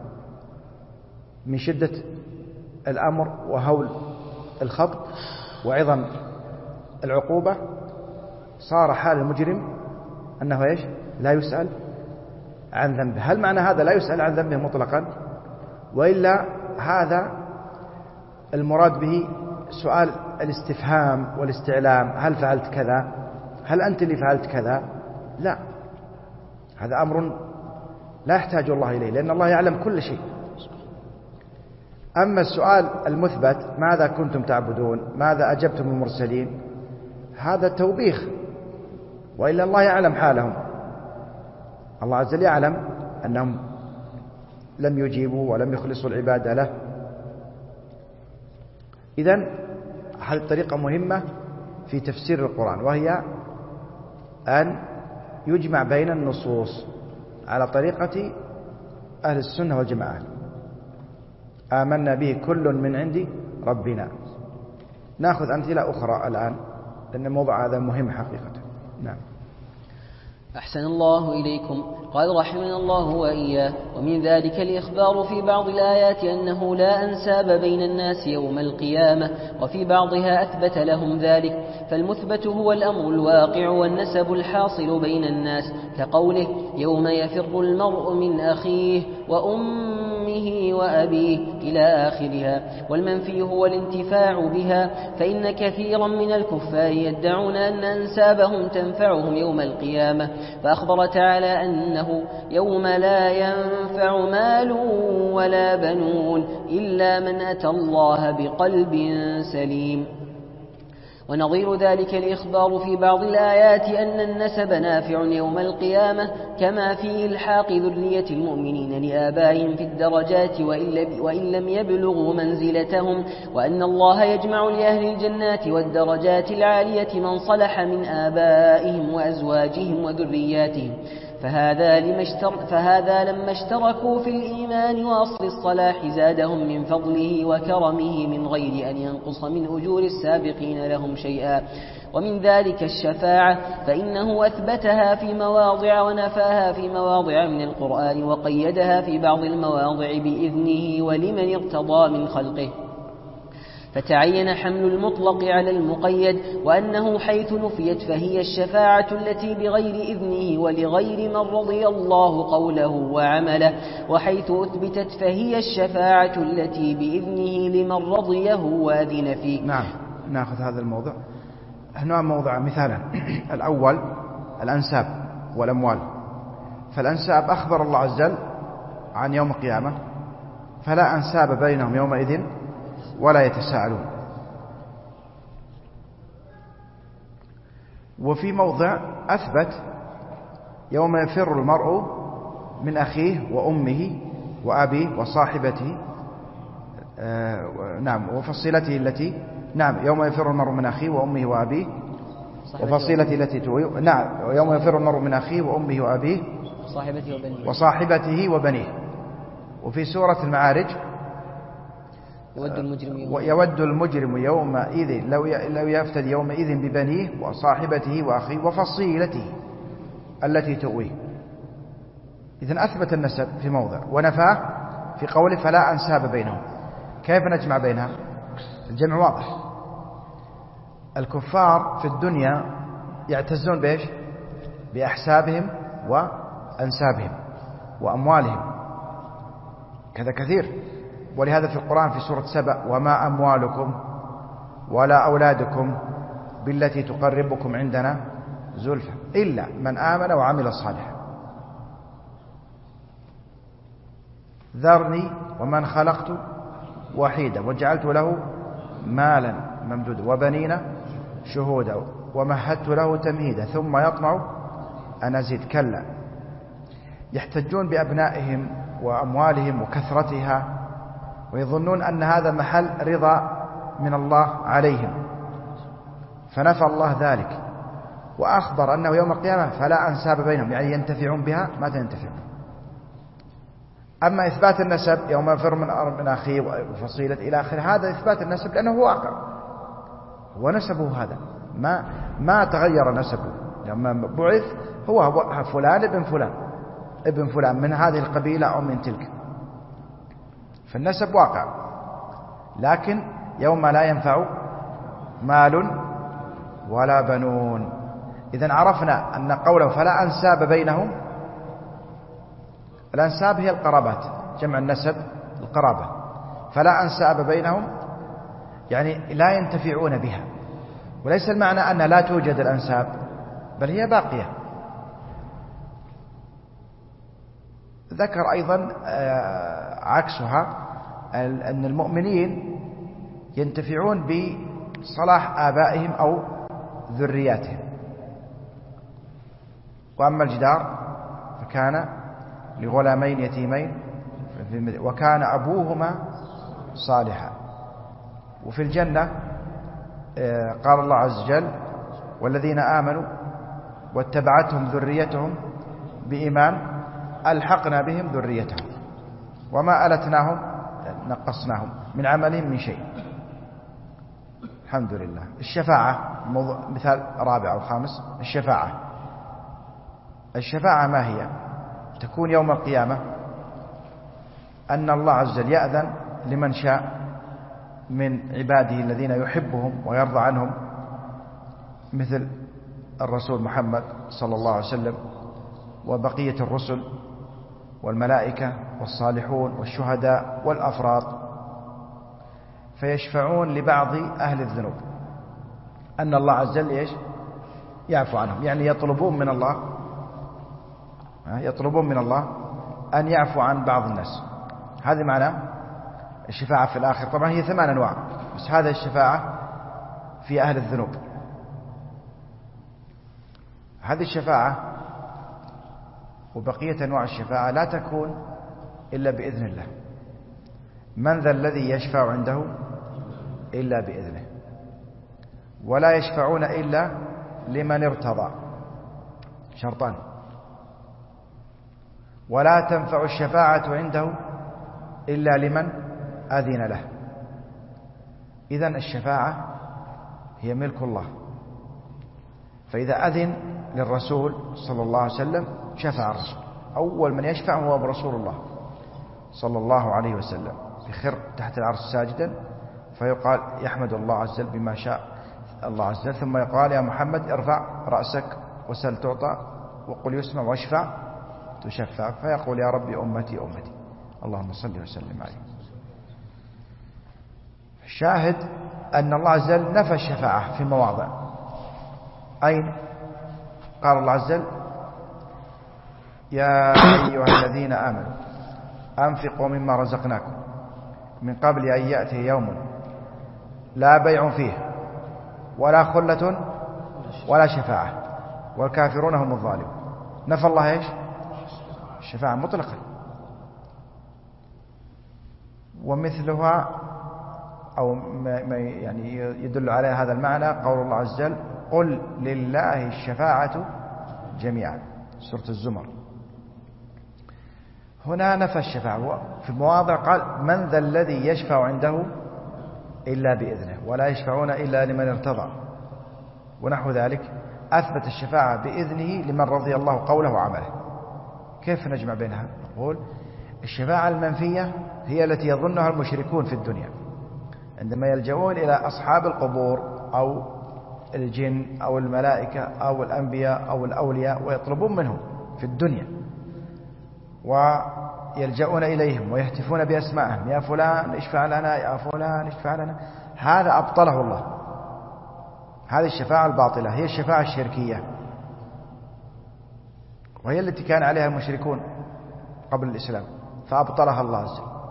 من شدة الأمر وهول الخط وعظم العقوبة، صار حال المجرم أنه إيش؟ لا يسأل عن ذنبه. هل معنى هذا لا يسأل عن ذنبه مطلقا؟ وإلا هذا المراد به سؤال الاستفهام والاستعلام: هل فعلت كذا؟ هل أنت اللي فعلت كذا؟ لا، هذا أمر لا يحتاج الله إليه، لأن الله يعلم كل شيء. أما السؤال المثبت: ماذا كنتم تعبدون؟ ماذا أجبتم المرسلين؟ هذا توبيخ، وإلا الله يعلم حالهم. الله عز وجل يعلم أنهم لم يجيبوا ولم يخلصوا العبادة له. إذن هذه الطريقة مهمة في تفسير القرآن، وهي أن يجمع بين النصوص على طريقة أهل السنة والجماعة. آمنا به كل من عند ربنا. نأخذ أمثلة أخرى الآن لأن الموضوع هذا مهم حقيقة. نعم. أحسن الله إليكم. قال رحمنا الله وإياه: ومن ذلك الإخبار في بعض الآيات أنه لا أنساب بين الناس يوم القيامة، وفي بعضها أثبت لهم ذلك، فالمثبت هو الأمر الواقع والنسب الحاصل بين الناس، كقوله: يوم يفر المرء من أخيه وأمه وأبيه إلى آخرها. والمنفي هو الانتفاع بها، فإن كثيرا من الكفار يدعون أن أنسابهم تنفعهم يوم القيامة، فأخبر تعالى أنه يوم لا ينفع مال ولا بنون إلا من أتى الله بقلب سليم. ونظير ذلك الإخبار في بعض الآيات أن النسب نافع يوم القيامة، كما في إلحاق ذرية المؤمنين لآبائهم في الدرجات وإن لم يبلغوا منزلتهم، وأن الله يجمع لأهل الجنات والدرجات العالية من صلح من آبائهم وأزواجهم وذرياتهم، فهذا, لما اشتر فهذا لما اشتركوا في الإيمان وأصل الصلاح زادهم من فضله وكرمه من غير أن ينقص من أجور السابقين لهم شيئا. ومن ذلك الشفاعة، فإنه أثبتها في مواضع ونفاها في مواضع من القرآن، وقيدها في بعض المواضع بإذنه ولمن ارتضى من خلقه، فتعين حمل المطلق على المقيد، وأنه حيث نفيت فهي الشفاعة التي بغير إذنه ولغير من رضي الله قوله وعمله، وحيث أثبتت فهي الشفاعة التي بإذنه لمن رضيه وأذن فيه. نعم، نأخذ هذا الموضوع. هنا موضع مثالا. الأول الأنساب والأموال. فالأنساب أخبر الله عز وجل عن يوم القيامة، فلا أنساب بينهم يومئذ ولا يتساءلون. وفي موضع أثبت يوم يفر المرء من أخيه وأمه وأبيه وصاحبته آه نعم وفصيلته التي نعم يوم يفر المرء من أخيه وأمه وأبيه وفصيلته التي تؤويه. نعم يوم يفر المرء من أخيه وأمه وأبيه وصاحبته وبنيه وصاحبته وبنيه. وفي سورة المعارج: يود المجرم يوم يود المجرم يومئذ لو لو يفتدي يومئذ ببنيه وصاحبته وأخيه وفصيلته التي تؤويه. إذن أثبت النسب في موضع ونفاه في قوله فلا أنساب بينهم. كيف نجمع بينها؟ الجمع واضح. الكفار في الدنيا يعتزون بإيش؟ بأحسابهم وأنسابهم وأموالهم، كذا كثير. ولهذا في القرآن في سورة سبأ: وما أموالكم ولا أولادكم بالتي تقربكم عندنا زلفى إلا من آمن وعمل صالحا ذرني ومن خلقت وحيدا وجعلت له مالا ممدودا وبنين شهودا ومهدت له تمهيدا ثم يطمع أن أزيد. كلا. يحتجون بأبنائهم وأموالهم وكثرتها، ويظنون أن هذا محل رضا من الله عليهم، فنفى الله ذلك وأخبر أنه يوم القيامة فلا أنساب بينهم، يعني ينتفعون بها ما تنتفعون. أما إثبات النسب يوم يفر من أخيه وفصيلة إلى آخره، هذا إثبات النسب لأنه هو واقع، هو نسبه هذا ما ما تغير نسبه. لما بعث هو فلان ابن فلان ابن فلان من هذه القبيلة أو من تلك، فالنسب واقع. لكن يوم لا ينفع مال ولا بنون. إذن عرفنا أن قوله فلا أنساب بينهم، الأنساب هي القرابات، جمع النسب القرابة. فلا أنساب بينهم يعني لا ينتفعون بها، وليس المعنى أن لا توجد الأنساب، بل هي باقية. ذكر أيضا عكسها أن المؤمنين ينتفعون بصلاح آبائهم أو ذرياتهم. وأما الجدار فكان لغلامين يتيمين وكان أبوهما صالحا. وفي الجنة قال الله عز وجل: والذين آمنوا واتبعتهم ذريتهم بإيمان ألحقنا بهم ذريتهم وما ألتناهم نقصناهم من عملهم من شيء. الحمد لله. الشفاعة مثال رابع أو خامس: الشفاعة. الشفاعة ما هي؟ تكون يوم القيامة أن الله عز وجل يأذن لمن شاء من عباده الذين يحبهم ويرضى عنهم، مثل الرسول محمد صلى الله عليه وسلم وبقية الرسل والملائكة والصالحون والشهداء والأفراد، فيشفعون لبعض أهل الذنوب أن الله عز وجل إيش؟ يعفو عنهم، يعني يطلبون من الله يطلبون من الله أن يعفو عن بعض الناس. هذه معنى الشفاعة في الآخر. طبعا هي ثمان أنواع، بس هذا الشفاعة في أهل الذنوب. هذه الشفاعة وبقية أنواع الشفاعة لا تكون إلا بإذن الله. من ذا الذي يشفع عنده إلا بإذنه، ولا يشفعون إلا لمن ارتضى، شرطان، ولا تنفع الشفاعة عنده إلا لمن أذن له. إذن الشفاعة هي ملك الله، فإذا أذن للرسول صلى الله عليه وسلم شفع الرسول. أول من يشفع هو رسول الله صلى الله عليه وسلم، يخر تحت العرش ساجدا فيقال يحمد الله عز وجل بما شاء الله عز وجل، ثم يقال يا محمد ارفع رأسك وسل تعطى وقل يسمع واشفع تشفع، فيقول يا ربي أمتي أمتي اللهم صل وسلم عليه. الشاهد أن الله عز وجل نفى الشفاعة في مواضع. أين؟ قال الله عز وجل يا أيها الذين آمنوا أنفقوا مما رزقناكم من قبل أن يأتي يوم لا بيع فيه ولا خلة ولا شفاعة والكافرون هم الظالمون. نفى الله إيش؟ الشفاعة مطلقا. ومثلها أو ما يعني يدل على هذا المعنى قول الله عز وجل قل لله الشفاعة جميعا، سورة الزمر. هنا نفى الشفاعة في مواضع قال من ذا الذي يشفع عنده إلا بإذنه ولا يشفعون إلا لمن ارتضى ونحو ذلك. أثبت الشفاعة بإذنه لمن رضي الله قوله وعمله. كيف نجمع بينها؟ نقول الشفاعة المنفية هي التي يظنها المشركون في الدنيا عندما يلجؤون إلى أصحاب القبور أو الجن أو الملائكة أو الأنبياء أو الأولياء ويطلبون منهم في الدنيا ويلجؤون إليهم ويهتفون بأسمائهم يا فلان اشفع لنا يا فلان اشفع لنا. هذا أبطله الله. هذه الشفاعة الباطلة هي الشفاعة الشركية، وهي التي كان عليها المشركون قبل الإسلام فأبطلها الله عز وجل.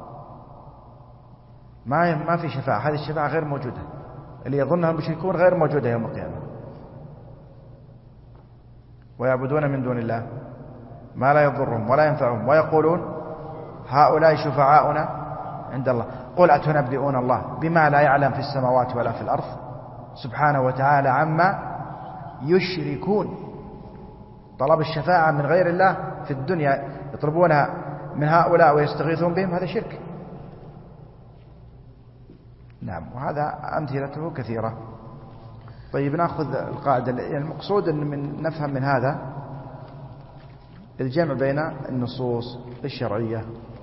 ما ما في شفاعة، هذه الشفاعة غير موجودة، اللي يظنها المشركون غير موجودة يوم القيامة. ويعبدون من دون الله ما لا يضرهم ولا ينفعهم ويقولون هؤلاء شفعاؤنا عند الله. قل أتنبئون الله بما لا يعلم في السماوات ولا في الأرض سبحانه وتعالى عما يشركون. طلب الشفاعة من غير الله في الدنيا يطلبونها من هؤلاء ويستغيثون بهم، هذا شرك. نعم، وهذا أمثلته كثيرة. طيب نأخذ القاعدة. المقصود أن من نفهم من هذا الجمع بين النصوص الشرعية.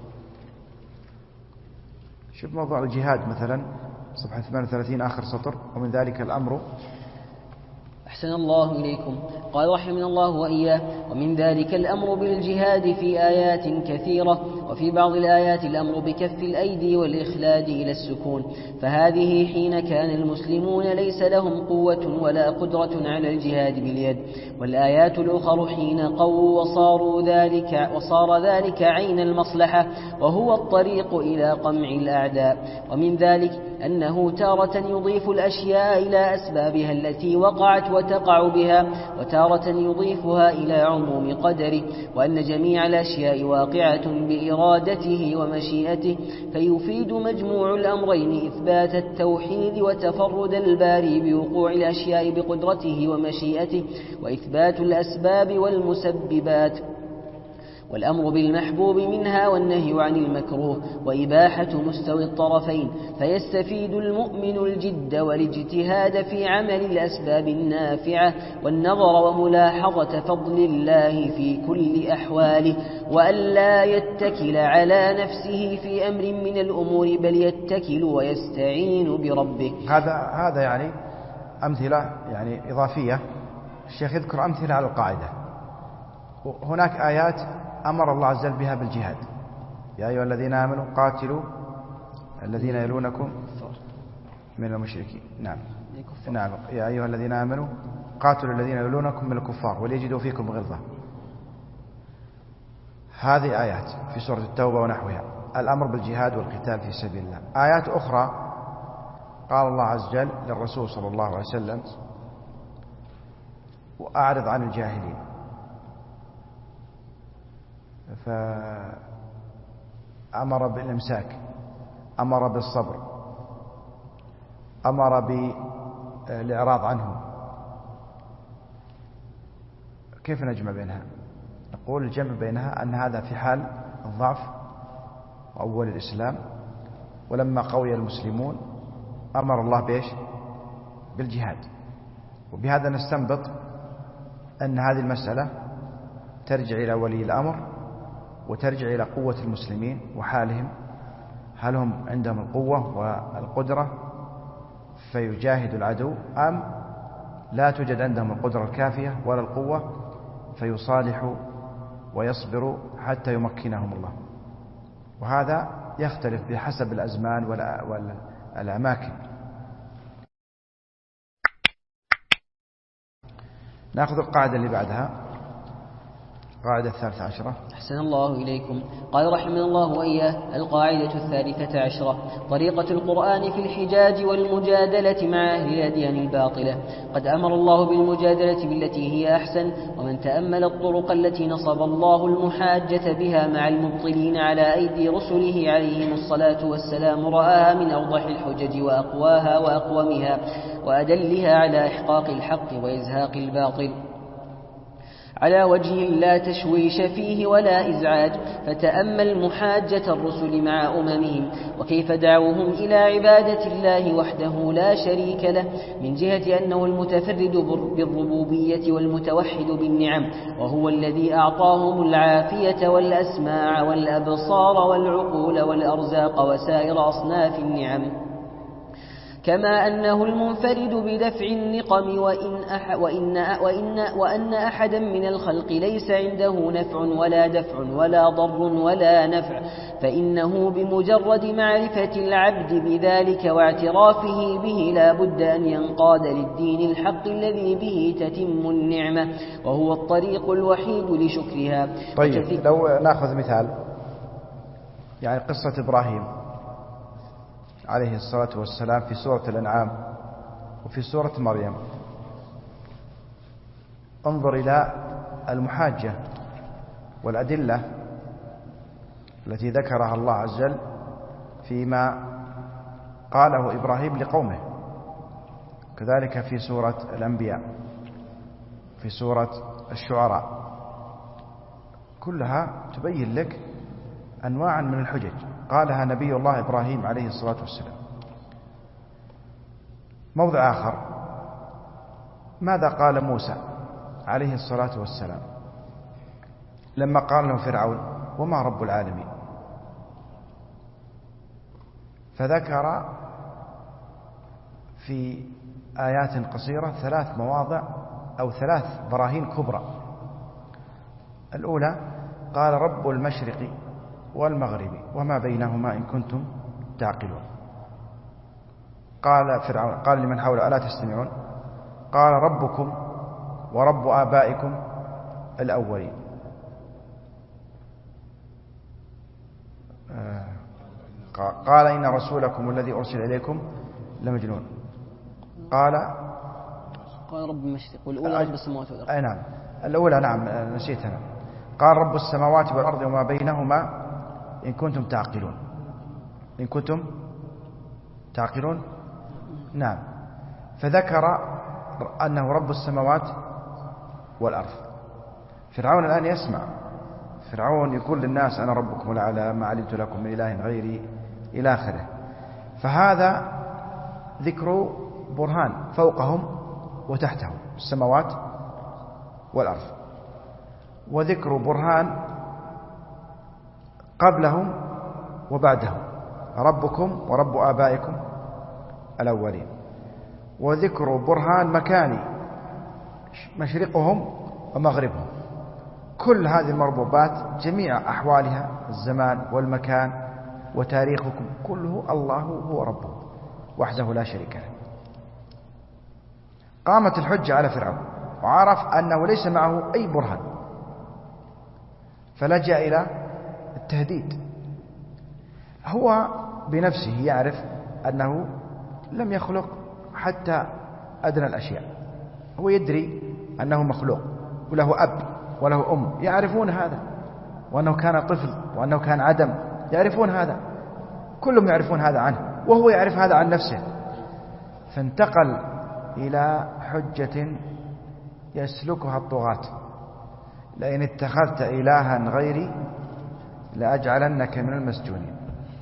شوف موضوع الجهاد مثلا صفحة ثمانية وثلاثين آخر سطر ومن ذلك الأمر. أحسن الله إليكم. قال رحمنا الله وإياه ومن ذلك الأمر بالجهاد في آيات كثيرة، وفي بعض الآيات الأمر بكف الأيدي والإخلاد إلى السكون، فهذه حين كان المسلمون ليس لهم قوة ولا قدرة على الجهاد باليد، والآيات الأخر حين قووا وصاروا ذلك وصار ذلك عين المصلحة وهو الطريق إلى قمع الأعداء. ومن ذلك أنه تارة يضيف الأشياء إلى أسبابها التي وقعت وتقع بها، وتارة يضيفها إلى عموم قدره، وأن جميع الأشياء واقعة بإرادته ومشيئته، فيفيد مجموع الأمرين إثبات التوحيد وتفرد الباري بوقوع الأشياء بقدرته ومشيئته، وإثبات الأسباب والمسببات. والأمر بالمحبوب منها والنهي عن المكروه وإباحة مستوي الطرفين، فيستفيد المؤمن الجد والاجتهاد في عمل الأسباب النافعة والنظر وملاحظة فضل الله في كل أحواله، وأن لا يتكل على نفسه في أمر من الأمور بل يتكل ويستعين بربه. هذا هذا يعني أمثلة يعني إضافية. الشيخ يذكر أمثلة على القاعدة. هناك آيات أمر الله عز وجل بها بالجهاد: يا أيها الذين آمنوا قاتلوا الذين يلونكم من المشركين. نعم نعم يا أيها الذين آمنوا قاتلوا الذين يلونكم من الكفار وليجدوا فيكم غلظة. هذه آيات في سورة التوبة ونحوها، الأمر بالجهاد والقتال في سبيل الله. آيات أخرى قال الله عز وجل للرسول صلى الله عليه وسلم: وأعرض عن الجاهلين. فأمر بالإمساك، أمر بالصبر، أمر بالإعراض عنهم. كيف نجمع بينها؟ نقول الجمع بينها أن هذا في حال الضعف وأول الإسلام، ولما قوي المسلمون أمر الله بإيش؟ بالجهاد. وبهذا نستنبط أن هذه المسألة ترجع إلى ولي الأمر وترجع إلى قوة المسلمين وحالهم، هل هم عندهم القوة والقدرة فيجاهد العدو، أم لا توجد عندهم القدرة الكافية ولا القوة فيصالحوا ويصبروا حتى يمكنهم الله. وهذا يختلف بحسب الأزمان والأماكن. نأخذ القاعدة اللي بعدها، القاعدة الثالثة عشرة. أحسن الله إليكم. قال رحمه الله وإياه: القاعدة الثالثة عشرة: طريقة القرآن في الحجاج والمجادلة مع أهل الأديان الباطلة. قد أمر الله بالمجادلة بالتي هي أحسن، ومن تأمل الطرق التي نصب الله المحاجة بها مع المبطلين على أيدي رسله عليهم الصلاة والسلام رآها من أوضح الحجج وأقواها وأقومها وأدلها على إحقاق الحق وإزهاق الباطل على وجه لا تشويش فيه ولا إزعاج. فتأمل محاجة الرسل مع أممهم وكيف دعوهم إلى عبادة الله وحده لا شريك له، من جهة أنه المتفرد بالربوبية والمتوحد بالنعم، وهو الذي أعطاهم العافية والأسماع والأبصار والعقول والأرزاق وسائر أصناف النعم، كما أنه المنفرد بدفع النقم، وإن أح وإن وإن وأن أحدا من الخلق ليس عنده نفع ولا دفع ولا ضر ولا نفع، فإنه بمجرد معرفة العبد بذلك واعترافه به لا بد أن ينقاد للدين الحق الذي به تتم النعمة، وهو الطريق الوحيد لشكرها. طيب لو نأخذ مثال، يعني قصة إبراهيم عليه الصلاة والسلام في سورة الأنعام وفي سورة مريم. انظر إلى المحاجة والأدلة التي ذكرها الله عز وجل فيما قاله إبراهيم لقومه، كذلك في سورة الأنبياء، في سورة الشعراء، كلها تبين لك أنواعا من الحجج قالها نبي الله إبراهيم عليه الصلاة والسلام. موضع آخر، ماذا قال موسى عليه الصلاة والسلام لما قال له فرعون: وما رب العالمين؟ فذكر في آيات قصيرة ثلاث مواضع أو ثلاث براهين كبرى. الأولى قال: رب المشرق والمغرب وما بينهما إن كنتم تعقلون. قال فرعون قال لمن حوله: ألا تستمعون؟ قال: ربكم ورب آبائكم الأولين. قال: إن رسولكم الذي أرسل إليكم لمجنون. قال قال: رب المشرق، والأولى رب السماوات والأرض. أي نعم، الأولى نعم نسيتها. قال: رب السماوات والأرض وما بينهما إن كنتم تعقلون. إن كنتم تعقلون، نعم. فذكر أنه رب السماوات والأرض. فرعون الآن يسمع، فرعون يقول للناس أنا ربكم الأعلى ما علمت لكم من إله غيري إلى آخره. فهذا ذكر برهان فوقهم وتحتهم السماوات والأرض، وذكر برهان قبلهم وبعدهم ربكم ورب آبائكم الأولين، وذكر برهان مكاني مشرقهم ومغربهم. كل هذه المربوبات جميع أحوالها الزمان والمكان وتاريخكم كله الله هو ربه وحده لا شريك له. قامت الحجة على فرعون وعرف أنه ليس معه أي برهان، فلجأ إلى التهديد. هو بنفسه يعرف أنه لم يخلق حتى أدنى الأشياء، هو يدري أنه مخلوق وله أب وله أم يعرفون هذا، وأنه كان طفل وأنه كان عدم يعرفون هذا، كلهم يعرفون هذا عنه، وهو يعرف هذا عن نفسه. فانتقل إلى حجة يسلكها الطغاة: لئن اتخذت إلها غيري لأجعلنك من المسجونين.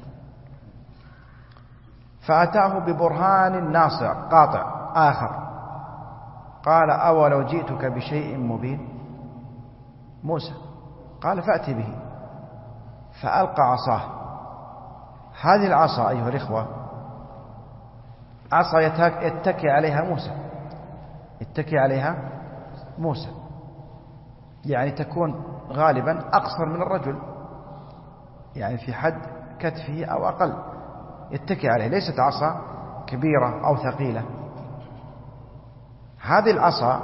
فأتاه ببرهان ناصع قاطع آخر، قال أولو جئتك بشيء مبين. موسى قال فأتي به، فألقى عصاه. هذه العصا أيها الإخوة عصا يتكي عليها موسى يتكي عليها موسى يعني تكون غالبا أقصر من الرجل، يعني في حد كتفه أو أقل يتكي عليه، ليست عصا كبيرة أو ثقيلة. هذه العصا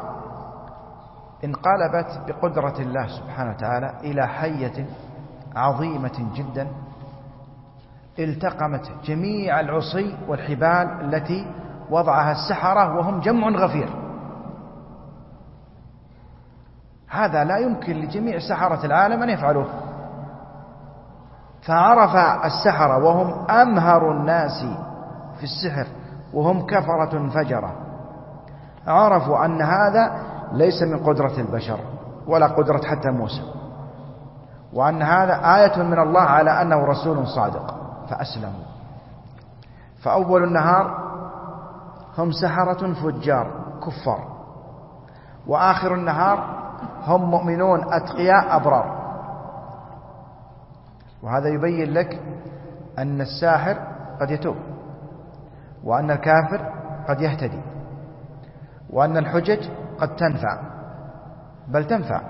انقلبت بقدرة الله سبحانه وتعالى إلى حية عظيمة جدا التقمت جميع العصي والحبال التي وضعها السحرة وهم جمع غفير. هذا لا يمكن لجميع سحرة العالم أن يفعلوه. فعرف السحرة وهم أمهر الناس في السحر وهم كفرة فجرة، عرفوا أن هذا ليس من قدرة البشر ولا قدرة حتى موسى، وأن هذا آية من الله على أنه رسول صادق، فأسلموا. فأول النهار هم سحرة فجار كفار، وآخر النهار هم مؤمنون أتقياء أبرار. وهذا يبين لك أن الساحر قد يتوب، وأن الكافر قد يهتدي، وأن الحجج قد تنفع بل تنفع.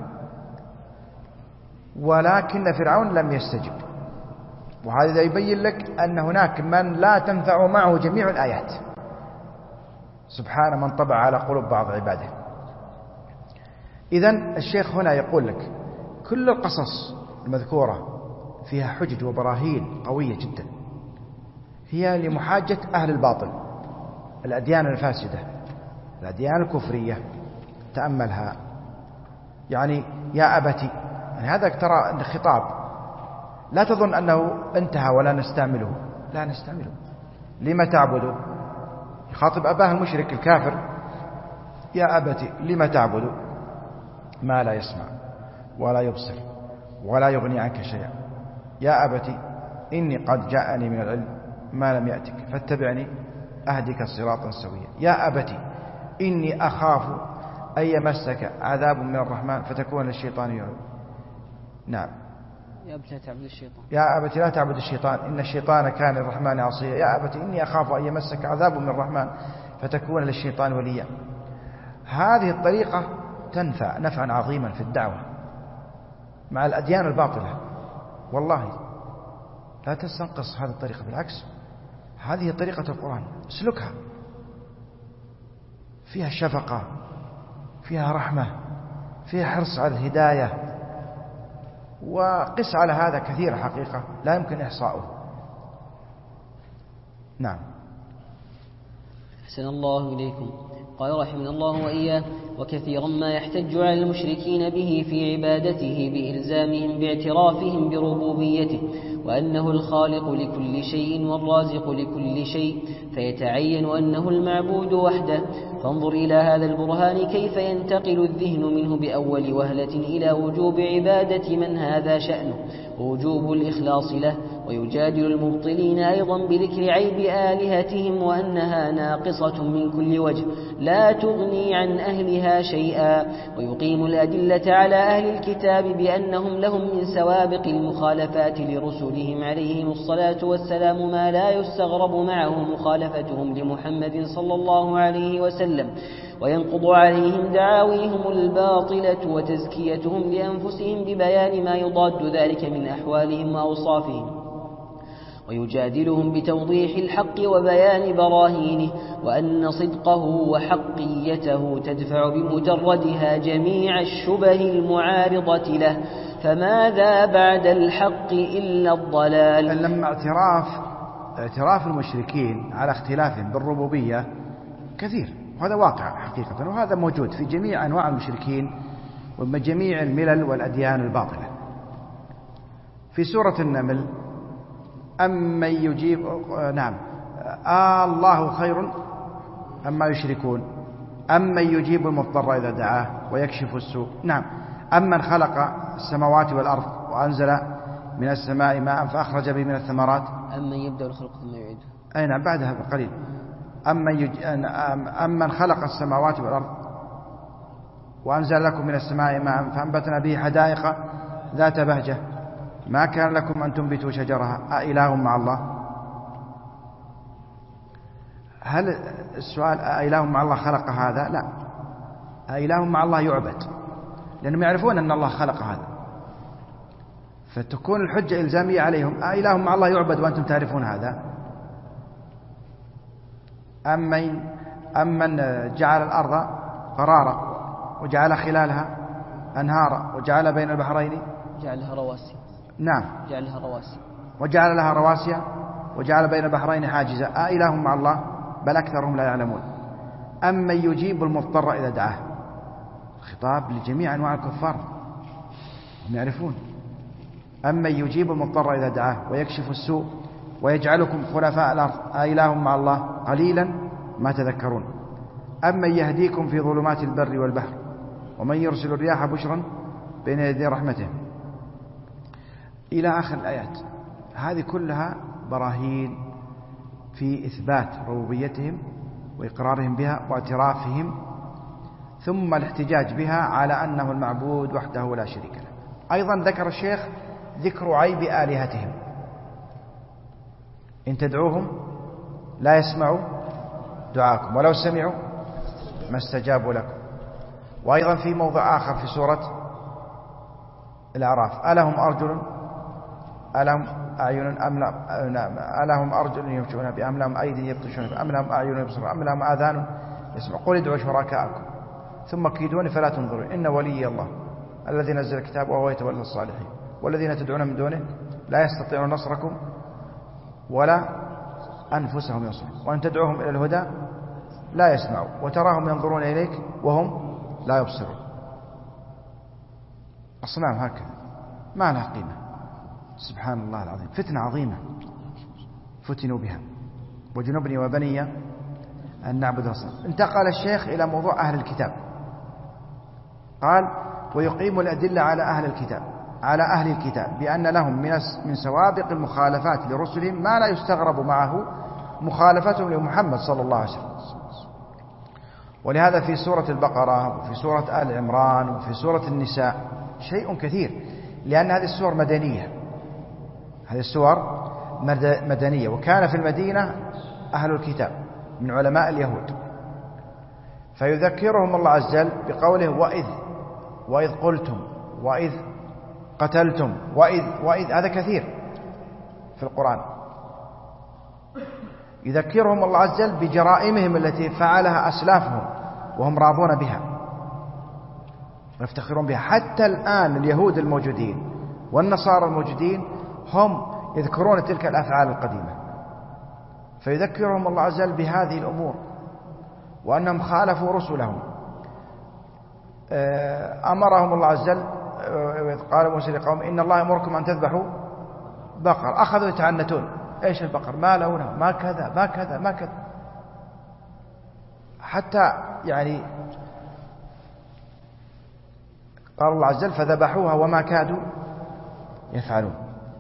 ولكن فرعون لم يستجب، وهذا يبين لك أن هناك من لا تنفع معه جميع الآيات. سبحان من طبع على قلوب بعض عباده. إذن الشيخ هنا يقول لك كل القصص المذكورة فيها حجج وبراهين قوية جدا، هي لمحاجة أهل الباطل، الأديان الفاسدة، الأديان الكفرية. تأملها، يعني يا أبتي، يعني هذا ترى خطاب، لا تظن أنه انتهى ولا نستعمله، لا نستعمله. لما تعبد؟ يخاطب أباه المشرك الكافر: يا أبتي لما تعبد ما لا يسمع ولا يبصر ولا يغني عنك شيئا، يا أبتي إني قد جاءني من العلم ما لم يأتك فاتبعني أهدك صراطا سويا، يا أبتي إني أخاف أن يمسك عذاب من الرحمن فتكون للشيطان يعود. نعم، يا أبتي لا تعبد الشيطان، يا أبتي لا تعبد الشيطان إن الشيطان كان للرحمن عصيا، يا أبتي إني أخاف أن يمسك عذاب من الرحمن فتكون للشيطان وليا. هذه الطريقة تنفع نفعا عظيما في الدعوة مع الأديان الباطلة. والله لا تستنقص هذه الطريقة، بالعكس هذه طريقة القرآن، اسلكها، فيها شفقة، فيها رحمة، فيها حرص على الهداية، وقس على هذا كثير حقيقة لا يمكن إحصاؤه. نعم. أحسن الله إليكم. قال رحمنا الله وإياه: وكثيرا ما يحتج على المشركين به في عبادته بإلزامهم باعترافهم بربوبيته وأنه الخالق لكل شيء والرازق لكل شيء، فيتعين أنه المعبود وحده. فانظر إلى هذا البرهان كيف ينتقل الذهن منه بأول وهلة إلى وجوب عبادة من هذا شأنه ووجوب الإخلاص له، ويجادل المبطلين أيضا بذكر عيب آلهتهم وأنها ناقصة من كل وجه لا تغني عن أهلها شيئا، ويقيم الأدلة على أهل الكتاب بأنهم لهم من سوابق المخالفات لرسلهم عليهم الصلاة والسلام ما لا يستغرب معه مخالفتهم لمحمد صلى الله عليه وسلم، وينقض عليهم دعاويهم الباطلة وتزكيتهم لأنفسهم ببيان ما يضاد ذلك من أحوالهم وأوصافهم، ويجادلهم بتوضيح الحق وبيان براهينه، وأن صدقه وحقيته تدفع بمجردها جميع الشبه المعارضة له، فماذا بعد الحق إلا الضلال. لما اعتراف اعتراف المشركين على اختلافهم بالربوبية كثير، وهذا واقع حقيقة، وهذا موجود في جميع أنواع المشركين وجميع الملل والأديان الباطلة. في سورة النمل أمن يجيب نعم آه الله خير أما يشركون أمن يجيب المضطر إذا دعاه ويكشف السوء، نعم أمن خلق السماوات والأرض وأنزل من السماء ماء فأخرج به من الثمرات، أمن يبدأ الخلق ثم يعيده، أي نعم بعدها بقليل، أمن, يج... أمن خلق السماوات والأرض وأنزل لكم من السماء ماء فأنبتنا به حدائق ذات بهجة ما كان لكم أن تنبتوا شجرها أإله مع الله. هل السؤال أإله مع الله خلق هذا؟ لا، أإله مع الله يعبد، لأنهم يعرفون أن الله خلق هذا، فتكون الحجة إلزامية عليهم. أإله مع الله يعبد وأنتم تعرفون هذا؟ أمن أمن جعل الأرض قرارا وجعل خلالها أنهارا وجعل بين البحرين جعلها رواسي، نعم جعلها رواسي وجعل لها رواسي وجعل بين البحرين حاجزا أإله مع الله بل أكثرهم لا يعلمون. أمن يجيب المضطر إذا دعاه، خطاب لجميع أنواع الكفار هم يعرفون. أمن يجيب المضطر إذا دعاه ويكشف السوء ويجعلكم خلفاء الأرض أإله مع الله قليلا ما تذكرون. أمن يهديكم في ظلمات البر والبحر ومن يرسل الرياح بشرا بين يدي رحمته إلى آخر الآيات. هذه كلها براهين في إثبات ربوبيتهم وإقرارهم بها واعترافهم، ثم الاحتجاج بها على أنه المعبود وحده لا شريك له. أيضا ذكر الشيخ ذكر عيب آلهتهم، إن تدعوهم لا يسمعوا دعاكم ولو سمعوا ما استجابوا لكم. وأيضا في موضع آخر في سورة الأعراف ألهم أرجل ألهم أعين أم لهم ألهم أرجل يمشون بها أم لهم أيدي يبطشون بها أم لهم أعين يبصرون أم لهم آذان يسمعون قل ادعوا شركاءكم ثم كيدون فلا تنظرون إن ولي الله الذي نزل الكتاب وهو يتولى الصالحين والذين تدعون من دونه لا يستطيعون نصركم ولا أنفسهم ينصرون وأن تدعوهم إلى الهدى لا يسمعوا وتراهم ينظرون إليك وهم لا يبصرون. أصنام هكذا ما لها قيمة، سبحان الله العظيم، فتنة عظيمة فتنوا بها. وجنبني وبني أن نعبد الأصنام. انتقل الشيخ إلى موضوع أهل الكتاب، قال ويقيم الأدلة على أهل الكتاب على أهل الكتاب بأن لهم من من سوابق المخالفات لرسلهم ما لا يستغرب معه مخالفتهم لمحمد صلى الله عليه وسلم. ولهذا في سورة البقرة وفي سورة آل عمران وفي سورة النساء شيء كثير، لأن هذه السور مدنية، هذه السور مدنية، وكان في المدينة أهل الكتاب من علماء اليهود، فيذكرهم الله عز وجل بقوله وإذ وإذ قلتم وإذ قتلتم وإذ وإذ هذا كثير في القرآن. يذكرهم الله عز وجل بجرائمهم التي فعلها أسلافهم وهم راضون بها ويفتخرون بها. حتى الآن اليهود الموجودين والنصارى الموجودين هم يذكرون تلك الأفعال القديمة، فيذكرهم الله عز وجل بهذه الأمور وأنهم خالفوا رسلهم. أمرهم الله عز وجل قال موسى لقوم إن الله يأمركم أن تذبحوا بقر، أخذوا يتعنتون، إيش البقر، ما لونه، ما كذا ما كذا ما كذا، حتى يعني قال الله عز وجل فذبحوها وما كادوا يفعلون.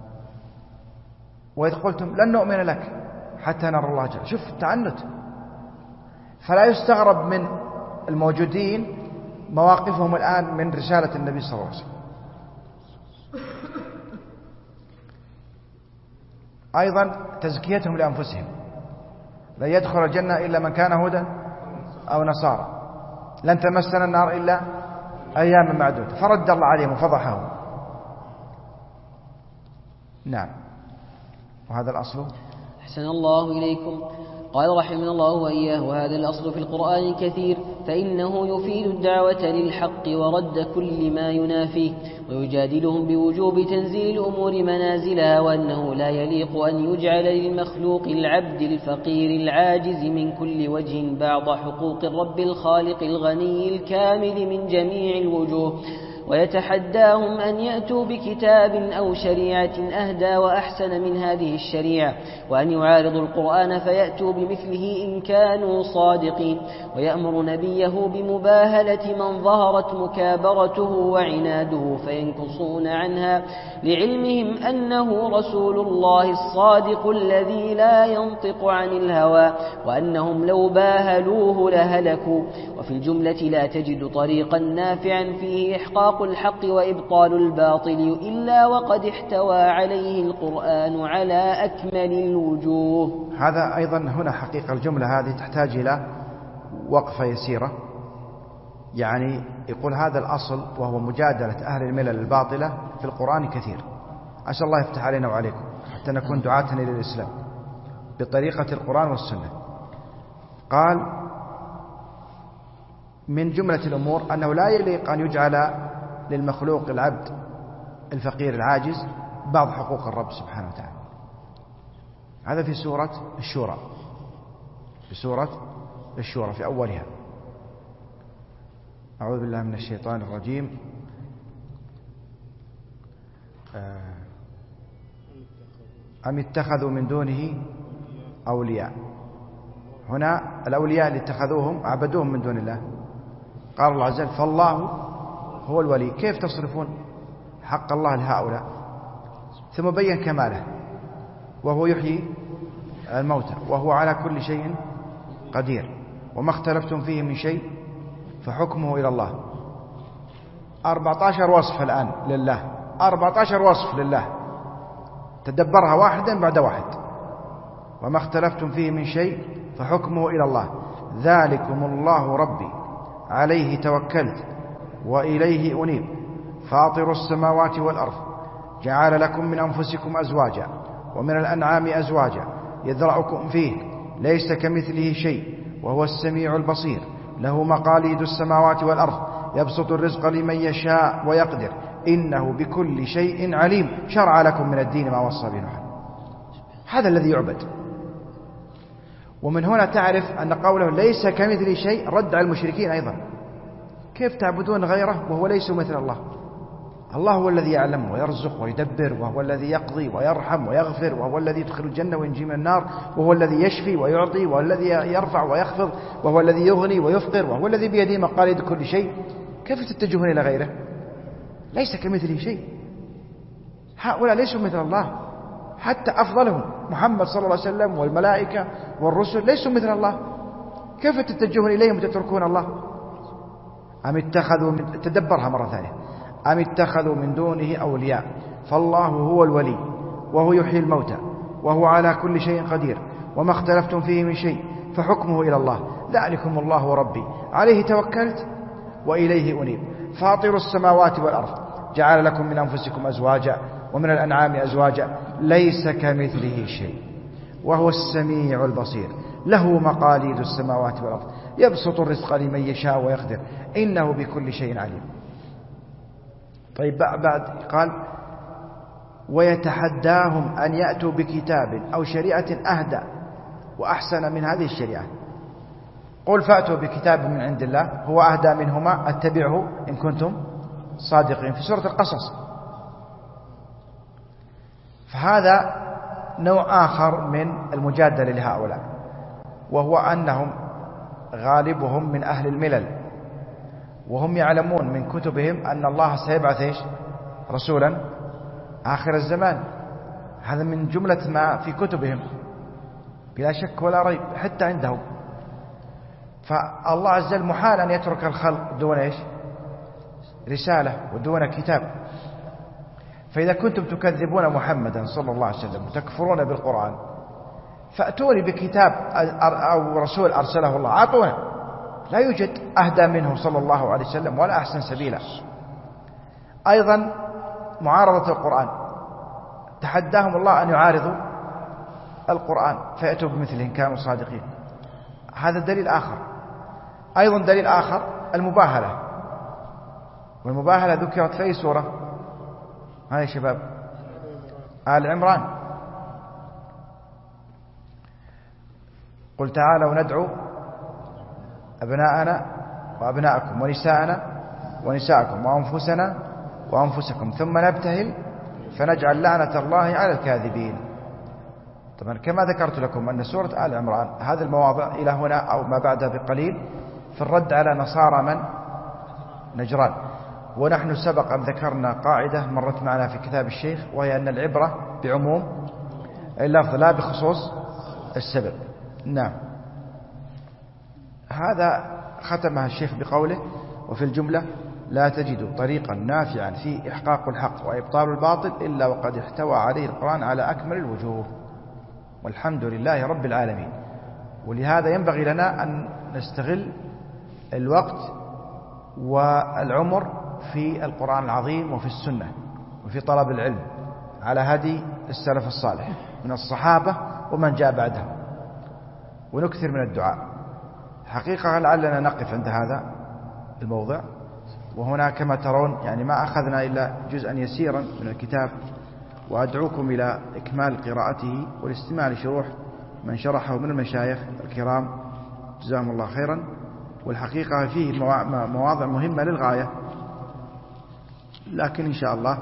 وإذ قلتم لن نؤمن لك حتى نرى الله جل. شوف التعنت. فلا يستغرب من الموجودين مواقفهم الآن من رسالة النبي صلى الله عليه وسلم. أيضا تزكيتهم لأنفسهم، لن يدخل الجنة إلا من كان هودا أو نصارى، لن تمسنا النار إلا أيام معدودة، فرد الله عليهم وفضحهم. نعم. وهذا الأصل. أحسن الله إليكم. قال رحمنا الله وإياه: وهذا الأصل في القرآن كثير، فإنه يفيد الدعوة للحق ورد كل ما ينافيه، ويجادلهم بوجوب تنزيل الأمور منازلها، وأنه لا يليق أن يجعل للمخلوق العبد الفقير العاجز من كل وجه بعض حقوق الرب الخالق الغني الكامل من جميع الوجوه، ويتحداهم أن يأتوا بكتاب أو شريعة أهدى وأحسن من هذه الشريعة، وأن يعارضوا القرآن فيأتوا بمثله إن كانوا صادقين، ويأمر نبيه بمباهلة من ظهرت مكابرته وعناده فينكصون عنها، لعلمهم أنه رسول الله الصادق الذي لا ينطق عن الهوى، وأنهم لو باهلوه لهلكوا. وفي الجملة لا تجد طريقا نافعا فيه إحقاق الحق وإبطال الباطل إلا وقد احتوى عليه القرآن على أكمل الوجوه. هذا أيضا هنا حقيقة الجملة هذه تحتاج إلى وقفة يسيرة. يعني يقول هذا الأصل وهو مجادلة أهل الملل الباطلة في القرآن كثير. أسأل الله يفتح علينا وعليكم حتى نكون دعاة إلى الإسلام بطريقة القرآن والسنة. قال من جملة الأمور أنه لا يليق أن يجعل للمخلوق العبد الفقير العاجز بعض حقوق الرب سبحانه وتعالى. هذا في سورة الشورى، في سورة الشورى في أولها. أعوذ بالله من الشيطان الرجيم. أم اتخذوا من دونه أولياء. هنا الأولياء اللي اتخذوهم عبدوهم من دون الله. قال الله عز وجل فالله هو الولي. كيف تصرفون حق الله لهؤلاء؟ ثم بين كماله، وهو يحيي الموتى وهو على كل شيء قدير، وما اختلفتم فيه من شيء فحكمه إلى الله. أربعة عشر وصف الآن لله، أربعة عشر وصف لله، تدبرها واحدا بعد واحد. وما اختلفتم فيه من شيء فحكمه إلى الله، ذلكم الله ربي عليه توكلت وإليه أنيب، فاطر السماوات والأرض، جعل لكم من أنفسكم أزواجا ومن الأنعام أزواجا يذرأكم فيه، ليس كمثله شيء وهو السميع البصير، له مقاليد السماوات والأرض، يبسط الرزق لمن يشاء ويقدر، إنه بكل شيء عليم، شرع لكم من الدين ما وصى به نوحا. هذا الذي يعبد. ومن هنا تعرف أن قوله ليس كمثله شيء رد على المشركين أيضا. كيف تعبدون غيره وهو ليس مثل الله؟ الله هو الذي يعلم ويرزق ويدبر، وهو الذي يقضي ويرحم ويغفر، وهو الذي يدخل الجنة وينجي من النار، وهو الذي يشفي ويعطي، وهو الذي يرفع ويخفض، وهو الذي يغني ويفقر، وهو الذي بيده مقاليد كل شيء. كيف تتجهون إلى غيره؟ ليس كمثله شيء. هؤلاء ليسوا مثل الله، حتى أفضلهم محمد صلى الله عليه وسلم والملائكة والرسل ليسوا مثل الله. كيف تتجهون إليهم وتتركون الله؟ أم اتخذوا من... تدبرها مرة ثانية. أم اتخذوا من دونه أولياء، فالله هو الولي وهو يحيي الموتى وهو على كل شيء قدير، وما اختلفتم فيه من شيء فحكمه إلى الله، ذلكم الله ربي عليه توكلت وإليه أنيب، فاطر السماوات والأرض، جعل لكم من أنفسكم أزواجا ومن الأنعام أزواجا، ليس كمثله شيء وهو السميع البصير، له مقاليد السماوات والأرض، يبسط الرزق لمن يشاء ويقدر، إنه بكل شيء عليم. طيب بعد قال ويتحداهم أن يأتوا بكتاب أو شريعة أهدى وأحسن من هذه الشريعة. قل فأتوا بكتاب من عند الله هو أهدى منهما اتبعه إن كنتم صادقين، في سورة القصص. فهذا نوع آخر من المجادلة لهؤلاء، وهو أنهم غالبهم من أهل الملل، وهم يعلمون من كتبهم أن الله سيبعث إيش؟ رسولا آخر الزمان. هذا من جملة ما في كتبهم بلا شك ولا ريب حتى عندهم. فالله عز وجل محال أن يترك الخلق دون إيش؟ رسالة ودون كتاب. فإذا كنتم تكذبون محمدا صلى الله عليه وسلم وتكفرون بالقرآن فأتوني بكتاب أو رسول أرسله الله، أعطونا. لا يوجد أهدى منه صلى الله عليه وسلم ولا أحسن سبيلا. أيضا معارضة القرآن، تحداهم الله أن يعارضوا القرآن فيأتوا بمثله إن كانوا صادقين. هذا دليل آخر. أيضا دليل آخر المباهلة، والمباهلة ذكرت في أي سورة؟ هاي شباب آل عمران. قل تعالوا ندعو أبناءنا وأبناءكم ونساءنا ونساءكم وأنفسنا وأنفسكم ثم نبتهل فنجعل لعنة الله على الكاذبين. طبعا كما ذكرت لكم أن سورة آل عمران هذه المواضع إلى هنا أو ما بعدها بقليل في الرد على نصارى من نجران. ونحن سبق أن ذكرنا قاعدة مرت معنا في كتاب الشيخ، وهي أن العبرة بعموم اللفظ لا بخصوص السبب. نعم، هذا ختمها الشيخ بقوله: وفي الجملة لا تجد طريقا نافعا في إحقاق الحق وإبطال الباطل إلا وقد احتوى عليه القرآن على أكمل الوجوه، والحمد لله رب العالمين. ولهذا ينبغي لنا أن نستغل الوقت والعمر في القرآن العظيم وفي السنة وفي طلب العلم على هدي السلف الصالح من الصحابة ومن جاء بعدهم، ونكثر من الدعاء. حقيقة لعلنا نقف عند هذا الموضع، وهنا كما ترون يعني ما أخذنا إلا جزءا يسيرا من الكتاب، وأدعوكم إلى إكمال قراءته والاستماع لشروح من شرحه من المشايخ الكرام جزاهم الله خيرا. والحقيقة فيه مواضع مهمة للغاية، لكن إن شاء الله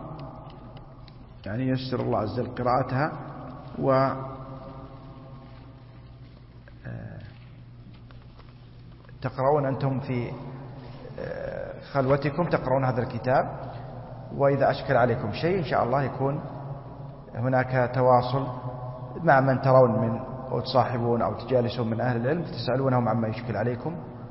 يعني يسر الله عز وجل قراءتها، و تقرؤون أنتم في خلوتكم تقرؤون هذا الكتاب، وإذا أشكل عليكم شيء إن شاء الله يكون هناك تواصل مع من ترون من أو تصاحبون أو تجالسون من أهل العلم تسألونهم عما يشكل عليكم.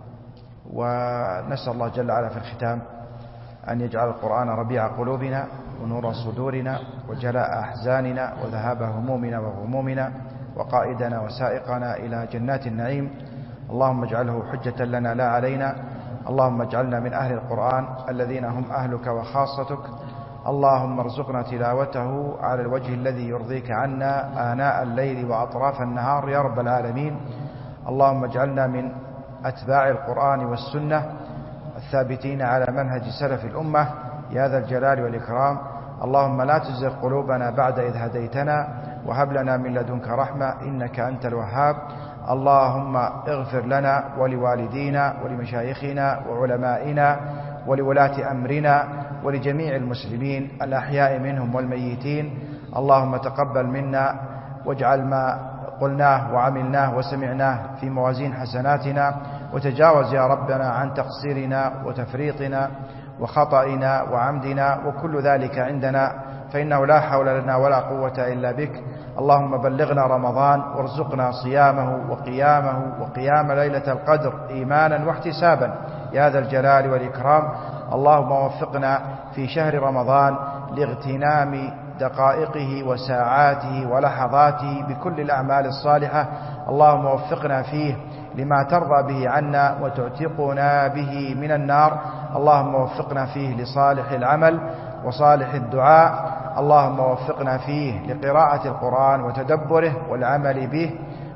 ونسأل الله جل وعلا في الختام أن يجعل القرآن ربيع قلوبنا ونور صدورنا وجلاء أحزاننا وذهاب همومنا وغمومنا وقائدنا وسائقنا إلى جنات النعيم. اللهم اجعله حجة لنا لا علينا. اللهم اجعلنا من أهل القرآن الذين هم أهلك وخاصتك. اللهم ارزقنا تلاوته على الوجه الذي يرضيك عنا آناء الليل وأطراف النهار يا رب العالمين. اللهم اجعلنا من أتباع القرآن والسنة الثابتين على منهج سلف الأمة يا ذا الجلال والإكرام. اللهم لا تزغ قلوبنا بعد إذ هديتنا وهب لنا من لدنك رحمة إنك أنت الوهاب. اللهم اغفر لنا ولوالدينا ولمشايخنا وعلمائنا ولولاة أمرنا ولجميع المسلمين الأحياء منهم والميتين. اللهم تقبل منا واجعل ما قلناه وعملناه وسمعناه في موازين حسناتنا، وتجاوز يا ربنا عن تقصيرنا وتفريطنا وخطئنا وعمدنا وكل ذلك عندنا، فإنه لا حول لنا ولا قوة إلا بك. اللهم بلغنا رمضان وارزقنا صيامه وقيامه وقيام ليلة القدر إيمانا واحتسابا يا ذا الجلال والإكرام. اللهم وفقنا في شهر رمضان لاغتنام دقائقه وساعاته ولحظاته بكل الأعمال الصالحة. اللهم وفقنا فيه لما ترضى به عنا وتعتقنا به من النار. اللهم وفقنا فيه لصالح العمل وصالح الدعاء. اللهم وفقنا فيه لقراءة القرآن وتدبره والعمل به،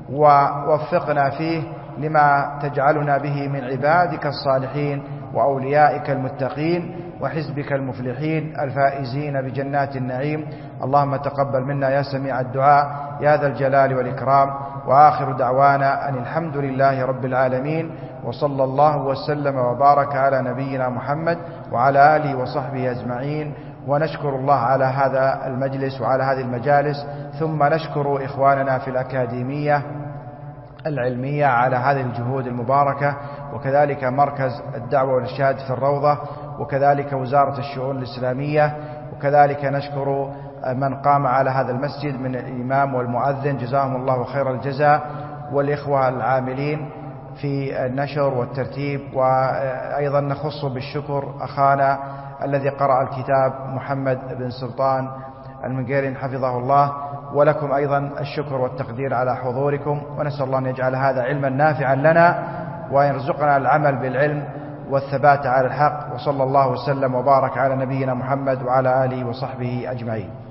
ووفقنا فيه لما تجعلنا به من عبادك الصالحين وأوليائك المتقين وحزبك المفلحين الفائزين بجنات النعيم. اللهم تقبل منا يا سميع الدعاء يا ذا الجلال والإكرام. وآخر دعوانا أن الحمد لله رب العالمين، وصلى الله وسلم وبارك على نبينا محمد وعلى آله وصحبه أجمعين، ونشكر الله على هذا المجلس وعلى هذه المجالس، ثم نشكر إخواننا في الأكاديمية العلمية على هذه الجهود المباركة، وكذلك مركز الدعوة والإرشاد في الروضة، وكذلك وزارة الشؤون الإسلامية، وكذلك نشكر من قام على هذا المسجد من الإمام والمؤذن جزاهم الله خير الجزاء، والإخوة العاملين في النشر والترتيب. وأيضا نخص بالشكر أخانا الذي قرأ الكتاب محمد بن سلطان المنقيرين حفظه الله، ولكم أيضا الشكر والتقدير على حضوركم، ونسأل الله أن يجعل هذا علما نافعا لنا وأن يرزقنا العمل بالعلم والثبات على الحق. وصلى الله وسلم وبارك على نبينا محمد وعلى آله وصحبه أجمعين.